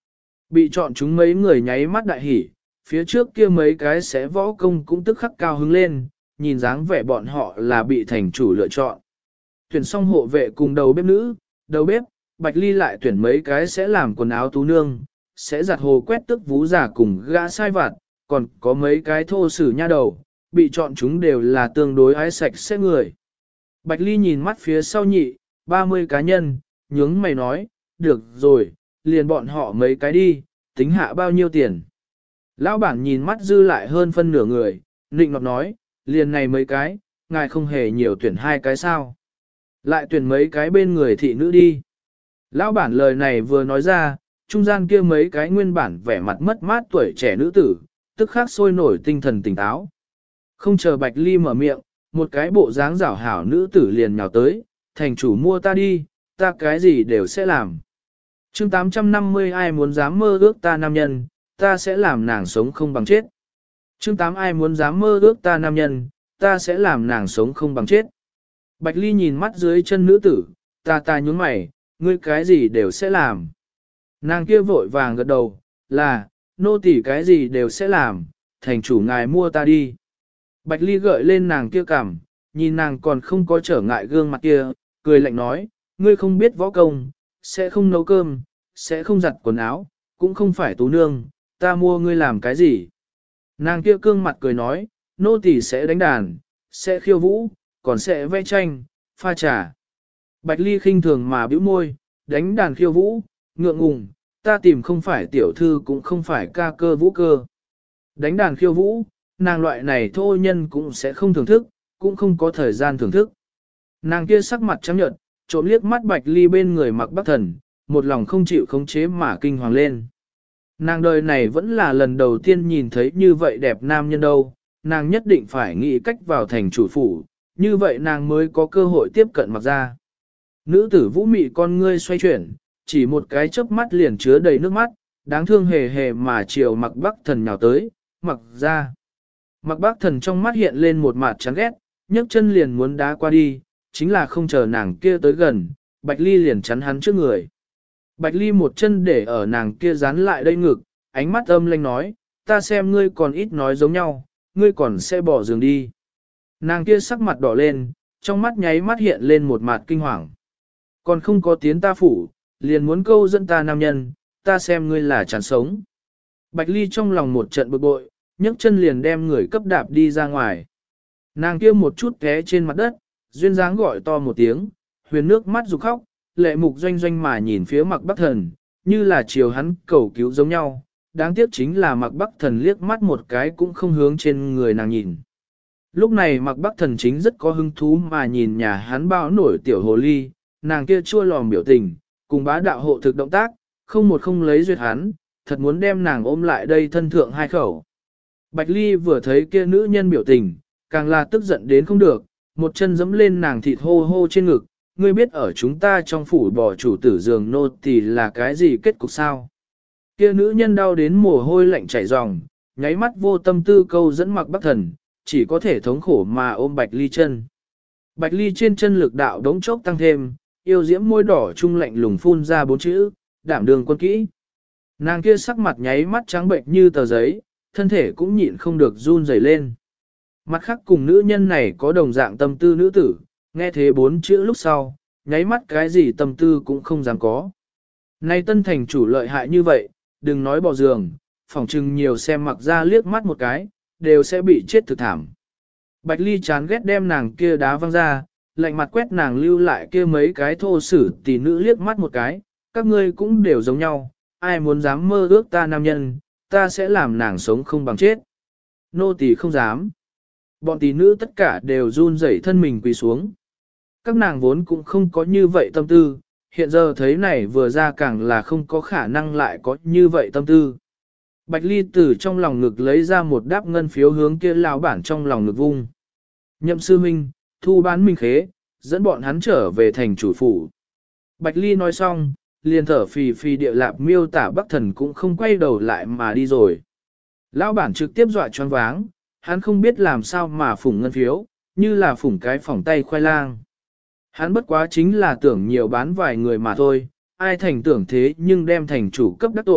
[SPEAKER 1] Bị chọn chúng mấy người nháy mắt đại hỉ, phía trước kia mấy cái sẽ võ công cũng tức khắc cao hứng lên, nhìn dáng vẻ bọn họ là bị thành chủ lựa chọn. Tuyển xong hộ vệ cùng đầu bếp nữ, đầu bếp, Bạch Ly lại tuyển mấy cái sẽ làm quần áo tú nương, sẽ giặt hồ quét tức vú giả cùng gã sai vặt, còn có mấy cái thô sử nha đầu, bị chọn chúng đều là tương đối ái sạch sẽ người. Bạch Ly nhìn mắt phía sau nhị, 30 cá nhân, nhướng mày nói, được rồi, liền bọn họ mấy cái đi, tính hạ bao nhiêu tiền. Lão bản nhìn mắt dư lại hơn phân nửa người, nịnh nọt nói, liền này mấy cái, ngài không hề nhiều tuyển hai cái sao. Lại tuyển mấy cái bên người thị nữ đi. Lão bản lời này vừa nói ra, trung gian kia mấy cái nguyên bản vẻ mặt mất mát tuổi trẻ nữ tử, tức khắc sôi nổi tinh thần tỉnh táo. Không chờ Bạch Ly mở miệng, một cái bộ dáng rảo hảo nữ tử liền nhào tới, thành chủ mua ta đi, ta cái gì đều sẽ làm. Chương 850 ai muốn dám mơ ước ta nam nhân, ta sẽ làm nàng sống không bằng chết. Chương 8 ai muốn dám mơ ước ta nam nhân, ta sẽ làm nàng sống không bằng chết. Bạch Ly nhìn mắt dưới chân nữ tử, ta nhún mày, ngươi cái gì đều sẽ làm. Nàng kia vội vàng gật đầu, là, nô tỳ cái gì đều sẽ làm, thành chủ ngài mua ta đi. Bạch Ly gợi lên nàng kia cằm, nhìn nàng còn không có trở ngại gương mặt kia, cười lạnh nói, ngươi không biết võ công, sẽ không nấu cơm, sẽ không giặt quần áo, cũng không phải tú nương, ta mua ngươi làm cái gì. Nàng kia cương mặt cười nói, nô tỳ sẽ đánh đàn, sẽ khiêu vũ, còn sẽ vẽ tranh, pha trà. Bạch Ly khinh thường mà bĩu môi, đánh đàn khiêu vũ, ngượng ngùng, ta tìm không phải tiểu thư cũng không phải ca cơ vũ cơ. Đánh đàn khiêu vũ, nàng loại này thô nhân cũng sẽ không thưởng thức, cũng không có thời gian thưởng thức. Nàng kia sắc mặt trắng nhợt, trộm liếc mắt Bạch Ly bên người Mặc Bắc Thần, một lòng không chịu khống chế mà kinh hoàng lên. Nàng đời này vẫn là lần đầu tiên nhìn thấy như vậy đẹp nam nhân đâu, nàng nhất định phải nghĩ cách vào thành chủ phủ, như vậy nàng mới có cơ hội tiếp cận Mặc ra. Nữ tử vũ mị con ngươi xoay chuyển, chỉ một cái chớp mắt liền chứa đầy nước mắt, đáng thương hề hề mà chiều Mặc Bắc Thần nhào tới, Mặc ra. Mặc Bắc Thần trong mắt hiện lên một mặt chán ghét, nhấc chân liền muốn đá qua đi, chính là không chờ nàng kia tới gần, Bạch Ly liền chắn hắn trước người. Bạch Ly một chân để ở nàng kia dán lại đây ngực, ánh mắt âm lanh nói, ta xem ngươi còn ít nói giống nhau, ngươi còn sẽ bỏ giường đi. Nàng kia sắc mặt đỏ lên, trong mắt nháy mắt hiện lên một mặt kinh hoàng. Còn không có tiến ta phủ, liền muốn câu dẫn ta nam nhân, ta xem ngươi là chán sống. Bạch Ly trong lòng một trận bực bội, nhấc chân liền đem người cấp đạp đi ra ngoài. Nàng kia một chút té trên mặt đất, duyên dáng gọi to một tiếng, huyền nước mắt rục khóc, lệ mục doanh doanh mà nhìn phía Mặc Bắc Thần, như là chiều hắn cầu cứu giống nhau. Đáng tiếc chính là Mặc Bắc Thần liếc mắt một cái cũng không hướng trên người nàng nhìn. Lúc này Mặc Bắc Thần chính rất có hứng thú mà nhìn nhà hắn bao nổi tiểu hồ ly, nàng kia chua lòm biểu tình, cùng bá đạo hộ thực động tác, không một không lấy duyệt hắn, thật muốn đem nàng ôm lại đây thân thượng hai khẩu. Bạch Ly vừa thấy kia nữ nhân biểu tình, càng là tức giận đến không được, một chân giẫm lên nàng thịt hô hô trên ngực, ngươi biết ở chúng ta trong phủ bỏ chủ tử giường nô thì là cái gì kết cục sao? Kia nữ nhân đau đến mồ hôi lạnh chảy ròng, nháy mắt vô tâm tư câu dẫn Mặc Bắc Thần, chỉ có thể thống khổ mà ôm Bạch Ly chân. Bạch Ly trên chân lực đạo đống chốc tăng thêm, yêu diễm môi đỏ trung lạnh lùng phun ra 4 chữ, đảm đường quân kỹ. Nàng kia sắc mặt nháy mắt trắng bệnh như tờ giấy, thân thể cũng nhịn không được run rẩy lên. Mặt khác cùng nữ nhân này có đồng dạng tâm tư nữ tử, nghe thế 4 chữ lúc sau, nháy mắt cái gì tâm tư cũng không dám có. Nay tân thành chủ lợi hại như vậy, đừng nói bỏ giường, phỏng chừng nhiều xem Mặc ra liếc mắt một cái, đều sẽ bị chết thực thảm. Bạch Ly chán ghét đem nàng kia đá văng ra, lạnh mặt quét nàng lưu lại kia mấy cái thô sử tỷ nữ liếc mắt một cái, các ngươi cũng đều giống nhau, ai muốn dám mơ ước ta nam nhân, ta sẽ làm nàng sống không bằng chết. Nô tỳ không dám. Bọn tỷ nữ tất cả đều run rẩy thân mình quỳ xuống. Các nàng vốn cũng không có như vậy tâm tư, hiện giờ thấy này vừa ra càng là không có khả năng lại có như vậy tâm tư. Bạch Ly từ trong lòng ngực lấy ra một đáp ngân phiếu hướng kia lão bản trong lòng ngực vung. Nhậm sư minh, thu bán minh khế, dẫn bọn hắn trở về thành chủ phủ. Bạch Ly nói xong, liền thở phì phì địa lạp miêu tả Bắc Thần cũng không quay đầu lại mà đi rồi. Lão bản trực tiếp dọa choáng váng, hắn không biết làm sao mà phủng ngân phiếu, như là phủng cái phỏng tay khoai lang. Hắn bất quá chính là tưởng nhiều bán vài người mà thôi, ai thành tưởng thế nhưng đem thành chủ cấp đắc tội,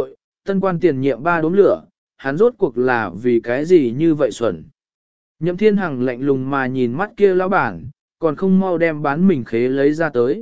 [SPEAKER 1] tân quan tiền nhiệm ba đốm lửa, hắn rốt cuộc là vì cái gì như vậy xuẩn. Nhậm Thiên Hằng lạnh lùng mà nhìn mắt kia lão bản, còn không mau đem bán mình khế lấy ra tới.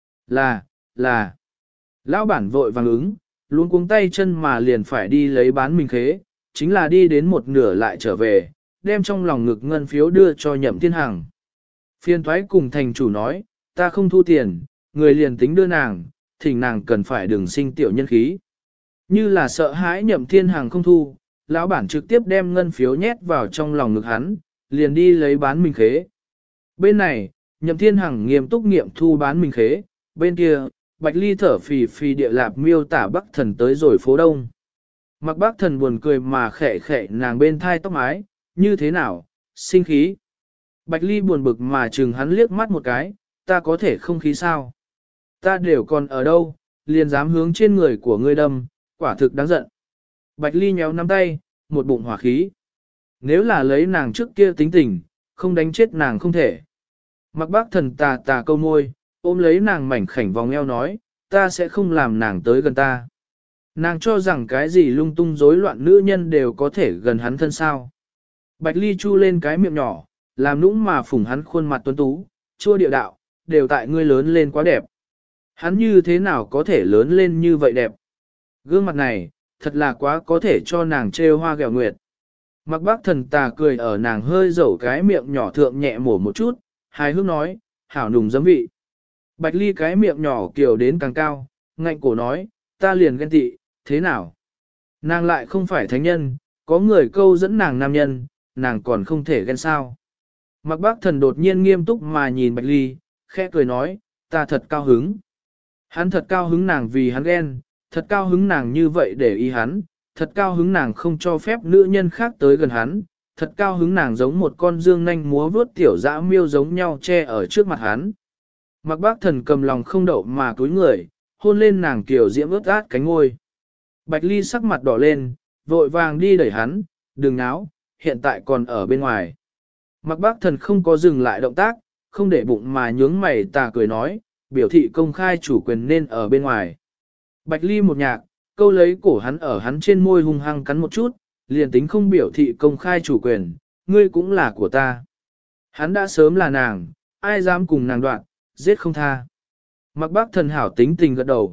[SPEAKER 1] Là. Lão bản vội vàng ứng, luống cuống tay chân mà liền phải đi lấy bán mình khế, chính là đi đến một nửa lại trở về, đem trong lòng ngực ngân phiếu đưa cho Nhậm Thiên Hằng. Phiên thoái cùng thành chủ nói, ta không thu tiền, người liền tính đưa nàng, thỉnh nàng cần phải đừng sinh tiểu nhân khí. Như là sợ hãi Nhậm Thiên Hằng không thu, lão bản trực tiếp đem ngân phiếu nhét vào trong lòng ngực hắn, liền đi lấy bán mình khế. Bên này, Nhậm Thiên Hằng nghiêm túc nghiệm thu bán mình khế, bên kia, Bạch Ly thở phì phì địa lạp miêu tả Bắc Thần tới rồi phố đông. Mặc Bắc Thần buồn cười mà khẽ khẽ nàng bên thai tóc mái, như thế nào, sinh khí. Bạch Ly buồn bực mà chừng hắn liếc mắt một cái, ta có thể không khí sao? Ta đều còn ở đâu, liền dám hướng trên người của ngươi đâm, quả thực đáng giận. Bạch Ly nhéo nắm tay, một bụng hỏa khí. Nếu là lấy nàng trước kia tính tình, không đánh chết nàng không thể. Mặc Bác Thần tà câu môi, ôm lấy nàng mảnh khảnh vòng eo nói, ta sẽ không làm nàng tới gần ta. Nàng cho rằng cái gì lung tung rối loạn nữ nhân đều có thể gần hắn thân sao. Bạch Ly chu lên cái miệng nhỏ, làm nũng mà phủng hắn khuôn mặt tuấn tú, chua địa đạo, đều tại ngươi lớn lên quá đẹp. Hắn như thế nào có thể lớn lên như vậy đẹp? Gương mặt này, thật là quá có thể cho nàng trêu hoa gẹo nguyệt. Mặc Bác Thần tà cười ở nàng hơi dẩu cái miệng nhỏ thượng nhẹ mổ một chút, hài hước nói, hảo nùng giấm vị. Bạch Ly cái miệng nhỏ kiểu đến càng cao, ngạnh cổ nói, ta liền ghen tị, thế nào? Nàng lại không phải thánh nhân, có người câu dẫn nàng nam nhân, nàng còn không thể ghen sao. Mặc Bác Thần đột nhiên nghiêm túc mà nhìn Bạch Ly, khẽ cười nói, ta thật cao hứng. Hắn thật cao hứng nàng vì hắn ghen, thật cao hứng nàng như vậy để ý hắn, thật cao hứng nàng không cho phép nữ nhân khác tới gần hắn, thật cao hứng nàng giống một con dương nanh múa vuốt tiểu dã miêu giống nhau che ở trước mặt hắn. Mặc Bác Thần cầm lòng không đậu mà cúi người, hôn lên nàng kiểu diễm ướt át cánh ngôi. Bạch Ly sắc mặt đỏ lên, vội vàng đi đẩy hắn, đừng náo, hiện tại còn ở bên ngoài. Mặc Bác Thần không có dừng lại động tác, không để bụng mà nhướng mày tà cười nói, biểu thị công khai chủ quyền nên ở bên ngoài. Bạch Ly một nhạc, câu lấy cổ hắn ở hắn trên môi hung hăng cắn một chút, liền tính không biểu thị công khai chủ quyền, ngươi cũng là của ta. Hắn đã sớm là nàng, ai dám cùng nàng đoạn, giết không tha. Mặc Bác Thần hảo tính tình gật đầu,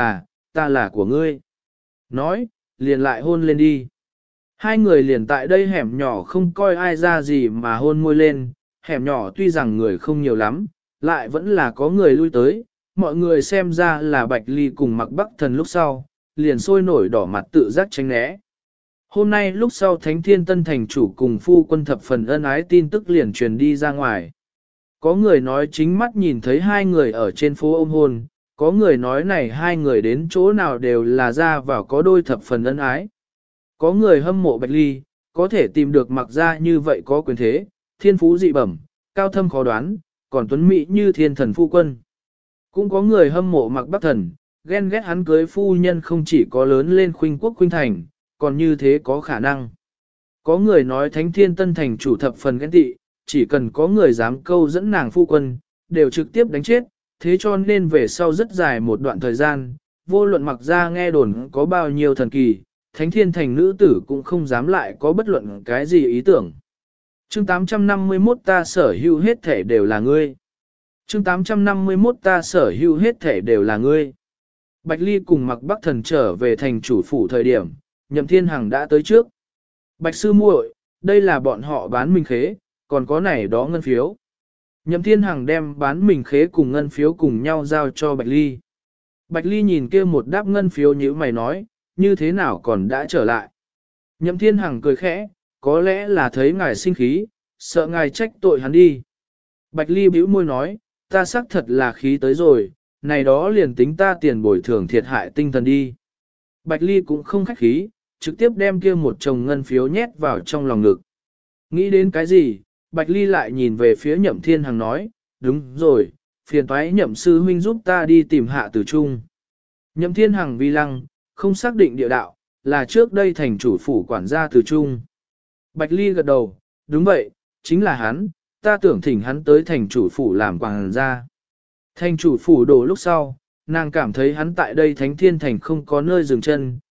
[SPEAKER 1] ta là của ngươi. Nói, liền lại hôn lên đi. Hai người liền tại đây hẻm nhỏ không coi ai ra gì mà hôn môi lên, hẻm nhỏ tuy rằng người không nhiều lắm, lại vẫn là có người lui tới, mọi người xem ra là Bạch Ly cùng Mặc Bắc Thần lúc sau, liền sôi nổi đỏ mặt tự giác tránh né. Hôm nay lúc sau Thánh Thiên Tân Thành chủ cùng phu quân thập phần ân ái tin tức liền truyền đi ra ngoài. Có người nói chính mắt nhìn thấy hai người ở trên phố ôm hôn, có người nói này hai người đến chỗ nào đều là ra vào có đôi thập phần ân ái. Có người hâm mộ Bạch Ly, có thể tìm được Mặc ra như vậy có quyền thế, thiên phú dị bẩm, cao thâm khó đoán, còn tuấn mỹ như thiên thần phu quân. Cũng có người hâm mộ Mặc Bắc Thần, ghen ghét hắn cưới phu nhân không chỉ có lớn lên khuynh quốc khuynh thành, còn như thế có khả năng. Có người nói Thánh Thiên Tân Thành chủ thập phần ghen tị, chỉ cần có người dám câu dẫn nàng phu quân, đều trực tiếp đánh chết, thế cho nên về sau rất dài một đoạn thời gian, vô luận Mặc ra nghe đồn có bao nhiêu thần kỳ, Thánh Thiên Thành nữ tử cũng không dám lại có bất luận cái gì ý tưởng. Chương 851 ta sở hữu hết thể đều là ngươi. Chương 851 ta sở hữu hết thể đều là ngươi. Bạch Ly cùng Mặc Bắc Thần trở về thành chủ phủ thời điểm, Nhậm Thiên Hằng đã tới trước. Bạch sư muội, đây là bọn họ bán mình khế, còn có này đó ngân phiếu. Nhậm Thiên Hằng đem bán mình khế cùng ngân phiếu cùng nhau giao cho Bạch Ly. Bạch Ly nhìn kia một đáp ngân phiếu như mày nói, như thế nào còn đã trở lại. Nhậm Thiên Hằng cười khẽ, có lẽ là thấy ngài sinh khí, sợ ngài trách tội hắn đi. Bạch Ly bĩu môi nói, ta xác thật là khí tới rồi, này đó liền tính ta tiền bồi thường thiệt hại tinh thần đi. Bạch Ly cũng không khách khí, trực tiếp đem kia một chồng ngân phiếu nhét vào trong lòng ngực. Nghĩ đến cái gì, Bạch Ly lại nhìn về phía Nhậm Thiên Hằng nói, đúng rồi, phiền toái Nhậm sư huynh giúp ta đi tìm Hạ Tử Trung. Nhậm Thiên Hằng vi lăng, không xác định địa đạo, là trước đây thành chủ phủ quản gia Tử Trung. Bạch Ly gật đầu, đúng vậy, chính là hắn, ta tưởng thỉnh hắn tới thành chủ phủ làm quản gia. Thành chủ phủ đổ lúc sau, nàng cảm thấy hắn tại đây Thánh Thiên Thành không có nơi dừng chân,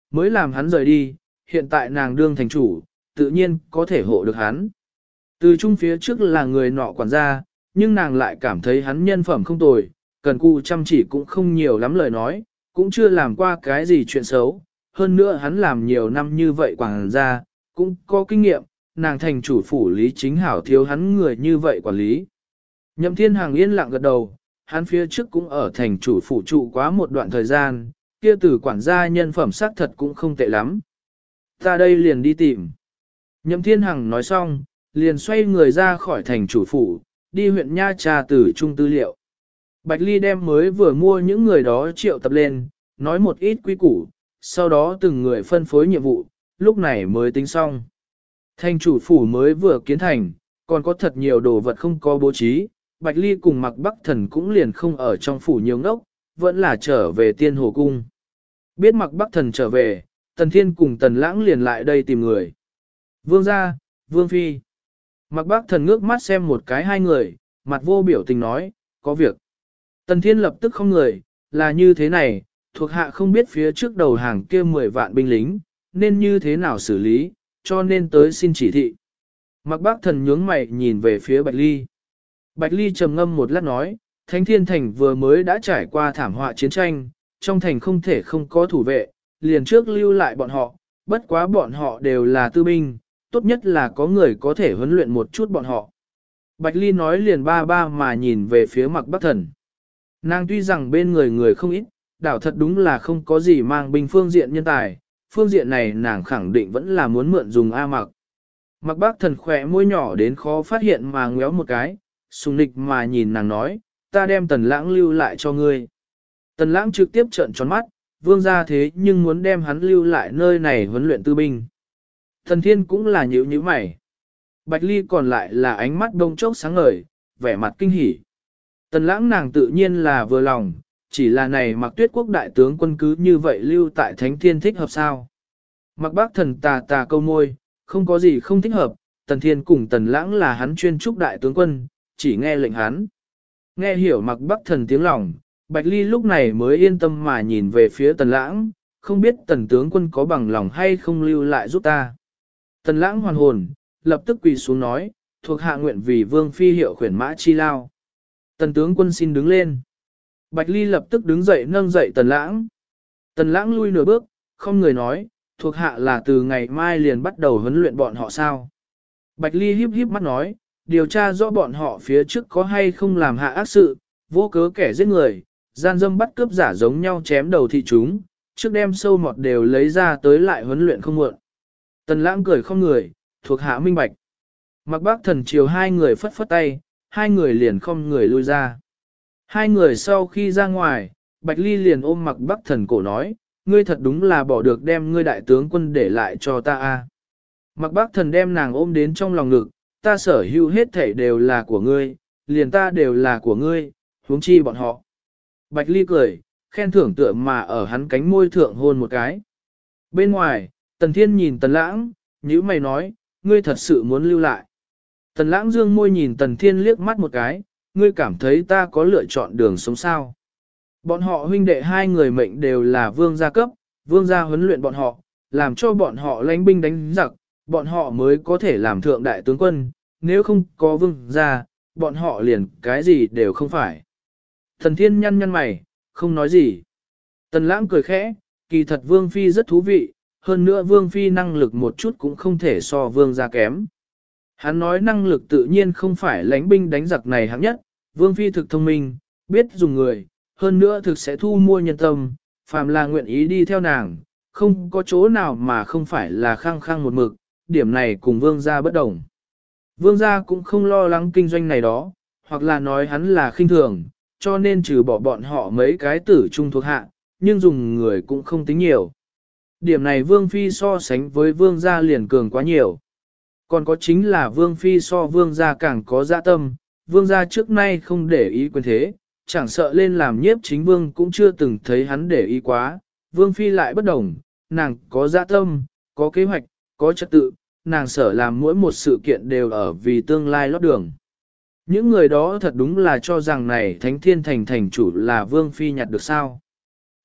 [SPEAKER 1] mới làm hắn rời đi, hiện tại nàng đương thành chủ, tự nhiên có thể hộ được hắn. Từ trung phía trước là người nọ quản gia, nhưng nàng lại cảm thấy hắn nhân phẩm không tồi, cần cù chăm chỉ cũng không nhiều lắm lời nói, cũng chưa làm qua cái gì chuyện xấu. Hơn nữa hắn làm nhiều năm như vậy quản gia, cũng có kinh nghiệm, nàng thành chủ phủ lý chính hảo thiếu hắn người như vậy quản lý. Nhậm Thiên Hằng yên lặng gật đầu, hắn phía trước cũng ở thành chủ phủ trụ quá một đoạn thời gian, kia từ quản gia nhân phẩm xác thật cũng không tệ lắm. Ta đây liền đi tìm. Nhậm Thiên Hằng nói xong, liền xoay người ra khỏi thành chủ phủ, đi huyện Nha Trà từ trung tư liệu. Bạch Ly đem mới vừa mua những người đó triệu tập lên, nói một ít quy củ, sau đó từng người phân phối nhiệm vụ, lúc này mới tính xong. Thành chủ phủ mới vừa kiến thành, còn có thật nhiều đồ vật không có bố trí, Bạch Ly cùng Mạc Bắc Thần cũng liền không ở trong phủ nhiều ngốc, vẫn là trở về Tiên Hồ Cung. Biết Mạc Bắc Thần trở về, Tần Thiên cùng Tần Lãng liền lại đây tìm người. Vương gia, Vương Phi. Mạc Bắc Thần ngước mắt xem một cái hai người, mặt vô biểu tình nói, có việc. Tần Thiên lập tức không người, là như thế này, thuộc hạ không biết phía trước đầu hàng kia 10 vạn binh lính, nên như thế nào xử lý, cho nên tới xin chỉ thị. Mạc Bắc Thần nhướng mày nhìn về phía Bạch Ly. Bạch Ly trầm ngâm một lát nói, Thánh Thiên Thành vừa mới đã trải qua thảm họa chiến tranh, trong thành không thể không có thủ vệ, liền trước lưu lại bọn họ, bất quá bọn họ đều là tư binh, tốt nhất là có người có thể huấn luyện một chút bọn họ. Bạch Ly nói liền ba ba mà nhìn về phía Mạc Bắc Thần. Nàng tuy rằng bên người người không ít, đảo thật đúng là không có gì mang binh phương diện nhân tài, phương diện này nàng khẳng định vẫn là muốn mượn dùng A Mạc. Mạc Bắc Thần khỏe môi nhỏ đến khó phát hiện mà ngéo một cái, sùng nịch mà nhìn nàng nói, ta đem Tần Lãng lưu lại cho ngươi. Tần Lãng trực tiếp trợn tròn mắt, vương gia thế nhưng muốn đem hắn lưu lại nơi này huấn luyện tư binh. Thần Thiên cũng là nhíu nhíu mày. Bạch Ly còn lại là ánh mắt đông chốc sáng ngời, vẻ mặt kinh hỉ. Tần Lãng nàng tự nhiên là vừa lòng, chỉ là này Mạc Tuyết Quốc đại tướng quân cứ như vậy lưu tại Thánh Thiên thích hợp sao. Mạc Bác Thần tà tà câu môi, không có gì không thích hợp, Tần Thiên cùng Tần Lãng là hắn chuyên trúc đại tướng quân, chỉ nghe lệnh hắn. Nghe hiểu Mạc Bắc Thần tiếng lòng, Bạch Ly lúc này mới yên tâm mà nhìn về phía Tần Lãng, không biết Tần tướng quân có bằng lòng hay không lưu lại giúp ta. Tần Lãng hoàn hồn, lập tức quỳ xuống nói, thuộc hạ nguyện vì Vương Phi hiệu khuyển mã chi lao. Tần tướng quân xin đứng lên. Bạch Ly lập tức đứng dậy nâng dậy Tần Lãng. Tần Lãng lui nửa bước, không người nói, thuộc hạ là từ ngày mai liền bắt đầu huấn luyện bọn họ sao. Bạch Ly híp híp mắt nói, điều tra rõ bọn họ phía trước có hay không làm hạ ác sự, vô cớ kẻ giết người, gian dâm bắt cướp giả giống nhau chém đầu thị chúng, trước đem sâu mọt đều lấy ra tới lại huấn luyện không muộn. Tần Lãng cười không người, thuộc hạ minh bạch. Mạc Bác Thần chiều hai người phất phất tay, hai người liền không người lui ra. Hai người sau khi ra ngoài, Bạch Ly liền ôm Mạc Bác Thần cổ nói, ngươi thật đúng là bỏ được đem ngươi đại tướng quân để lại cho ta a. Mạc Bác Thần đem nàng ôm đến trong lòng ngực, ta sở hữu hết thảy đều là của ngươi, liền ta đều là của ngươi, huống chi bọn họ. Bạch Ly cười, khen thưởng tựa mà ở hắn cánh môi thượng hôn một cái. Bên ngoài, Tần Thiên nhìn Tần Lãng, nhíu mày nói, ngươi thật sự muốn lưu lại. Tần Lãng dương môi nhìn Tần Thiên liếc mắt một cái, ngươi cảm thấy ta có lựa chọn đường sống sao. Bọn họ huynh đệ hai người mệnh đều là vương gia cấp, vương gia huấn luyện bọn họ, làm cho bọn họ lãnh binh đánh giặc, bọn họ mới có thể làm thượng đại tướng quân, nếu không có vương gia, bọn họ liền cái gì đều không phải. Tần Thiên nhăn nhăn mày, không nói gì. Tần Lãng cười khẽ, kỳ thật Vương Phi rất thú vị, hơn nữa Vương Phi năng lực một chút cũng không thể so Vương gia kém. Hắn nói năng lực tự nhiên không phải lãnh binh đánh giặc này hạng nhất, Vương Phi thực thông minh, biết dùng người, hơn nữa thực sẽ thu mua nhân tâm, phàm là nguyện ý đi theo nàng, không có chỗ nào mà không phải là khăng khăng một mực, điểm này cùng Vương gia bất đồng. Vương gia cũng không lo lắng kinh doanh này đó, hoặc là nói hắn là khinh thường, cho nên trừ bỏ bọn họ mấy cái tử trung thuộc hạ, nhưng dùng người cũng không tính nhiều. Điểm này Vương Phi so sánh với Vương gia liền cường quá nhiều. Còn có chính là Vương Phi so Vương gia càng có dạ tâm, Vương gia trước nay không để ý quyền thế, chẳng sợ lên làm nhiếp chính Vương cũng chưa từng thấy hắn để ý quá. Vương Phi lại bất đồng, nàng có dạ tâm, có kế hoạch, có trật tự, nàng sở làm mỗi một sự kiện đều ở vì tương lai lót đường. Những người đó thật đúng là cho rằng này Thánh Thiên Thành thành chủ là Vương Phi nhặt được sao.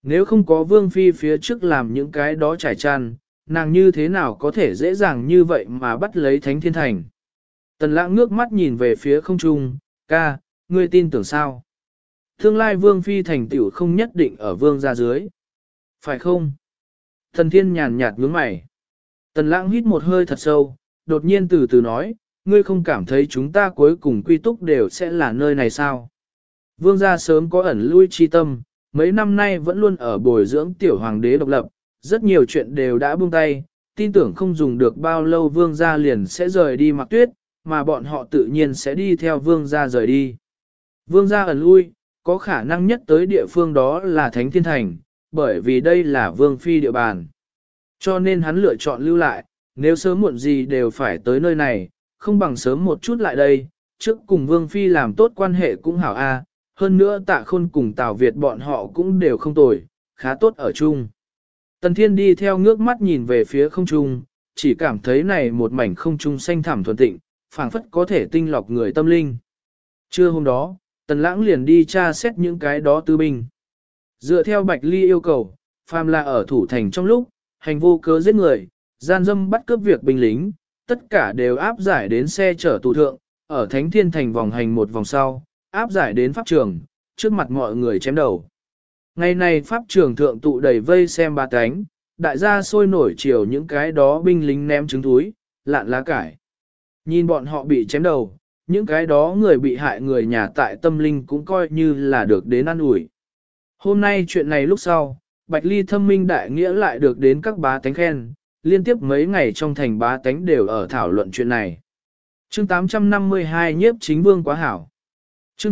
[SPEAKER 1] Nếu không có vương phi phía trước làm những cái đó trải tràn, nàng như thế nào có thể dễ dàng như vậy mà bắt lấy Thánh Thiên Thành. Tần Lãng ngước mắt nhìn về phía không trung, ca, ngươi tin tưởng sao? Tương lai vương phi thành tựu không nhất định ở vương gia dưới. Phải không? Thần Thiên nhàn nhạt nhướng mày. Tần Lãng hít một hơi thật sâu, đột nhiên từ từ nói, ngươi không cảm thấy chúng ta cuối cùng quy túc đều sẽ là nơi này sao? Vương gia sớm có ẩn lui chi tâm, mấy năm nay vẫn luôn ở bồi dưỡng tiểu hoàng đế độc lập, rất nhiều chuyện đều đã buông tay, tin tưởng không dùng được bao lâu vương gia liền sẽ rời đi Mạc Tuyết, mà bọn họ tự nhiên sẽ đi theo vương gia rời đi. Vương gia ẩn lui, có khả năng nhất tới địa phương đó là Thánh Thiên Thành, bởi vì đây là vương phi địa bàn. Cho nên hắn lựa chọn lưu lại, nếu sớm muộn gì đều phải tới nơi này, không bằng sớm một chút lại đây, trước cùng vương phi làm tốt quan hệ cũng hảo a. Hơn nữa Tạ Khôn cùng Tào Việt bọn họ cũng đều không tồi, khá tốt ở chung. Tần Thiên đi theo ngước mắt nhìn về phía không trung, chỉ cảm thấy này một mảnh không trung xanh thẳm thuần tịnh, phảng phất có thể tinh lọc người tâm linh. Trưa hôm đó, Tần Lãng liền đi tra xét những cái đó tư binh. Dựa theo Bạch Ly yêu cầu, phàm là ở thủ thành trong lúc, hành vô cớ giết người, gian dâm bắt cướp việc binh lính, tất cả đều áp giải đến xe chở tù thượng, ở Thánh Thiên Thành vòng hành một vòng sau, áp giải đến pháp trường, trước mặt mọi người chém đầu. Ngày này pháp trường thượng tụ đầy vây xem ba cánh, đại gia sôi nổi chiều những cái đó binh lính ném trứng túi, lạn lá cải. Nhìn bọn họ bị chém đầu, những cái đó người bị hại người nhà tại tâm linh cũng coi như là được đến ăn ủi. Hôm nay chuyện này lúc sau, Bạch Ly thâm minh đại nghĩa lại được đến các bá tánh khen, liên tiếp mấy ngày trong thành bá tánh đều ở thảo luận chuyện này. Chương 852 nhiếp chính vương quá hảo. Chương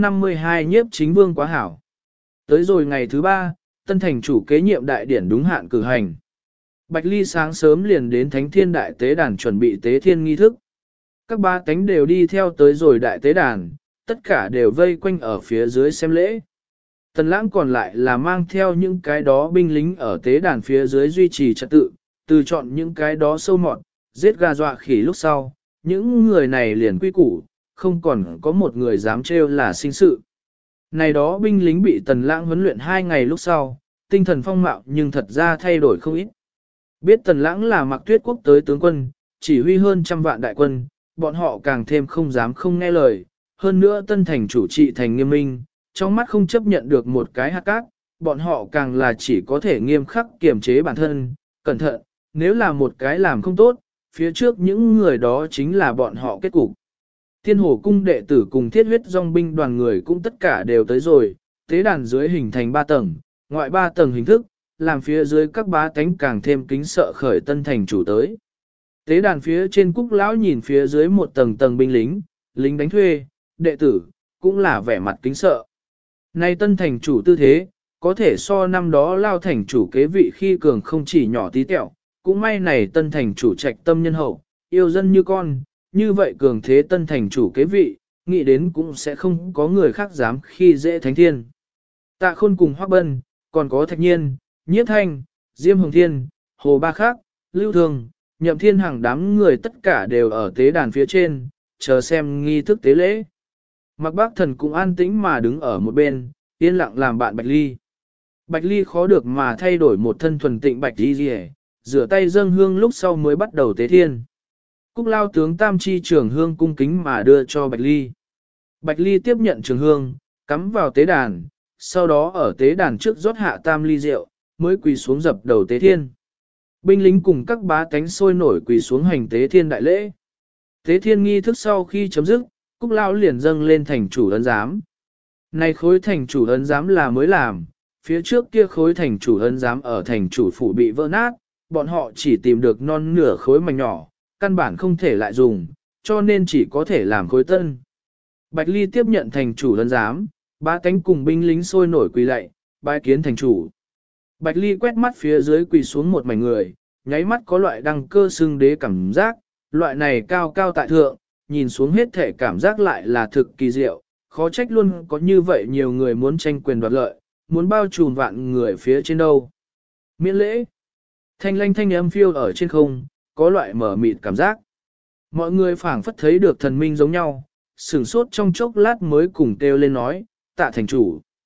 [SPEAKER 1] 852 nhiếp chính vương quá hảo. Tới rồi ngày thứ 3, tân thành chủ kế nhiệm đại điển đúng hạn cử hành. Bạch Ly sáng sớm liền đến Thánh Thiên Đại Tế Đàn chuẩn bị tế thiên nghi thức. Các ba cánh đều đi theo tới rồi Đại Tế Đàn, tất cả đều vây quanh ở phía dưới xem lễ. Tần Lãng còn lại là mang theo những cái đó binh lính ở Tế Đàn phía dưới duy trì trật tự, từ chọn những cái đó sâu mọt, giết gà dọa khỉ lúc sau, những người này liền quy củ, không còn có một người dám trêu là sinh sự. Này đó binh lính bị Tần Lãng huấn luyện 2 ngày lúc sau, tinh thần phong mạo nhưng thật ra thay đổi không ít. Biết Tần Lãng là Mạc Tuyết quốc tới tướng quân, chỉ huy hơn 100 vạn đại quân, bọn họ càng thêm không dám không nghe lời. Hơn nữa tân thành chủ trị thành nghiêm minh, trong mắt không chấp nhận được một cái hạt cát, bọn họ càng là chỉ có thể nghiêm khắc kiềm chế bản thân, cẩn thận, nếu là một cái làm không tốt, phía trước những người đó chính là bọn họ kết cục. Thiên Hồ cung đệ tử cùng thiết huyết dòng binh đoàn người cũng tất cả đều tới rồi, tế đàn dưới hình thành 3 tầng, ngoại 3 tầng hình thức, làm phía dưới các bá tánh càng thêm kính sợ khởi tân thành chủ tới. Tế đàn phía trên Cúc lão nhìn phía dưới một tầng tầng binh lính, lính đánh thuê, đệ tử, cũng là vẻ mặt kính sợ. Nay tân thành chủ tư thế, có thể so năm đó lao thành chủ kế vị khi cường không chỉ nhỏ tí tẹo, cũng may này tân thành chủ trạch tâm nhân hậu, yêu dân như con, như vậy cường thế tân thành chủ kế vị, nghĩ đến cũng sẽ không có người khác dám khi dễ thánh thiên. Tạ Khôn cùng Hoắc Bân, còn có Thạch Nhiên, Nhiếp Thanh, Diêm Hồng Thiên, Hồ Ba Khác, Lưu Thường, Nhậm Thiên Hằng đám người tất cả đều ở tế đàn phía trên, chờ xem nghi thức tế lễ. Mạc Bác Thần cũng an tĩnh mà đứng ở một bên, yên lặng làm bạn Bạch Ly. Bạch Ly khó được mà thay đổi một thân thuần tịnh bạch đi rìa, rửa tay dâng hương lúc sau mới bắt đầu tế thiên. Cúc lao tướng Tam Chi trường hương cung kính mà đưa cho Bạch Ly. Bạch Ly tiếp nhận trường hương, cắm vào tế đàn, sau đó ở tế đàn trước rót hạ tam ly rượu, mới quỳ xuống dập đầu tế thiên. Binh lính cùng các bá tánh sôi nổi quỳ xuống hành tế thiên đại lễ. Tế thiên nghi thức sau khi chấm dứt, Cúc lao liền dâng lên thành chủ ấn giám. Này khối thành chủ ấn giám là mới làm, phía trước kia khối thành chủ ấn giám ở thành chủ phủ bị vỡ nát, bọn họ chỉ tìm được non nửa khối mảnh nhỏ, căn bản không thể lại dùng, cho nên chỉ có thể làm khối tân. Bạch Ly tiếp nhận thành chủ ấn giám, bá tánh cùng binh lính sôi nổi quỳ lạy, bái kiến thành chủ. Bạch Ly quét mắt phía dưới quỳ xuống một mảnh người, nháy mắt có loại đăng cơ xưng đế cảm giác, loại này cao cao tại thượng, nhìn xuống hết thể cảm giác lại là thực kỳ diệu, khó trách luôn có như vậy nhiều người muốn tranh quyền đoạt lợi, muốn bao trùm vạn người phía trên đâu. Miễn lễ, thanh lanh thanh âm phiêu ở trên không, có loại mở mịt cảm giác. Mọi người phảng phất thấy được thần minh giống nhau, sửng sốt trong chốc lát mới cùng kêu lên nói, tạ thành chủ.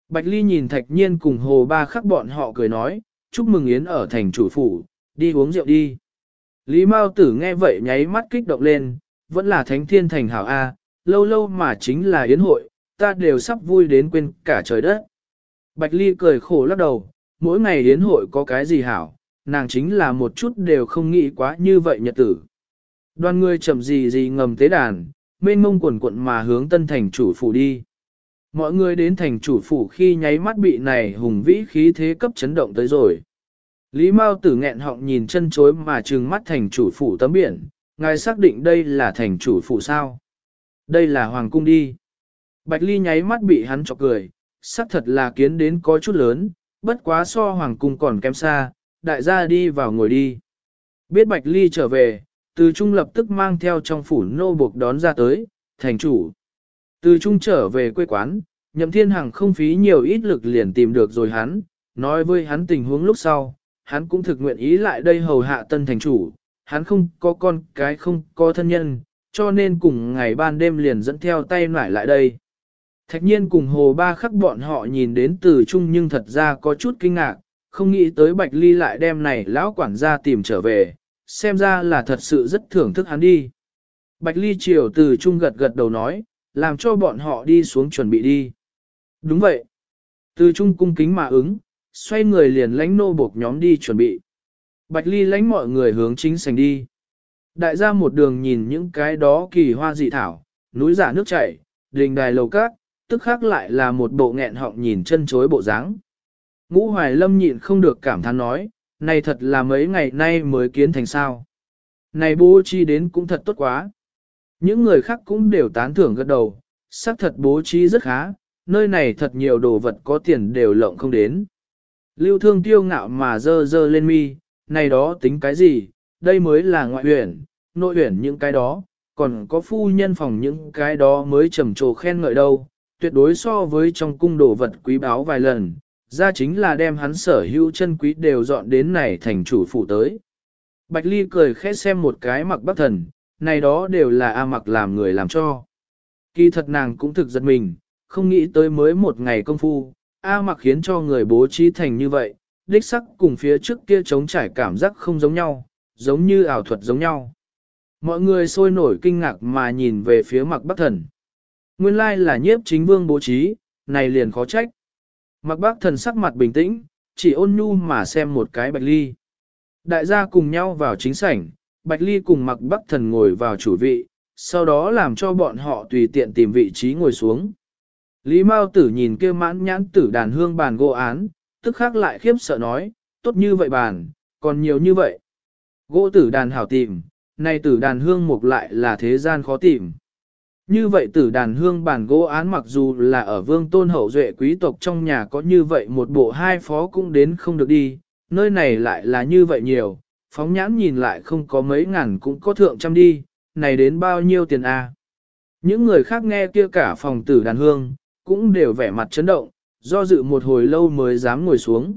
[SPEAKER 1] Bạch Ly nhìn Thạch Nhiên cùng Hồ Ba Khắc bọn họ cười nói, chúc mừng Yến ở thành chủ phủ, đi uống rượu đi. Lý Mao Tử nghe vậy nháy mắt kích động lên, vẫn là thánh thiên thành hảo A, lâu lâu mà chính là Yến hội, ta đều sắp vui đến quên cả trời đất. Bạch Ly cười khổ lắc đầu, mỗi ngày Yến hội có cái gì hảo, nàng chính là một chút đều không nghĩ quá như vậy nhật tử. Đoàn người chậm gì ngầm tế đàn, mênh mông quần quận mà hướng tân thành chủ phủ đi. Mọi người đến thành chủ phủ khi nháy mắt bị này hùng vĩ khí thế cấp chấn động tới rồi. Lý Mao Tử nghẹn họng nhìn chân chối mà trừng mắt thành chủ phủ tấm biển, ngài xác định đây là thành chủ phủ sao? Đây là hoàng cung đi. Bạch Ly nháy mắt bị hắn chọc cười, xác thật là kiến đến có chút lớn, bất quá so hoàng cung còn kém xa, đại gia đi vào ngồi đi. Biết Bạch Ly trở về, Từ Trung lập tức mang theo trong phủ nô buộc đón ra tới, thành chủ. Từ Trung trở về quê quán, Nhậm Thiên Hằng không phí nhiều ít lực liền tìm được rồi hắn, nói với hắn tình huống lúc sau, hắn cũng thực nguyện ý lại đây hầu hạ tân thành chủ, hắn không có con cái không có thân nhân, cho nên cùng ngày ban đêm liền dẫn theo tay nải lại đây. Thạch Nhiên cùng Hồ Ba Khắc bọn họ nhìn đến Từ Trung nhưng thật ra có chút kinh ngạc, không nghĩ tới Bạch Ly lại đem này lão quản gia tìm trở về, xem ra là thật sự rất thưởng thức hắn đi. Bạch Ly chiều Từ Trung gật gật đầu nói, làm cho bọn họ đi xuống chuẩn bị đi. Đúng vậy. Từ Trung cung kính mà ứng, xoay người liền lãnh nô buộc nhóm đi chuẩn bị. Bạch Ly lãnh mọi người hướng chính sảnh đi. Đại gia một đường nhìn những cái đó kỳ hoa dị thảo, núi giả nước chảy, đình đài lầu cát, tức khác lại là một bộ nghẹn họng nhìn chân chối bộ dáng. Ngũ Hoài Lâm nhịn không được cảm thán nói, này thật là mấy ngày nay mới kiến thành sao. Này bố trí đến cũng thật tốt quá. Những người khác cũng đều tán thưởng gật đầu, xác thật bố trí rất khá, nơi này thật nhiều đồ vật có tiền đều lộng không đến. Lưu Thương kiêu ngạo mà dơ dơ lên mi, này đó tính cái gì, đây mới là ngoại huyển, nội huyển những cái đó, còn có phu nhân phòng những cái đó mới trầm trồ khen ngợi đâu, tuyệt đối so với trong cung đồ vật quý báu vài lần, ra chính là đem hắn sở hữu chân quý đều dọn đến này thành chủ phủ tới. Bạch Ly cười khẽ xem một cái Mặc Bắc Thần, này đó đều là A Mặc làm người làm cho. Kỳ thật nàng cũng thực giật mình, không nghĩ tới mới một ngày công phu, A Mặc khiến cho người bố trí thành như vậy, đích sắc cùng phía trước kia trống trải cảm giác không giống nhau, giống như ảo thuật giống nhau. Mọi người sôi nổi kinh ngạc mà nhìn về phía Mặc Bắc Thần. Nguyên lai là Nhiếp Chính Vương bố trí, này liền khó trách. Mặc Bắc Thần sắc mặt bình tĩnh, chỉ ôn nhu mà xem một cái Bạch Ly. Đại gia cùng nhau vào chính sảnh, Bạch Ly cùng Mặc Bắc Thần ngồi vào chủ vị, sau đó làm cho bọn họ tùy tiện tìm vị trí ngồi xuống. Lý Mao Tử nhìn kia mãn nhãn tử đàn hương bàn gỗ án, tức khắc lại khiếp sợ nói, tốt như vậy bàn, còn nhiều như vậy. Gỗ tử đàn hảo tìm, này tử đàn hương mục lại là thế gian khó tìm. Như vậy tử đàn hương bàn gỗ án mặc dù là ở vương tôn hậu duệ quý tộc trong nhà có như vậy một bộ hai phó cũng đến không được đi, nơi này lại là như vậy nhiều, phóng nhãn nhìn lại không có mấy ngàn cũng có thượng trăm đi, này đến bao nhiêu tiền a? Những người khác nghe kia cả phòng tử đàn hương, cũng đều vẻ mặt chấn động, do dự một hồi lâu mới dám ngồi xuống.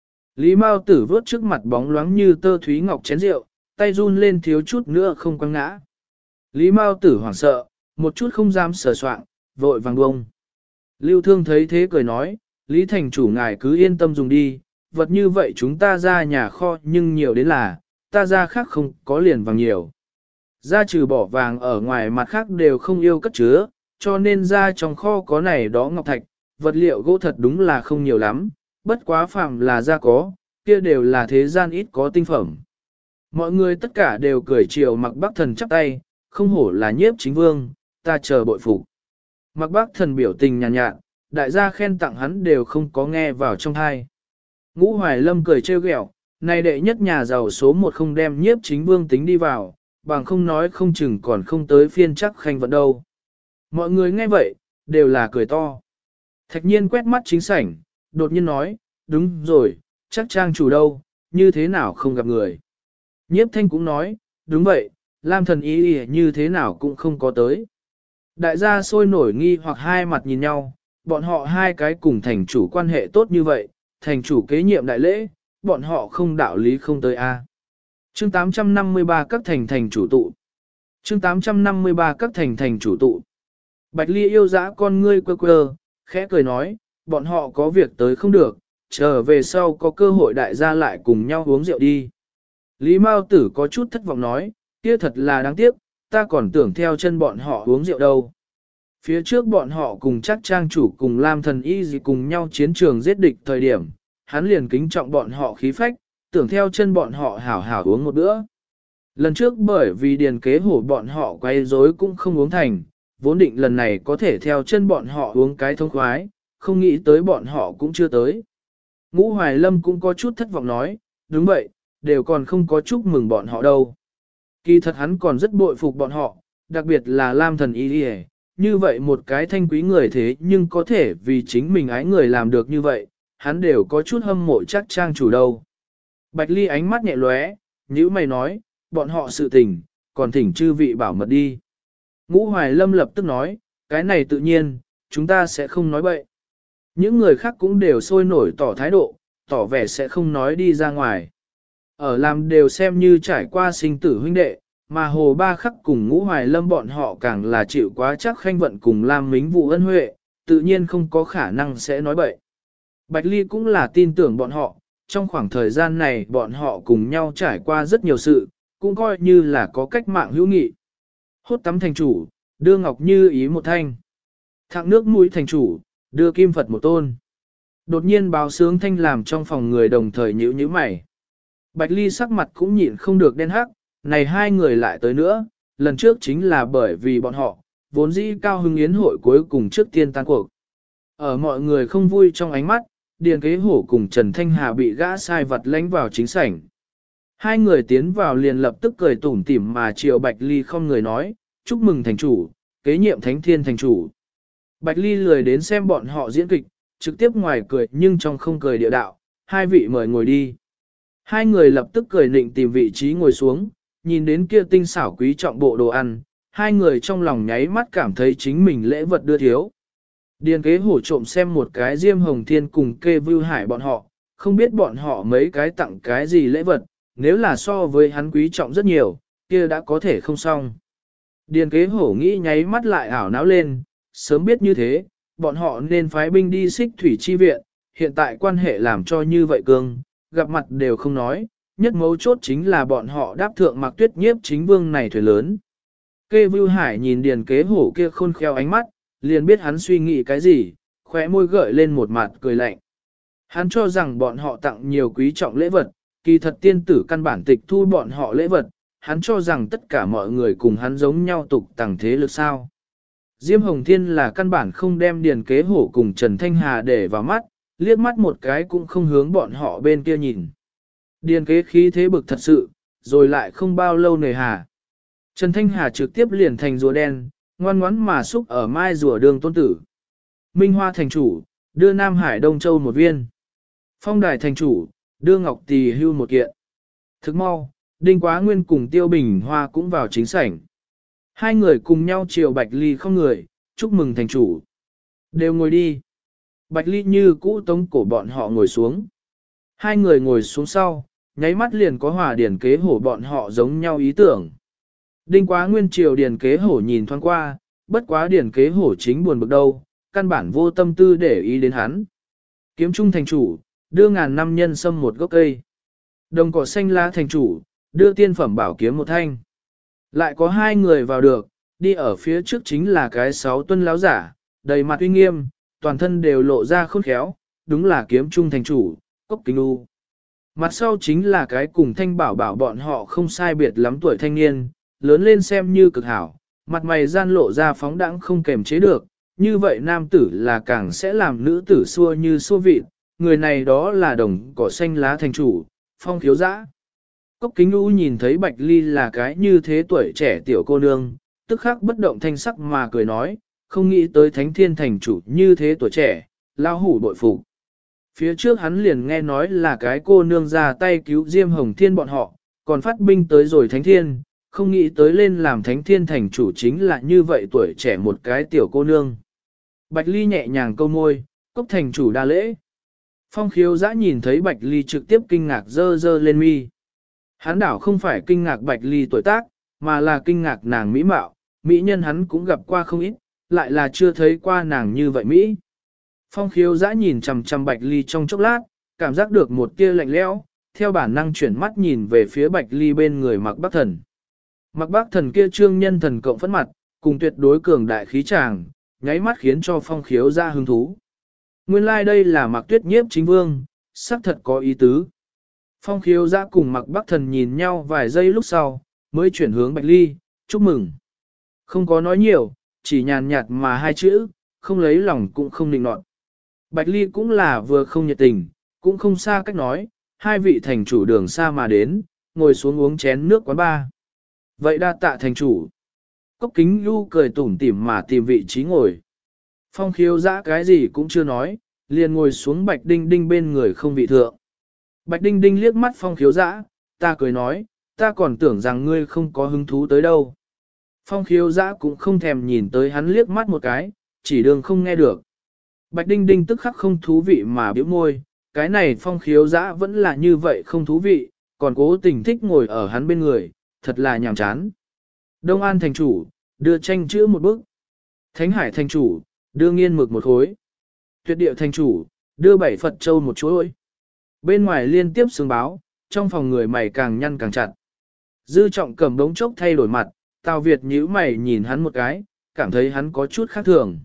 [SPEAKER 1] Lý Mao Tử vớt trước mặt bóng loáng như tơ thúy ngọc chén rượu, tay run lên thiếu chút nữa không quăng ngã. Lý Mao Tử hoảng sợ, một chút không dám sờ soạng, vội vàng bông. Lưu Thương thấy thế cười nói, Lý Thành chủ ngài cứ yên tâm dùng đi, vật như vậy chúng ta ra nhà kho nhưng nhiều đến là, ta ra khác không có liền vàng nhiều. Ra trừ bỏ vàng ở ngoài mặt khác đều không yêu cất chứa, cho nên ra trong kho có này đó ngọc thạch, vật liệu gỗ thật đúng là không nhiều lắm, bất quá phàm là ra có, kia đều là thế gian ít có tinh phẩm. Mọi người tất cả đều cười chiều Mặc Bắc Thần chắp tay, không hổ là Nhiếp Chính Vương, ta chờ bội phục. Mặc Bắc Thần biểu tình nhàn nhạt, đại gia khen tặng hắn đều không có nghe vào trong tai. Ngũ Hoài Lâm cười trêu ghẹo, này đệ nhất nhà giàu số một không đem Nhiếp Chính Vương tính đi vào, bằng không nói không chừng còn không tới phiên chắc khanh vận đâu. Mọi người nghe vậy, đều là cười to. Thạch Nhiên quét mắt chính sảnh, đột nhiên nói, đúng rồi, chắc trang chủ đâu, như thế nào không gặp người. Nhiếp Thanh cũng nói, đúng vậy, Lam Thần ý như thế nào cũng không có tới. Đại gia sôi nổi nghi hoặc hai mặt nhìn nhau, bọn họ hai cái cùng thành chủ quan hệ tốt như vậy, thành chủ kế nhiệm đại lễ, bọn họ không đạo lý không tới a. Chương 853 các thành chủ tụ. Chương 853 các thành chủ tụ. Bạch Ly yêu dã con ngươi quơ quơ, khẽ cười nói, bọn họ có việc tới không được, trở về sau có cơ hội đại gia lại cùng nhau uống rượu đi. Lý Mao Tử có chút thất vọng nói, kia thật là đáng tiếc, ta còn tưởng theo chân bọn họ uống rượu đâu. Phía trước bọn họ cùng chắc trang chủ cùng Lam Thần Y gì cùng nhau chiến trường giết địch thời điểm, hắn liền kính trọng bọn họ khí phách, tưởng theo chân bọn họ hảo hảo uống một bữa. Lần trước bởi vì điền kế hổ bọn họ quay rối cũng không uống thành, vốn định lần này có thể theo chân bọn họ uống cái thông khoái, không nghĩ tới bọn họ cũng chưa tới. Ngũ Hoài Lâm cũng có chút thất vọng nói, đúng vậy, đều còn không có chúc mừng bọn họ đâu. Kỳ thật hắn còn rất bội phục bọn họ, đặc biệt là Lam Thần Y đi, như vậy một cái thanh quý người thế nhưng có thể vì chính mình ái người làm được như vậy, hắn đều có chút hâm mộ chắc trang chủ đâu. Bạch Ly ánh mắt nhẹ lóe, nhíu mày nói, bọn họ sự tình, còn thỉnh chư vị bảo mật đi. Ngũ Hoài Lâm lập tức nói, cái này tự nhiên, chúng ta sẽ không nói bậy. Những người khác cũng đều sôi nổi tỏ thái độ, tỏ vẻ sẽ không nói đi ra ngoài. Ở làm đều xem như trải qua sinh tử huynh đệ, mà Hồ Ba Khắc cùng Ngũ Hoài Lâm bọn họ càng là chịu quá chắc khanh vận cùng Lam Mính Vũ ân huệ, tự nhiên không có khả năng sẽ nói bậy. Bạch Ly cũng là tin tưởng bọn họ, trong khoảng thời gian này bọn họ cùng nhau trải qua rất nhiều sự, cũng coi như là có cách mạng hữu nghị. Hốt tắm thành chủ, đưa ngọc như ý một thanh. Thạng nước mũi thành chủ, đưa kim Phật một tôn. Đột nhiên báo sướng thanh làm trong phòng người đồng thời nhíu nhíu mày. Bạch Ly sắc mặt cũng nhịn không được đen hắc, này hai người lại tới nữa, lần trước chính là bởi vì bọn họ, vốn dĩ cao hưng yến hội cuối cùng trước tiên tan cuộc. Ở mọi người không vui trong ánh mắt, Điền Kế Hổ cùng Trần Thanh Hà bị gã sai vật lánh vào chính sảnh. Hai người tiến vào liền lập tức cười tủm tỉm mà chiều Bạch Ly không người nói, chúc mừng thành chủ, kế nhiệm Thánh Thiên thành chủ. Bạch Ly lười đến xem bọn họ diễn kịch, trực tiếp ngoài cười nhưng trong không cười địa đạo, hai vị mời ngồi đi. Hai người lập tức cười nịnh tìm vị trí ngồi xuống, nhìn đến kia tinh xảo quý trọng bộ đồ ăn, hai người trong lòng nháy mắt cảm thấy chính mình lễ vật đưa thiếu. Điền Kế Hổ trộm xem một cái Diêm Hồng Thiên cùng Kê Vưu Hải bọn họ, không biết bọn họ mấy cái tặng cái gì lễ vật, nếu là so với hắn quý trọng rất nhiều, kia đã có thể không xong. Điền Kế Hổ nghĩ nháy mắt lại ảo não lên, sớm biết như thế, bọn họ nên phái binh đi Xích Thủy Chi Viện, hiện tại quan hệ làm cho như vậy cương, gặp mặt đều không nói, nhất mấu chốt chính là bọn họ đáp thượng Mạc Tuyết Nhiếp chính vương này thuyền lớn. Kê Vưu Hải nhìn Điền Kế Hổ kia khôn khéo ánh mắt, liền biết hắn suy nghĩ cái gì, khóe môi gợi lên một mặt cười lạnh. Hắn cho rằng bọn họ tặng nhiều quý trọng lễ vật, kỳ thật tiên tử căn bản tịch thu bọn họ lễ vật, hắn cho rằng tất cả mọi người cùng hắn giống nhau tục tàng thế lực sao. Diêm Hồng Thiên là căn bản không đem Điền Kế Hổ cùng Trần Thanh Hà để vào mắt, liếc mắt một cái cũng không hướng bọn họ bên kia nhìn. Điền Kế khí thế bực thật sự, rồi lại không bao lâu nề hà. Trần Thanh Hà trực tiếp liền thành rùa đen, ngoan ngoãn mà xúc ở mai rùa đường tôn tử. Minh Hoa thành chủ, đưa Nam Hải Đông Châu một viên. Phong Đài thành chủ, đưa Ngọc Tỳ Hưu một kiện. Thức mau, Đinh Quá Nguyên cùng Tiêu Bình Hoa cũng vào chính sảnh. Hai người cùng nhau chiều Bạch Ly không người, chúc mừng thành chủ. Đều ngồi đi. Bạch Ly như cũ tống cổ bọn họ ngồi xuống. Hai người ngồi xuống sau, nháy mắt liền có Hòa Điền Kế Hổ bọn họ giống nhau ý tưởng. Đinh Quá Nguyên triều Điền Kế Hổ nhìn thoáng qua, bất quá Điền Kế Hổ chính buồn bực đâu, căn bản vô tâm tư để ý đến hắn. Kiếm Trung thành chủ, đưa ngàn năm nhân sâm một gốc cây. Đồng cỏ xanh lá thành chủ, đưa tiên phẩm bảo kiếm một thanh. Lại có hai người vào được, đi ở phía trước chính là cái 6 tuân láo giả, đầy mặt uy nghiêm, toàn thân đều lộ ra khôn khéo, đúng là Kiếm Trung thành chủ, Cốc Kính U. Mặt sau chính là cái cùng Thanh Bảo Bảo bọn họ không sai biệt lắm tuổi thanh niên, lớn lên xem như cực hảo, mặt mày gian lộ ra phóng đãng không kềm chế được, như vậy nam tử là càng sẽ làm nữ tử xua như xua vịt, người này đó là đồng cỏ xanh lá thành chủ, Phong Khiếu Dã. Cốc Kính U nhìn thấy Bạch Ly là cái như thế tuổi trẻ tiểu cô nương, tức khắc bất động thanh sắc mà cười nói, không nghĩ tới Thánh Thiên thành chủ như thế tuổi trẻ, lao hủ bội phục. Phía trước hắn liền nghe nói là cái cô nương ra tay cứu Diêm Hồng Thiên bọn họ, còn phát binh tới rồi Thánh Thiên, không nghĩ tới lên làm Thánh Thiên thành chủ chính là như vậy tuổi trẻ một cái tiểu cô nương. Bạch Ly nhẹ nhàng câu môi, Cốc thành chủ đa lễ. Phong Khiếu Dã nhìn thấy Bạch Ly trực tiếp kinh ngạc dơ dơ lên mi. Hắn đảo không phải kinh ngạc Bạch Ly tuổi tác, mà là kinh ngạc nàng mỹ mạo, mỹ nhân hắn cũng gặp qua không ít, lại là chưa thấy qua nàng như vậy Mỹ. Phong khiếu dã nhìn chằm chằm Bạch Ly trong chốc lát, cảm giác được một tia lạnh lẽo, theo bản năng chuyển mắt nhìn về phía Bạch Ly bên người Mạc Bắc Thần. Mạc Bắc Thần kia trương nhân thần cộng phẫn mặt, cùng tuyệt đối cường đại khí tràng, nháy mắt khiến cho phong khiếu dã hứng thú. Nguyên lai like đây là Mạc Tuyết Nhiếp chính vương, sắc thật có ý tứ. Phong khiếu dã cùng Mạc Bắc Thần nhìn nhau vài giây lúc sau, mới chuyển hướng Bạch Ly, chúc mừng. Không có nói nhiều, chỉ nhàn nhạt mà hai chữ, không lấy lòng cũng không định nọt. Bạch Ly cũng là vừa không nhiệt tình, cũng không xa cách nói, hai vị thành chủ đường xa mà đến, ngồi xuống uống chén nước quán ba. Vậy đa tạ thành chủ. Cốc Kính Nhu cười tủm tỉm mà tìm vị trí ngồi. Phong khiếu dã cái gì cũng chưa nói, liền ngồi xuống Bạch Đinh Đinh bên người không vị thượng. Bạch Đinh Đinh liếc mắt phong khiếu dã, ta cười nói, ta còn tưởng rằng ngươi không có hứng thú tới đâu. Phong khiếu dã cũng không thèm nhìn tới hắn liếc mắt một cái, chỉ đường không nghe được. Bạch Đinh Đinh tức khắc không thú vị mà biểu môi, cái này phong khiếu dã vẫn là như vậy không thú vị, còn cố tình thích ngồi ở hắn bên người, thật là nhàm chán. Đông An thành chủ, đưa tranh chữ một bức. Thánh Hải thành chủ, đưa nghiên mực một khối. Tuyệt địa thành chủ, đưa 7 Phật châu một chuỗi. Bên ngoài liên tiếp xương báo, trong phòng người mày càng nhăn càng chặt. Dư Trọng cầm đống chốc thay đổi mặt, Tào Việt nhíu mày nhìn hắn một cái, cảm thấy hắn có chút khác thường.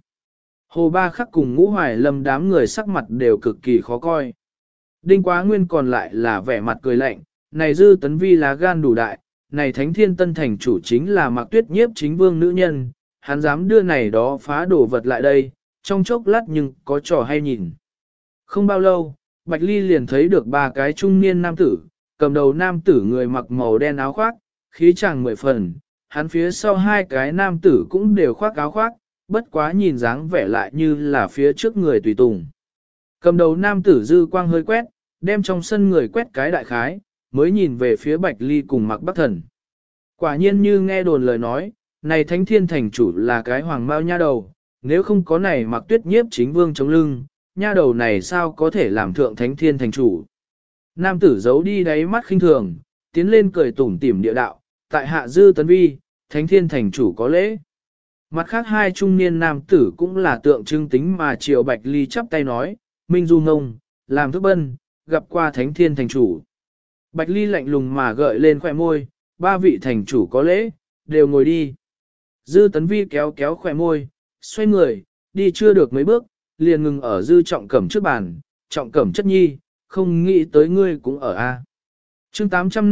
[SPEAKER 1] Hồ Ba Khắc cùng Ngũ Hoài Lâm đám người sắc mặt đều cực kỳ khó coi. Đinh Quá Nguyên còn lại là vẻ mặt cười lạnh, này Dư Tấn Vi lá gan đủ đại, này Thánh Thiên Tân thành chủ chính là Mạc Tuyết Nhiếp chính vương nữ nhân, hắn dám đưa này đó phá đồ vật lại đây, trong chốc lát nhưng có trò hay nhìn. Không bao lâu, Bạch Ly liền thấy được 3 cái trung niên nam tử, cầm đầu nam tử người mặc màu đen áo khoác, khí chàng 10 phần, hắn phía sau 2 cái nam tử cũng đều khoác áo khoác, bất quá nhìn dáng vẻ lại như là phía trước người tùy tùng. Cầm đầu nam tử dư quang hơi quét, đem trong sân người quét cái đại khái, mới nhìn về phía Bạch Ly cùng Mạc Bắc Thần. Quả nhiên như nghe đồn lời nói, này Thánh Thiên thành chủ là cái hoàng mao nha đầu, nếu không có này Mạc Tuyết Nhiếp chính vương chống lưng, nha đầu này sao có thể làm thượng Thánh Thiên thành chủ. Nam tử giấu đi đáy mắt khinh thường, tiến lên cười tủm tỉm địa đạo, tại hạ Dư Tấn Vi, Thánh Thiên thành chủ có lễ. Mặt khác 2 trung niên nam tử cũng là tượng trưng tính mà Triều Bạch Ly chắp tay nói, Minh Du Ngông, làm thức bân, gặp qua Thánh Thiên thành chủ. Bạch Ly lạnh lùng mà gợi lên khỏe môi, 3 vị thành chủ có lễ, đều ngồi đi. Dư Tấn Vi kéo kéo khỏe môi, xoay người, đi chưa được mấy bước, liền ngừng ở Dư Trọng Cẩm trước bàn, Trọng Cẩm chất nhi, không nghĩ tới ngươi cũng ở A. Chương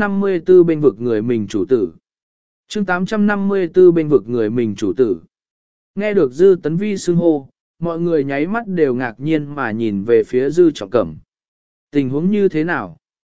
[SPEAKER 1] 854 bên vực người mình chủ tử. Chương 854 bên vực người mình chủ tử. Nghe được Dư Tấn Vi xưng hô, mọi người nháy mắt đều ngạc nhiên mà nhìn về phía Dư Trọng Cẩm. Tình huống như thế nào?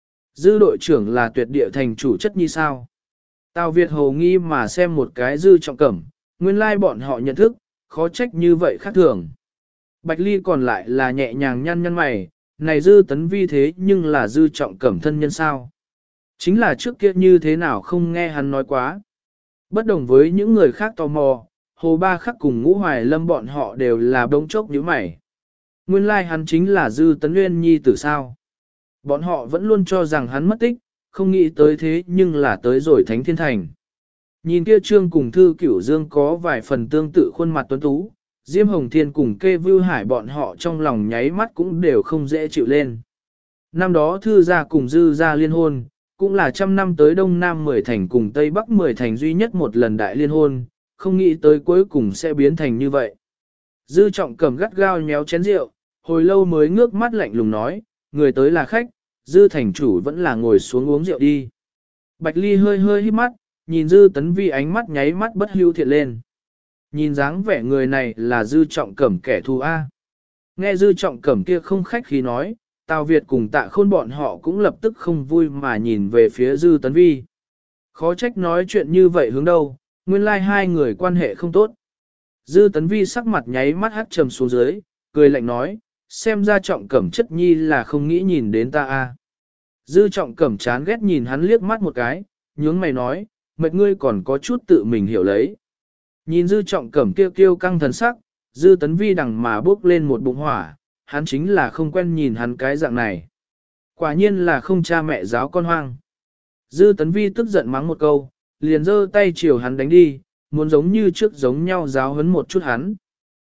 [SPEAKER 1] Dư đội trưởng là tuyệt địa thành chủ chất nhi sao? Tào Việt hồ nghi mà xem một cái Dư Trọng Cẩm, nguyên lai bọn họ nhận thức, khó trách như vậy khác thường. Bạch Ly còn lại là nhẹ nhàng nhăn nhăn mày, này Dư Tấn Vi thế nhưng là Dư Trọng Cẩm thân nhân sao? Chính là trước kia như thế nào không nghe hắn nói quá. Bất đồng với những người khác tò mò, Hồ Ba Khắc cùng Ngũ Hoài Lâm bọn họ đều là đống chốc như mày. Nguyên lai hắn chính là Dư Tấn Nguyên nhi tử sao? Bọn họ vẫn luôn cho rằng hắn mất tích, không nghĩ tới thế nhưng là tới rồi Thánh Thiên Thành. Nhìn kia trương cùng Thư Cửu Dương có vài phần tương tự khuôn mặt tuấn tú, Diêm Hồng Thiên cùng Kê Vưu Hải bọn họ trong lòng nháy mắt cũng đều không dễ chịu lên. Năm đó Thư gia cùng Dư gia liên hôn, cũng là 100 năm tới Đông Nam 10 thành cùng Tây Bắc 10 thành duy nhất một lần đại liên hôn, không nghĩ tới cuối cùng sẽ biến thành như vậy. Dư Trọng Cẩm gắt gao nhéo chén rượu, hồi lâu mới ngước mắt lạnh lùng nói, người tới là khách, Dư thành chủ vẫn là ngồi xuống uống rượu đi. Bạch Ly hơi hơi híp mắt, nhìn Dư Tấn Vi ánh mắt nháy mắt bất hưu thiện lên. Nhìn dáng vẻ người này là Dư Trọng Cẩm kẻ thù A. Nghe Dư Trọng Cẩm kia không khách khí nói, Tào Việt cùng Tạ Khôn bọn họ cũng lập tức không vui mà nhìn về phía Dư Tấn Vi. Khó trách nói chuyện như vậy hướng đâu, nguyên lai hai người quan hệ không tốt. Dư Tấn Vi sắc mặt nháy mắt hắt trầm xuống dưới, cười lạnh nói, xem ra Trọng Cẩm chất nhi là không nghĩ nhìn đến ta a. Dư Trọng Cẩm chán ghét nhìn hắn liếc mắt một cái, nhướng mày nói, mệt ngươi còn có chút tự mình hiểu lấy. Nhìn Dư Trọng Cẩm kêu kêu căng thần sắc, Dư Tấn Vi đằng mà bước lên một bụng hỏa, hắn chính là không quen nhìn hắn cái dạng này. Quả nhiên là không cha mẹ giáo con hoang. Dư Tấn Vi tức giận mắng một câu, liền giơ tay chiều hắn đánh đi, muốn giống như trước giống nhau giáo huấn một chút hắn.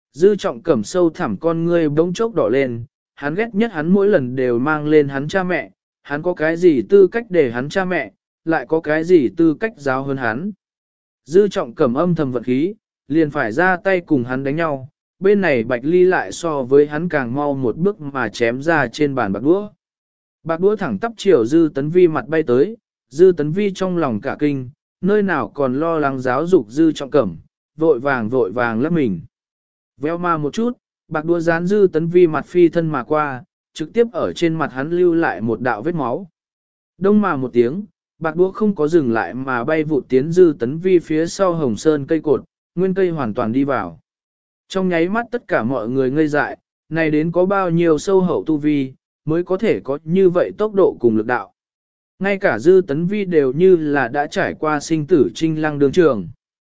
[SPEAKER 1] Dư trọng cẩm sâu thẳm con ngươi bỗng chốc đỏ lên, hắn ghét nhất hắn mỗi lần đều mang lên hắn cha mẹ, hắn có cái gì tư cách để hắn cha mẹ, lại có cái gì tư cách giáo hơn hắn. Dư trọng cẩm âm thầm vận khí, liền phải ra tay cùng hắn đánh nhau, bên này Bạch Ly lại so với hắn càng mau một bước mà chém ra trên bàn bạc đũa. Bạc đũa thẳng tắp chiều Dư Tấn Vi mặt bay tới, Dư Tấn Vi trong lòng cả kinh, nơi nào còn lo lắng giáo dục Dư trọng cẩm, vội vàng lấp mình. Veo ma một chút, bạc đũa dán Dư Tấn Vi mặt phi thân mà qua, trực tiếp ở trên mặt hắn lưu lại một đạo vết máu. Đông mà một tiếng, bạc đũa không có dừng lại mà bay vụt tiến Dư Tấn Vi phía sau hồng sơn cây cột, nguyên cây hoàn toàn đi vào. Trong nháy mắt tất cả mọi người ngây dại, này đến có bao nhiêu sâu hậu tu vi, mới có thể có như vậy tốc độ cùng lực đạo. Ngay cả Dư Tấn Vi đều như là đã trải qua sinh tử trinh lăng đường trường.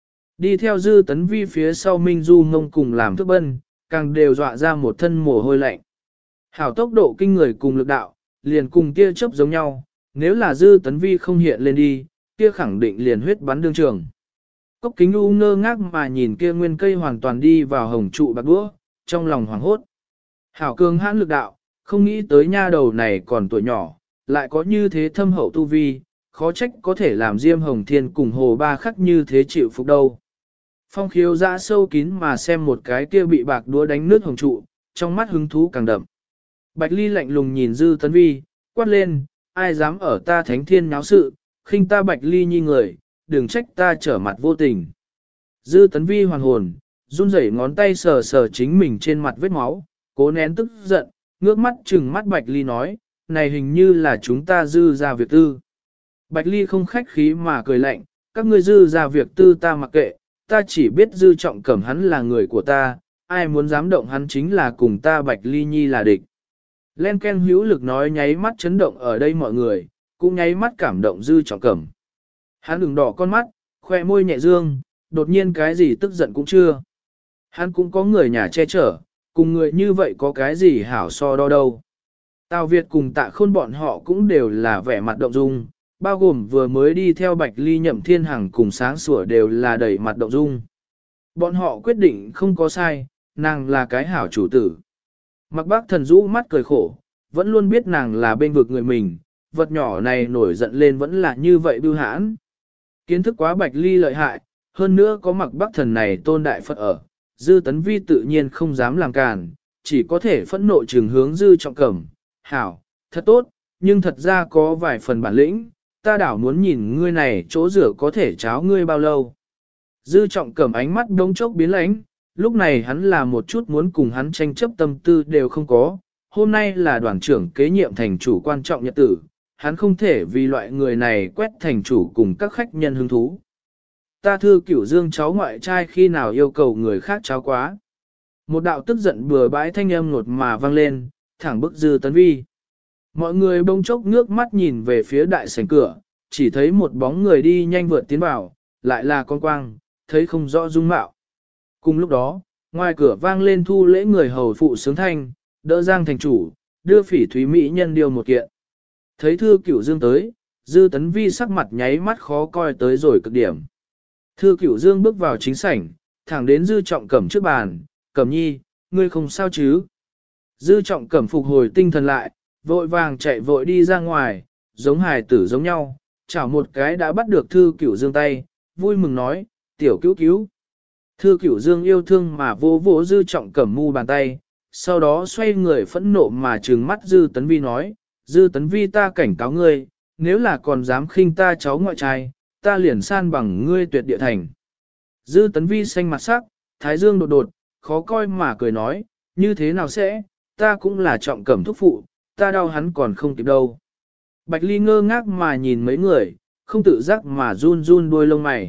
[SPEAKER 1] Đi theo Dư Tấn Vi phía sau Minh Du Ngông cùng làm thức bân, càng đều dọa ra một thân mồ hôi lạnh. Hảo tốc độ kinh người cùng lực đạo, liền cùng kia chớp giống nhau, nếu là Dư Tấn Vi không hiện lên đi, kia khẳng định liền huyết bắn đương trường. Cốc Kính U ngơ ngác mà nhìn kia nguyên cây hoàn toàn đi vào hồng trụ bạc đũa, trong lòng hoảng hốt. Hảo cường hãn lực đạo, không nghĩ tới nha đầu này còn tuổi nhỏ, lại có như thế thâm hậu tu vi, khó trách có thể làm Diêm Hồng Thiên cùng Hồ Ba Khắc như thế chịu phục đâu. Phong Khiếu dã sâu kín mà xem một cái kia bị bạc đũa đánh nước hồng trụ, trong mắt hứng thú càng đậm. Bạch Ly lạnh lùng nhìn Dư Tấn Vi, quát lên, ai dám ở ta thánh thiên nháo sự, khinh ta Bạch Ly nhi người, đừng trách ta trở mặt vô tình. Dư Tấn Vi hoàn hồn, run rẩy ngón tay sờ sờ chính mình trên mặt vết máu, cố nén tức giận, ngước mắt trừng mắt Bạch Ly nói, này hình như là chúng ta Dư ra việc tư. Bạch Ly không khách khí mà cười lạnh, các ngươi Dư ra việc tư ta mặc kệ, ta chỉ biết Dư trọng cẩm hắn là người của ta, ai muốn dám động hắn chính là cùng ta Bạch Ly nhi là địch. Len Ken hữu lực nói nháy mắt chấn động ở đây mọi người, cũng nháy mắt cảm động Dư trọng cẩm. Hắn ửng đỏ con mắt, khoe môi nhẹ dương, đột nhiên cái gì tức giận cũng chưa. Hắn cũng có người nhà che chở, cùng người như vậy có cái gì hảo so đo đâu. Tào Việt cùng Tạ Khôn bọn họ cũng đều là vẻ mặt động dung, bao gồm vừa mới đi theo Bạch Ly Nhậm Thiên Hằng cùng sáng sủa đều là đầy mặt động dung. Bọn họ quyết định không có sai, nàng là cái hảo chủ tử. Mặc Bác Thần rũ mắt cười khổ, vẫn luôn biết nàng là bên vực người mình, vật nhỏ này nổi giận lên vẫn là như vậy bưu hãn. Kiến thức quá Bạch Ly lợi hại, hơn nữa có Mặc Bác Thần này tôn đại Phật ở, Dư Tấn Vi tự nhiên không dám làm càn, chỉ có thể phẫn nộ trừng hướng Dư trọng cẩm. Hảo, thật tốt, nhưng thật ra có vài phần bản lĩnh, ta đảo muốn nhìn ngươi này chỗ rửa có thể cháo ngươi bao lâu. Dư trọng cẩm ánh mắt đống chốc biến lãnh, lúc này hắn là một chút muốn cùng hắn tranh chấp tâm tư đều không có, hôm nay là đoàn trưởng kế nhiệm thành chủ quan trọng nhật tử, hắn không thể vì loại người này quét thành chủ cùng các khách nhân hứng thú. Ta thưa Cửu Dương cháu ngoại trai khi nào yêu cầu người khác cháu quá. Một đạo tức giận bừa bãi thanh âm nột mà vang lên, thẳng bức Dư Tấn Vi. Mọi người bỗng chốc nước mắt nhìn về phía đại sảnh cửa, chỉ thấy một bóng người đi nhanh vượt tiến vào, lại là con quang, thấy không rõ dung mạo. Cùng lúc đó, ngoài cửa vang lên thu lễ người hầu phụ sướng thanh, đỡ Giang thành chủ, đưa Phỉ Thúy mỹ nhân điều một kiện. Thấy Thư Cửu Dương tới, Dư Tấn Vi sắc mặt nháy mắt khó coi tới rồi cực điểm. Thư Cửu Dương bước vào chính sảnh, thẳng đến Dư Trọng Cẩm trước bàn, "Cẩm nhi, ngươi không sao chứ?" Dư Trọng Cẩm phục hồi tinh thần lại, vội vàng chạy vội đi ra ngoài, giống hài tử giống nhau, chảo một cái đã bắt được Thư Cửu Dương tay, vui mừng nói, "Tiểu cứu cứu." Thư Cửu Dương yêu thương mà vỗ vỗ Dư Trọng Cẩm mu bàn tay, sau đó xoay người phẫn nộ mà trừng mắt Dư Tấn Vi nói, "Dư Tấn Vi, ta cảnh cáo ngươi, nếu là còn dám khinh ta cháu ngoại trai, ta liền san bằng ngươi tuyệt địa thành." Dư Tấn Vi xanh mặt sắc, thái dương đột đột, khó coi mà cười nói, "Như thế nào sẽ, ta cũng là Trọng Cẩm thúc phụ, ta đau hắn còn không kịp đâu." Bạch Ly ngơ ngác mà nhìn mấy người, không tự giác mà run run đuôi lông mày.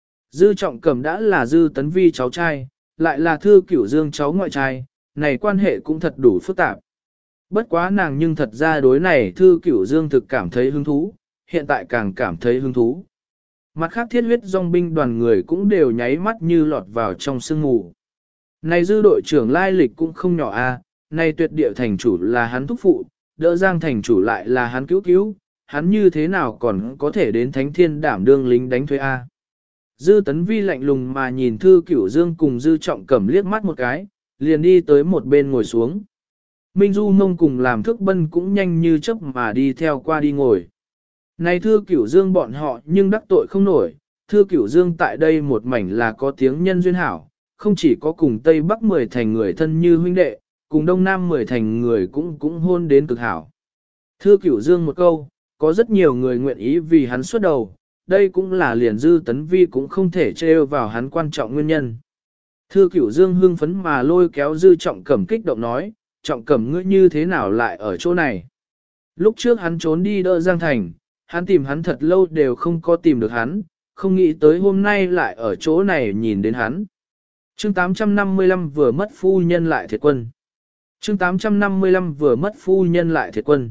[SPEAKER 1] Dư Trọng Cẩm đã là Dư Tấn Vi cháu trai, lại là Thư Cửu Dương cháu ngoại trai, này quan hệ cũng thật đủ phức tạp. Bất quá nàng nhưng thật ra đối này Thư Cửu Dương thực cảm thấy hứng thú, hiện tại càng cảm thấy hứng thú. Mặt khác thiết huyết dòng binh đoàn người cũng đều nháy mắt như lọt vào trong sương mù. Này Dư đội trưởng lai lịch cũng không nhỏ a, này Tuyệt Địa thành chủ là hắn thúc phụ, đỡ Giang thành chủ lại là hắn cứu cứu, hắn như thế nào còn có thể đến Thánh Thiên đảm đương lính đánh thuê a. Dư Tấn Vi lạnh lùng mà nhìn Thư Cửu Dương cùng Dư Trọng Cẩm liếc mắt một cái, liền đi tới một bên ngồi xuống. Minh Du Mông cùng làm thức bân cũng nhanh như chớp mà đi theo qua đi ngồi. Này Thư Cửu Dương bọn họ nhưng đắc tội không nổi, Thư Cửu Dương tại đây một mảnh là có tiếng nhân duyên hảo, không chỉ có cùng Tây Bắc 10 thành người thân như huynh đệ, cùng Đông Nam 10 thành người cũng hôn đến cực hảo. Thư Cửu Dương một câu, có rất nhiều người nguyện ý vì hắn xuất đầu, đây cũng là liền Dư Tấn Vi cũng không thể trêu vào hắn quan trọng nguyên nhân. Thư Cửu Dương hưng phấn mà lôi kéo Dư Trọng Cẩm kích động nói, Trọng Cẩm ngươi như thế nào lại ở chỗ này? Lúc trước hắn trốn đi đỡ Giang Thành, hắn tìm hắn thật lâu đều không có tìm được hắn, không nghĩ tới hôm nay lại ở chỗ này nhìn đến hắn. Chương 855 vừa mất phu nhân lại thiệt quân. Chương 855 vừa mất phu nhân lại thiệt quân.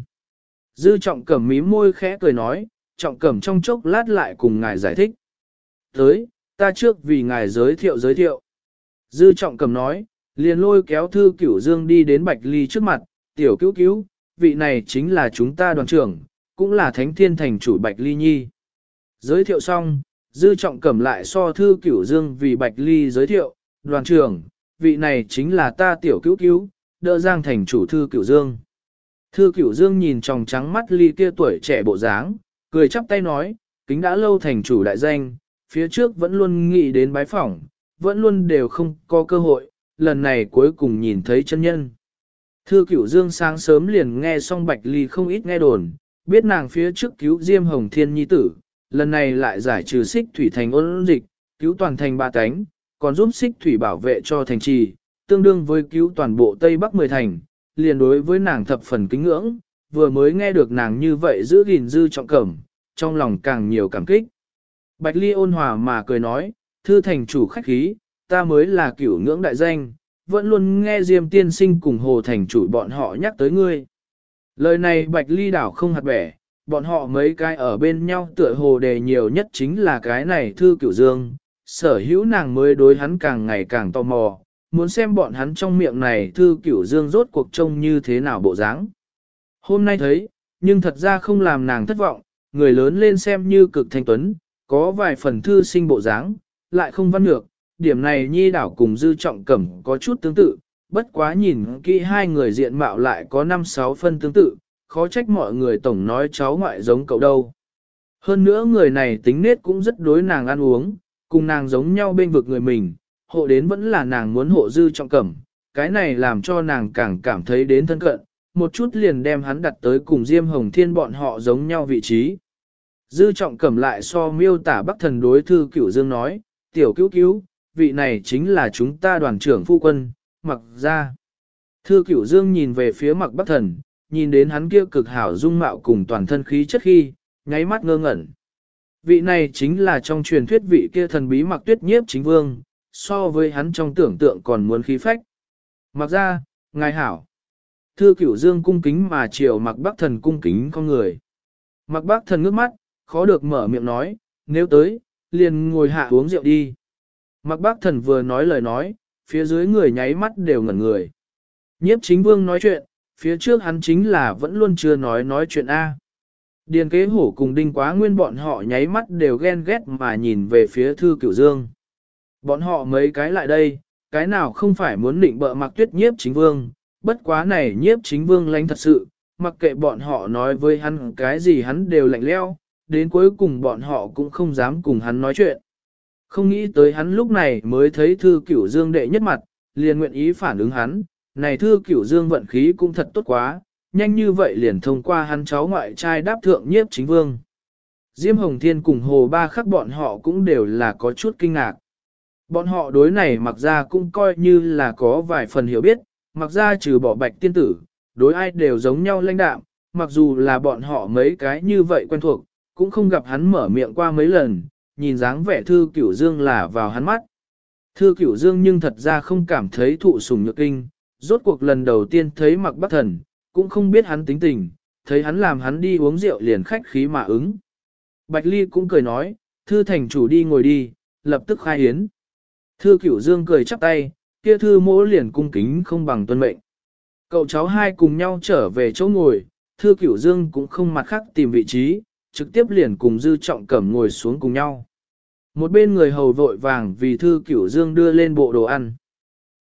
[SPEAKER 1] Dư Trọng Cẩm mím môi khẽ cười nói, Trọng Cẩm trong chốc lát lại cùng ngài giải thích. Tới, ta trước vì ngài giới thiệu. Dư Trọng Cẩm nói, liền lôi kéo Thư Cửu Dương đi đến Bạch Ly trước mặt, tiểu cứu cứu, vị này chính là chúng ta đoàn trưởng, cũng là Thánh Thiên Thành chủ Bạch Ly Nhi. Giới thiệu xong, Dư Trọng Cẩm lại so Thư Cửu Dương vì Bạch Ly giới thiệu, đoàn trưởng, vị này chính là ta tiểu cứu cứu, đỡ Giang Thành chủ Thư Cửu Dương. Thư Cửu Dương nhìn tròng trắng mắt Ly kia tuổi trẻ bộ dáng, cười chắp tay nói, kính đã lâu thành chủ đại danh, phía trước vẫn luôn nghĩ đến bái phỏng, vẫn luôn đều không có cơ hội, lần này cuối cùng nhìn thấy chân nhân. Thư Cửu Dương sáng sớm liền nghe xong Bạch Ly không ít nghe đồn, biết nàng phía trước cứu Diêm Hồng Thiên Nhi tử, lần này lại giải trừ Xích Thủy Thành ôn dịch, cứu toàn thành ba cánh, còn giúp Xích Thủy bảo vệ cho thành trì, tương đương với cứu toàn bộ Tây Bắc 10 thành, liền đối với nàng thập phần kính ngưỡng, vừa mới nghe được nàng như vậy giữ gìn Dư Trọng Cẩm, trong lòng càng nhiều cảm kích. Bạch Ly ôn hòa mà cười nói, Thư thành chủ khách khí, ta mới là cửu ngưỡng đại danh, vẫn luôn nghe Diêm tiên sinh cùng Hồ thành chủ bọn họ nhắc tới ngươi. Lời này Bạch Ly đảo không hạt bẻ, bọn họ mấy cái ở bên nhau tựa hồ đề nhiều nhất chính là cái này Thư Cửu Dương, sở hữu nàng mới đối hắn càng ngày càng tò mò, muốn xem bọn hắn trong miệng này Thư Cửu Dương rốt cuộc trông như thế nào bộ dáng. Hôm nay thấy, nhưng thật ra không làm nàng thất vọng, người lớn lên xem như cực thanh tuấn, có vài phần thư sinh bộ dáng, lại không văn lược, điểm này Nhi đảo cùng Dư Trọng Cẩm có chút tương tự, bất quá nhìn kỹ hai người diện mạo lại có 5-6 phân tương tự, khó trách mọi người tổng nói cháu ngoại giống cậu đâu. Hơn nữa người này tính nết cũng rất đối nàng ăn uống, cùng nàng giống nhau bên vực người mình, hộ đến vẫn là nàng muốn hộ Dư Trọng Cẩm, cái này làm cho nàng càng cảm thấy đến thân cận, một chút liền đem hắn đặt tới cùng Diêm Hồng Thiên bọn họ giống nhau vị trí. Dư Trọng Cẩm lại so miêu tả Bắc Thần đối Thư Cửu Dương nói, tiểu cứu cứu, vị này chính là chúng ta đoàn trưởng phu quân, Mặc Gia. Thư Cửu Dương nhìn về phía Mặc Bắc Thần, nhìn đến hắn kia cực hảo dung mạo cùng toàn thân khí chất khi, nháy mắt ngơ ngẩn. Vị này chính là trong truyền thuyết vị kia thần bí Mặc Tuyết Nhiếp chính vương, so với hắn trong tưởng tượng còn muốn khí phách. Mặc Gia, ngài hảo. Thư Cửu Dương cung kính mà chiều Mặc Bắc Thần cung kính con người. Mặc Bắc Thần ngước mắt, khó được mở miệng nói, nếu tới, liền ngồi hạ uống rượu đi. Mặc Bắc Thần vừa nói lời nói, phía dưới người nháy mắt đều ngẩn người. Nhiếp chính vương nói chuyện, phía trước hắn chính là vẫn luôn chưa nói chuyện A. Điền Kế Hổ cùng Đinh Quá Nguyên bọn họ nháy mắt đều ghen ghét mà nhìn về phía Thư Cửu Dương. Bọn họ mấy cái lại đây, cái nào không phải muốn định bợ Mặc Tuyết nhiếp chính vương, bất quá này nhiếp chính vương lánh thật sự, mặc kệ bọn họ nói với hắn cái gì hắn đều lạnh leo, đến cuối cùng bọn họ cũng không dám cùng hắn nói chuyện. Không nghĩ tới hắn lúc này mới thấy Thư Cửu Dương đệ nhất mặt, liền nguyện ý phản ứng hắn, này Thư Cửu Dương vận khí cũng thật tốt quá, nhanh như vậy liền thông qua hắn cháu ngoại trai đáp thượng nhiếp chính vương. Diêm Hồng Thiên cùng Hồ Ba Khắc bọn họ cũng đều là có chút kinh ngạc. Bọn họ đối này Mặc Gia cũng coi như là có vài phần hiểu biết, Mặc Gia trừ bỏ Bạch tiên tử, đối ai đều giống nhau lãnh đạm, mặc dù là bọn họ mấy cái như vậy quen thuộc, cũng không gặp hắn mở miệng qua mấy lần, nhìn dáng vẻ Thư Cửu Dương là vào hắn mắt. Thư Cửu Dương nhưng thật ra không cảm thấy thụ sủng nhược kinh, rốt cuộc lần đầu tiên thấy Mặc Bắc Thần, cũng không biết hắn tính tình, thấy hắn làm hắn đi uống rượu liền khách khí mà ứng. Bạch Ly cũng cười nói, Thư thành chủ đi ngồi đi, lập tức khai hiến. Thư Cửu Dương cười chắp tay, kia Thư mỗ liền cung kính không bằng tuân mệnh. Cậu cháu hai cùng nhau trở về chỗ ngồi, Thư Cửu Dương cũng không mặt khác tìm vị trí, trực tiếp liền cùng Dư Trọng Cẩm ngồi xuống cùng nhau. Một bên người hầu vội vàng vì Thư Cửu Dương đưa lên bộ đồ ăn.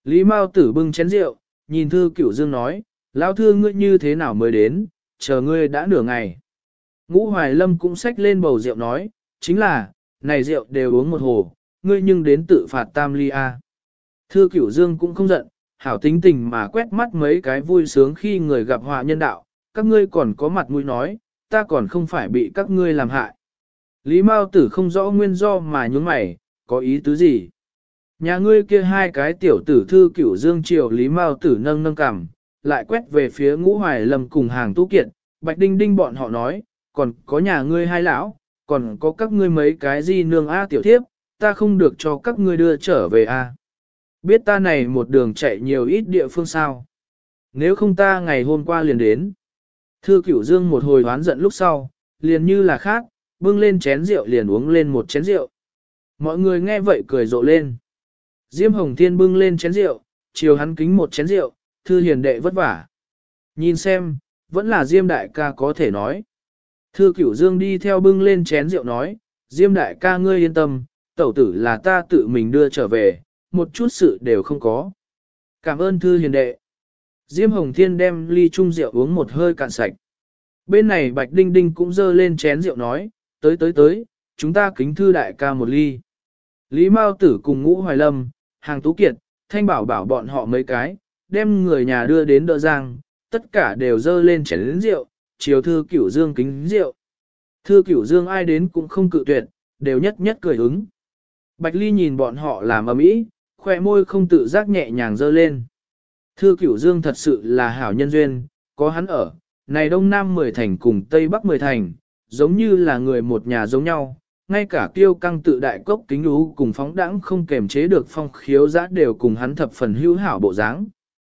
[SPEAKER 1] Lý Mao Tử bưng chén rượu, nhìn Thư Cửu Dương nói, lão Thư ngươi như thế nào mới đến, chờ ngươi đã nửa ngày. Ngũ Hoài Lâm cũng xách lên bầu rượu nói, chính là, này rượu đều uống một hồ, ngươi nhưng đến tự phạt tam ly a. Thư Cửu Dương cũng không giận, hảo tính tình mà quét mắt mấy cái vui sướng khi người gặp họa nhân đạo, các ngươi còn có mặt mũi nói, ta còn không phải bị các ngươi làm hại. Lý Mao Tử không rõ nguyên do mà nhún mày, có ý tứ gì? Nhà ngươi kia hai cái tiểu tử Thư Cửu Dương triều Lý Mao Tử nâng nâng cằm, lại quét về phía Ngũ Hoài Lâm cùng Hàng Tú Kiệt, Bạch Đinh Đinh bọn họ nói, còn có nhà ngươi hai lão, còn có các ngươi mấy cái gì nương a tiểu thiếp, ta không được cho các ngươi đưa trở về a. Biết ta này một đường chạy nhiều ít địa phương sao? Nếu không ta ngày hôm qua liền đến. Thư Cửu Dương một hồi hoán giận lúc sau, liền như là khác, bưng lên chén rượu liền uống lên một chén rượu. Mọi người nghe vậy cười rộ lên. Diêm Hồng Thiên bưng lên chén rượu, chiều hắn kính một chén rượu, Thư hiền đệ vất vả. Nhìn xem, vẫn là Diêm đại ca có thể nói. Thư Cửu Dương đi theo bưng lên chén rượu nói, Diêm đại ca ngươi yên tâm, tẩu tử là ta tự mình đưa trở về, một chút sự đều không có. Cảm ơn Thư hiền đệ. Diêm Hồng Thiên đem ly chung rượu uống một hơi cạn sạch. Bên này Bạch Đinh Đinh cũng dơ lên chén rượu nói, tới, chúng ta kính Thư đại ca một ly. Lý Mao Tử cùng Ngũ Hoài Lâm, Hàng Tú Kiệt, Thanh Bảo bảo bọn họ mấy cái, đem người nhà đưa đến đỡ giang, tất cả đều dơ lên chén rượu, chiều Thư Cửu Dương kính rượu. Thư Cửu Dương ai đến cũng không cự tuyệt, đều nhất nhất cười ứng. Bạch Ly nhìn bọn họ làm ầm ĩ, khoe môi không tự giác nhẹ nhàng dơ lên. Thư Cửu Dương thật sự là hảo nhân duyên, có hắn ở, này Đông Nam 10 thành cùng Tây Bắc 10 thành, giống như là người một nhà giống nhau, ngay cả Kiêu Căng tự đại cốc kính ú cùng phóng đãng không kềm chế được phong khiếu giã đều cùng hắn thập phần hữu hảo bộ dáng.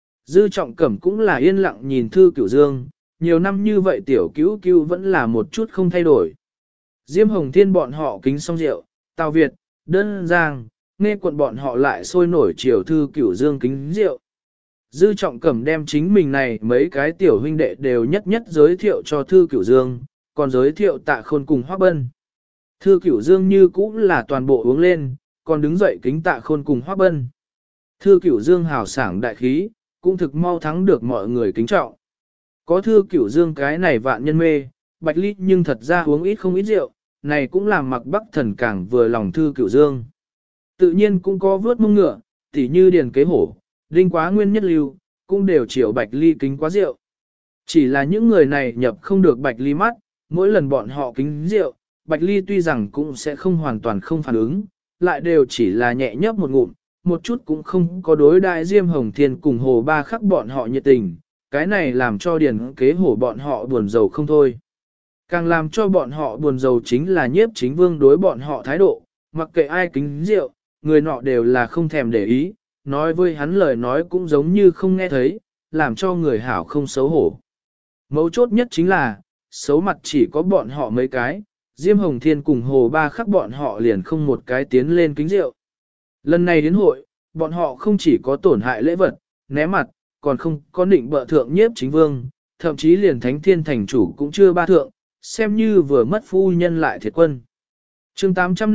[SPEAKER 1] Dư Trọng Cẩm cũng là yên lặng nhìn Thư Cửu Dương, nhiều năm như vậy tiểu cứu cứu vẫn là một chút không thay đổi. Diêm Hồng Thiên bọn họ kính xong rượu, Tào Việt, Đơn Giang, nghe quận bọn họ lại sôi nổi chiều Thư Cửu Dương kính rượu. Dư Trọng Cẩm đem chính mình này mấy cái tiểu huynh đệ đều nhất nhất giới thiệu cho Thư Cửu Dương, còn giới thiệu Tạ Khôn cùng Hoắc Bân. Thư Cửu Dương như cũng là toàn bộ uống lên, còn đứng dậy kính Tạ Khôn cùng Hoắc Bân. Thư Cửu Dương hào sảng đại khí, cũng thực mau thắng được mọi người kính trọng. Có Thư Cửu Dương cái này vạn nhân mê, Bạch Ly nhưng thật ra uống ít không ít rượu, này cũng làm Mặc Bắc Thần càng vừa lòng Thư Cửu Dương. Tự nhiên cũng có vớt mông ngựa, tỉ như Điền Kế Hổ, Đinh Quá Nguyên nhất lưu, cũng đều chiều Bạch Ly kính quá rượu. Chỉ là những người này nhập không được Bạch Ly mắt, mỗi lần bọn họ kính rượu, Bạch Ly tuy rằng cũng sẽ không hoàn toàn không phản ứng, lại đều chỉ là nhẹ nhấp một ngụm, một chút cũng không có đối đại Diêm Hồng Thiên cùng Hồ Ba Khắc bọn họ nhiệt tình, cái này làm cho Điền Kế Hổ bọn họ buồn rầu không thôi. Càng làm cho bọn họ buồn rầu chính là Nhiếp Chính Vương đối bọn họ thái độ, mặc kệ ai kính rượu, người nọ đều là không thèm để ý, nói với hắn lời nói cũng giống như không nghe thấy, làm cho người hảo không xấu hổ. Mấu chốt nhất chính là, xấu mặt chỉ có bọn họ mấy cái, Diêm Hồng Thiên cùng Hồ Ba Khắc bọn họ liền không một cái tiến lên kính rượu. Lần này đến hội, bọn họ không chỉ có tổn hại lễ vật, né mặt, còn không có định bợ thượng Nhiếp Chính Vương, thậm chí liền Thánh Thiên Thành chủ cũng chưa ba thượng, xem như vừa mất phu nhân lại thiệt quân. Chương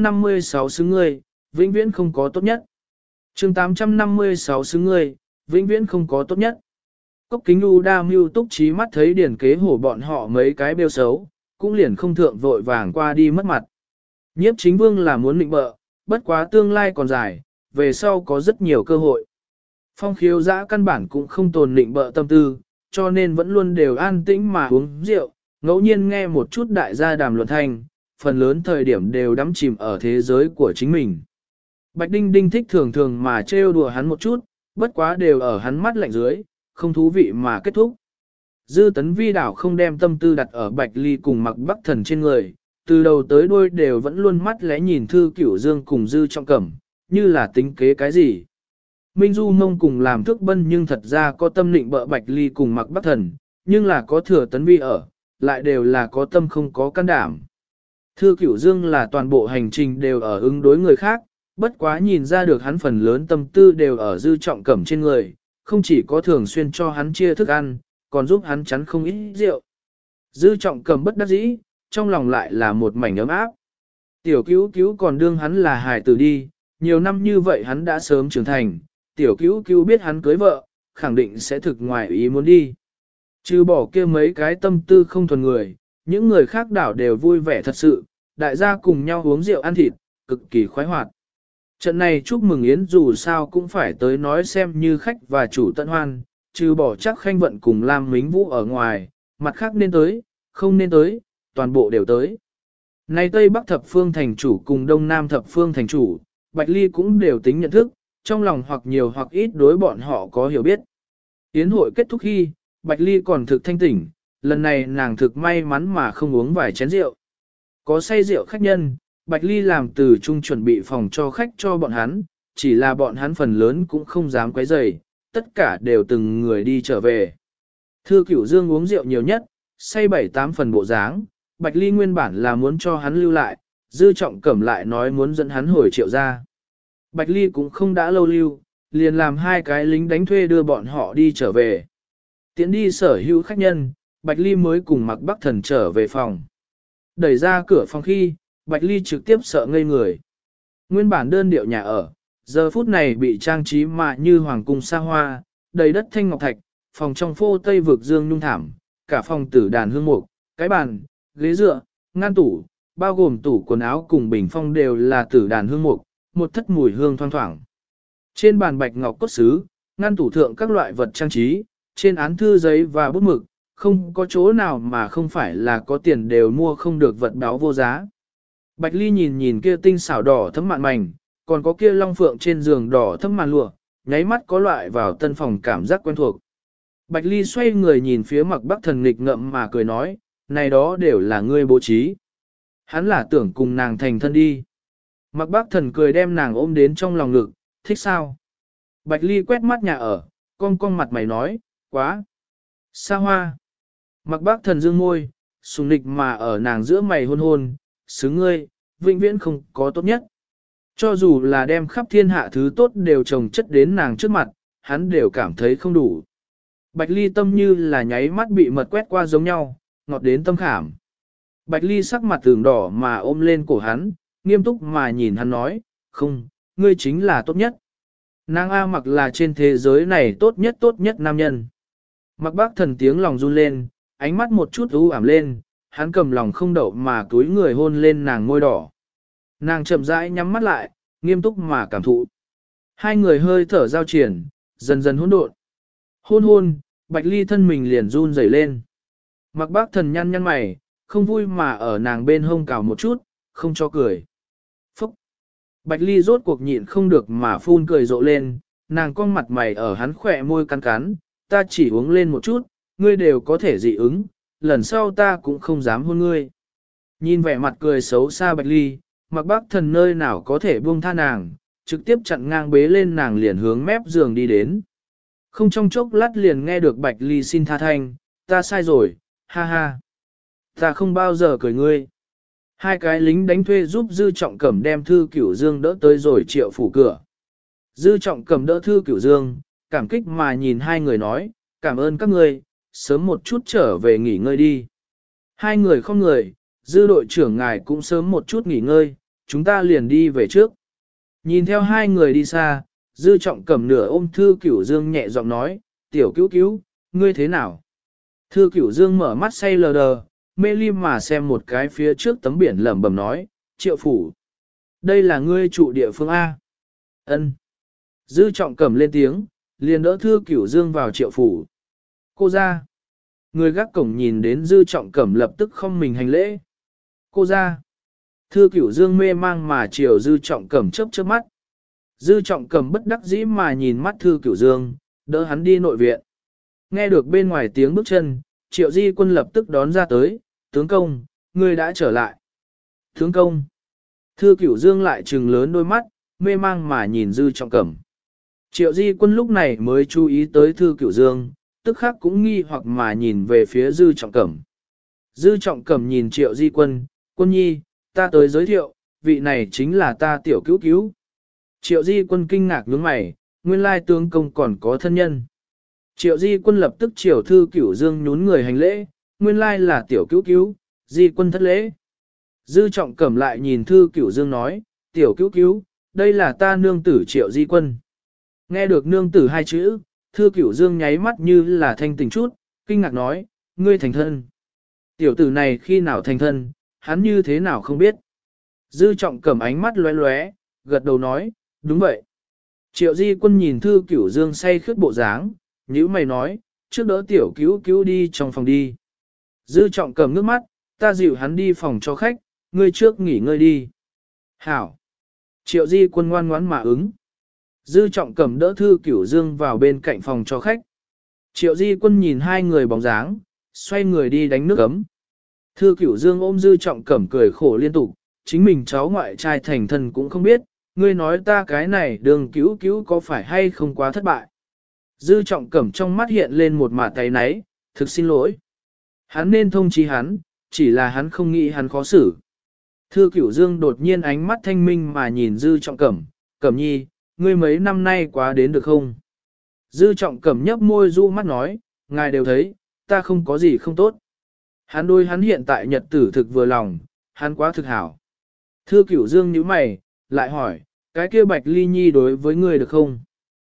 [SPEAKER 1] 856 xứng ngươi, vĩnh viễn không có tốt nhất. Chương 856 xứng ngươi, vĩnh viễn không có tốt nhất. Cốc Kính U đa mưu túc trí mắt thấy Điền Kế Hổ bọn họ mấy cái bêu xấu, cũng liền không thượng vội vàng qua đi mất mặt. Nhiếp Chính Vương là muốn định bợ, bất quá tương lai còn dài, về sau có rất nhiều cơ hội. Phong Khiếu Giã căn bản cũng không tồn định bợ tâm tư, cho nên vẫn luôn đều an tĩnh mà uống rượu, ngẫu nhiên nghe một chút đại gia đàm luận thanh, phần lớn thời điểm đều đắm chìm ở thế giới của chính mình. Bạch Đinh Đinh thích thường thường mà trêu đùa hắn một chút, bất quá đều ở hắn mắt lạnh dưới, không thú vị mà kết thúc. Dư Tấn Vi đảo không đem tâm tư đặt ở Bạch Ly cùng Mặc Bắc Thần trên người, từ đầu tới đuôi đều vẫn luôn mắt lẽ nhìn Thư Cửu Dương cùng Dư Trọng Cẩm, như là tính kế cái gì. Minh Du Mông cùng làm thức bân nhưng thật ra có tâm định bợ Bạch Ly cùng Mặc Bắc Thần, nhưng là có Thừa Tấn Vi ở, lại đều là có tâm không có can đảm. Thư Cửu Dương là toàn bộ hành trình đều ở ứng đối người khác, bất quá nhìn ra được hắn phần lớn tâm tư đều ở Dư Trọng Cẩm trên người, không chỉ có thường xuyên cho hắn chia thức ăn, còn giúp hắn chắn không ít rượu. Dư Trọng Cẩm bất đắc dĩ, trong lòng lại là một mảnh ấm áp. Tiểu cứu cứu còn đương hắn là hài tử đi, nhiều năm như vậy hắn đã sớm trưởng thành, tiểu cứu cứu biết hắn cưới vợ, khẳng định sẽ thực ngoài ý muốn đi. Trừ bỏ kia mấy cái tâm tư không thuần người, những người khác đảo đều vui vẻ thật sự, đại gia cùng nhau uống rượu ăn thịt, cực kỳ khoái hoạt. Trận này chúc mừng yến dù sao cũng phải tới nói xem như khách và chủ tận hoan, trừ bỏ chắc Khanh Vận cùng Lam Mính Vũ ở ngoài, mặt khác nên tới, không nên tới, toàn bộ đều tới. Nay Tây Bắc thập phương thành chủ cùng Đông Nam thập phương thành chủ, Bạch Ly cũng đều tính nhận thức, trong lòng hoặc nhiều hoặc ít đối bọn họ có hiểu biết. Yến hội kết thúc khi, Bạch Ly còn thực thanh tỉnh, lần này nàng thực may mắn mà không uống vài chén rượu. Có say rượu khách nhân, Bạch Ly làm từ chung chuẩn bị phòng cho khách cho bọn hắn, chỉ là bọn hắn phần lớn cũng không dám quấy rầy, tất cả đều từng người đi trở về. Thư Cửu Dương uống rượu nhiều nhất, say 7-8 phần bộ dáng, Bạch Ly nguyên bản là muốn cho hắn lưu lại, Dư Trọng Cẩm lại nói muốn dẫn hắn hồi Triệu ra. Bạch Ly cũng không đã lâu lưu, liền làm hai cái lính đánh thuê đưa bọn họ đi trở về. Tiến đi sở hữu khách nhân, Bạch Ly mới cùng Mạc Bắc Thần trở về phòng. Đẩy ra cửa phòng khi, Bạch Ly trực tiếp sợ ngây người. Nguyên bản đơn điệu nhà ở, giờ phút này bị trang trí mà như hoàng cung xa hoa, đầy đất thanh ngọc thạch, phòng trong phô tây vực dương nhung thảm, cả phòng tử đàn hương mục, cái bàn, ghế dựa, ngăn tủ, bao gồm tủ quần áo cùng bình phong đều là tử đàn hương mục, một thất mùi hương thoang thoảng. Trên bàn bạch ngọc cốt sứ, ngăn tủ thượng các loại vật trang trí, trên án thư giấy và bút mực, không có chỗ nào mà không phải là có tiền đều mua không được vật báo vô giá. Bạch Ly nhìn nhìn kia tinh xảo đỏ thấm mạn mảnh, còn có kia long phượng trên giường đỏ thấm màn lụa, nháy mắt có loại vào tân phòng cảm giác quen thuộc. Bạch Ly xoay người nhìn phía Mạc Bắc Thần nghịch ngợm mà cười nói, này đó đều là ngươi bố trí. Hắn là tưởng cùng nàng thành thân đi. Mạc Bắc Thần cười đem nàng ôm đến trong lòng ngực, thích sao? Bạch Ly quét mắt nhà ở, cong mặt mày nói, quá xa hoa. Mạc Bắc Thần dương môi, sùng nịch mà ở nàng giữa mày hôn hôn, xứng ngươi, vĩnh viễn không có tốt nhất. Cho dù là đem khắp thiên hạ thứ tốt đều trồng chất đến nàng trước mặt, hắn đều cảm thấy không đủ. Bạch Ly tâm như là nháy mắt bị mật quét qua giống nhau, ngọt đến tâm khảm. Bạch Ly sắc mặt tường đỏ mà ôm lên cổ hắn, nghiêm túc mà nhìn hắn nói, không, ngươi chính là tốt nhất. Nàng A Mặc là trên thế giới này tốt nhất nam nhân. Mạc Bắc Thần tiếng lòng run lên, ánh mắt một chút u ảm lên, hắn cầm lòng không đậu mà túi người hôn lên nàng môi đỏ. Nàng chậm rãi nhắm mắt lại, nghiêm túc mà cảm thụ. Hai người hơi thở giao triển, dần dần hỗn độn. Hôn hôn, Bạch Ly thân mình liền run rẩy lên. Mạc Bắc Thần nhăn nhăn mày, không vui mà ở nàng bên hông cào một chút, không cho cười. Phúc! Bạch Ly rốt cuộc nhịn không được mà phun cười rộ lên, nàng cong mặt mày ở hắn khỏe môi cắn cắn, ta chỉ uống lên một chút, ngươi đều có thể dị ứng, lần sau ta cũng không dám hôn ngươi. Nhìn vẻ mặt cười xấu xa Bạch Ly, Mạc Bắc Thần nơi nào có thể buông tha nàng, trực tiếp chặn ngang bế lên nàng liền hướng mép giường đi đến. Không trong chốc lát liền nghe được Bạch Ly xin tha thanh, ta sai rồi, ha ha. Ta không bao giờ cười ngươi. Hai cái lính đánh thuê giúp Dư Trọng Cẩm đem Thư Cửu Dương đỡ tới rồi Triệu phủ cửa. Dư Trọng Cẩm đỡ Thư Cửu Dương, cảm kích mà nhìn hai người nói, cảm ơn các ngươi, sớm một chút trở về nghỉ ngơi đi. Hai người không người, Dư đội trưởng ngài cũng sớm một chút nghỉ ngơi, chúng ta liền đi về trước. Nhìn theo hai người đi xa, Dư Trọng Cẩm nửa ôm Thư Cửu Dương nhẹ giọng nói, tiểu cứu cứu, ngươi thế nào? Thư Cửu Dương mở mắt say lờ đờ, mê ly mà xem một cái phía trước tấm biển lẩm bẩm nói, Triệu phủ. Đây là ngươi trụ địa phương A. Ân. Dư Trọng Cẩm lên tiếng, liền đỡ Thư Cửu Dương vào Triệu phủ. Cô ra. Người gác cổng nhìn đến Dư Trọng Cẩm lập tức không mình hành lễ. Cô ra. Thư Cửu Dương mê mang mà chiều Dư Trọng Cẩm chớp chớp mắt. Dư Trọng Cẩm bất đắc dĩ mà nhìn mắt Thư Cửu Dương, đỡ hắn đi nội viện. Nghe được bên ngoài tiếng bước chân, Triệu Di Quân lập tức đón ra tới, tướng công, ngươi đã trở lại. Tướng công. Thư Cửu Dương lại trừng lớn đôi mắt, mê mang mà nhìn Dư Trọng Cẩm. Triệu Di Quân lúc này mới chú ý tới Thư Cửu Dương, tức khắc cũng nghi hoặc mà nhìn về phía Dư Trọng Cẩm. Dư Trọng Cẩm nhìn Triệu Di Quân, quân nhi, ta tới giới thiệu, vị này chính là ta tiểu cứu cứu. Triệu Di Quân kinh ngạc nhướng mày, nguyên lai tướng công còn có thân nhân. Triệu Di Quân lập tức chiều Thư Cửu Dương nhún người hành lễ, nguyên lai là tiểu cứu cứu, Di Quân thất lễ. Dư Trọng Cẩm lại nhìn Thư Cửu Dương nói, tiểu cứu cứu, đây là ta nương tử Triệu Di Quân. Nghe được nương tử hai chữ, Thư Cửu Dương nháy mắt như là thanh tỉnh chút, kinh ngạc nói, ngươi thành thân. Tiểu tử này khi nào thành thân, hắn như thế nào không biết. Dư Trọng Cẩm ánh mắt lóe lóe, gật đầu nói, đúng vậy. Triệu Di Quân nhìn Thư Cửu Dương say khướt bộ dáng, nhíu mày nói, trước đỡ tiểu cứu cứu đi trong phòng đi. Dư Trọng Cẩm nước mắt, ta dịu hắn đi phòng cho khách, ngươi trước nghỉ ngơi đi. Hảo. Triệu Di Quân ngoan ngoãn mà ứng. Dư Trọng Cẩm đỡ Thư Cửu Dương vào bên cạnh phòng cho khách. Triệu Di Quân nhìn hai người bóng dáng, xoay người đi đánh nước ấm. Thư Cửu Dương ôm Dư Trọng Cẩm cười khổ liên tục, chính mình cháu ngoại trai thành thân cũng không biết, ngươi nói ta cái này đường cứu cứu có phải hay không quá thất bại. Dư Trọng Cẩm trong mắt hiện lên một mả tay náy, thực xin lỗi. Hắn nên thông chí hắn, chỉ là hắn không nghĩ hắn khó xử. Thư Cửu Dương đột nhiên ánh mắt thanh minh mà nhìn Dư Trọng Cẩm, Cẩm nhi, ngươi mấy năm nay quá đến được không? Dư Trọng Cẩm nhấp môi du mắt nói, ngài đều thấy, ta không có gì không tốt. Hắn đôi hắn hiện tại nhật tử thực vừa lòng, hắn quá thực hảo. Thư Cửu Dương nhíu mày, lại hỏi, cái kia Bạch Ly Nhi đối với ngươi được không?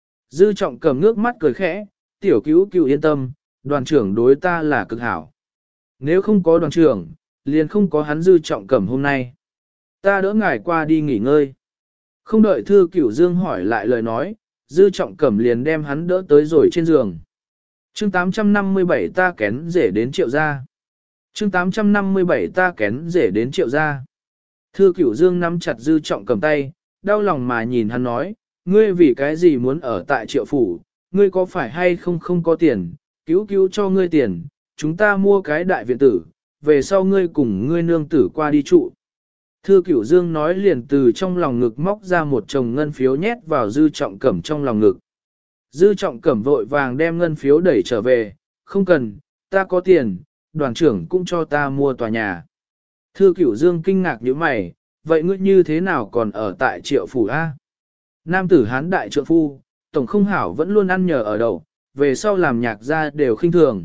[SPEAKER 1] Dư Trọng Cẩm ngước mắt cười khẽ, tiểu cứu cứu yên tâm, đoàn trưởng đối ta là cực hảo. Nếu không có đoàn trưởng, liền không có hắn Dư Trọng Cẩm hôm nay. Ta đỡ ngài qua đi nghỉ ngơi. Không đợi Thư Cửu Dương hỏi lại lời nói, Dư Trọng Cẩm liền đem hắn đỡ tới rồi trên giường. Chương 857 ta kén rể đến Triệu gia. Chương 857 ta kén rể đến Triệu gia. Thư Cửu Dương nắm chặt Dư Trọng Cẩm tay, đau lòng mà nhìn hắn nói, ngươi vì cái gì muốn ở tại Triệu phủ, ngươi có phải hay không có tiền, cứu cứu cho ngươi tiền, chúng ta mua cái đại viện tử, về sau ngươi cùng ngươi nương tử qua đi trụ. Thư Cửu Dương nói liền từ trong lòng ngực móc ra một chồng ngân phiếu nhét vào Dư Trọng Cẩm trong lòng ngực. Dư Trọng Cẩm vội vàng đem ngân phiếu đẩy trở về, không cần, ta có tiền, đoàn trưởng cũng cho ta mua tòa nhà. Thư Cửu Dương kinh ngạc nhíu mày, vậy ngươi như thế nào còn ở tại Triệu phủ A? Nam tử hán đại trượng phu, tổng không hảo vẫn luôn ăn nhờ ở đậu, về sau làm nhạc ra đều khinh thường.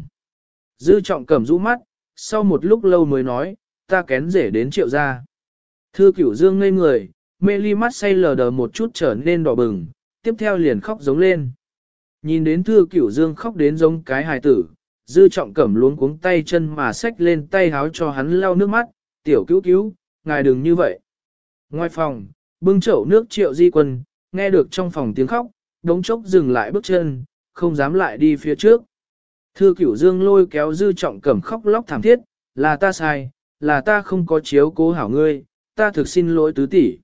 [SPEAKER 1] Dư Trọng Cẩm rũ mắt, sau một lúc lâu mới nói, ta kén rể đến Triệu gia. Thư Cửu Dương ngây người, mê ly mắt say lờ đờ một chút trở nên đỏ bừng, tiếp theo liền khóc giống lên. Nhìn đến Thư Cửu Dương khóc đến giống cái hài tử, Dư Trọng Cẩm luống cuống tay chân mà xách lên tay háo cho hắn lau nước mắt, tiểu cứu cứu, ngài đừng như vậy. Ngoài phòng, bưng chậu nước Triệu Di Quân, nghe được trong phòng tiếng khóc, đống chốc dừng lại bước chân, không dám lại đi phía trước. Thư Cửu Dương lôi kéo Dư Trọng Cẩm khóc lóc thảm thiết, là ta sai, là ta không có chiếu cố hảo ngươi, ta thực xin lỗi tứ tỷ.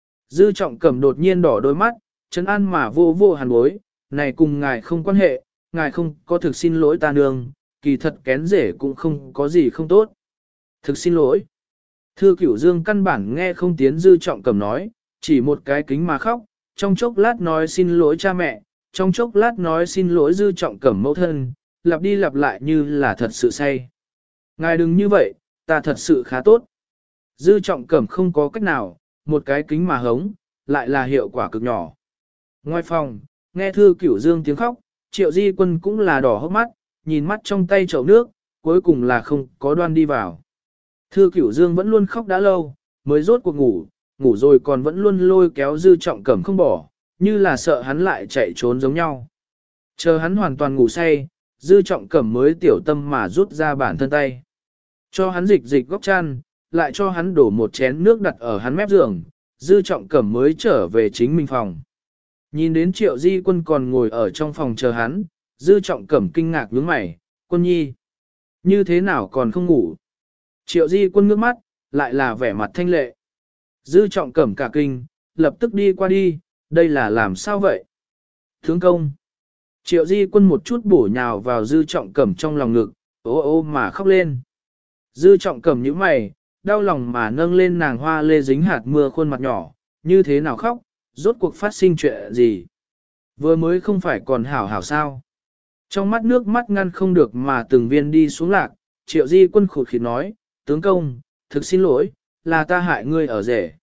[SPEAKER 1] Dư Trọng Cẩm đột nhiên đỏ đôi mắt, trấn an mà vô vô hàn bối, này cùng ngài không quan hệ, ngài không có thực xin lỗi ta nương, kỳ thật kén rể cũng không có gì không tốt. Thực xin lỗi. Thư Cửu Dương căn bản nghe không tiến Dư Trọng Cẩm nói, chỉ một cái kính mà khóc, trong chốc lát nói xin lỗi cha mẹ, trong chốc lát nói xin lỗi Dư Trọng Cẩm mẫu thân, lặp đi lặp lại như là thật sự say. Ngài đừng như vậy, ta thật sự khá tốt. Dư Trọng Cẩm không có cách nào, một cái kính mà hống, lại là hiệu quả cực nhỏ. Ngoài phòng, nghe Thư Cửu Dương tiếng khóc, Triệu Di Quân cũng là đỏ hốc mắt, nhìn mắt trong tay chậu nước, cuối cùng là không có đoan đi vào. Thư Cửu Dương vẫn luôn khóc đã lâu, mới rốt cuộc ngủ, ngủ rồi còn vẫn luôn lôi kéo Dư Trọng Cẩm không bỏ, như là sợ hắn lại chạy trốn giống nhau. Chờ hắn hoàn toàn ngủ say, Dư Trọng Cẩm mới tiểu tâm mà rút ra bản thân tay. Cho hắn dịch dịch góc chăn, lại cho hắn đổ một chén nước đặt ở hắn mép giường, Dư Trọng Cẩm mới trở về chính mình phòng. Nhìn đến Triệu Di Quân còn ngồi ở trong phòng chờ hắn, Dư Trọng Cẩm kinh ngạc nhướng mày, Quân nhi, như thế nào còn không ngủ? Triệu Di Quân ngước mắt, lại là vẻ mặt thanh lệ. Dư Trọng Cẩm cả kinh, lập tức đi qua đi, đây là làm sao vậy? Tướng công. Triệu Di Quân một chút bổ nhào vào Dư Trọng Cẩm trong lòng ngực, ô ô mà khóc lên. Dư Trọng Cẩm nhíu mày, đau lòng mà nâng lên nàng hoa lê dính hạt mưa khuôn mặt nhỏ, như thế nào khóc, rốt cuộc phát sinh chuyện gì? Vừa mới không phải còn hảo hảo sao? Trong mắt nước mắt ngăn không được mà từng viên đi xuống lạc, Triệu Di Quân khụt khịt nói, tướng công, thực xin lỗi, là ta hại ngươi ở rể.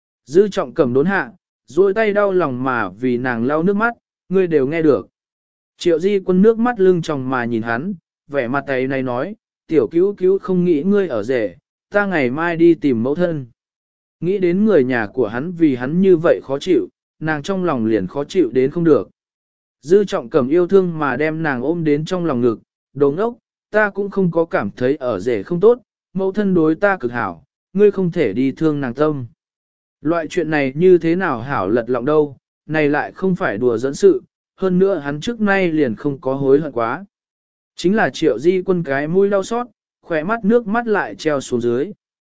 [SPEAKER 1] Dư Trọng Cẩm đốn hạ, duỗi tay đau lòng mà vì nàng lau nước mắt, ngươi đều nghe được. Triệu Di Quân nước mắt lưng tròng mà nhìn hắn, vẻ mặt tay này nói, tiểu cứu cứu không nghĩ ngươi ở rể, ta ngày mai đi tìm mẫu thân. Nghĩ đến người nhà của hắn vì hắn như vậy khó chịu, nàng trong lòng liền khó chịu đến không được. Dư Trọng Cẩm yêu thương mà đem nàng ôm đến trong lòng ngực, đồ ngốc, ta cũng không có cảm thấy ở rể không tốt, mẫu thân đối ta cực hảo, ngươi không thể đi thương nàng tâm. Loại chuyện này như thế nào hảo lật lọng đâu, này lại không phải đùa dẫn sự, hơn nữa hắn trước nay liền không có hối hận quá. Chính là Triệu Di Quân cái mũi đau xót, khỏe mắt nước mắt lại treo xuống dưới.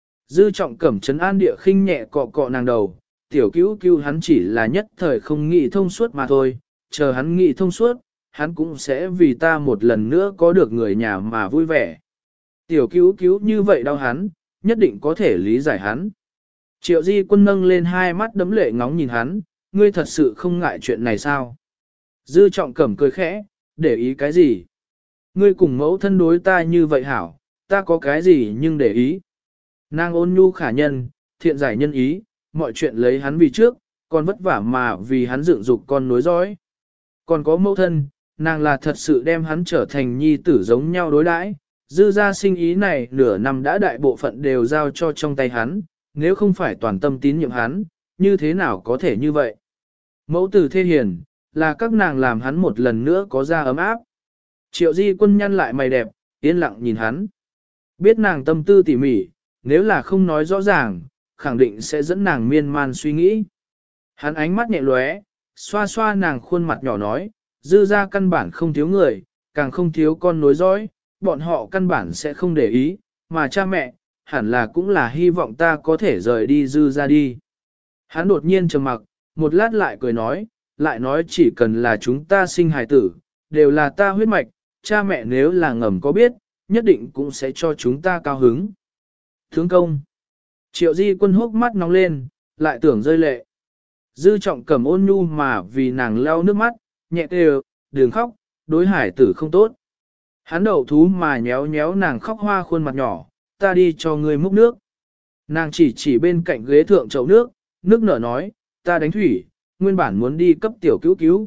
[SPEAKER 1] Dư Trọng Cẩm trấn an địa khinh nhẹ cọ cọ nàng đầu, tiểu cứu cứu hắn chỉ là nhất thời không nghĩ thông suốt mà thôi, chờ hắn nghĩ thông suốt, hắn cũng sẽ vì ta một lần nữa có được người nhà mà vui vẻ. Tiểu cứu cứu như vậy đau hắn, nhất định có thể lý giải hắn. Triệu Di Quân nâng lên hai mắt đấm lệ ngóng nhìn hắn, ngươi thật sự không ngại chuyện này sao? Dư Trọng Cẩm cười khẽ, để ý cái gì? Ngươi cùng mẫu thân đối ta như vậy hảo, ta có cái gì nhưng để ý? Nàng ôn nhu khả nhân, thiện giải nhân ý, mọi chuyện lấy hắn vì trước, còn vất vả mà vì hắn dựng dục con nối dõi. Còn có mẫu thân, nàng là thật sự đem hắn trở thành nhi tử giống nhau đối đãi. Dư ra sinh ý này nửa năm đã đại bộ phận đều giao cho trong tay hắn, nếu không phải toàn tâm tín nhiệm hắn, như thế nào có thể như vậy? Mẫu tử thê hiền, là các nàng làm hắn một lần nữa có ra ấm áp. Triệu Di Quân nhăn lại mày đẹp, yên lặng nhìn hắn. Biết nàng tâm tư tỉ mỉ, nếu là không nói rõ ràng, khẳng định sẽ dẫn nàng miên man suy nghĩ. Hắn ánh mắt nhẹ lóe, xoa xoa nàng khuôn mặt nhỏ nói, dư ra căn bản không thiếu người, càng không thiếu con nối dõi, bọn họ căn bản sẽ không để ý, mà cha mẹ, hẳn là cũng là hy vọng ta có thể rời đi dư ra đi. Hắn đột nhiên trầm mặc, một lát lại cười nói, lại nói chỉ cần là chúng ta sinh hài tử, đều là ta huyết mạch, cha mẹ nếu là ngầm có biết, nhất định cũng sẽ cho chúng ta cao hứng. Tướng công. Triệu Di Quân hốc mắt nóng lên, lại tưởng rơi lệ. Dư Trọng Cẩm ôn nhu mà vì nàng lau nước mắt, nhẹ kêu, đừng khóc, đối hải tử không tốt. Hắn đậu thú mà nhéo nhéo nàng khóc hoa khuôn mặt nhỏ, ta đi cho ngươi múc nước. Nàng chỉ bên cạnh ghế thượng chậu nước, nước nở nói, ta đánh thủy, nguyên bản muốn đi cấp tiểu cứu cứu.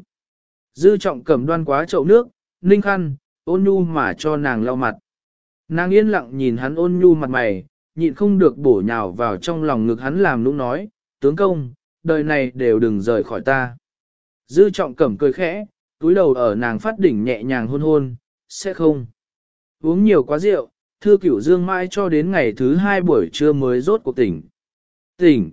[SPEAKER 1] Dư Trọng Cẩm đoan quá chậu nước, ninh khăn, ôn nhu mà cho nàng lau mặt. Nàng yên lặng nhìn hắn ôn nhu mặt mày, nhịn không được bổ nhào vào trong lòng ngực hắn làm nũng nói, tướng công, đời này đều đừng rời khỏi ta. Dư Trọng Cẩm cười khẽ, túi đầu ở nàng phát đỉnh nhẹ nhàng hôn hôn, sẽ không. Uống nhiều quá rượu, Thư Cửu Dương mãi cho đến ngày thứ 2 buổi trưa mới rốt cuộc tỉnh. Tỉnh.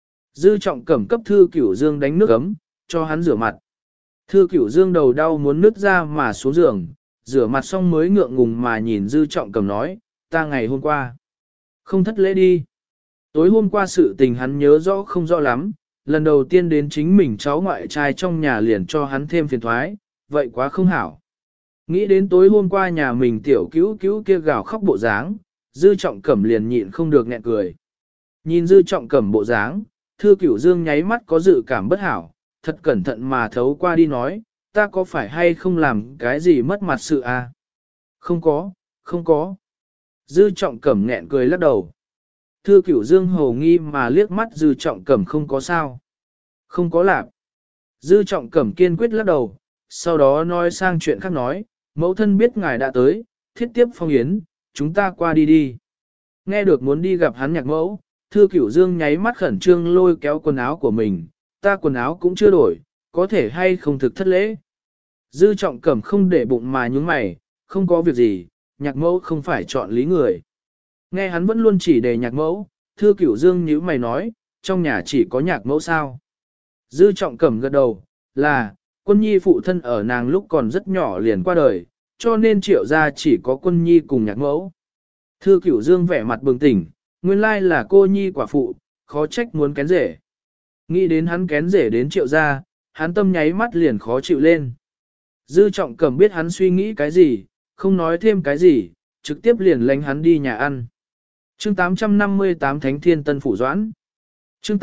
[SPEAKER 1] Dư Trọng Cẩm cấp Thư Cửu Dương đánh nước ấm, cho hắn rửa mặt. Thư Cửu Dương đầu đau muốn nứt ra mà xuống giường, rửa mặt xong mới ngượng ngùng mà nhìn Dư Trọng Cẩm nói, ta ngày hôm qua. Không thất lễ đi. Tối hôm qua sự tình hắn nhớ rõ không rõ lắm, lần đầu tiên đến chính mình cháu ngoại trai trong nhà liền cho hắn thêm phiền thoái, vậy quá không hảo. Nghĩ đến tối hôm qua nhà mình tiểu cứu cứu kia gào khóc bộ dáng, Dư Trọng Cẩm liền nhịn không được nghẹn cười. Nhìn Dư Trọng Cẩm bộ dáng, Thư Cửu Dương nháy mắt có dự cảm bất hảo, thật cẩn thận mà thấu qua đi nói, ta có phải hay không làm cái gì mất mặt sự à? Không có, không có. Dư Trọng Cẩm nghẹn cười lắc đầu. Thư Cửu Dương hồ nghi mà liếc mắt Dư Trọng Cẩm không có sao. Không có lạc. Dư Trọng Cẩm kiên quyết lắc đầu, sau đó nói sang chuyện khác nói, mẫu thân biết ngài đã tới, thiết tiếp phong yến, chúng ta qua đi đi. Nghe được muốn đi gặp hắn nhạc mẫu, Thư Cửu Dương nháy mắt khẩn trương lôi kéo quần áo của mình, ta quần áo cũng chưa đổi, có thể hay không thực thất lễ. Dư Trọng Cẩm không để bụng mà nhúng mày, không có việc gì, nhạc mẫu không phải chọn lý người. Nghe hắn vẫn luôn chỉ đề nhạc mẫu, Thư Cửu Dương nhíu mày nói, trong nhà chỉ có nhạc mẫu sao. Dư Trọng Cẩm gật đầu, là, Quân Nhi phụ thân ở nàng lúc còn rất nhỏ liền qua đời, cho nên Triệu gia chỉ có Quân Nhi cùng nhạc mẫu. Thư Cửu Dương vẻ mặt bừng tỉnh, nguyên lai là cô Nhi quả phụ, khó trách muốn kén rể. Nghĩ đến hắn kén rể đến Triệu gia, hắn tâm nháy mắt liền khó chịu lên. Dư Trọng Cẩm biết hắn suy nghĩ cái gì, không nói thêm cái gì, trực tiếp liền lánh hắn đi nhà ăn. Chương 858 Thánh Thiên Tân Phủ Doãn. Chương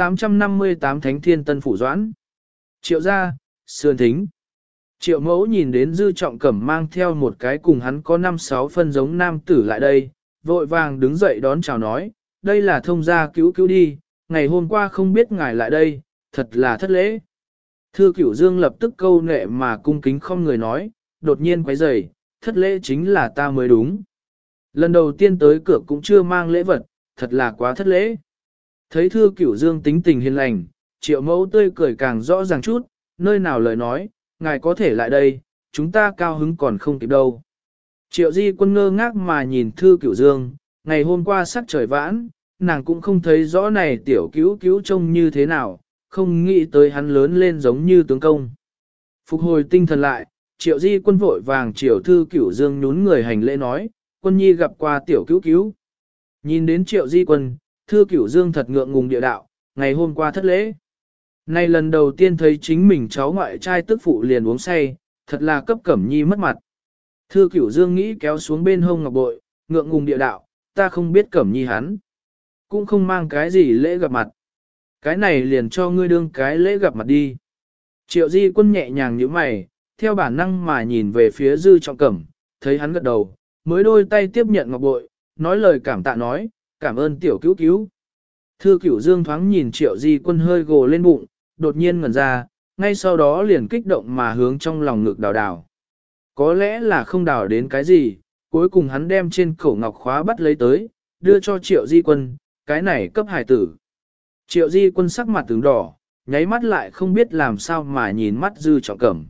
[SPEAKER 1] 858 Thánh Thiên Tân Phủ Doãn. Triệu gia, sườn thính. Triệu mẫu nhìn đến Dư Trọng Cẩm mang theo một cái cùng hắn có 5-6 phân giống nam tử lại đây, vội vàng đứng dậy đón chào nói, đây là thông gia cứu cứu đi, ngày hôm qua không biết ngài lại đây, thật là thất lễ. Thư Cửu Dương lập tức câu nệ mà cung kính không người nói, đột nhiên quấy rầy, thất lễ chính là ta mới đúng. Lần đầu tiên tới cửa cũng chưa mang lễ vật, thật là quá thất lễ. Thấy Thư Cửu Dương tính tình hiền lành, Triệu mẫu tươi cười càng rõ ràng chút, nơi nào lời nói, ngài có thể lại đây, chúng ta cao hứng còn không kịp đâu. Triệu Di Quân ngơ ngác mà nhìn Thư Cửu Dương, ngày hôm qua sắc trời vãn, nàng cũng không thấy rõ này tiểu cứu cứu trông như thế nào, không nghĩ tới hắn lớn lên giống như tướng công. Phục hồi tinh thần lại, Triệu Di Quân vội vàng Triệu Thư Cửu Dương nhún người hành lễ nói, Quân nhi gặp qua tiểu cứu cứu. Nhìn đến Triệu Di Quân, Thư Cửu Dương thật ngượng ngùng địa đạo, ngày hôm qua thất lễ. Nay lần đầu tiên thấy chính mình cháu ngoại trai tức phụ liền uống say, thật là cấp Cẩm Nhi mất mặt. Thư Cửu Dương nghĩ kéo xuống bên hông ngọc bội, ngượng ngùng địa đạo, ta không biết Cẩm Nhi hắn. Cũng không mang cái gì lễ gặp mặt. Cái này liền cho ngươi đương cái lễ gặp mặt đi. Triệu Di Quân nhẹ nhàng nhíu mày, theo bản năng mà nhìn về phía Dư Trọng Cẩm, thấy hắn gật đầu, mới đôi tay tiếp nhận ngọc bội, nói lời cảm tạ nói, cảm ơn tiểu cứu cứu. Thư Cửu Dương thoáng nhìn Triệu Di Quân hơi gồ lên bụng, đột nhiên ngẩn ra, ngay sau đó liền kích động mà hướng trong lòng ngực đào đào. Có lẽ là không đào đến cái gì, cuối cùng hắn đem trên cổ ngọc khóa bắt lấy tới, đưa cho Triệu Di Quân, cái này cấp hải tử. Triệu Di Quân sắc mặt tướng đỏ, nháy mắt lại không biết làm sao mà nhìn mắt Dư Trọng Cẩm.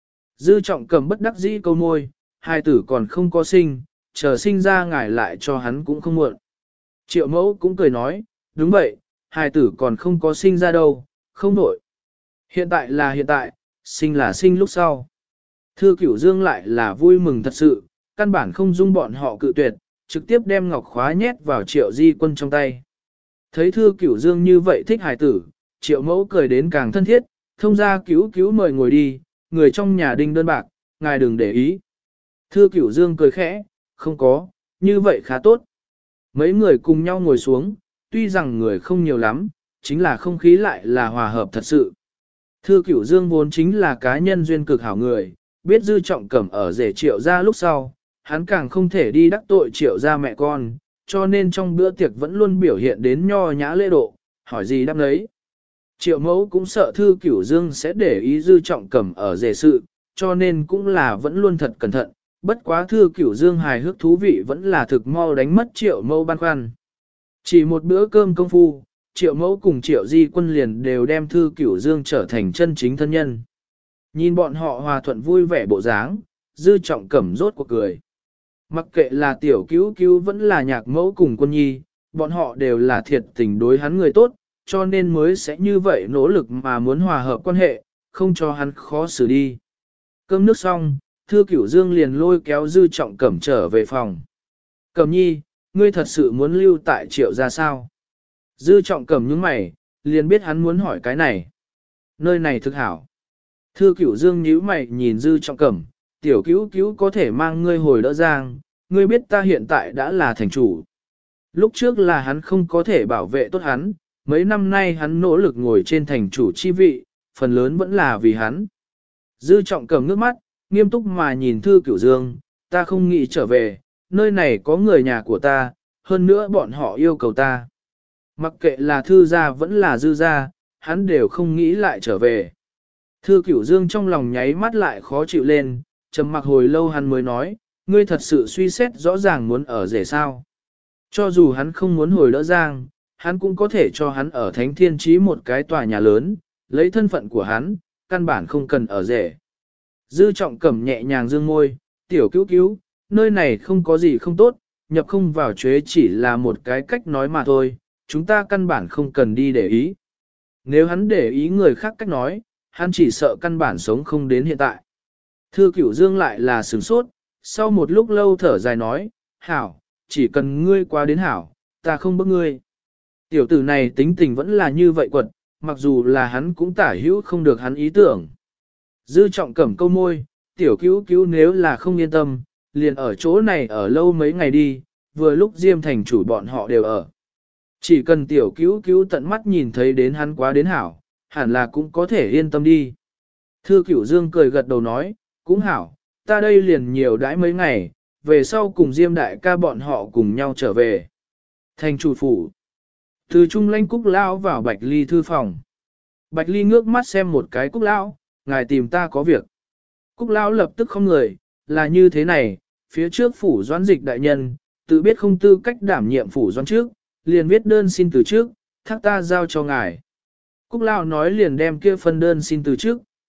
[SPEAKER 1] Dư Trọng Cẩm bất đắc dĩ câu môi, hải tử còn không có sinh, chờ sinh ra ngài lại cho hắn cũng không muộn. Triệu Mẫu cũng cười nói, đúng vậy, hải tử còn không có sinh ra đâu, không nổi. Hiện tại là hiện tại, sinh là sinh lúc sau. Thư Cửu Dương lại là vui mừng thật sự, căn bản không dung bọn họ cự tuyệt, trực tiếp đem ngọc khóa nhét vào Triệu Di Quân trong tay. Thấy Thư Cửu Dương như vậy thích hài tử, Triệu Mẫu cười đến càng thân thiết, thông ra cứu cứu mời ngồi đi, người trong nhà đinh đơn bạc, ngài đừng để ý. Thư Cửu Dương cười khẽ, không có, như vậy khá tốt. Mấy người cùng nhau ngồi xuống, tuy rằng người không nhiều lắm, chính là không khí lại là hòa hợp thật sự. Thư Cửu Dương vốn chính là cá nhân duyên cực hảo người, biết Dư Trọng Cẩm ở rể Triệu gia lúc sau, hắn càng không thể đi đắc tội Triệu gia mẹ con, cho nên trong bữa tiệc vẫn luôn biểu hiện đến nho nhã lễ độ, hỏi gì đáp đấy. Triệu Mẫu cũng sợ Thư Cửu Dương sẽ để ý Dư Trọng Cẩm ở rể sự, cho nên cũng là vẫn luôn thật cẩn thận, bất quá Thư Cửu Dương hài hước thú vị vẫn là thực mau đánh mất Triệu Mẫu băn khoăn. Chỉ một bữa cơm công phu, Triệu Mẫu cùng Triệu Di Quân liền đều đem Thư Cửu Dương trở thành chân chính thân nhân. Nhìn bọn họ hòa thuận vui vẻ bộ dáng, Dư Trọng Cẩm rốt cuộc cười. Mặc kệ là tiểu cứu cứu vẫn là nhạc mẫu cùng Quân nhi, bọn họ đều là thiệt tình đối hắn người tốt, cho nên mới sẽ như vậy nỗ lực mà muốn hòa hợp quan hệ, không cho hắn khó xử đi. Cơm nước xong, Thư Cửu Dương liền lôi kéo Dư Trọng Cẩm trở về phòng. Cẩm nhi, ngươi thật sự muốn lưu tại Triệu gia sao? Dư Trọng Cẩm nhướng mày, liền biết hắn muốn hỏi cái này. Nơi này thực hảo. Thư Cửu Dương nhíu mày nhìn Dư Trọng Cẩm, tiểu cứu cứu có thể mang ngươi hồi đỡ giang, ngươi biết ta hiện tại đã là thành chủ. Lúc trước là hắn không có thể bảo vệ tốt hắn, mấy năm nay hắn nỗ lực ngồi trên thành chủ chi vị, phần lớn vẫn là vì hắn. Dư Trọng Cẩm ngước mắt, nghiêm túc mà nhìn Thư Cửu Dương, ta không nghĩ trở về, nơi này có người nhà của ta, hơn nữa bọn họ yêu cầu ta. Mặc kệ là Thư gia vẫn là Dư gia, hắn đều không nghĩ lại trở về. Thư Cửu Dương trong lòng nháy mắt lại khó chịu lên, trầm mặc hồi lâu hắn mới nói, ngươi thật sự suy xét rõ ràng muốn ở rể sao. Cho dù hắn không muốn hồi đỡ giang, hắn cũng có thể cho hắn ở Thánh Thiên Chí một cái tòa nhà lớn, lấy thân phận của hắn, căn bản không cần ở rể. Dư Trọng Cẩm nhẹ nhàng dương môi, tiểu cứu cứu, nơi này không có gì không tốt, nhập không vào chế chỉ là một cái cách nói mà thôi, chúng ta căn bản không cần đi để ý. Nếu hắn để ý người khác cách nói, hắn chỉ sợ căn bản sống không đến hiện tại. Thư Cửu Dương lại là sửng sốt, sau một lúc lâu thở dài nói, hảo, chỉ cần ngươi qua đến hảo, ta không bức ngươi. Tiểu tử này tính tình vẫn là như vậy quật, mặc dù là hắn cũng tả hữu không được hắn ý tưởng. Dư Trọng Cẩm câu môi, tiểu cứu cứu nếu là không yên tâm, liền ở chỗ này ở lâu mấy ngày đi, vừa lúc Diêm thành chủ bọn họ đều ở. Chỉ cần tiểu cứu cứu tận mắt nhìn thấy đến hắn quá đến hảo, hẳn là cũng có thể yên tâm đi. Thư Cửu Dương cười gật đầu nói, cũng hảo, ta đây liền nhiều đãi mấy ngày, về sau cùng Diêm đại ca bọn họ cùng nhau trở về. Thành chủ phủ. Từ Trung Lãnh Cúc Lão vào Bạch Ly thư phòng. Bạch Ly ngước mắt xem một cái Cúc Lão, ngài tìm ta có việc. Cúc Lão lập tức không người, là như thế này, phía trước phủ doãn dịch đại nhân, tự biết không tư cách đảm nhiệm phủ doãn trước, liền viết đơn xin từ trước, thác ta giao cho ngài. Cúc Lão nói liền đem kia phân đơn xin từ trước,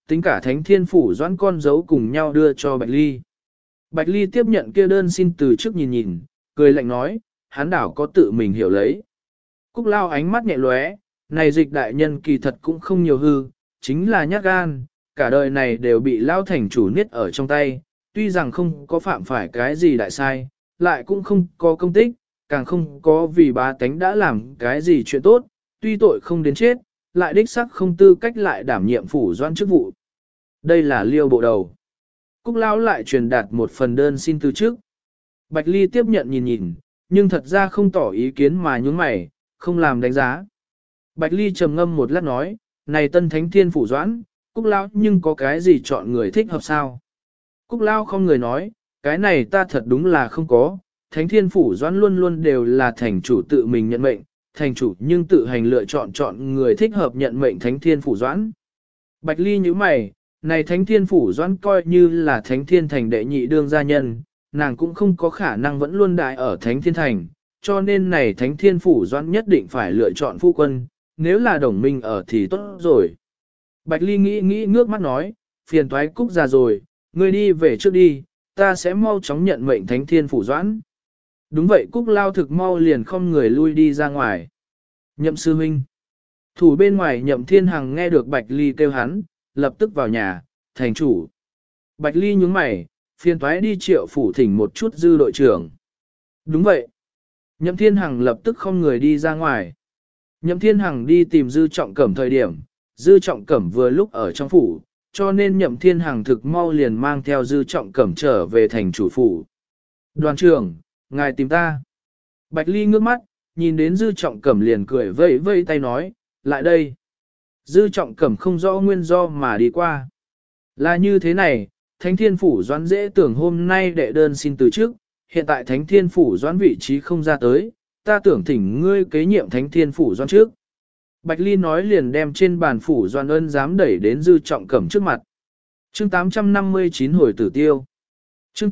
[SPEAKER 1] tính cả thánh thiên phủ doãn con dấu cùng nhau đưa cho Bạch Ly. Bạch Ly tiếp nhận kia đơn xin từ trước nhìn nhìn, cười lạnh nói, hắn đảo có tự mình hiểu lấy. Cúc Lao ánh mắt nhẹ lóe, này dịch đại nhân kỳ thật cũng không nhiều hư, chính là nhát gan, cả đời này đều bị Lao thành chủ niết ở trong tay, tuy rằng không có phạm phải cái gì đại sai, lại cũng không có công tích, càng không có vì bá tánh đã làm cái gì chuyện tốt, tuy tội không đến chết, lại đích sắc không tư cách lại đảm nhiệm phủ doãn chức vụ. Đây là Liêu bộ đầu. Cúc Lão lại truyền đạt một phần đơn xin từ trước. Bạch Ly tiếp nhận nhìn nhìn, nhưng thật ra không tỏ ý kiến mà nhún mày, không làm đánh giá. Bạch Ly trầm ngâm một lát nói, này tân thánh thiên phủ doãn, Cúc Lão nhưng có cái gì chọn người thích hợp sao? Cúc Lão không người nói, cái này ta thật đúng là không có, thánh thiên phủ doãn luôn luôn đều là thành chủ tự mình nhận mệnh, thành chủ nhưng tự hành lựa chọn người thích hợp nhận mệnh thánh thiên phủ doãn. Bạch Ly nhíu mày, này thánh thiên phủ doãn coi như là thánh thiên thành đệ nhị đương gia nhân, nàng cũng không có khả năng vẫn luôn đại ở thánh thiên thành, cho nên này thánh thiên phủ doãn nhất định phải lựa chọn phu quân, nếu là đồng minh ở thì tốt rồi. Bạch Ly nghĩ ngước mắt nói, phiền toái Cúc già rồi, ngươi đi về trước đi, ta sẽ mau chóng nhận mệnh thánh thiên phủ doãn. Đúng vậy Cúc Lao thực mau liền không người lui đi ra ngoài. Nhậm sư huynh. Thủ bên ngoài Nhậm Thiên Hằng nghe được Bạch Ly kêu hắn, lập tức vào nhà, thành chủ. Bạch Ly nhướng mày, phiền toái đi Triệu phủ thỉnh một chút dư đội trưởng. Đúng vậy. Nhậm Thiên Hằng lập tức không người đi ra ngoài. Nhậm Thiên Hằng đi tìm Dư Trọng Cẩm thời điểm, Dư Trọng Cẩm vừa lúc ở trong phủ, cho nên Nhậm Thiên Hằng thực mau liền mang theo Dư Trọng Cẩm trở về thành chủ phủ. Đoàn trưởng, ngài tìm ta. Bạch Ly ngước mắt, nhìn đến Dư Trọng Cẩm liền cười vẫy vẫy tay nói, lại đây. Dư Trọng Cẩm không rõ nguyên do mà đi qua. Là như thế này, Thánh Thiên Phủ Doãn dễ tưởng hôm nay đệ đơn xin từ trước, hiện tại Thánh Thiên Phủ Doãn vị trí không ra tới, ta tưởng thỉnh ngươi kế nhiệm Thánh Thiên Phủ Doãn trước. Bạch Ly nói liền đem trên bàn Phủ Doãn ân dám đẩy đến Dư Trọng Cẩm trước mặt. Chương 859 hồi tử tiêu. Chương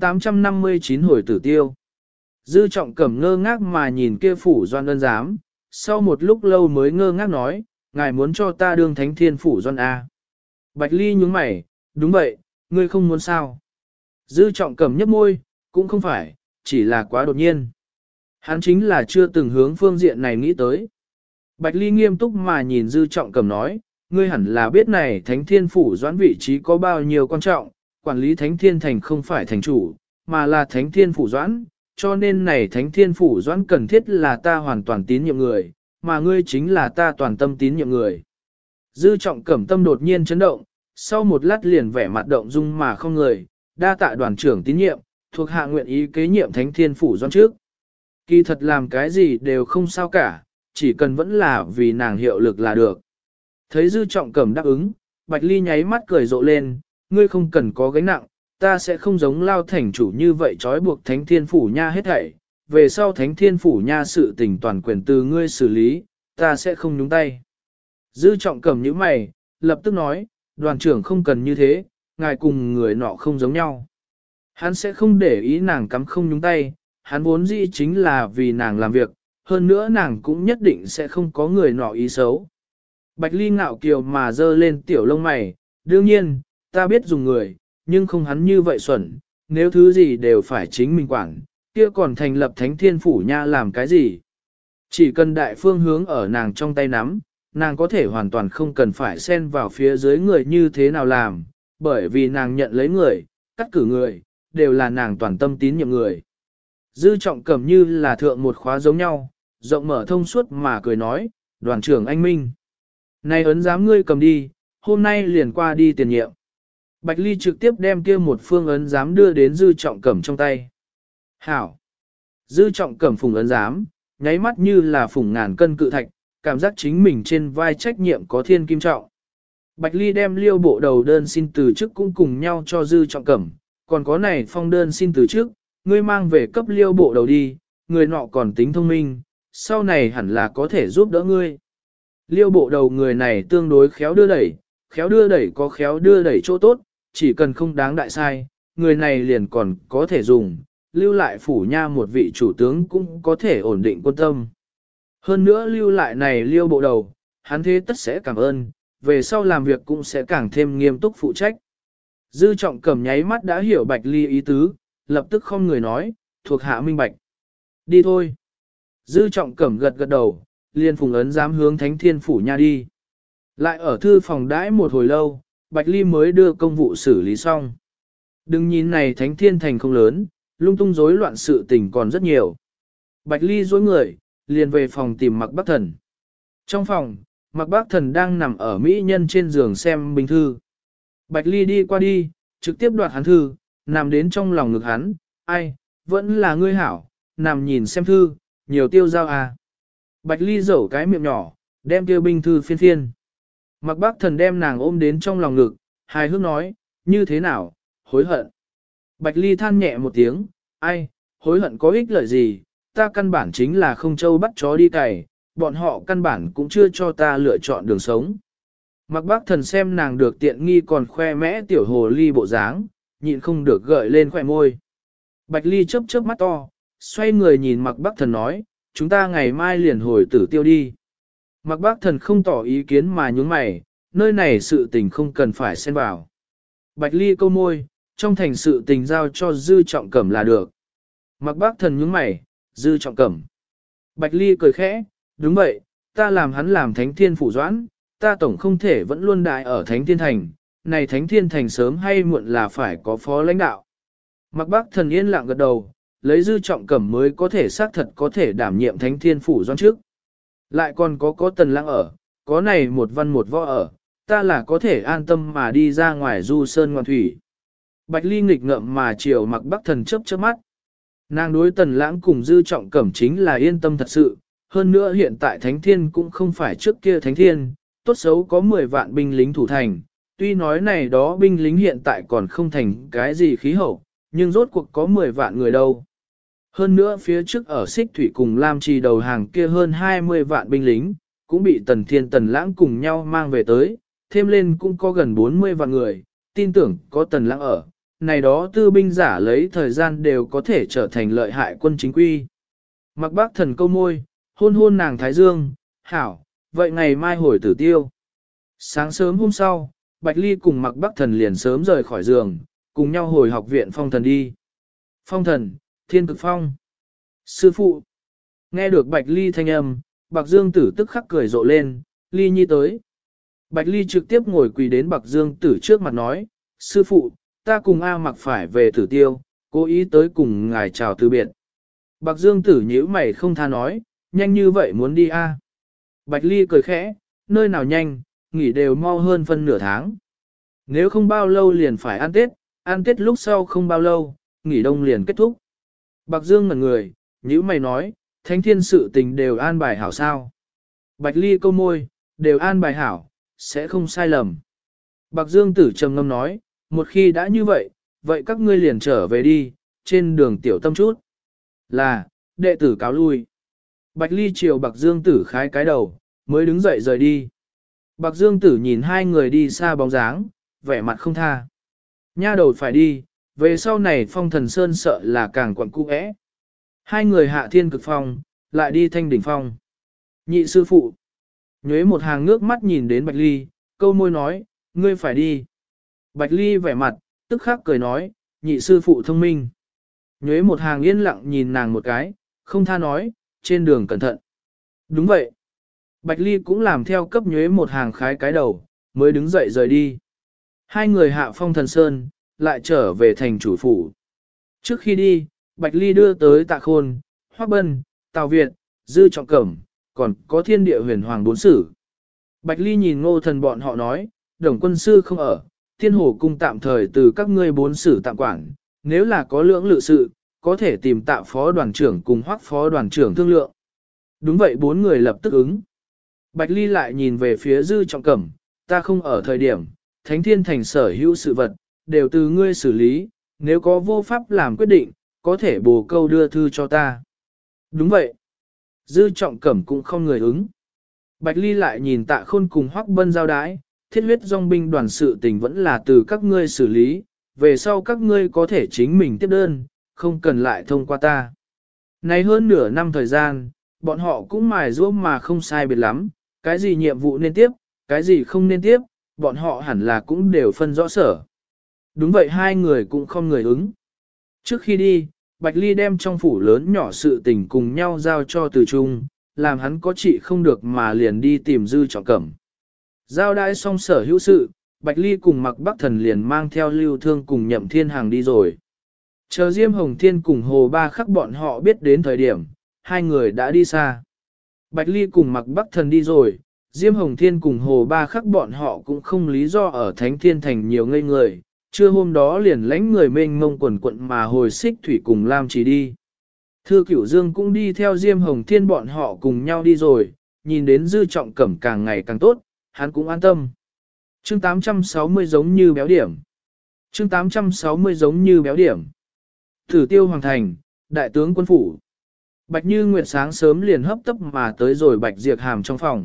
[SPEAKER 1] 859 hồi tử tiêu. Dư Trọng Cẩm ngơ ngác mà nhìn kia Phủ Doãn ân dám, sau một lúc lâu mới ngơ ngác nói, ngài muốn cho ta đương Thánh Thiên Phủ Doãn A. Bạch Ly nhướng mày, đúng vậy, ngươi không muốn sao. Dư Trọng Cẩm nhấp môi, cũng không phải, chỉ là quá đột nhiên. Hắn chính là chưa từng hướng phương diện này nghĩ tới. Bạch Ly nghiêm túc mà nhìn Dư Trọng Cẩm nói, ngươi hẳn là biết này Thánh Thiên Phủ Doãn vị trí có bao nhiêu quan trọng, quản lý Thánh Thiên Thành không phải thành chủ, mà là Thánh Thiên Phủ Doãn, cho nên này Thánh Thiên Phủ Doãn cần thiết là ta hoàn toàn tín nhiệm người, mà ngươi chính là ta toàn tâm tín nhiệm người. Dư Trọng Cẩm tâm đột nhiên chấn động, sau một lát liền vẻ mặt động dung mà không người, đa tạ đoàn trưởng tín nhiệm, thuộc hạ nguyện ý kế nhiệm Thánh Thiên Phủ Doãn trước. Kỳ thật làm cái gì đều không sao cả, chỉ cần vẫn là vì nàng hiệu lực là được. Thấy Dư Trọng Cẩm đáp ứng, Bạch Ly nháy mắt cười rộ lên, ngươi không cần có gánh nặng, ta sẽ không giống Lao thành chủ như vậy trói buộc Thánh Thiên Phủ Nha hết thảy. Về sau Thánh Thiên Phủ Nha sự tình toàn quyền từ ngươi xử lý, ta sẽ không nhúng tay. Dư Trọng Cẩm nhíu mày, lập tức nói, đoàn trưởng không cần như thế, ngài cùng người nọ không giống nhau. Hắn sẽ không để ý nàng cắm không nhúng tay, hắn vốn dĩ chính là vì nàng làm việc, hơn nữa nàng cũng nhất định sẽ không có người nọ ý xấu. Bạch Ly ngạo kiều mà dơ lên tiểu lông mày, đương nhiên, ta biết dùng người, nhưng không hắn như vậy xuẩn, nếu thứ gì đều phải chính mình quản, kia còn thành lập Thánh Thiên Phủ Nha làm cái gì. Chỉ cần đại phương hướng ở nàng trong tay nắm, nàng có thể hoàn toàn không cần phải xen vào phía dưới người như thế nào làm, bởi vì nàng nhận lấy người, cắt cử người, đều là nàng toàn tâm tín nhiệm người. Dư Trọng Cẩm như là thượng một khóa giống nhau, rộng mở thông suốt mà cười nói, đoàn trưởng anh Minh. Này ấn giám ngươi cầm đi, hôm nay liền qua đi tiền nhiệm. Bạch Ly trực tiếp đem kia một phương ấn giám đưa đến Dư Trọng Cẩm trong tay. Hảo! Dư Trọng Cẩm phùng ấn giám, nháy mắt như là phùng ngàn cân cự thạch, cảm giác chính mình trên vai trách nhiệm có thiên kim trọng. Bạch Ly đem Liêu bộ đầu đơn xin từ chức cũng cùng nhau cho Dư Trọng Cẩm, còn có này phong đơn xin từ chức, ngươi mang về cấp Liêu bộ đầu đi, người nọ còn tính thông minh, sau này hẳn là có thể giúp đỡ ngươi. Liêu bộ đầu người này tương đối khéo đưa đẩy có khéo đưa đẩy chỗ tốt, chỉ cần không đáng đại sai, người này liền còn có thể dùng, lưu lại phủ nha một vị chủ tướng cũng có thể ổn định quân tâm. Hơn nữa lưu lại này Liêu bộ đầu, hắn thế tất sẽ cảm ơn, về sau làm việc cũng sẽ càng thêm nghiêm túc phụ trách. Dư Trọng Cẩm nháy mắt đã hiểu Bạch Ly ý tứ, lập tức không người nói, thuộc hạ minh bạch. Đi thôi. Dư Trọng Cẩm gật gật đầu, liền phùng ấn dám hướng Thánh Thiên Phủ nha đi. Lại ở thư phòng đãi một hồi lâu, Bạch Ly mới đưa công vụ xử lý xong. Đừng nhìn này Thánh Thiên Thành không lớn, lung tung rối loạn sự tình còn rất nhiều. Bạch Ly dối người, liền về phòng tìm Mạc Bắc Thần. Trong phòng, Mạc Bắc Thần đang nằm ở mỹ nhân trên giường xem binh thư. Bạch Ly đi qua đi, trực tiếp đoạt hắn thư, nằm đến trong lòng ngực hắn, ai, vẫn là ngươi hảo, nằm nhìn xem thư, nhiều tiêu giao à. Bạch Ly dẩu cái miệng nhỏ, đem tiêu binh thư phiên phiên. Mạc Bắc Thần đem nàng ôm đến trong lòng ngực, hài hước nói, như thế nào, hối hận. Bạch Ly than nhẹ một tiếng, ai, hối hận có ích lợi gì, ta căn bản chính là không châu bắt chó đi cày, bọn họ căn bản cũng chưa cho ta lựa chọn đường sống. Mạc Bắc Thần xem nàng được tiện nghi còn khoe mẽ tiểu hồ ly bộ dáng, nhịn không được gợi lên khỏe môi. Bạch Ly chớp chớp mắt to, xoay người nhìn Mạc Bắc Thần nói, chúng ta ngày mai liền hồi Tử Tiêu đi. Mạc Bắc Thần không tỏ ý kiến mà nhướng mày, nơi này sự tình không cần phải xen vào. Bạch Ly câu môi, trong thành sự tình giao cho Dư Trọng Cẩm là được. Mạc Bắc Thần nhướng mày, Dư Trọng Cẩm. Bạch Ly cười khẽ, đúng vậy, ta làm hắn làm Thánh Thiên Phủ doãn, ta tổng không thể vẫn luôn đại ở Thánh Thiên Thành, này Thánh Thiên Thành sớm hay muộn là phải có phó lãnh đạo. Mạc Bắc Thần yên lặng gật đầu, lấy Dư Trọng Cẩm mới có thể xác thật có thể đảm nhiệm Thánh Thiên Phủ doãn trước. Lại còn có Tần Lãng ở, có này một văn một võ ở, ta là có thể an tâm mà đi ra ngoài du sơn ngoan thủy. Bạch Ly nghịch ngợm mà chiều Mạc Bắc Thần chớp chớp mắt. Nàng đối Tần Lãng cùng Dư Trọng Cẩm chính là yên tâm thật sự, hơn nữa hiện tại Thánh Thiên cũng không phải trước kia Thánh Thiên, tốt xấu có 10 vạn binh lính thủ thành, tuy nói này đó binh lính hiện tại còn không thành cái gì khí hậu, nhưng rốt cuộc có 10 vạn người đâu. Hơn nữa phía trước ở Xích Thủy cùng Lam Trì đầu hàng kia hơn 20 vạn binh lính, cũng bị Tần Thiên Tần Lãng cùng nhau mang về tới, thêm lên cũng có gần 40 vạn người, tin tưởng có Tần Lãng ở, này đó tư binh giả lấy thời gian đều có thể trở thành lợi hại quân chính quy. Mạc Bắc Thần câu môi, hôn hôn nàng Thái Dương, hảo, vậy ngày mai hồi Tử Tiêu. Sáng sớm hôm sau, Bạch Ly cùng Mạc Bắc Thần liền sớm rời khỏi giường, cùng nhau hồi học viện Phong Thần đi. Phong Thần, Thiên Cực Phong. Sư phụ. Nghe được Bạch Ly thanh âm, Bạc Dương Tử tức khắc cười rộ lên, Ly Nhi tới. Bạch Ly trực tiếp ngồi quỳ đến Bạc Dương Tử trước mặt nói, sư phụ, ta cùng A Mặc phải về Tử Tiêu, cố ý tới cùng ngài chào từ biệt. Bạc Dương Tử nhíu mày không tha nói, nhanh như vậy muốn đi A. Bạch Ly cười khẽ, nơi nào nhanh, nghỉ đều mau hơn phân nửa tháng. Nếu không bao lâu liền phải ăn Tết lúc sau không bao lâu, nghỉ đông liền kết thúc. Bạc Dương ngẩn người, nhíu mày nói, Thánh Thiên sự tình đều an bài hảo sao. Bạch Ly câu môi, đều an bài hảo, sẽ không sai lầm. Bạc Dương Tử trầm ngâm nói, một khi đã như vậy, vậy các ngươi liền trở về đi, trên đường tiểu tâm chút. Là, đệ tử cáo lui. Bạch Ly chiều Bạc Dương Tử khái cái đầu, mới đứng dậy rời đi. Bạc Dương Tử nhìn hai người đi xa bóng dáng, vẻ mặt không tha. Nha đầu phải đi, về sau này Phong Thần Sơn sợ là càng quặn cung ẽ. Hai người hạ Thiên Cực Phong, lại đi Thanh Đỉnh Phong. Nhị sư phụ. Nhuế một hàng nước mắt nhìn đến Bạch Ly, câu môi nói, ngươi phải đi. Bạch Ly vẻ mặt, tức khắc cười nói, nhị sư phụ thông minh. Nhuế một hàng yên lặng nhìn nàng một cái, không tha nói, trên đường cẩn thận. Đúng vậy. Bạch Ly cũng làm theo cấp Nhuế một hàng khái cái đầu, mới đứng dậy rời đi. Hai người hạ Phong Thần Sơn, lại trở về thành chủ phủ. Trước khi đi, Bạch Ly đưa tới Tạ Khôn, Hoắc Bân, Tào Việt, Dư Trọng Cẩm, còn có Thiên Địa Huyền Hoàng bốn sử. Bạch Ly nhìn Ngô Thần bọn họ nói, Đồng quân sư không ở, Thiên Hổ cung tạm thời từ các ngươi bốn sử tạm quản, nếu là có lưỡng lự sự, có thể tìm Tạ phó đoàn trưởng cùng Hoắc phó đoàn trưởng thương lượng. Đúng vậy, bốn người lập tức ứng. Bạch Ly lại nhìn về phía Dư Trọng Cẩm, ta không ở thời điểm, Thánh Thiên Thành sở hữu sự vật, đều từ ngươi xử lý, nếu có vô pháp làm quyết định, có thể bổ câu đưa thư cho ta. Đúng vậy. Dư Trọng Cẩm cũng không người ứng. Bạch Ly lại nhìn Tạ Khôn cùng Hoắc Bân giao đái, thiết huyết dòng binh đoàn sự tình vẫn là từ các ngươi xử lý, về sau các ngươi có thể chính mình tiếp đơn, không cần lại thông qua ta. Này hơn nửa năm thời gian, bọn họ cũng mài giũa mà không sai biệt lắm, cái gì nhiệm vụ nên tiếp, cái gì không nên tiếp, bọn họ hẳn là cũng đều phân rõ sở. Đúng vậy, hai người cũng không người ứng. Trước khi đi, Bạch Ly đem trong phủ lớn nhỏ sự tình cùng nhau giao cho Từ Trung, làm hắn có trị không được mà liền đi tìm Dư Trọng Cẩm. Giao đãi xong sở hữu sự, Bạch Ly cùng Mạc Bắc Thần liền mang theo Lưu Thương cùng Nhậm Thiên Hàng đi rồi. Chờ Diêm Hồng Thiên cùng Hồ Ba Khắc bọn họ biết đến thời điểm, hai người đã đi xa. Bạch Ly cùng Mạc Bắc Thần đi rồi, Diêm Hồng Thiên cùng Hồ Ba Khắc bọn họ cũng không lý do ở Thánh Thiên Thành nhiều ngây người, trưa hôm đó liền lãnh người mênh mông quần quận mà hồi xích thủy cùng Lam Chỉ đi. Thư Cửu Dương cũng đi theo Diêm Hồng Thiên bọn họ cùng nhau đi rồi, nhìn đến Dư Trọng Cẩm càng ngày càng tốt, hắn cũng an tâm. Chương 860 giống như béo điểm. Chương 860 giống như béo điểm. Thử Tiêu Hoàng Thành, Đại tướng quân phủ. Bạch Như Nguyệt sáng sớm liền hấp tấp mà tới rồi Bạch Diệp Hàm trong phòng.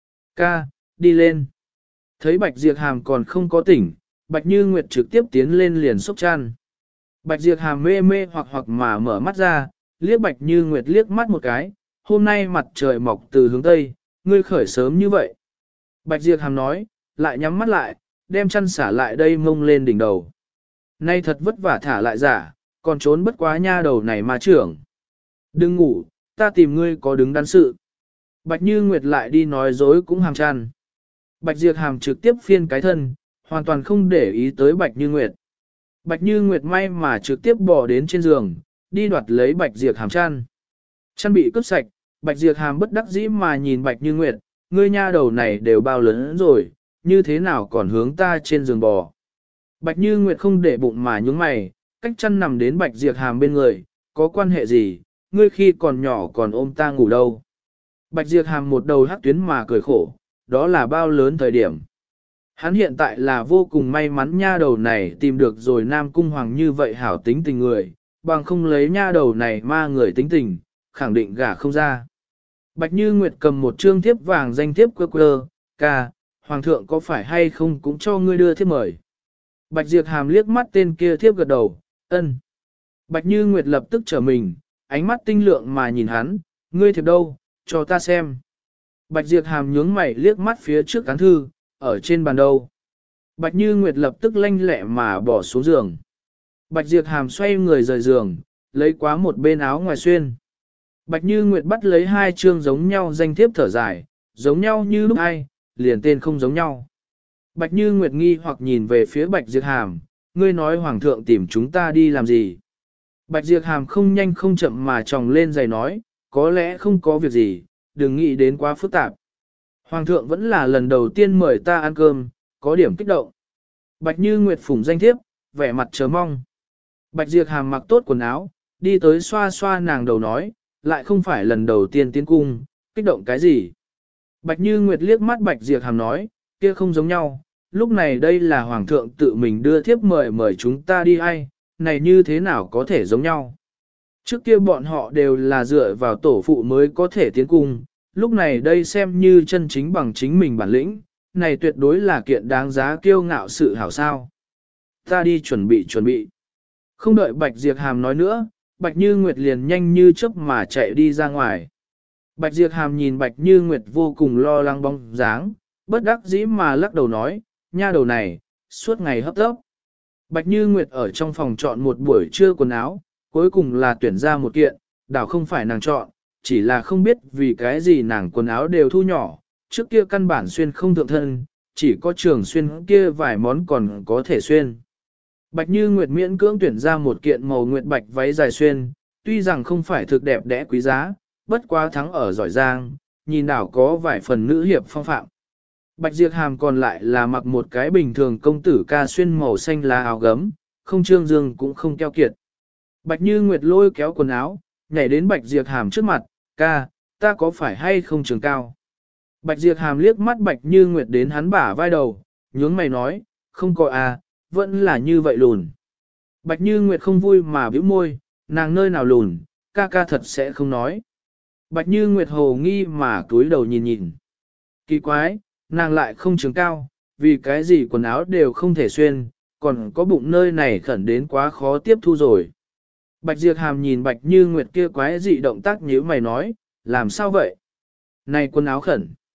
[SPEAKER 1] Ca, đi lên. Thấy Bạch Diệp Hàm còn không có tỉnh, Bạch Như Nguyệt trực tiếp tiến lên liền xốc chăn. Bạch Diệp Hàm mê mê hoặc mà mở mắt ra, liếc Bạch Như Nguyệt liếc mắt một cái, hôm nay mặt trời mọc từ hướng Tây, ngươi khởi sớm như vậy. Bạch Diệp Hàm nói, lại nhắm mắt lại, đem chăn xả lại đây mông lên đỉnh đầu. Nay thật vất vả thả lại giả, còn trốn bất quá nha đầu này mà trưởng. Đừng ngủ, ta tìm ngươi có đứng đắn sự. Bạch Như Nguyệt lại đi nói dối cũng hàm chăn. Bạch Diệp Hàm trực tiếp phiên cái thân, hoàn toàn không để ý tới Bạch Như Nguyệt. Bạch Như Nguyệt may mà trực tiếp bỏ đến trên giường, đi đoạt lấy Bạch Diệp Hàm chăn. Chăn bị cướp sạch, Bạch Diệp Hàm bất đắc dĩ mà nhìn Bạch Như Nguyệt, ngươi nha đầu này đều bao lớn rồi, như thế nào còn hướng ta trên giường bò. Bạch Như Nguyệt không để bụng mà nhúng mày, cách chăn nằm đến Bạch Diệp Hàm bên người, có quan hệ gì, ngươi khi còn nhỏ còn ôm ta ngủ đâu. Bạch Diệp Hàm một đầu hắc tuyến mà cười khổ, đó là bao lớn thời điểm. Hắn hiện tại là vô cùng may mắn nha đầu này tìm được rồi Nam Cung Hoàng như vậy hảo tính tình người, bằng không lấy nha đầu này ma người tính tình, khẳng định gả không ra. Bạch Như Nguyệt cầm một trương thiếp vàng danh thiếp quơ, ca, Hoàng thượng có phải hay không cũng cho ngươi đưa thiếp mời. Bạch Diệp Hàm liếc mắt tên kia thiếp gật đầu, ân. Bạch Như Nguyệt lập tức trở mình, ánh mắt tinh lượng mà nhìn hắn, ngươi thiệp đâu, cho ta xem. Bạch Diệp Hàm nhướng mày liếc mắt phía trước cán thư, ở trên bàn đâu. Bạch Như Nguyệt lập tức lanh lẹ mà bỏ xuống giường. Bạch Diệp Hàm xoay người rời giường, lấy quá một bên áo ngoài xuyên. Bạch Như Nguyệt bắt lấy hai chương giống nhau danh thiếp thở dài, giống nhau như lúc ai, liền tên không giống nhau. Bạch Như Nguyệt nghi hoặc nhìn về phía Bạch Diệp Hàm, ngươi nói Hoàng thượng tìm chúng ta đi làm gì. Bạch Diệp Hàm không nhanh không chậm mà tròng lên giày nói, có lẽ không có việc gì, đừng nghĩ đến quá phức tạp. Hoàng thượng vẫn là lần đầu tiên mời ta ăn cơm, có điểm kích động. Bạch Như Nguyệt phủng danh thiếp, vẻ mặt chờ mong. Bạch Diệp Hàm mặc tốt quần áo, đi tới xoa xoa nàng đầu nói, lại không phải lần đầu tiên tiến cung, kích động cái gì. Bạch Như Nguyệt liếc mắt Bạch Diệp Hàm nói, kia không giống nhau, lúc này đây là Hoàng thượng tự mình đưa thiếp mời chúng ta đi ai, này như thế nào có thể giống nhau. Trước kia bọn họ đều là dựa vào tổ phụ mới có thể tiến cung, lúc này đây xem như chân chính bằng chính mình bản lĩnh, này tuyệt đối là kiện đáng giá kiêu ngạo sự hảo sao. Ta đi chuẩn bị. Không đợi Bạch Diệp Hàm nói nữa, Bạch Như Nguyệt liền nhanh như chớp mà chạy đi ra ngoài. Bạch Diệp Hàm nhìn Bạch Như Nguyệt vô cùng lo lắng bóng dáng, bất đắc dĩ mà lắc đầu nói, nha đầu này, suốt ngày hấp tấp. Bạch Như Nguyệt ở trong phòng chọn một buổi trưa quần áo, cuối cùng là tuyển ra một kiện, đảo không phải nàng chọn, chỉ là không biết vì cái gì nàng quần áo đều thu nhỏ, trước kia căn bản xuyên không thượng thân, chỉ có trường xuyên kia vài món còn có thể xuyên. Bạch Như Nguyệt miễn cưỡng tuyển ra một kiện màu nguyệt bạch váy dài xuyên, tuy rằng không phải thực đẹp đẽ quý giá, bất quá thắng ở giỏi giang, nhìn đảo có vài phần nữ hiệp phong phạm. Bạch Diệp Hàm còn lại là mặc một cái bình thường công tử ca xuyên màu xanh lá áo gấm, không trương dương cũng không keo kiệt. Bạch Như Nguyệt lôi kéo quần áo, nhảy đến Bạch Diệp Hàm trước mặt, ca, ta có phải hay không trường cao? Bạch Diệp Hàm liếc mắt Bạch Như Nguyệt đến hắn bả vai đầu, nhướng mày nói, không có à, vẫn là như vậy lùn. Bạch Như Nguyệt không vui mà bĩu môi, nàng nơi nào lùn, ca ca thật sẽ không nói. Bạch Như Nguyệt hồ nghi mà cúi đầu nhìn nhìn. Kỳ quái, nàng lại không trường cao, vì cái gì quần áo đều không thể xuyên, còn có bụng nơi này khẩn đến quá khó tiếp thu rồi. Bạch Diệp Hàm nhìn Bạch Như Nguyệt kia quái dị động tác nhíu mày nói, làm sao vậy? Này quần áo khẩn.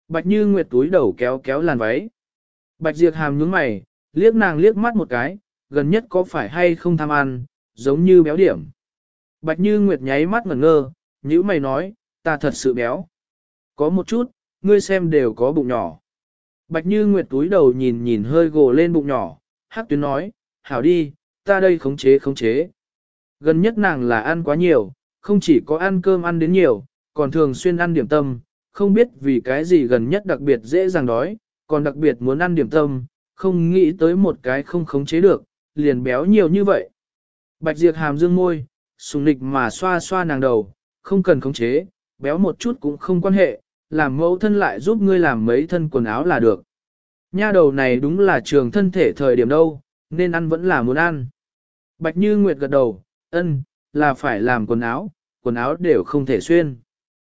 [SPEAKER 1] Bạch Như Nguyệt túi đầu kéo kéo làn váy. Bạch Diệp Hàm nhướng mày, liếc nàng liếc mắt một cái, gần nhất có phải hay không tham ăn, giống như béo điểm. Bạch Như Nguyệt nháy mắt ngẩn ngơ, nhíu mày nói, ta thật sự béo. Có một chút, ngươi xem đều có bụng nhỏ. Bạch Như Nguyệt túi đầu nhìn nhìn hơi gồ lên bụng nhỏ, Hắc Tuyến nói, hảo đi, ta đây khống chế. Gần nhất nàng là ăn quá nhiều, không chỉ có ăn cơm ăn đến nhiều, còn thường xuyên ăn điểm tâm, không biết vì cái gì gần nhất đặc biệt dễ dàng đói, còn đặc biệt muốn ăn điểm tâm, không nghĩ tới một cái không khống chế được, liền béo nhiều như vậy. Bạch Diệp Hàm dương môi, sùng nịch mà xoa xoa nàng đầu, không cần khống chế, béo một chút cũng không quan hệ, làm mẫu thân lại giúp ngươi làm mấy thân quần áo là được. Nha đầu này đúng là trường thân thể thời điểm đâu, nên ăn vẫn là muốn ăn. Bạch Như Nguyệt gật đầu, ân, là phải làm quần áo đều không thể xuyên.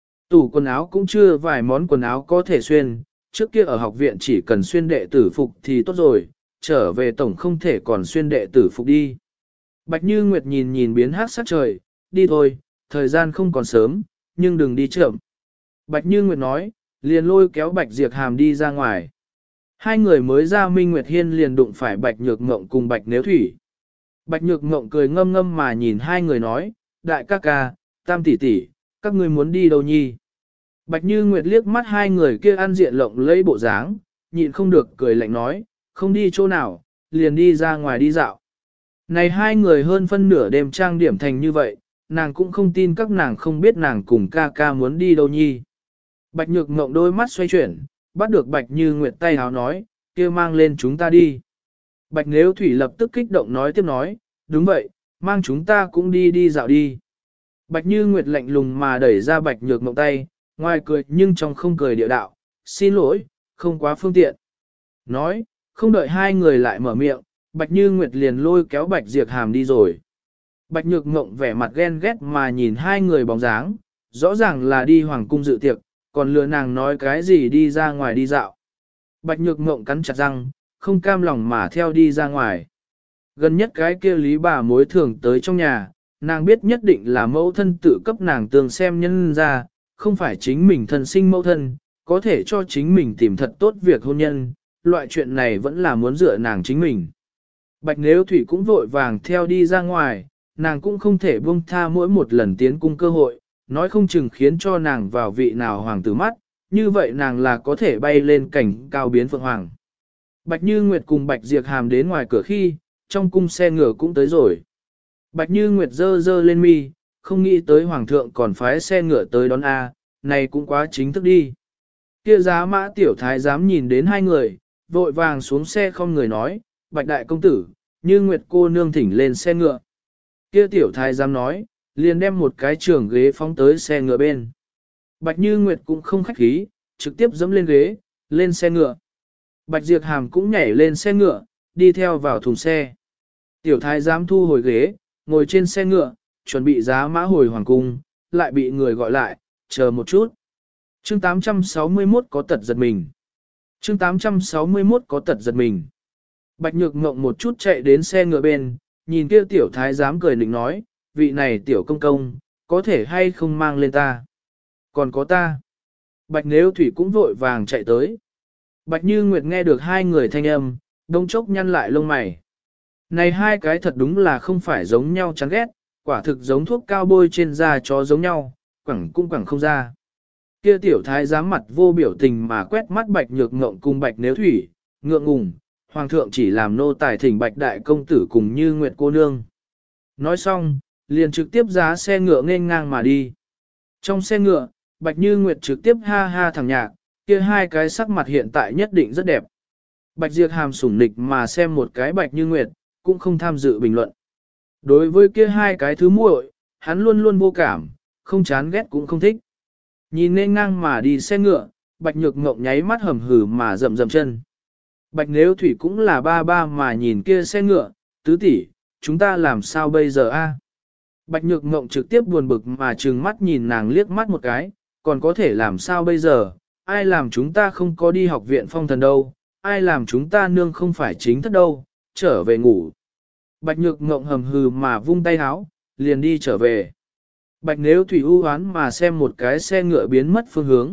[SPEAKER 1] Tủ quần áo cũng chưa vài món quần áo có thể xuyên, trước kia ở học viện chỉ cần xuyên đệ tử phục thì tốt rồi, trở về tổng không thể còn xuyên đệ tử phục đi. Bạch Như Nguyệt nhìn nhìn biến hát sắc trời, đi thôi, thời gian không còn sớm, nhưng đừng đi chậm. Bạch Như Nguyệt nói, liền lôi kéo Bạch Diệp Hàm đi ra ngoài. Hai người mới ra Minh Nguyệt Hiên liền đụng phải Bạch Nhược Ngộng cùng Bạch Nếu Thủy. Bạch Nhược Ngộng cười ngâm ngâm mà nhìn hai người nói, đại ca ca, tam tỷ tỷ, các ngươi muốn đi đâu nhi? Bạch Như Nguyệt liếc mắt hai người kia ăn diện lộng lấy bộ dáng, nhịn không được cười lạnh nói, không đi chỗ nào, liền đi ra ngoài đi dạo. Này hai người hơn phân nửa đêm trang điểm thành như vậy, nàng cũng không tin các nàng không biết nàng cùng ca ca muốn đi đâu nhi. Bạch Nhược Ngộng đôi mắt xoay chuyển, bắt được Bạch Như Nguyệt tay háo nói, kia mang lên chúng ta đi. Bạch Nếu Thủy lập tức kích động nói tiếp nói, đúng vậy, mang chúng ta cũng đi dạo đi. Bạch Như Nguyệt lạnh lùng mà đẩy ra Bạch Nhược Ngộng tay, ngoài cười nhưng trong không cười địa đạo, xin lỗi, không quá phương tiện. Nói, không đợi hai người lại mở miệng, Bạch Như Nguyệt liền lôi kéo Bạch Diệp Hàm đi rồi. Bạch Nhược Ngộng vẻ mặt ghen ghét mà nhìn hai người bóng dáng, rõ ràng là đi hoàng cung dự tiệc, còn lừa nàng nói cái gì đi ra ngoài đi dạo. Bạch Nhược Ngộng cắn chặt răng, không cam lòng mà theo đi ra ngoài. Gần nhất cái kia lý bà mối thường tới trong nhà, nàng biết nhất định là mẫu thân tự cấp nàng tường xem nhân ra, không phải chính mình thân sinh mẫu thân, có thể cho chính mình tìm thật tốt việc hôn nhân, loại chuyện này vẫn là muốn dựa nàng chính mình. Bạch Nếu Thủy cũng vội vàng theo đi ra ngoài, nàng cũng không thể buông tha mỗi một lần tiến cung cơ hội, nói không chừng khiến cho nàng vào vị nào hoàng tử mắt, như vậy nàng là có thể bay lên cảnh cao biến phượng hoàng. Bạch Như Nguyệt cùng Bạch Diệp Hàm đến ngoài cửa khi, trong cung xe ngựa cũng tới rồi. Bạch Như Nguyệt dơ dơ lên mi, không nghĩ tới hoàng thượng còn phái xe ngựa tới đón A, này cũng quá chính thức đi. Kia giá mã tiểu thái dám nhìn đến hai người, vội vàng xuống xe không người nói, Bạch đại công tử, Như Nguyệt cô nương thỉnh lên xe ngựa. Kia tiểu thái dám nói, liền đem một cái trường ghế phóng tới xe ngựa bên. Bạch Như Nguyệt cũng không khách khí, trực tiếp dẫm lên ghế, lên xe ngựa. Bạch Diệp Hàm cũng nhảy lên xe ngựa, đi theo vào thùng xe. Tiểu thái giám thu hồi ghế, ngồi trên xe ngựa, chuẩn bị giá mã hồi hoàng cung, lại bị người gọi lại, chờ một chút. Chương 861 có tật giật mình. Chương 861 có tật giật mình. Bạch Nhược Ngộng một chút chạy đến xe ngựa bên, nhìn kia tiểu thái giám cười định nói, vị này tiểu công công, có thể hay không mang lên ta. Còn có ta. Bạch Nếu Thủy cũng vội vàng chạy tới. Bạch Như Nguyệt nghe được hai người thanh âm, đông chốc nhăn lại lông mày. Này hai cái thật đúng là không phải giống nhau chán ghét, quả thực giống thuốc cao bôi trên da chó giống nhau, quẳng cũng quẳng không ra. Kia tiểu thái giám mặt vô biểu tình mà quét mắt Bạch Nhược Ngộng cùng Bạch Nếu Thủy, ngượng ngùng, hoàng thượng chỉ làm nô tài thỉnh Bạch đại công tử cùng Như Nguyệt cô nương. Nói xong, liền trực tiếp giá xe ngựa nghênh ngang mà đi. Trong xe ngựa, Bạch Như Nguyệt trực tiếp ha ha thẳng nhạc, kia hai cái sắc mặt hiện tại nhất định rất đẹp. Bạch Diệp Hàm sủng nịch mà xem một cái Bạch Như Nguyệt, cũng không tham dự bình luận. Đối với kia hai cái thứ muội, hắn luôn luôn vô cảm, không chán ghét cũng không thích. Nhìn nên ngang mà đi xe ngựa, Bạch Nhược Ngộng nháy mắt hầm hừ mà rậm rậm chân. Bạch Nếu Thủy cũng là ba ba mà nhìn kia xe ngựa, tứ tỷ, chúng ta làm sao bây giờ a? Bạch Nhược Ngộng trực tiếp buồn bực mà trừng mắt nhìn nàng liếc mắt một cái, còn có thể làm sao bây giờ, ai làm chúng ta không có đi học viện phong thần đâu, ai làm chúng ta nương không phải chính thất đâu, trở về ngủ. Bạch Nhược Ngộng hầm hừ mà vung tay háo, liền đi trở về. Bạch Nếu Thủy u hoán mà xem một cái xe ngựa biến mất phương hướng,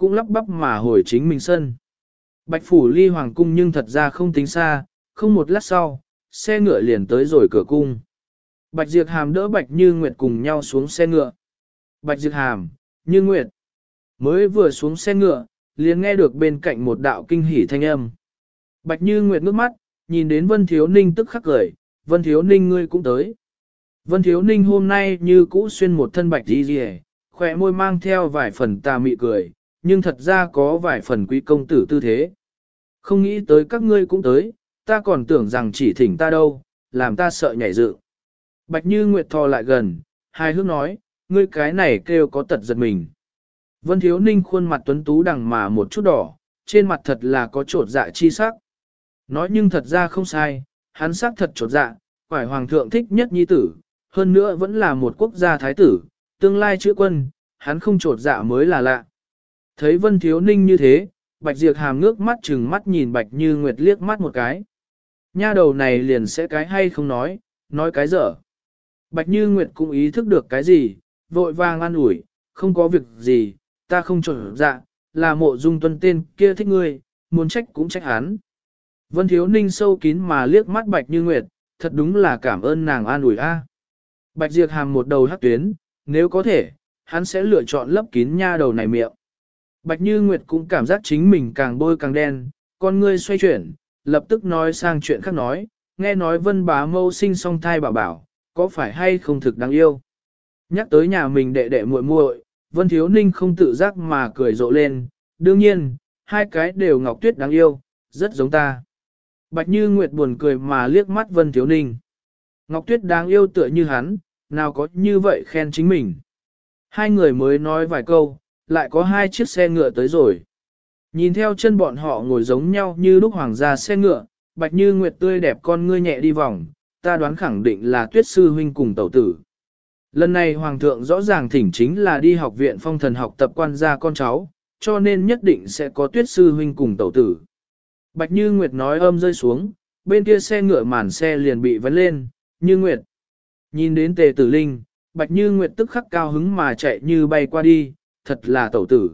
[SPEAKER 1] cũng lắp bắp mà hồi chính mình sân. Bạch phủ ly hoàng cung nhưng thật ra không tính xa, không một lát sau, xe ngựa liền tới rồi cửa cung. Bạch Diệp Hàm đỡ Bạch Như Nguyệt cùng nhau xuống xe ngựa. Bạch Diệp Hàm, Như Nguyệt, mới vừa xuống xe ngựa, liền nghe được bên cạnh một đạo kinh hỉ thanh âm. Bạch Như Nguyệt ngước mắt, nhìn đến Vân Thiếu Ninh tức khắc cười, Vân Thiếu Ninh ngươi cũng tới. Vân Thiếu Ninh hôm nay như cũ xuyên một thân bạch đi rìa, khỏe môi mang theo vài phần tà mị cười, nhưng thật ra có vài phần quý công tử tư thế. Không nghĩ tới các ngươi cũng tới, ta còn tưởng rằng chỉ thỉnh ta đâu, làm ta sợ nhảy dựng. Bạch Như Nguyệt thò lại gần, hài hước nói, ngươi cái này kêu có tật giật mình. Vân Thiếu Ninh khuôn mặt tuấn tú đằng mà một chút đỏ, trên mặt thật là có trột dạ chi sắc. Nói nhưng thật ra không sai, hắn sắc thật trột dạ, phải hoàng thượng thích nhất nhi tử, hơn nữa vẫn là một quốc gia thái tử, tương lai chữa quân, hắn không trột dạ mới là lạ. Thấy Vân Thiếu Ninh như thế, Bạch Diệp Hàm ngước mắt chừng mắt nhìn Bạch Như Nguyệt liếc mắt một cái. Nha đầu này liền sẽ cái hay không nói cái dở. Bạch Như Nguyệt cũng ý thức được cái gì, vội vàng an ủi, không có việc gì, ta không trột dạ, là Mộ Dung Tuân tên kia thích ngươi, muốn trách cũng trách hắn. Vân Thiếu Ninh sâu kín mà liếc mắt Bạch Như Nguyệt, thật đúng là cảm ơn nàng an ủi a. Bạch Diệp Hàm một đầu hắc tuyến, nếu có thể, hắn sẽ lựa chọn lấp kín nha đầu này miệng. Bạch Như Nguyệt cũng cảm giác chính mình càng bôi càng đen, con ngươi xoay chuyển, lập tức nói sang chuyện khác nói, nghe nói Vân bá mâu sinh song thai bảo bảo, có phải hay không thực đáng yêu. Nhắc tới nhà mình đệ đệ muội muội, Vân Thiếu Ninh không tự giác mà cười rộ lên, đương nhiên, hai cái đều Ngọc Tuyết đáng yêu, rất giống ta. Bạch Như Nguyệt buồn cười mà liếc mắt Vân Thiếu Ninh. Ngọc Tuyết đáng yêu tựa như hắn, nào có như vậy khen chính mình. Hai người mới nói vài câu, lại có hai chiếc xe ngựa tới rồi. Nhìn theo chân bọn họ ngồi giống nhau như lúc hoàng gia xe ngựa, Bạch Như Nguyệt tươi đẹp con ngươi nhẹ đi vòng, ta đoán khẳng định là Tuyết sư huynh cùng tẩu tử. Lần này hoàng thượng rõ ràng thỉnh chính là đi học viện phong thần học tập quan gia con cháu, cho nên nhất định sẽ có Tuyết sư huynh cùng tẩu tử. Bạch Như Nguyệt nói âm rơi xuống, bên kia xe ngựa màn xe liền bị vấn lên, Như Nguyệt. Nhìn đến Tề Tử Linh, Bạch Như Nguyệt tức khắc cao hứng mà chạy như bay qua đi, thật là tẩu tử.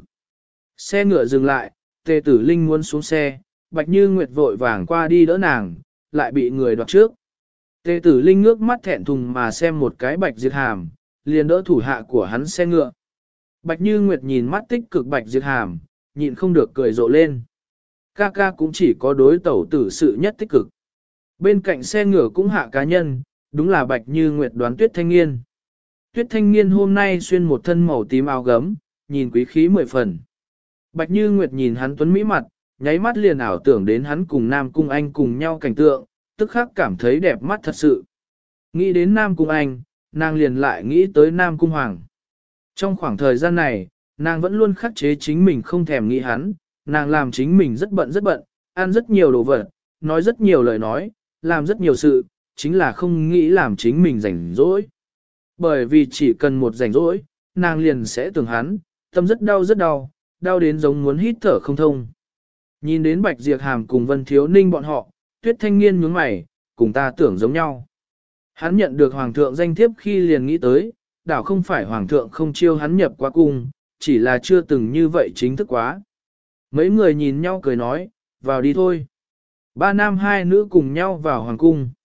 [SPEAKER 1] Xe ngựa dừng lại, Tề Tử Linh muốn xuống xe, Bạch Như Nguyệt vội vàng qua đi đỡ nàng, lại bị người đoạt trước. Tề Tử Linh ngước mắt thẹn thùng mà xem một cái Bạch Diệp Hàm, liền đỡ thủ hạ của hắn xe ngựa. Bạch Như Nguyệt nhìn mắt tích cực Bạch Diệp Hàm, nhịn không được cười rộ lên. Ca ca cũng chỉ có đối tẩu tử sự nhất tích cực. Bên cạnh xe ngựa cũng hạ cá nhân, đúng là Bạch Như Nguyệt đoán Tuyết Thanh Nghiên. Tuyết Thanh Nghiên hôm nay xuyên một thân màu tím áo gấm, nhìn quý khí mười phần. Bạch Như Nguyệt nhìn hắn tuấn mỹ mặt, nháy mắt liền ảo tưởng đến hắn cùng Nam Cung Anh cùng nhau cảnh tượng, tức khắc cảm thấy đẹp mắt thật sự. Nghĩ đến Nam Cung Anh, nàng liền lại nghĩ tới Nam Cung Hoàng. Trong khoảng thời gian này, nàng vẫn luôn khắc chế chính mình không thèm nghĩ hắn, nàng làm chính mình rất bận, ăn rất nhiều đồ vật, nói rất nhiều lời nói, làm rất nhiều sự, chính là không nghĩ làm chính mình rảnh rỗi. Bởi vì chỉ cần một rảnh rỗi, nàng liền sẽ tưởng hắn, tâm rất đau, đau đến giống muốn hít thở không thông. Nhìn đến Bạch Diệp Hàm cùng Vân Thiếu Ninh bọn họ, Tuyết Thanh Nghiên nhướng mày, cùng ta tưởng giống nhau. Hắn nhận được Hoàng thượng danh thiếp khi liền nghĩ tới, đảo không phải Hoàng thượng không chiêu hắn nhập qua cung, chỉ là chưa từng như vậy chính thức quá. Mấy người nhìn nhau cười nói, vào đi thôi. Ba nam hai nữ cùng nhau vào Hoàng cung.